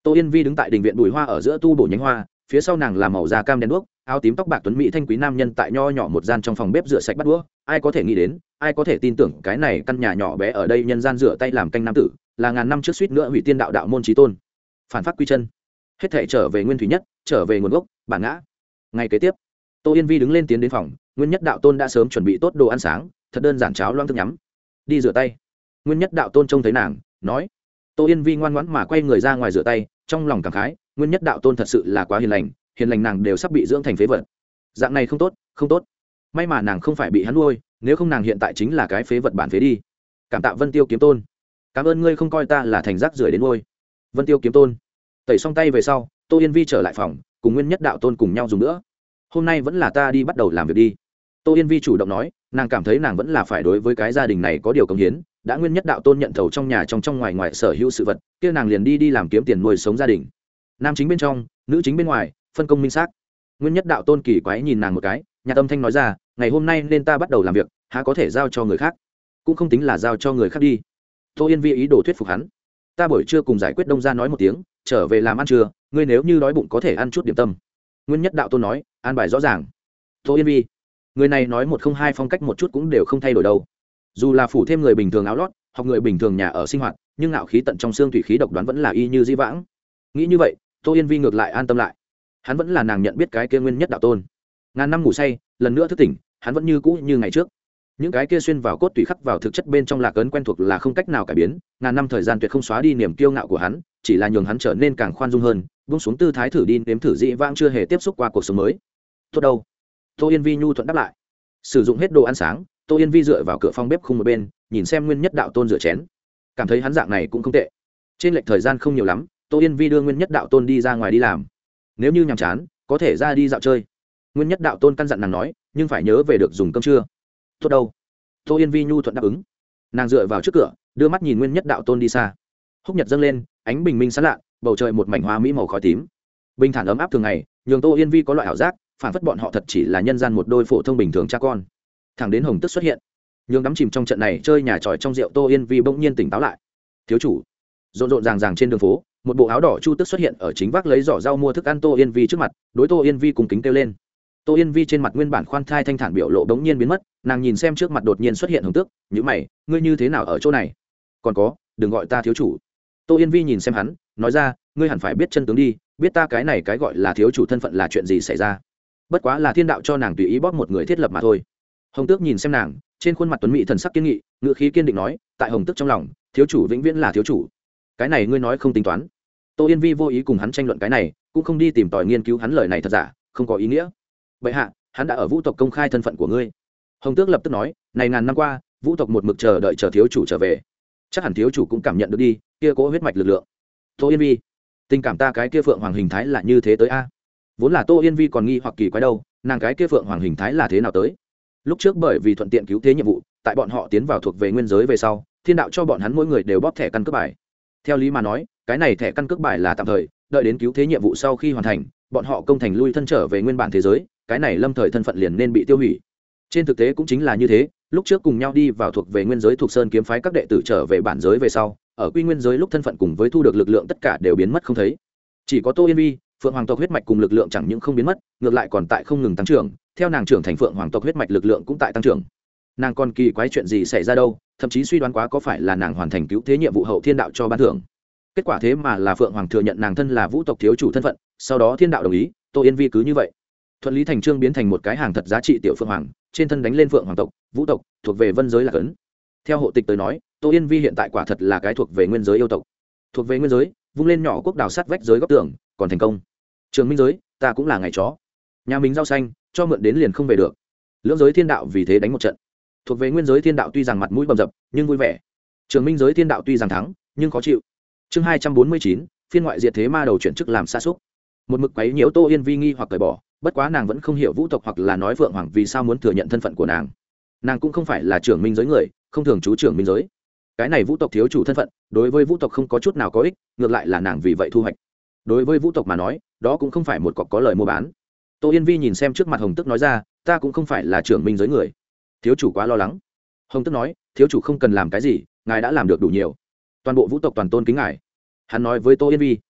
Tô Yên Vi đứng tại đình viện bùi hoa ở giữa tu bổ nhánh hoa, phía sau nàng là màu da cam đen đuốc, áo tím tóc bạc tuấn mỹ thanh quý nam nhân tại nho nhỏ một gian trong phòng bếp rửa sạch bát đũa. Ai có thể nghĩ đến, ai có thể tin tưởng cái này căn nhà nhỏ bé ở đây nhân gian rửa tay làm canh nam tử, là ngàn năm trước suýt nữa hủy tiên đạo đạo môn chí tôn. Phản phát quy chân, hết thảy trở về nguyên thủy nhất, trở về nguồn gốc, bản ngã. Ngày kế tiếp, Tô Yên Vi đứng lên tiến đến phòng, Nguyên Nhất đạo tôn đã sớm chuẩn bị tốt đồ ăn sáng, thật đơn giản cháo loãng thức nhắm. Đi rửa tay. Nguyên Nhất đạo tôn trông thấy nàng, nói. Tô Yên Vi ngoan ngoãn mà quay người ra ngoài rửa tay, trong lòng cảm khái, Nguyên Nhất đạo tôn thật sự là quá hiền lành nàng đều sắp bị dưỡng thành phế vật. Dạng này không tốt, không tốt. May mà nàng không phải bị hắn nuôi, nếu không nàng hiện tại chính là cái phế vật bản phế đi. Cảm tạ Vân Tiêu kiếm tôn. Cảm ơn ngươi không coi ta là thành rác rưởi đến nuôi. Vân Tiêu kiếm tôn. Tẩy xong tay về sau, Tô Yên Vi trở lại phòng, cùng Nguyên Nhất đạo tôn cùng nhau dùng nữa. Hôm nay vẫn là ta đi bắt đầu làm việc đi. Tô Yên Vi chủ động nói, nàng cảm thấy nàng vẫn là phải đối với cái gia đình này có điều cống hiến, đã Nguyên Nhất đạo tôn nhận thầu trong nhà trong ngoài ngoài sở hữu sự vật, kia nàng liền đi làm kiếm tiền nuôi sống gia đình. Nam chính bên trong, nữ chính bên ngoài, phân công minh xác. Nguyên Nhất đạo tôn kỳ quái nhìn nàng một cái, nhà tâm thanh nói ra, ngày hôm nay nên ta bắt đầu làm việc, há có thể giao cho người khác, cũng không tính là giao cho người khác đi. Tô Yên Vi ý đồ thuyết phục hắn, ta buổi trưa cùng giải quyết đông ra nói một tiếng, trở về làm ăn trưa, ngươi nếu như đói bụng có thể ăn chút điểm tâm. Nguyên Nhất đạo tôn nói, an bài rõ ràng. Tô Yên Vi, người này nói một không hai, phong cách một chút cũng đều không thay đổi đâu. Dù là phủ thêm người bình thường áo lót, học người bình thường nhà ở sinh hoạt, nhưng ngạo khí tận trong xương thủy khí độc đoán vẫn là y như di vãng. Nghĩ như vậy, Tô Yên Vi ngược lại an tâm lại. Hắn vẫn là nàng nhận biết cái kia Nguyên Nhất đạo tôn. Ngàn năm ngủ say, lần nữa thức tỉnh, hắn vẫn như cũ như ngày trước. Những cái kia xuyên vào cốt tủy khắc vào thực chất bên trong lạc ấn quen thuộc là không cách nào cải biến, ngàn năm thời gian tuyệt không xóa đi niềm kiêu ngạo của hắn, chỉ là nhường hắn trở nên càng khoan dung hơn, buông xuống tư thái thử đi nếm thử dị vãng chưa hề tiếp xúc qua cuộc sống mới. Tốt đâu? Tô Yên Vi nhu thuận đáp lại. Sử dụng hết đồ ăn sáng, Tô Yên Vi dựa vào cửa phòng bếp khung một bên, nhìn xem Nguyên Nhất đạo tôn rửa chén, cảm thấy hắn dạng này cũng không tệ. Trên lệch thời gian không nhiều lắm, Tô Yên Vi đưa Nguyên Nhất đạo tôn đi ra ngoài đi làm. Nếu như nhàm chán, có thể ra đi dạo chơi. Nguyên Nhất đạo tôn căn dặn nàng nói, nhưng phải nhớ về được dùng cơm trưa. Tốt đâu? Tô Yên Vi nhu thuận đáp ứng. Nàng dựa vào trước cửa, đưa mắt nhìn Nguyên Nhất đạo tôn đi xa. Húc nhật dâng lên, ánh bình minh sáng lạ, bầu trời một mảnh hoa mỹ màu khói tím. Bình thản ấm áp thường ngày, nhường Tô Yên Vi có loại ảo giác, phản phất bọn họ thật chỉ là nhân gian một đôi phổ thông bình thường cha con. Thẳng đến Hồng Tức xuất hiện, nhường đắm chìm trong trận này chơi nhà tròi trong rượu Tô Yên Vi bỗng nhiên tỉnh táo lại. Thiếu chủ. Rộn rộn ràng ràng trên đường phố, một bộ áo đỏ Chu Tức xuất hiện ở chính vác lấy giỏ rau mua thức ăn Tô Yên Vi trước mặt, đối Tô Yên Vi cùng kính kêu lên. Tô Yên Vi trên mặt nguyên bản khoan thai thanh thản biểu lộ bỗng nhiên biến mất, nàng nhìn xem trước mặt đột nhiên xuất hiện Hồng Tước, nhíu mày, ngươi như thế nào ở chỗ này? Còn có, đừng gọi ta thiếu chủ. Tô Yên Vi nhìn xem hắn, nói ra, ngươi hẳn phải biết chân tướng đi, biết ta cái này cái gọi là thiếu chủ thân phận là chuyện gì xảy ra. Bất quá là thiên đạo cho nàng tùy ý bóp một người thiết lập mà thôi. Hồng Tước nhìn xem nàng, trên khuôn mặt tuấn mỹ thần sắc kiên nghị, ngữ khí kiên định nói, tại Hồng Tước trong lòng, thiếu chủ vĩnh viễn là thiếu chủ. Cái này ngươi nói không tính toán. Tô Yên Vi vô ý cùng hắn tranh luận cái này, cũng không đi tìm tòi nghiên cứu hắn lời này thật giả, không có ý nghĩa. Bệ hạ, hắn đã ở Vũ tộc công khai thân phận của ngươi. Hồng Tước lập tức nói, này ngàn năm qua, Vũ tộc một mực chờ đợi chờ thiếu chủ trở về, chắc hẳn thiếu chủ cũng cảm nhận được đi, kia cố huyết mạch lực lượng. Tô Yên Vi, tình cảm ta cái kia phượng hoàng hình thái là như thế tới a? Vốn là Tô Yên Vi còn nghi hoặc kỳ quái đâu, nàng cái kia phượng hoàng hình thái là thế nào tới? Lúc trước bởi vì thuận tiện cứu thế nhiệm vụ, tại bọn họ tiến vào thuộc về nguyên giới về sau, thiên đạo cho bọn hắn mỗi người đều bóp thẻ căn cước bài. Theo lý mà nói, cái này thẻ căn cước bài là tạm thời, đợi đến cứu thế nhiệm vụ sau khi hoàn thành, bọn họ công thành lui thân trở về nguyên bản thế giới, cái này lâm thời thân phận liền nên bị tiêu hủy. Trên thực tế cũng chính là như thế, lúc trước cùng nhau đi vào thuộc về nguyên giới thuộc sơn kiếm phái các đệ tử trở về bản giới về sau, ở quy nguyên giới lúc thân phận cùng với thu được lực lượng tất cả đều biến mất không thấy. Chỉ có Tô Yên Vi, phượng hoàng tộc huyết mạch cùng lực lượng chẳng những không biến mất, ngược lại còn tại không ngừng tăng trưởng, theo nàng trưởng thành phượng hoàng tộc huyết mạch lực lượng cũng tại tăng trưởng. Nàng còn kỳ quái chuyện gì xảy ra đâu, thậm chí suy đoán quá có phải là nàng hoàn thành cứu thế nhiệm vụ hậu thiên đạo cho ban thưởng. Kết quả thế mà là phượng hoàng thừa nhận nàng thân là vũ tộc thiếu chủ thân phận, sau đó thiên đạo đồng ý, Tô Yên Vi cứ như vậy thuận lý thành trương biến thành một cái hàng thật giá trị tiểu phượng hoàng, trên thân đánh lên phượng hoàng tộc, vũ tộc, thuộc về vân giới là cấn. Theo hộ tịch tới nói, Tô Yên Vi hiện tại quả thật là cái thuộc về nguyên giới yêu tộc. Thuộc về nguyên giới, vung lên nhỏ quốc đào sát vách giới góc tường, còn thành công. Trường minh giới, ta cũng là ngày chó. Nhà mình rau xanh, cho mượn đến liền không về được. Lưỡng giới thiên đạo vì thế đánh một trận. Thuộc về nguyên giới thiên đạo tuy rằng mặt mũi bầm dập, nhưng vui vẻ. Trường minh giới thiên đạo tuy rằng thắng, nhưng khó chịu. Chương 249, phiên ngoại diệt thế ma đầu chuyển chức làm sa súc. Một mực quấy nhiễu Tô Yên Vi nghi hoặc cởi bỏ, bất quá nàng vẫn không hiểu vũ tộc hoặc là nói phượng hoàng vì sao muốn thừa nhận thân phận của nàng. Nàng cũng không phải là trưởng minh giới người, không thường trú trưởng minh giới. Cái này vũ tộc thiếu chủ thân phận, đối với vũ tộc không có chút nào có ích, ngược lại là nàng vì vậy thu hoạch. Đối với vũ tộc mà nói, đó cũng không phải một cọc có lời mua bán. Tô Yên Vi nhìn xem trước mặt Hồng Tức nói ra, ta cũng không phải là trưởng minh giới người. Thiếu chủ quá lo lắng. Hồng Tức nói, thiếu chủ không cần làm cái gì, ngài đã làm được đủ nhiều. Toàn bộ vũ tộc toàn tôn kính ngài. Hắn nói với Tô Yên Vi.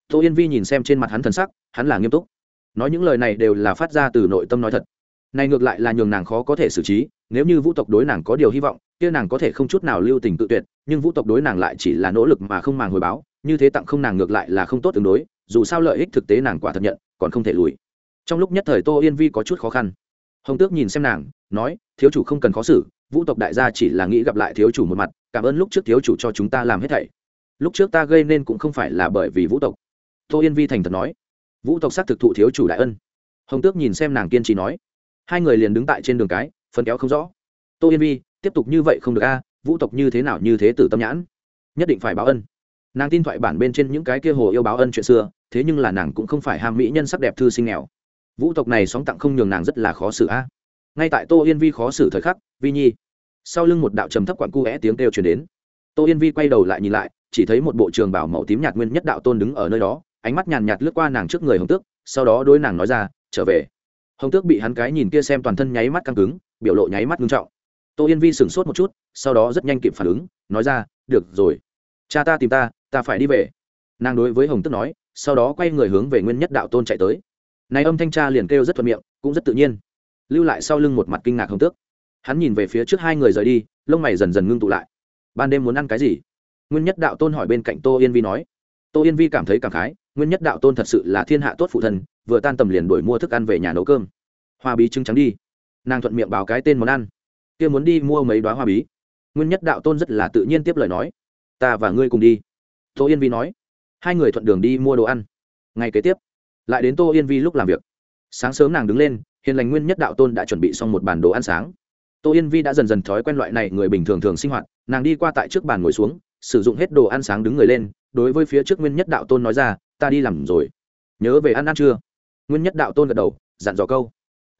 Tô Yên Vi nhìn xem trên mặt hắn thần sắc, hắn là nghiêm túc, nói những lời này đều là phát ra từ nội tâm nói thật. Này ngược lại là nhường nàng khó có thể xử trí, nếu như Vũ tộc đối nàng có điều hy vọng, kia nàng có thể không chút nào lưu tình tự tuyệt, nhưng Vũ tộc đối nàng lại chỉ là nỗ lực mà không màng hồi báo, như thế tặng không nàng ngược lại là không tốt tương đối, dù sao lợi ích thực tế nàng quả thật nhận, còn không thể lùi. Trong lúc nhất thời Tô Yên Vi có chút khó khăn. Hồng Tước nhìn xem nàng, nói, thiếu chủ không cần khó xử, Vũ tộc đại gia chỉ là nghĩ gặp lại thiếu chủ một mặt, cảm ơn lúc trước thiếu chủ cho chúng ta làm hết thảy. Lúc trước ta gây nên cũng không phải là bởi vì Vũ tộc. Tô Yên Vi thành thật nói, Vũ tộc xác thực thụ thiếu chủ đại ân. Hồng Tước nhìn xem nàng kiên trì nói. Hai người liền đứng tại trên đường cái, phân kéo không rõ. Tô Yên Vi, tiếp tục như vậy không được a, Vũ tộc như thế nào như thế tử tâm nhãn, nhất định phải báo ân. Nàng tin thoại bản bên trên những cái kia hồ yêu báo ân chuyện xưa, thế nhưng là nàng cũng không phải ham mỹ nhân sắc đẹp thư sinh nghèo. Vũ tộc này sóng tặng không nhường nàng rất là khó xử a. Ngay tại Tô Yên Vi khó xử thời khắc, Vi Nhi sau lưng một đạo trầm thấp quặn cu é tiếng kêu truyền đến. Tô Yên Vi quay đầu lại nhìn lại, chỉ thấy một bộ trường bào màu tím nhạt nguyên nhất đạo tôn đứng ở nơi đó, ánh mắt nhàn nhạt lướt qua nàng trước người Hồng Tước, sau đó đối nàng nói ra, trở về. Hồng Tước bị hắn cái nhìn kia xem toàn thân nháy mắt căng cứng, biểu lộ nháy mắt nghiêm trọng. Tô Yên Vi sững sốt một chút, sau đó rất nhanh kịp phản ứng, nói ra, được rồi, cha ta tìm ta phải đi về. Nàng đối với Hồng Tước nói, sau đó quay người hướng về nguyên nhất đạo tôn chạy tới. Này âm thanh cha liền kêu rất thuận miệng, cũng rất tự nhiên. Lưu lại sau lưng một mặt kinh ngạc Hồng Tước. Hắn nhìn về phía trước hai người rời đi, lông mày dần dần ngưng tụ lại. Ban đêm muốn ăn cái gì? Nguyên nhất đạo tôn hỏi bên cạnh Tô Yên Vi nói. Tô Yên Vi cảm thấy cảm khái, nguyên nhất đạo tôn thật sự là thiên hạ tốt phụ thần, vừa tan tầm liền đuổi mua thức ăn về nhà nấu cơm. Hoa bí trứng trắng đi. Nàng thuận miệng báo cái tên món ăn. Kia muốn đi mua mấy đóa hoa bí. Nguyên nhất đạo tôn rất là tự nhiên tiếp lời nói, ta và ngươi cùng đi. Tô Yên Vi nói. Hai người thuận đường đi mua đồ ăn. Ngày kế tiếp, lại đến Tô Yên Vi lúc làm việc. Sáng sớm nàng đứng lên, hiền lành nguyên nhất đạo tôn đã chuẩn bị xong một bàn đồ ăn sáng. Tô Yên Vi đã dần dần thói quen loại này người bình thường thường sinh hoạt, nàng đi qua tại trước bàn ngồi xuống, sử dụng hết đồ ăn sáng đứng người lên, đối với phía trước nguyên nhất đạo tôn nói ra, ta đi làm rồi, nhớ về ăn chưa? Nguyên nhất đạo tôn gật đầu, dặn dò câu,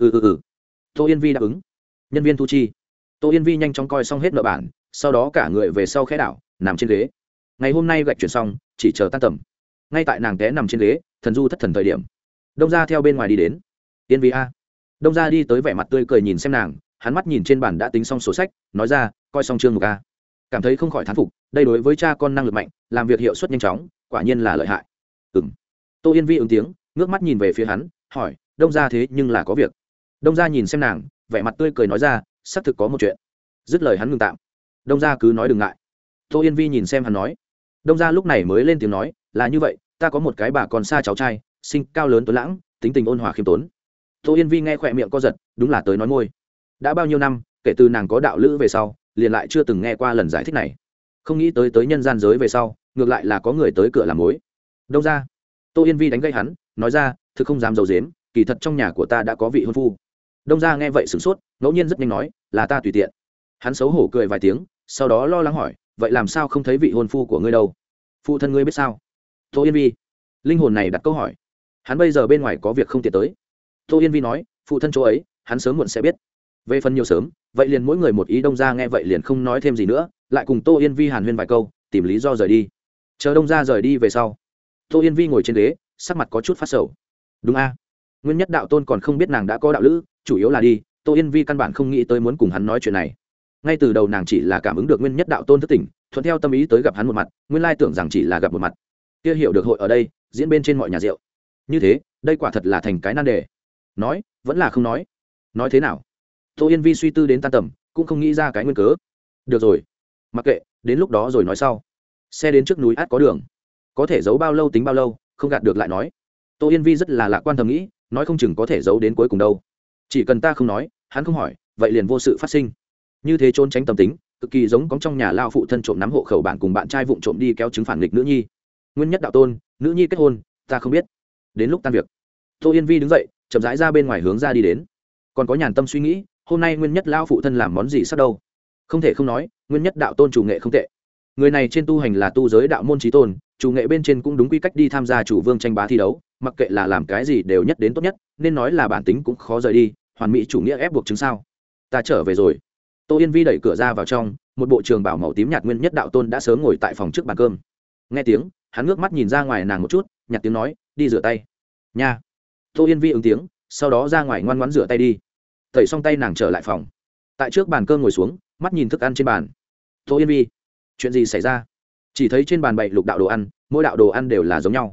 Tô Yên Vi đáp ứng. Nhân viên thu chi. Tô Yên Vi nhanh chóng coi xong hết nợ bản, sau đó cả người về sau khẽ đảo, nằm trên ghế. Ngày hôm nay gạch chuyển xong, chỉ chờ tan tầm. Ngay tại nàng té nằm trên ghế, thần du thất thần thời điểm, Đông gia theo bên ngoài đi đến. Yên Vi a. Đông gia đi tới vẻ mặt tươi cười nhìn xem nàng, hắn mắt nhìn trên bản đã tính xong sổ sách, nói ra, coi xong chương mục a. Cảm thấy không khỏi thán phục, đây đối với cha con năng lực mạnh, làm việc hiệu suất nhanh chóng, quả nhiên là lợi hại. Tô Yên Vi ứng tiếng, ngước mắt nhìn về phía hắn, hỏi, Đông gia thế nhưng là có việc. Đông gia nhìn xem nàng, vẻ mặt tươi cười nói ra, xác thực có một chuyện. Dứt lời hắn ngừng tạm. Đông gia cứ nói đừng ngại. Tô Yên Vi nhìn xem hắn nói. Đông gia lúc này mới lên tiếng nói, là như vậy, ta có một cái bà còn xa cháu trai, sinh cao lớn tuấn lãng, tính tình ôn hòa khiêm tốn. Tô Yên Vi nghe khỏe miệng co giật, đúng là tới nói môi. Đã bao nhiêu năm, kể từ nàng có đạo lữ về sau, liền lại chưa từng nghe qua lần giải thích này. Không nghĩ tới nhân gian giới về sau, ngược lại là có người tới cửa làm mối. Đông gia. Tô Yên Vi đánh gây hắn, nói ra, thực không dám giấu giếm, kỳ thật trong nhà của ta đã có vị hôn phu. Đông gia nghe vậy sửng sốt, ngẫu nhiên rất nhanh nói, là ta tùy tiện. Hắn xấu hổ cười vài tiếng, sau đó lo lắng hỏi, vậy làm sao không thấy vị hôn phu của ngươi đâu? Phụ thân ngươi biết sao? Tô Yên Vi. Linh hồn này đặt câu hỏi. Hắn bây giờ bên ngoài có việc không tiện tới. Tô Yên Vi nói, phụ thân chỗ ấy, hắn sớm muộn sẽ biết. Về phần nhiều sớm, vậy liền mỗi người một ý. Đông gia nghe vậy liền không nói thêm gì nữa, lại cùng Tô Yên Vi hàn huyên vài câu, tìm lý do rời đi. Chờ Đông gia rời đi về sau, Tô Yên Vi ngồi trên ghế, sắc mặt có chút phát sầu. Đúng a, nguyên nhất đạo tôn còn không biết nàng đã có đạo lữ, chủ yếu là đi, Tô Yên Vi căn bản không nghĩ tới muốn cùng hắn nói chuyện này. Ngay từ đầu nàng chỉ là cảm ứng được nguyên nhất đạo tôn thức tỉnh, thuận theo tâm ý tới gặp hắn một mặt, nguyên lai tưởng rằng chỉ là gặp một mặt. Kia hiểu được hội ở đây, diễn bên trên mọi nhà rượu. Như thế, đây quả thật là thành cái nan đề. Nói, vẫn là không nói. Nói thế nào? Tô Yên Vi suy tư đến tan tầm, cũng không nghĩ ra cái nguyên cớ. Được rồi, mặc kệ, đến lúc đó rồi nói sau. Xe đến trước núi át có đường, có thể giấu bao lâu tính bao lâu, không gạt được lại nói. Tô Yên Vi rất là lạc quan thầm nghĩ, nói không chừng có thể giấu đến cuối cùng đâu. Chỉ cần ta không nói, hắn không hỏi, vậy liền vô sự phát sinh. Như thế trốn tránh tâm tính, cực kỳ giống có trong nhà lao phụ thân trộm nắm hộ khẩu bản cùng bạn trai vụng trộm đi kéo chứng phản nghịch nữ nhi. Nguyên nhất đạo tôn, nữ nhi kết hôn, ta không biết. Đến lúc tan việc, Tô Yên Vi đứng dậy, chậm rãi ra bên ngoài hướng ra đi đến. Còn có nhàn tâm suy nghĩ, hôm nay nguyên nhất lao phụ thân làm món gì sắp đâu. Không thể không nói, nguyên nhất đạo tôn chủ nghệ không tệ. Người này trên tu hành là tu giới đạo môn chí tôn, chủ nghệ bên trên cũng đúng quy cách đi tham gia chủ vương tranh bá thi đấu, mặc kệ là làm cái gì đều nhất đến tốt nhất, nên nói là bản tính cũng khó rời đi, hoàn mỹ chủ nghĩa ép buộc chứng sao. Ta trở về rồi. Tô Yên Vi đẩy cửa ra vào trong, một bộ trường bảo màu tím nhạt nguyên nhất đạo tôn đã sớm ngồi tại phòng trước bàn cơm. Nghe tiếng, hắn ngước mắt nhìn ra ngoài nàng một chút, nhặt tiếng nói, đi rửa tay. Nha. Tô Yên Vi ứng tiếng, sau đó ra ngoài ngoan ngoãn rửa tay đi. Tẩy xong tay nàng trở lại phòng, tại trước bàn cơm ngồi xuống, mắt nhìn thức ăn trên bàn. Tô Yên Vi, chuyện gì xảy ra? Chỉ thấy trên bàn bày lục đạo đồ ăn, mỗi đạo đồ ăn đều là giống nhau.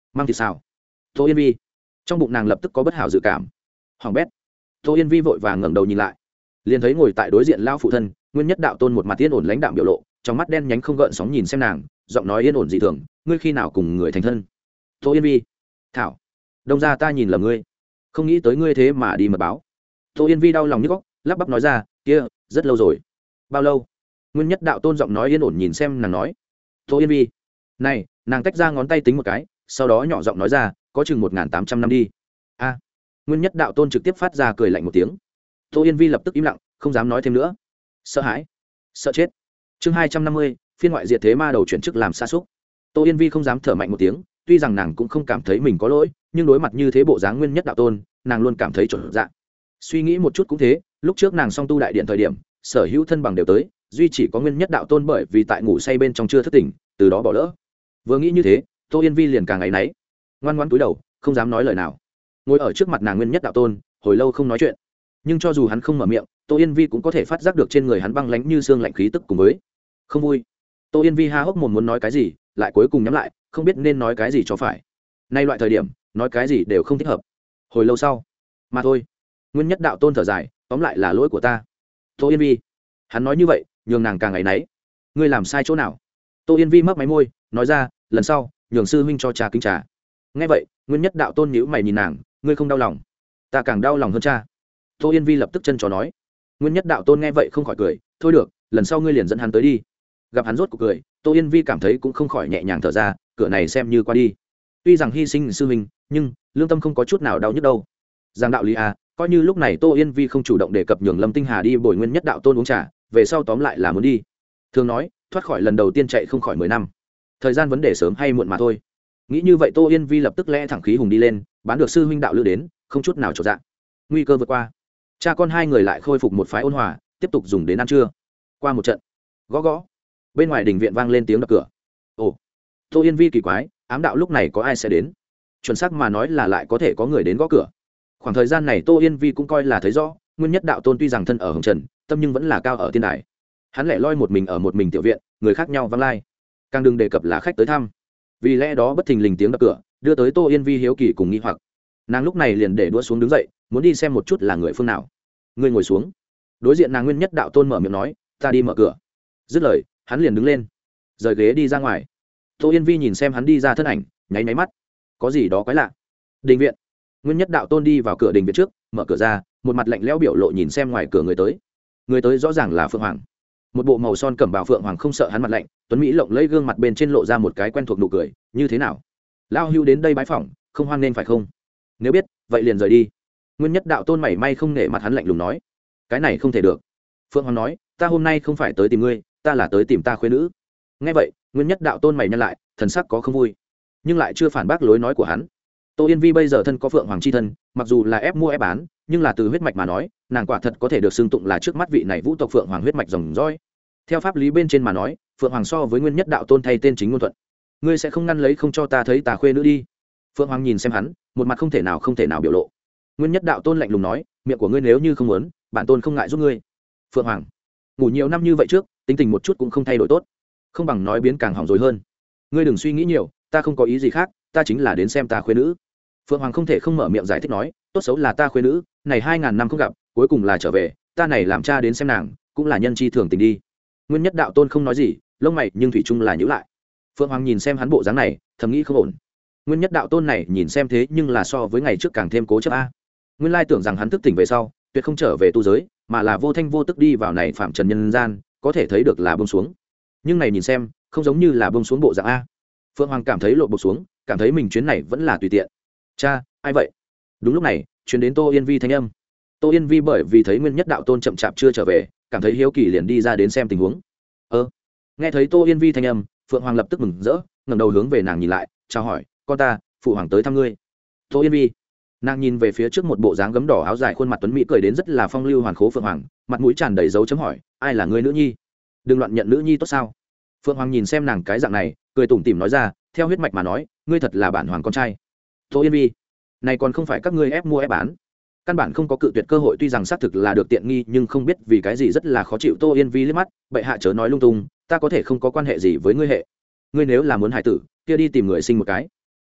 mang thịt xào. Tô Yên Vi, trong bụng nàng lập tức có bất hảo dự cảm. Hoàng bét. Tô Yên Vi vội vàng ngẩng đầu nhìn lại, liền thấy ngồi tại đối diện lao phụ thân Nguyên Nhất Đạo Tôn một mặt yên ổn lãnh đạm biểu lộ, trong mắt đen nhánh không gợn sóng nhìn xem nàng, giọng nói yên ổn dị thường, ngươi khi nào cùng người thành thân? Tô Yên Vi, thảo, đông ra ta nhìn lầm ngươi, không nghĩ tới ngươi thế mà đi mật báo. Tô Yên Vi đau lòng nhức óc, lắp bắp nói ra, kia rất lâu rồi. Bao lâu? Nguyên Nhất Đạo Tôn giọng nói yên ổn nhìn xem nàng nói. Tô Yên Vi, này, nàng tách ra ngón tay tính một cái, sau đó nhỏ giọng nói ra, có chừng 1.800 năm đi. A. Nguyên Nhất Đạo Tôn trực tiếp phát ra cười lạnh một tiếng. Tô Yên Vi lập tức im lặng, không dám nói thêm nữa. Sợ hãi, sợ chết. Chương 250, phiên ngoại diệt thế ma đầu chuyển chức làm sa súc. Tô Yên Vi không dám thở mạnh một tiếng, tuy rằng nàng cũng không cảm thấy mình có lỗi, nhưng đối mặt như thế bộ dáng Nguyên Nhất Đạo Tôn, nàng luôn cảm thấy chột dạ. Suy nghĩ một chút cũng thế, lúc trước nàng song tu đại điện thời điểm, sở hữu thân bằng đều tới, duy chỉ có Nguyên Nhất Đạo Tôn bởi vì tại ngủ say bên trong chưa thức tỉnh, từ đó bỏ lỡ. Vừa nghĩ như thế, Tô Yên Vi liền càng áy náy, ngoan ngoãn cúi đầu, không dám nói lời nào. Ngồi ở trước mặt nàng Nguyên Nhất Đạo Tôn, hồi lâu không nói chuyện, nhưng cho dù hắn không mở miệng, Tô Yên Vi cũng có thể phát giác được trên người hắn băng lãnh như xương lạnh khí tức cùng với không vui. Tô Yên Vi há hốc mồm muốn nói cái gì, lại cuối cùng nhắm lại, không biết nên nói cái gì cho phải. Nay loại thời điểm, nói cái gì đều không thích hợp. Hồi lâu sau, mà thôi. Nguyên Nhất Đạo Tôn thở dài, tóm lại là lỗi của ta. Tô Yên Vi, hắn nói như vậy, nhường nàng càng áy náy. Ngươi làm sai chỗ nào? Tô Yên Vi mấp máy môi, nói ra, lần sau, nhường sư huynh cho trà kính trà. Nghe vậy, Nguyên Nhất Đạo Tôn nhíu mày nhìn nàng, ngươi không đau lòng? Ta càng đau lòng hơn cha. Tô Yên Vi lập tức chân chó nói. Nguyên Nhất Đạo Tôn nghe vậy không khỏi cười, thôi được, lần sau ngươi liền dẫn hắn tới đi. Gặp hắn rốt cuộc cười, Tô Yên Vi cảm thấy cũng không khỏi nhẹ nhàng thở ra, cửa này xem như qua đi. Tuy rằng hy sinh sư huynh, nhưng lương tâm không có chút nào đau nhức đâu. Giang đạo lý à, coi như lúc này Tô Yên Vi không chủ động đề cập nhường Lâm Tinh Hà đi bồi Nguyên Nhất Đạo Tôn uống trà, về sau tóm lại là muốn đi. Thường nói, thoát khỏi lần đầu tiên chạy không khỏi 10 năm. Thời gian vấn đề sớm hay muộn mà thôi. Nghĩ như vậy Tô Yên Vi lập tức lẽ thẳng khí hùng đi lên, bán được sư huynh đạo lữ đến, không chút nào chột dạ. Nguy cơ vượt qua, cha con hai người lại khôi phục một phái ôn hòa, tiếp tục dùng đến ăn trưa. Qua một trận, gõ gõ, bên ngoài đình viện vang lên tiếng đập cửa. Ồ, Tô Yên Vi kỳ quái, ám đạo lúc này có ai sẽ đến? Chuẩn xác mà nói là lại có thể có người đến gõ cửa. Khoảng thời gian này Tô Yên Vi cũng coi là thấy rõ, Nguyên Nhất Đạo Tôn tuy rằng thân ở hồng trần, tâm nhưng vẫn là cao ở tiên đài. Hắn lẻ loi một mình ở một mình tiểu viện, người khác nhau vắng lai, càng đừng đề cập là khách tới thăm. Vì lẽ đó bất thình lình tiếng đập cửa đưa tới Tô Yên Vi hiếu kỳ cùng nghi hoặc. Nàng lúc này liền để đũa xuống đứng dậy, muốn đi xem một chút là người phương nào. Ngươi ngồi xuống. Đối diện nàng Nguyên Nhất Đạo Tôn mở miệng nói, ta đi mở cửa. Dứt lời, hắn liền đứng lên, rời ghế đi ra ngoài. Tô Yên Vi nhìn xem hắn đi ra thân ảnh, nháy nháy mắt, có gì đó quái lạ. Đình viện. Nguyên Nhất Đạo Tôn đi vào cửa đình viện trước, mở cửa ra, một mặt lạnh lẽo biểu lộ nhìn xem ngoài cửa người tới. Người tới rõ ràng là Phượng Hoàng. Một bộ màu son cẩm bào Phượng Hoàng không sợ hắn mặt lạnh, tuấn mỹ lộng lẫy gương mặt bên trên lộ ra một cái quen thuộc nụ cười, như thế nào? Lao Hưu đến đây bái phỏng, không hoan nên phải không? Nếu biết, vậy liền rời đi. Nguyên Nhất Đạo Tôn mảy may không nể mặt hắn lạnh lùng nói, cái này không thể được. Phượng Hoàng nói, ta hôm nay không phải tới tìm ngươi, ta là tới tìm ta khuê nữ. Nghe vậy, Nguyên Nhất Đạo Tôn mày nhăn lại, thần sắc có không vui, nhưng lại chưa phản bác lối nói của hắn. Tô Yên Vi bây giờ thân có Phượng Hoàng chi thân, mặc dù là ép mua ép bán, nhưng là từ huyết mạch mà nói, nàng quả thật có thể được xưng tụng là trước mắt vị này vũ tộc Phượng Hoàng huyết mạch dòng dõi. Theo pháp lý bên trên mà nói, Phượng Hoàng so với Nguyên Nhất Đạo Tôn thay tên chính ngôn thuận. Ngươi sẽ không ngăn lấy không cho ta thấy ta khuê nữ đi? Phượng Hoàng nhìn xem hắn, một mặt không thể nào biểu lộ. Nguyên Nhất Đạo Tôn lạnh lùng nói, miệng của ngươi nếu như không muốn, bản tôn không ngại giúp ngươi. Phượng Hoàng, ngủ nhiều năm như vậy trước, tính tình một chút cũng không thay đổi tốt, không bằng nói biến càng hỏng rồi hơn. Ngươi đừng suy nghĩ nhiều, ta không có ý gì khác, ta chính là đến xem ta khuê nữ. Phượng Hoàng không thể không mở miệng giải thích nói, tốt xấu là ta khuê nữ, này 2000 năm không gặp, cuối cùng là trở về, ta này làm cha đến xem nàng, cũng là nhân chi thường tình đi. Nguyên Nhất Đạo Tôn không nói gì, lông mày nhưng thủy chung là nhíu lại. Phượng Hoàng nhìn xem hắn bộ dáng này, thầm nghĩ không ổn. Nguyên Nhất Đạo Tôn này nhìn xem thế nhưng là so với ngày trước càng thêm cố chấp a. Nguyên lai tưởng rằng hắn thức tỉnh về sau, tuyệt không trở về tu giới, mà là vô thanh vô tức đi vào này phạm trần nhân gian, có thể thấy được là buông xuống. Nhưng này nhìn xem, không giống như là buông xuống bộ dạng a. Phượng Hoàng cảm thấy lộ bộ xuống, cảm thấy mình chuyến này vẫn là tùy tiện. Cha, ai vậy? Đúng lúc này, truyền đến Tô Yên Vi thanh âm. Tô Yên Vi bởi vì thấy Nguyên Nhất Đạo Tôn chậm chạp chưa trở về, cảm thấy hiếu kỳ liền đi ra đến xem tình huống. Nghe thấy Tô Yên Vi thanh âm, Phượng Hoàng lập tức mừng rỡ, ngẩng đầu hướng về nàng nhìn lại, chào hỏi, con ta, phụ hoàng tới thăm ngươi. Tô Yên Vi, nàng nhìn về phía trước một bộ dáng gấm đỏ áo dài, khuôn mặt tuấn mỹ cười đến rất là phong lưu hoàn khố Phượng Hoàng, mặt mũi tràn đầy dấu chấm hỏi, ai là ngươi nữ nhi? Đừng loạn nhận nữ nhi tốt sao? Phượng Hoàng nhìn xem nàng cái dạng này, cười tủm tỉm nói ra, theo huyết mạch mà nói, ngươi thật là bản hoàng con trai. Tô Yên Vi, này còn không phải các ngươi ép mua ép bán, căn bản không có cự tuyệt cơ hội, tuy rằng xác thực là được tiện nghi, nhưng không biết vì cái gì rất là khó chịu. Tô Yên Vi liếc mắt, bệ hạ chớ nói lung tung, ta có thể không có quan hệ gì với ngươi hệ, ngươi nếu là muốn hải tử kia đi tìm người sinh một cái.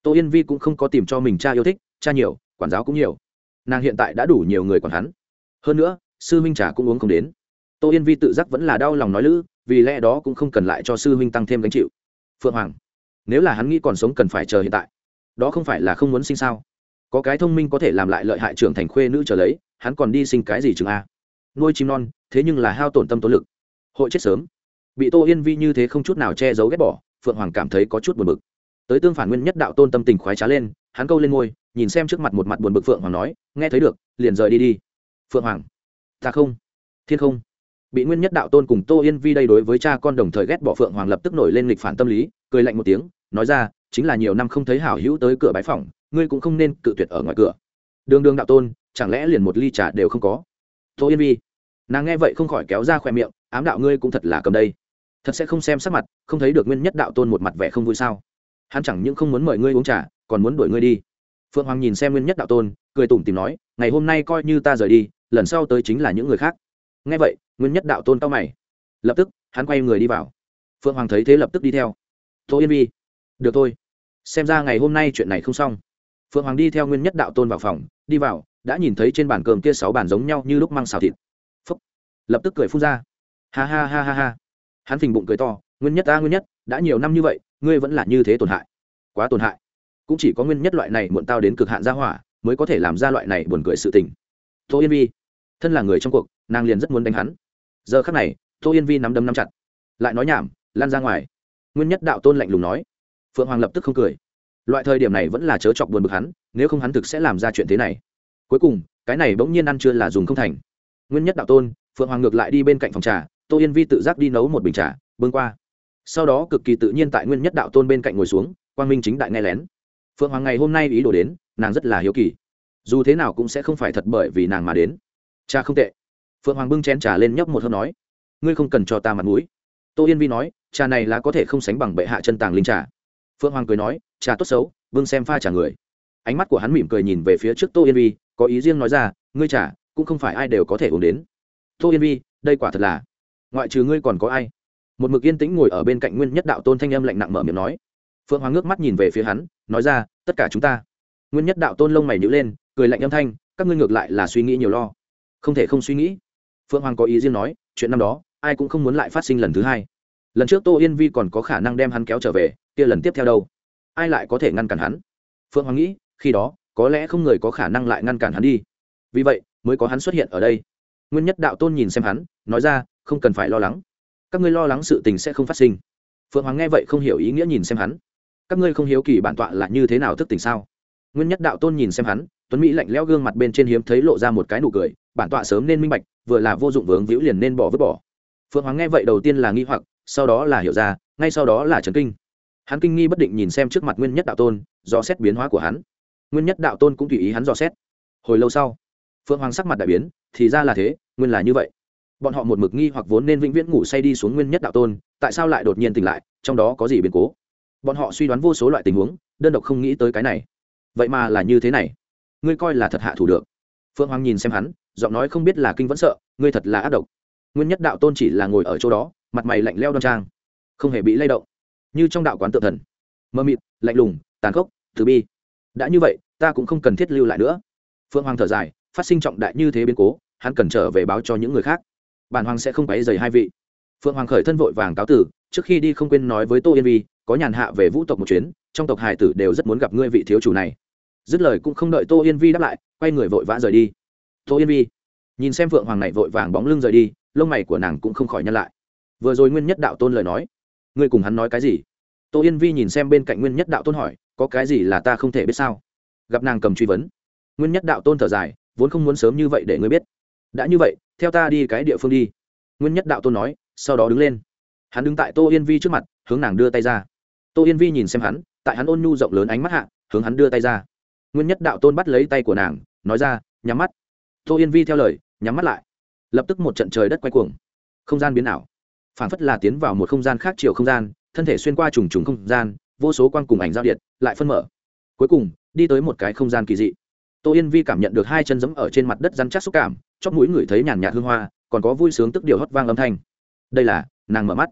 Tô Yên Vi cũng không có tìm cho mình cha yêu thích, cha nhiều quản giáo cũng nhiều, nàng hiện tại đã đủ nhiều người quản hắn. Hơn nữa sư huynh trà cũng uống không đến. Tô Yên Vi tự giác vẫn là đau lòng nói lữ, vì lẽ đó cũng không cần lại cho sư huynh tăng thêm gánh chịu. Phượng Hoàng, nếu là hắn nghĩ còn sống cần phải chờ hiện tại, đó không phải là không muốn sinh sao? Có cái thông minh có thể làm lại lợi hại trưởng thành khuê nữ trở lấy, hắn còn đi sinh cái gì chừng a? Nuôi chim non, thế nhưng là hao tổn tâm tổn lực, hội chết sớm. Bị Tô Yên Vi như thế không chút nào che giấu ghét bỏ, Phượng Hoàng cảm thấy có chút buồn bực. Tới tương phản Nguyên Nhất Đạo Tôn tâm tình khoái trá lên, hắn câu lên môi, nhìn xem trước mặt một mặt buồn bực Phượng Hoàng nói, nghe thấy được, liền rời đi đi. Phượng Hoàng, ta không, thiên không. Bị Nguyên Nhất Đạo Tôn cùng Tô Yên Vi đây đối với cha con đồng thời ghét bỏ Phượng Hoàng lập tức nổi lên nghịch phản tâm lý, cười lạnh một tiếng, nói ra, chính là nhiều năm không thấy hảo hữu tới cửa bái phỏng, ngươi cũng không nên cự tuyệt ở ngoài cửa. Đường Đường Đạo Tôn, chẳng lẽ liền một ly trà đều không có? Tô Yên Vi, nàng nghe vậy không khỏi kéo ra khóe miệng, ám đạo ngươi cũng thật là cầm đây, thật sẽ không xem sắc mặt, không thấy được Nguyên Nhất Đạo Tôn một mặt vẻ không vui sao? Hắn chẳng những không muốn mời ngươi uống trà, còn muốn đuổi ngươi đi. Phượng Hoàng nhìn xem Nguyên Nhất Đạo Tôn, cười tủm tỉm nói, ngày hôm nay coi như ta rời đi, lần sau tới chính là những người khác. Nghe vậy Nguyên Nhất Đạo Tôn cau mày, lập tức hắn quay người đi vào. Phượng Hoàng thấy thế lập tức đi theo. Tô Yên Vi, được thôi, xem ra ngày hôm nay chuyện này không xong. Phượng Hoàng đi theo Nguyên Nhất Đạo Tôn vào phòng, đi vào đã nhìn thấy trên bàn cơm kia 6 bàn giống nhau như lúc măng xào thịt. Phúc, lập tức cười phun ra, ha ha ha ha ha. Hắn phình bụng cười to, Nguyên Nhất ta Nguyên Nhất, đã nhiều năm như vậy ngươi vẫn là như thế tổn hại, quá tổn hại. Cũng chỉ có Nguyên Nhất loại này muộn tao đến cực hạn ra hỏa mới có thể làm ra loại này buồn cười sự tình. Tô Yên Vi thân là người trong cuộc, nàng liền rất muốn đánh hắn. Giờ khắc này Tô Yên Vi nắm đấm nắm chặt, lại nói nhảm, lan ra ngoài. Nguyên Nhất Đạo Tôn lạnh lùng nói. Phượng Hoàng lập tức không cười, loại thời điểm này vẫn là chớ chọc buồn bực hắn, nếu không hắn thực sẽ làm ra chuyện thế này. Cuối cùng cái này bỗng nhiên ăn chưa là dùng không thành. Nguyên Nhất Đạo Tôn, Phượng Hoàng ngược lại đi bên cạnh phòng trà, Tô Yên Vi tự giác đi nấu một bình trà bưng qua, sau đó cực kỳ tự nhiên tại Nguyên Nhất Đạo Tôn bên cạnh ngồi xuống, quang minh chính đại nghe lén. Phượng Hoàng ngày hôm nay ý đồ đến, nàng rất là hiếu kỳ, dù thế nào cũng sẽ không phải thật bởi vì nàng mà đến. Trà không tệ. Phượng Hoàng bưng chén trà lên nhấp một hớp nói, ngươi không cần cho ta mặt mũi. Tô Yên Vi nói, trà này là có thể không sánh bằng bệ hạ chân tàng linh trà. Phượng Hoàng cười nói, trà tốt xấu vương xem pha trà người. Ánh mắt của hắn mỉm cười nhìn về phía trước Tô Yên Vi, có ý riêng nói ra, ngươi trà cũng không phải ai đều có thể uống đến. Tô Yên Vi, đây quả thật là, ngoại trừ ngươi còn có ai? Một mực yên tĩnh ngồi ở bên cạnh Nguyên Nhất Đạo Tôn thanh âm lạnh nặng mở miệng nói. Phượng Hoàng ngước mắt nhìn về phía hắn, nói ra, tất cả chúng ta. Nguyên Nhất Đạo Tôn lông mày nhíu lên, cười lạnh âm thanh, các ngươi ngược lại là suy nghĩ nhiều lo, không thể không suy nghĩ. Phượng Hoàng có ý riêng nói, chuyện năm đó ai cũng không muốn lại phát sinh lần thứ hai. Lần trước Tô Yên Vi còn có khả năng đem hắn kéo trở về, kia lần tiếp theo đâu, ai lại có thể ngăn cản hắn? Phượng Hoàng nghĩ, khi đó có lẽ không người có khả năng lại ngăn cản hắn đi, vì vậy mới có hắn xuất hiện ở đây. Nguyên Nhất Đạo Tôn nhìn xem hắn, nói ra, không cần phải lo lắng, các ngươi lo lắng sự tình sẽ không phát sinh. Phượng Hoàng nghe vậy không hiểu ý nghĩa nhìn xem hắn, các ngươi không hiếu kỳ bản tọa là như thế nào thức tỉnh sao? Nguyên Nhất Đạo Tôn nhìn xem hắn, tuấn mỹ lạnh lẽo gương mặt bên trên hiếm thấy lộ ra một cái nụ cười, bản tọa sớm nên minh bạch, vừa là vô dụng vướng víu liền nên bỏ vứt bỏ. Phượng Hoàng nghe vậy đầu tiên là nghi hoặc, sau đó là hiểu ra, ngay sau đó là chấn kinh. Hắn kinh nghi bất định nhìn xem trước mặt Nguyên Nhất Đạo Tôn, dò xét biến hóa của hắn. Nguyên Nhất Đạo Tôn cũng tùy ý hắn dò xét. Hồi lâu sau, Phượng Hoàng sắc mặt đại biến, thì ra là thế, nguyên là như vậy. Bọn họ một mực nghi hoặc vốn nên vĩnh viễn ngủ say đi xuống Nguyên Nhất Đạo Tôn, tại sao lại đột nhiên tỉnh lại, trong đó có gì biến cố? Bọn họ suy đoán vô số loại tình huống, đơn độc không nghĩ tới cái này. Vậy mà là như thế này, ngươi coi là thật hạ thủ được? Phượng Hoàng nhìn xem hắn, giọng nói không biết là kinh vẫn sợ, ngươi thật là ác độc. Nguyên Nhất Đạo Tôn chỉ là ngồi ở chỗ đó, mặt mày lạnh lẽo đoan trang, không hề bị lay động, như trong đạo quán tự thần, mơ mịt, lạnh lùng, tàn khốc, từ bi. Đã như vậy, ta cũng không cần thiết lưu lại nữa. Phượng Hoàng thở dài, phát sinh trọng đại như thế biến cố, hắn cần trở về báo cho những người khác, bản hoàng sẽ không quấy rầy hai vị. Phượng Hoàng khởi thân vội vàng cáo tử, trước khi đi không quên nói với Tô Yên Vi, có nhàn hạ về Vũ tộc một chuyến, trong tộc hài tử đều rất muốn gặp ngươi vị thiếu chủ này. Dứt lời cũng không đợi Tô Yên Vi đáp lại, quay người vội vã rời đi. Tô Yên Vi nhìn xem Phượng Hoàng này vội vàng bóng lưng rời đi, lông mày của nàng cũng không khỏi nhăn lại. Vừa rồi Nguyên Nhất Đạo Tôn lời nói, ngươi cùng hắn nói cái gì? Tô Yên Vi nhìn xem bên cạnh Nguyên Nhất Đạo Tôn hỏi, có cái gì là ta không thể biết sao? Gặp nàng cầm truy vấn, Nguyên Nhất Đạo Tôn thở dài, vốn không muốn sớm như vậy để ngươi biết. Đã như vậy, theo ta đi cái địa phương đi. Nguyên Nhất Đạo Tôn nói, sau đó đứng lên. Hắn đứng tại Tô Yên Vi trước mặt, hướng nàng đưa tay ra. Tô Yên Vi nhìn xem hắn, tại hắn ôn nhu rộng lớn ánh mắt hạ, hướng hắn đưa tay ra. Nguyên Nhất Đạo Tôn bắt lấy tay của nàng, nói ra, nhắm mắt. Tô Yên Vi theo lời, nhắm mắt lại. Lập tức một trận trời đất quay cuồng, không gian biến ảo, phảng phất là tiến vào một không gian khác chiều không gian, thân thể xuyên qua trùng trùng không gian, vô số quang cùng ảnh giao điện lại phân mở, cuối cùng đi tới một cái không gian kỳ dị. Tô Yên Vi cảm nhận được hai chân giẫm ở trên mặt đất rắn chắc xúc cảm, chóp mũi ngửi thấy nhàn nhạt hương hoa, còn có vui sướng tức điều hót vang âm thanh. Đây là nàng mở mắt.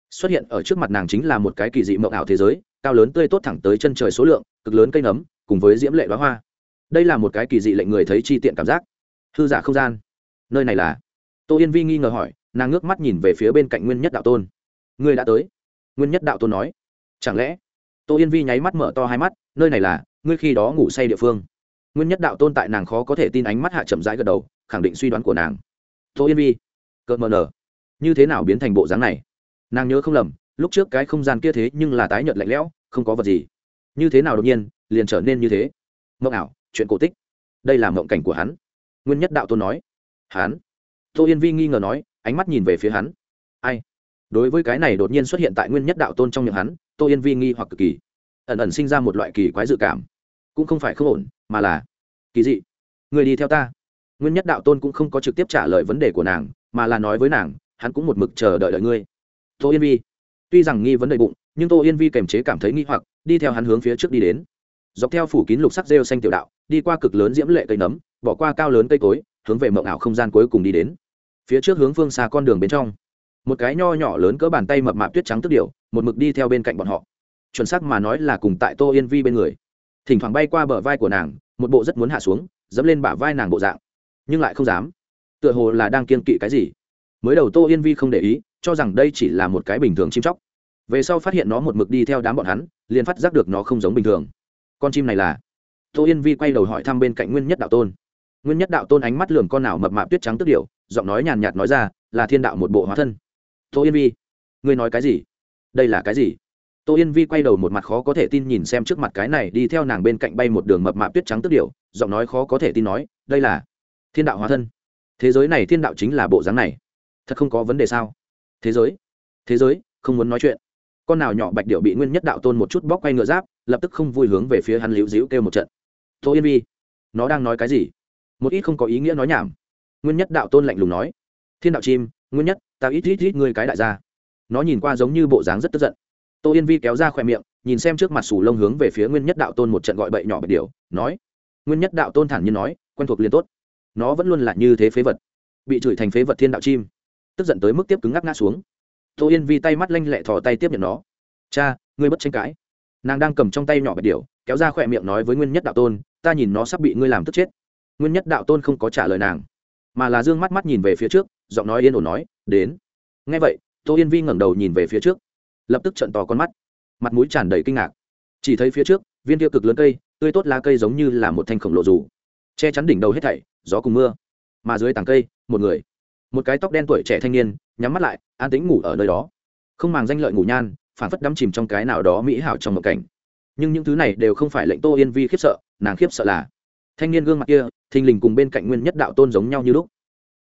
xuất hiện ở trước mặt nàng chính là một cái kỳ dị mộng ảo thế giới, cao lớn tươi tốt thẳng tới chân trời số lượng cực lớn cây nấm cùng với diễm lệ đoá hoa. Đây là một cái kỳ dị lệnh người thấy chi tiện cảm giác. Hư giả không gian, nơi này là? Tô Yên Vi nghi ngờ hỏi. Nàng ngước mắt nhìn về phía bên cạnh Nguyên Nhất Đạo Tôn. Ngươi đã tới? Nguyên Nhất Đạo Tôn nói. Chẳng lẽ? Tô Yên Vi nháy mắt mở to hai mắt. Nơi này là ngươi khi đó ngủ say địa phương? Nguyên Nhất Đạo Tôn tại nàng khó có thể tin ánh mắt hạ chậm rãi gật đầu, khẳng định suy đoán của nàng. Tô Yên Vi, cợt mờ nở, như thế nào biến thành bộ dáng này? Nàng nhớ không lầm, lúc trước cái không gian kia thế nhưng là tái nhợt lạnh lẽo, không có vật gì. Như thế nào đột nhiên liền trở nên như thế? Mộng ảo, chuyện cổ tích. Đây là mộng cảnh của hắn. Nguyên Nhất Đạo Tôn nói. Hắn? Tô Yên Vi nghi ngờ nói, ánh mắt nhìn về phía hắn. Ai? Đối với cái này đột nhiên xuất hiện tại Nguyên Nhất Đạo Tôn trong miệng hắn, Tô Yên Vi nghi hoặc cực kỳ, ẩn ẩn sinh ra một loại kỳ quái dự cảm. Cũng không phải không ổn, mà là kỳ dị. Người đi theo ta. Nguyên Nhất Đạo Tôn cũng không có trực tiếp trả lời vấn đề của nàng, mà là nói với nàng, hắn cũng một mực chờ đợi ngươi. Tô Yên Vi tuy rằng nghi vấn đầy bụng, nhưng Tô Yên Vi kềm chế cảm thấy nghi hoặc, đi theo hắn hướng phía trước đi đến. Dọc theo phủ kín lục sắc rêu xanh tiểu đạo, đi qua cực lớn diễm lệ cây nấm, bỏ qua cao lớn cây cối, hướng về mộng ảo không gian cuối cùng đi đến. Phía trước hướng phương xa con đường bên trong, một cái nho nhỏ lớn cỡ bàn tay mập mạp tuyết trắng tức điểu, một mực đi theo bên cạnh bọn họ. Chuẩn xác mà nói là cùng tại Tô Yên Vi bên người, thỉnh thoảng bay qua bờ vai của nàng, một bộ rất muốn hạ xuống, dẫm lên bả vai nàng bộ dạng, nhưng lại không dám, tựa hồ là đang kiêng kỵ cái gì. Mới đầu Tô Yên Vi không để ý, cho rằng đây chỉ là một cái bình thường chim chóc. Về sau phát hiện nó một mực đi theo đám bọn hắn, liền phát giác được nó không giống bình thường. Con chim này là? Tô Yên Vi quay đầu hỏi thăm bên cạnh Nguyên Nhất Đạo Tôn. Nguyên Nhất Đạo Tôn ánh mắt lườm con nào mập mạp tuyết trắng tức điểu, giọng nói nhàn nhạt nói ra, là thiên đạo một bộ hóa thân. Tô Yên Vi, ngươi nói cái gì? Đây là cái gì? Tô Yên Vi quay đầu một mặt khó có thể tin nhìn xem trước mặt cái này đi theo nàng bên cạnh bay một đường mập mạp tuyết trắng tức điểu, giọng nói khó có thể tin nói, đây là thiên đạo hóa thân. Thế giới này thiên đạo chính là bộ dáng này, thật không có vấn đề sao? Thế giới không muốn nói chuyện. Con nào nhỏ bạch điểu bị Nguyên Nhất Đạo Tôn một chút bóc quay ngựa giáp, lập tức không vui hướng về phía hắn liễu díu kêu một trận. Tô Yên Vi, nó đang nói cái gì? Một ít không có ý nghĩa nói nhảm. Nguyên Nhất Đạo Tôn lạnh lùng nói, thiên đạo chim, Nguyên Nhất, ta ít ngươi cái đại gia. Nó nhìn qua giống như bộ dáng rất tức giận. Tô Yên Vi kéo ra khóe miệng, nhìn xem trước mặt sù lông hướng về phía Nguyên Nhất Đạo Tôn một trận gọi bậy nhỏ bạch điểu, nói. Nguyên Nhất Đạo Tôn thản nhiên nói, quen thuộc liền tốt. Nó vẫn luôn là như thế phế vật, bị chửi thành phế vật thiên đạo chim, tức giận tới mức tiếp cứng ngắc ngã xuống. Tô Yên Vi tay mắt lanh lẹ thò tay tiếp nhận nó. Cha, ngươi bất tranh cãi. Nàng đang cầm trong tay nhỏ bạch điểu, kéo ra khóe miệng nói với Nguyên Nhất Đạo Tôn, ta nhìn nó sắp bị ngươi làm tức chết. Nguyên Nhất Đạo Tôn không có trả lời nàng, mà là dương mắt mắt nhìn về phía trước, giọng nói yên ổn nói, đến. Nghe vậy, Tô Yên Vi ngẩng đầu nhìn về phía trước, lập tức trợn to con mắt, mặt mũi tràn đầy kinh ngạc. Chỉ thấy phía trước, viên kia cực lớn cây, tươi tốt lá cây giống như là một thanh khổng lồ dù, che chắn đỉnh đầu hết thảy, gió cùng mưa. Mà dưới tàng cây, một người, một cái tóc đen tuổi trẻ thanh niên, nhắm mắt lại, an tĩnh ngủ ở nơi đó, không màng danh lợi ngủ nhan, phản phất đắm chìm trong cái nào đó mỹ hảo trong mộng cảnh. Nhưng những thứ này đều không phải lệnh Tô Yên Vi khiếp sợ, nàng khiếp sợ là thanh niên gương mặt kia thình lình cùng bên cạnh Nguyên Nhất Đạo Tôn giống nhau như lúc.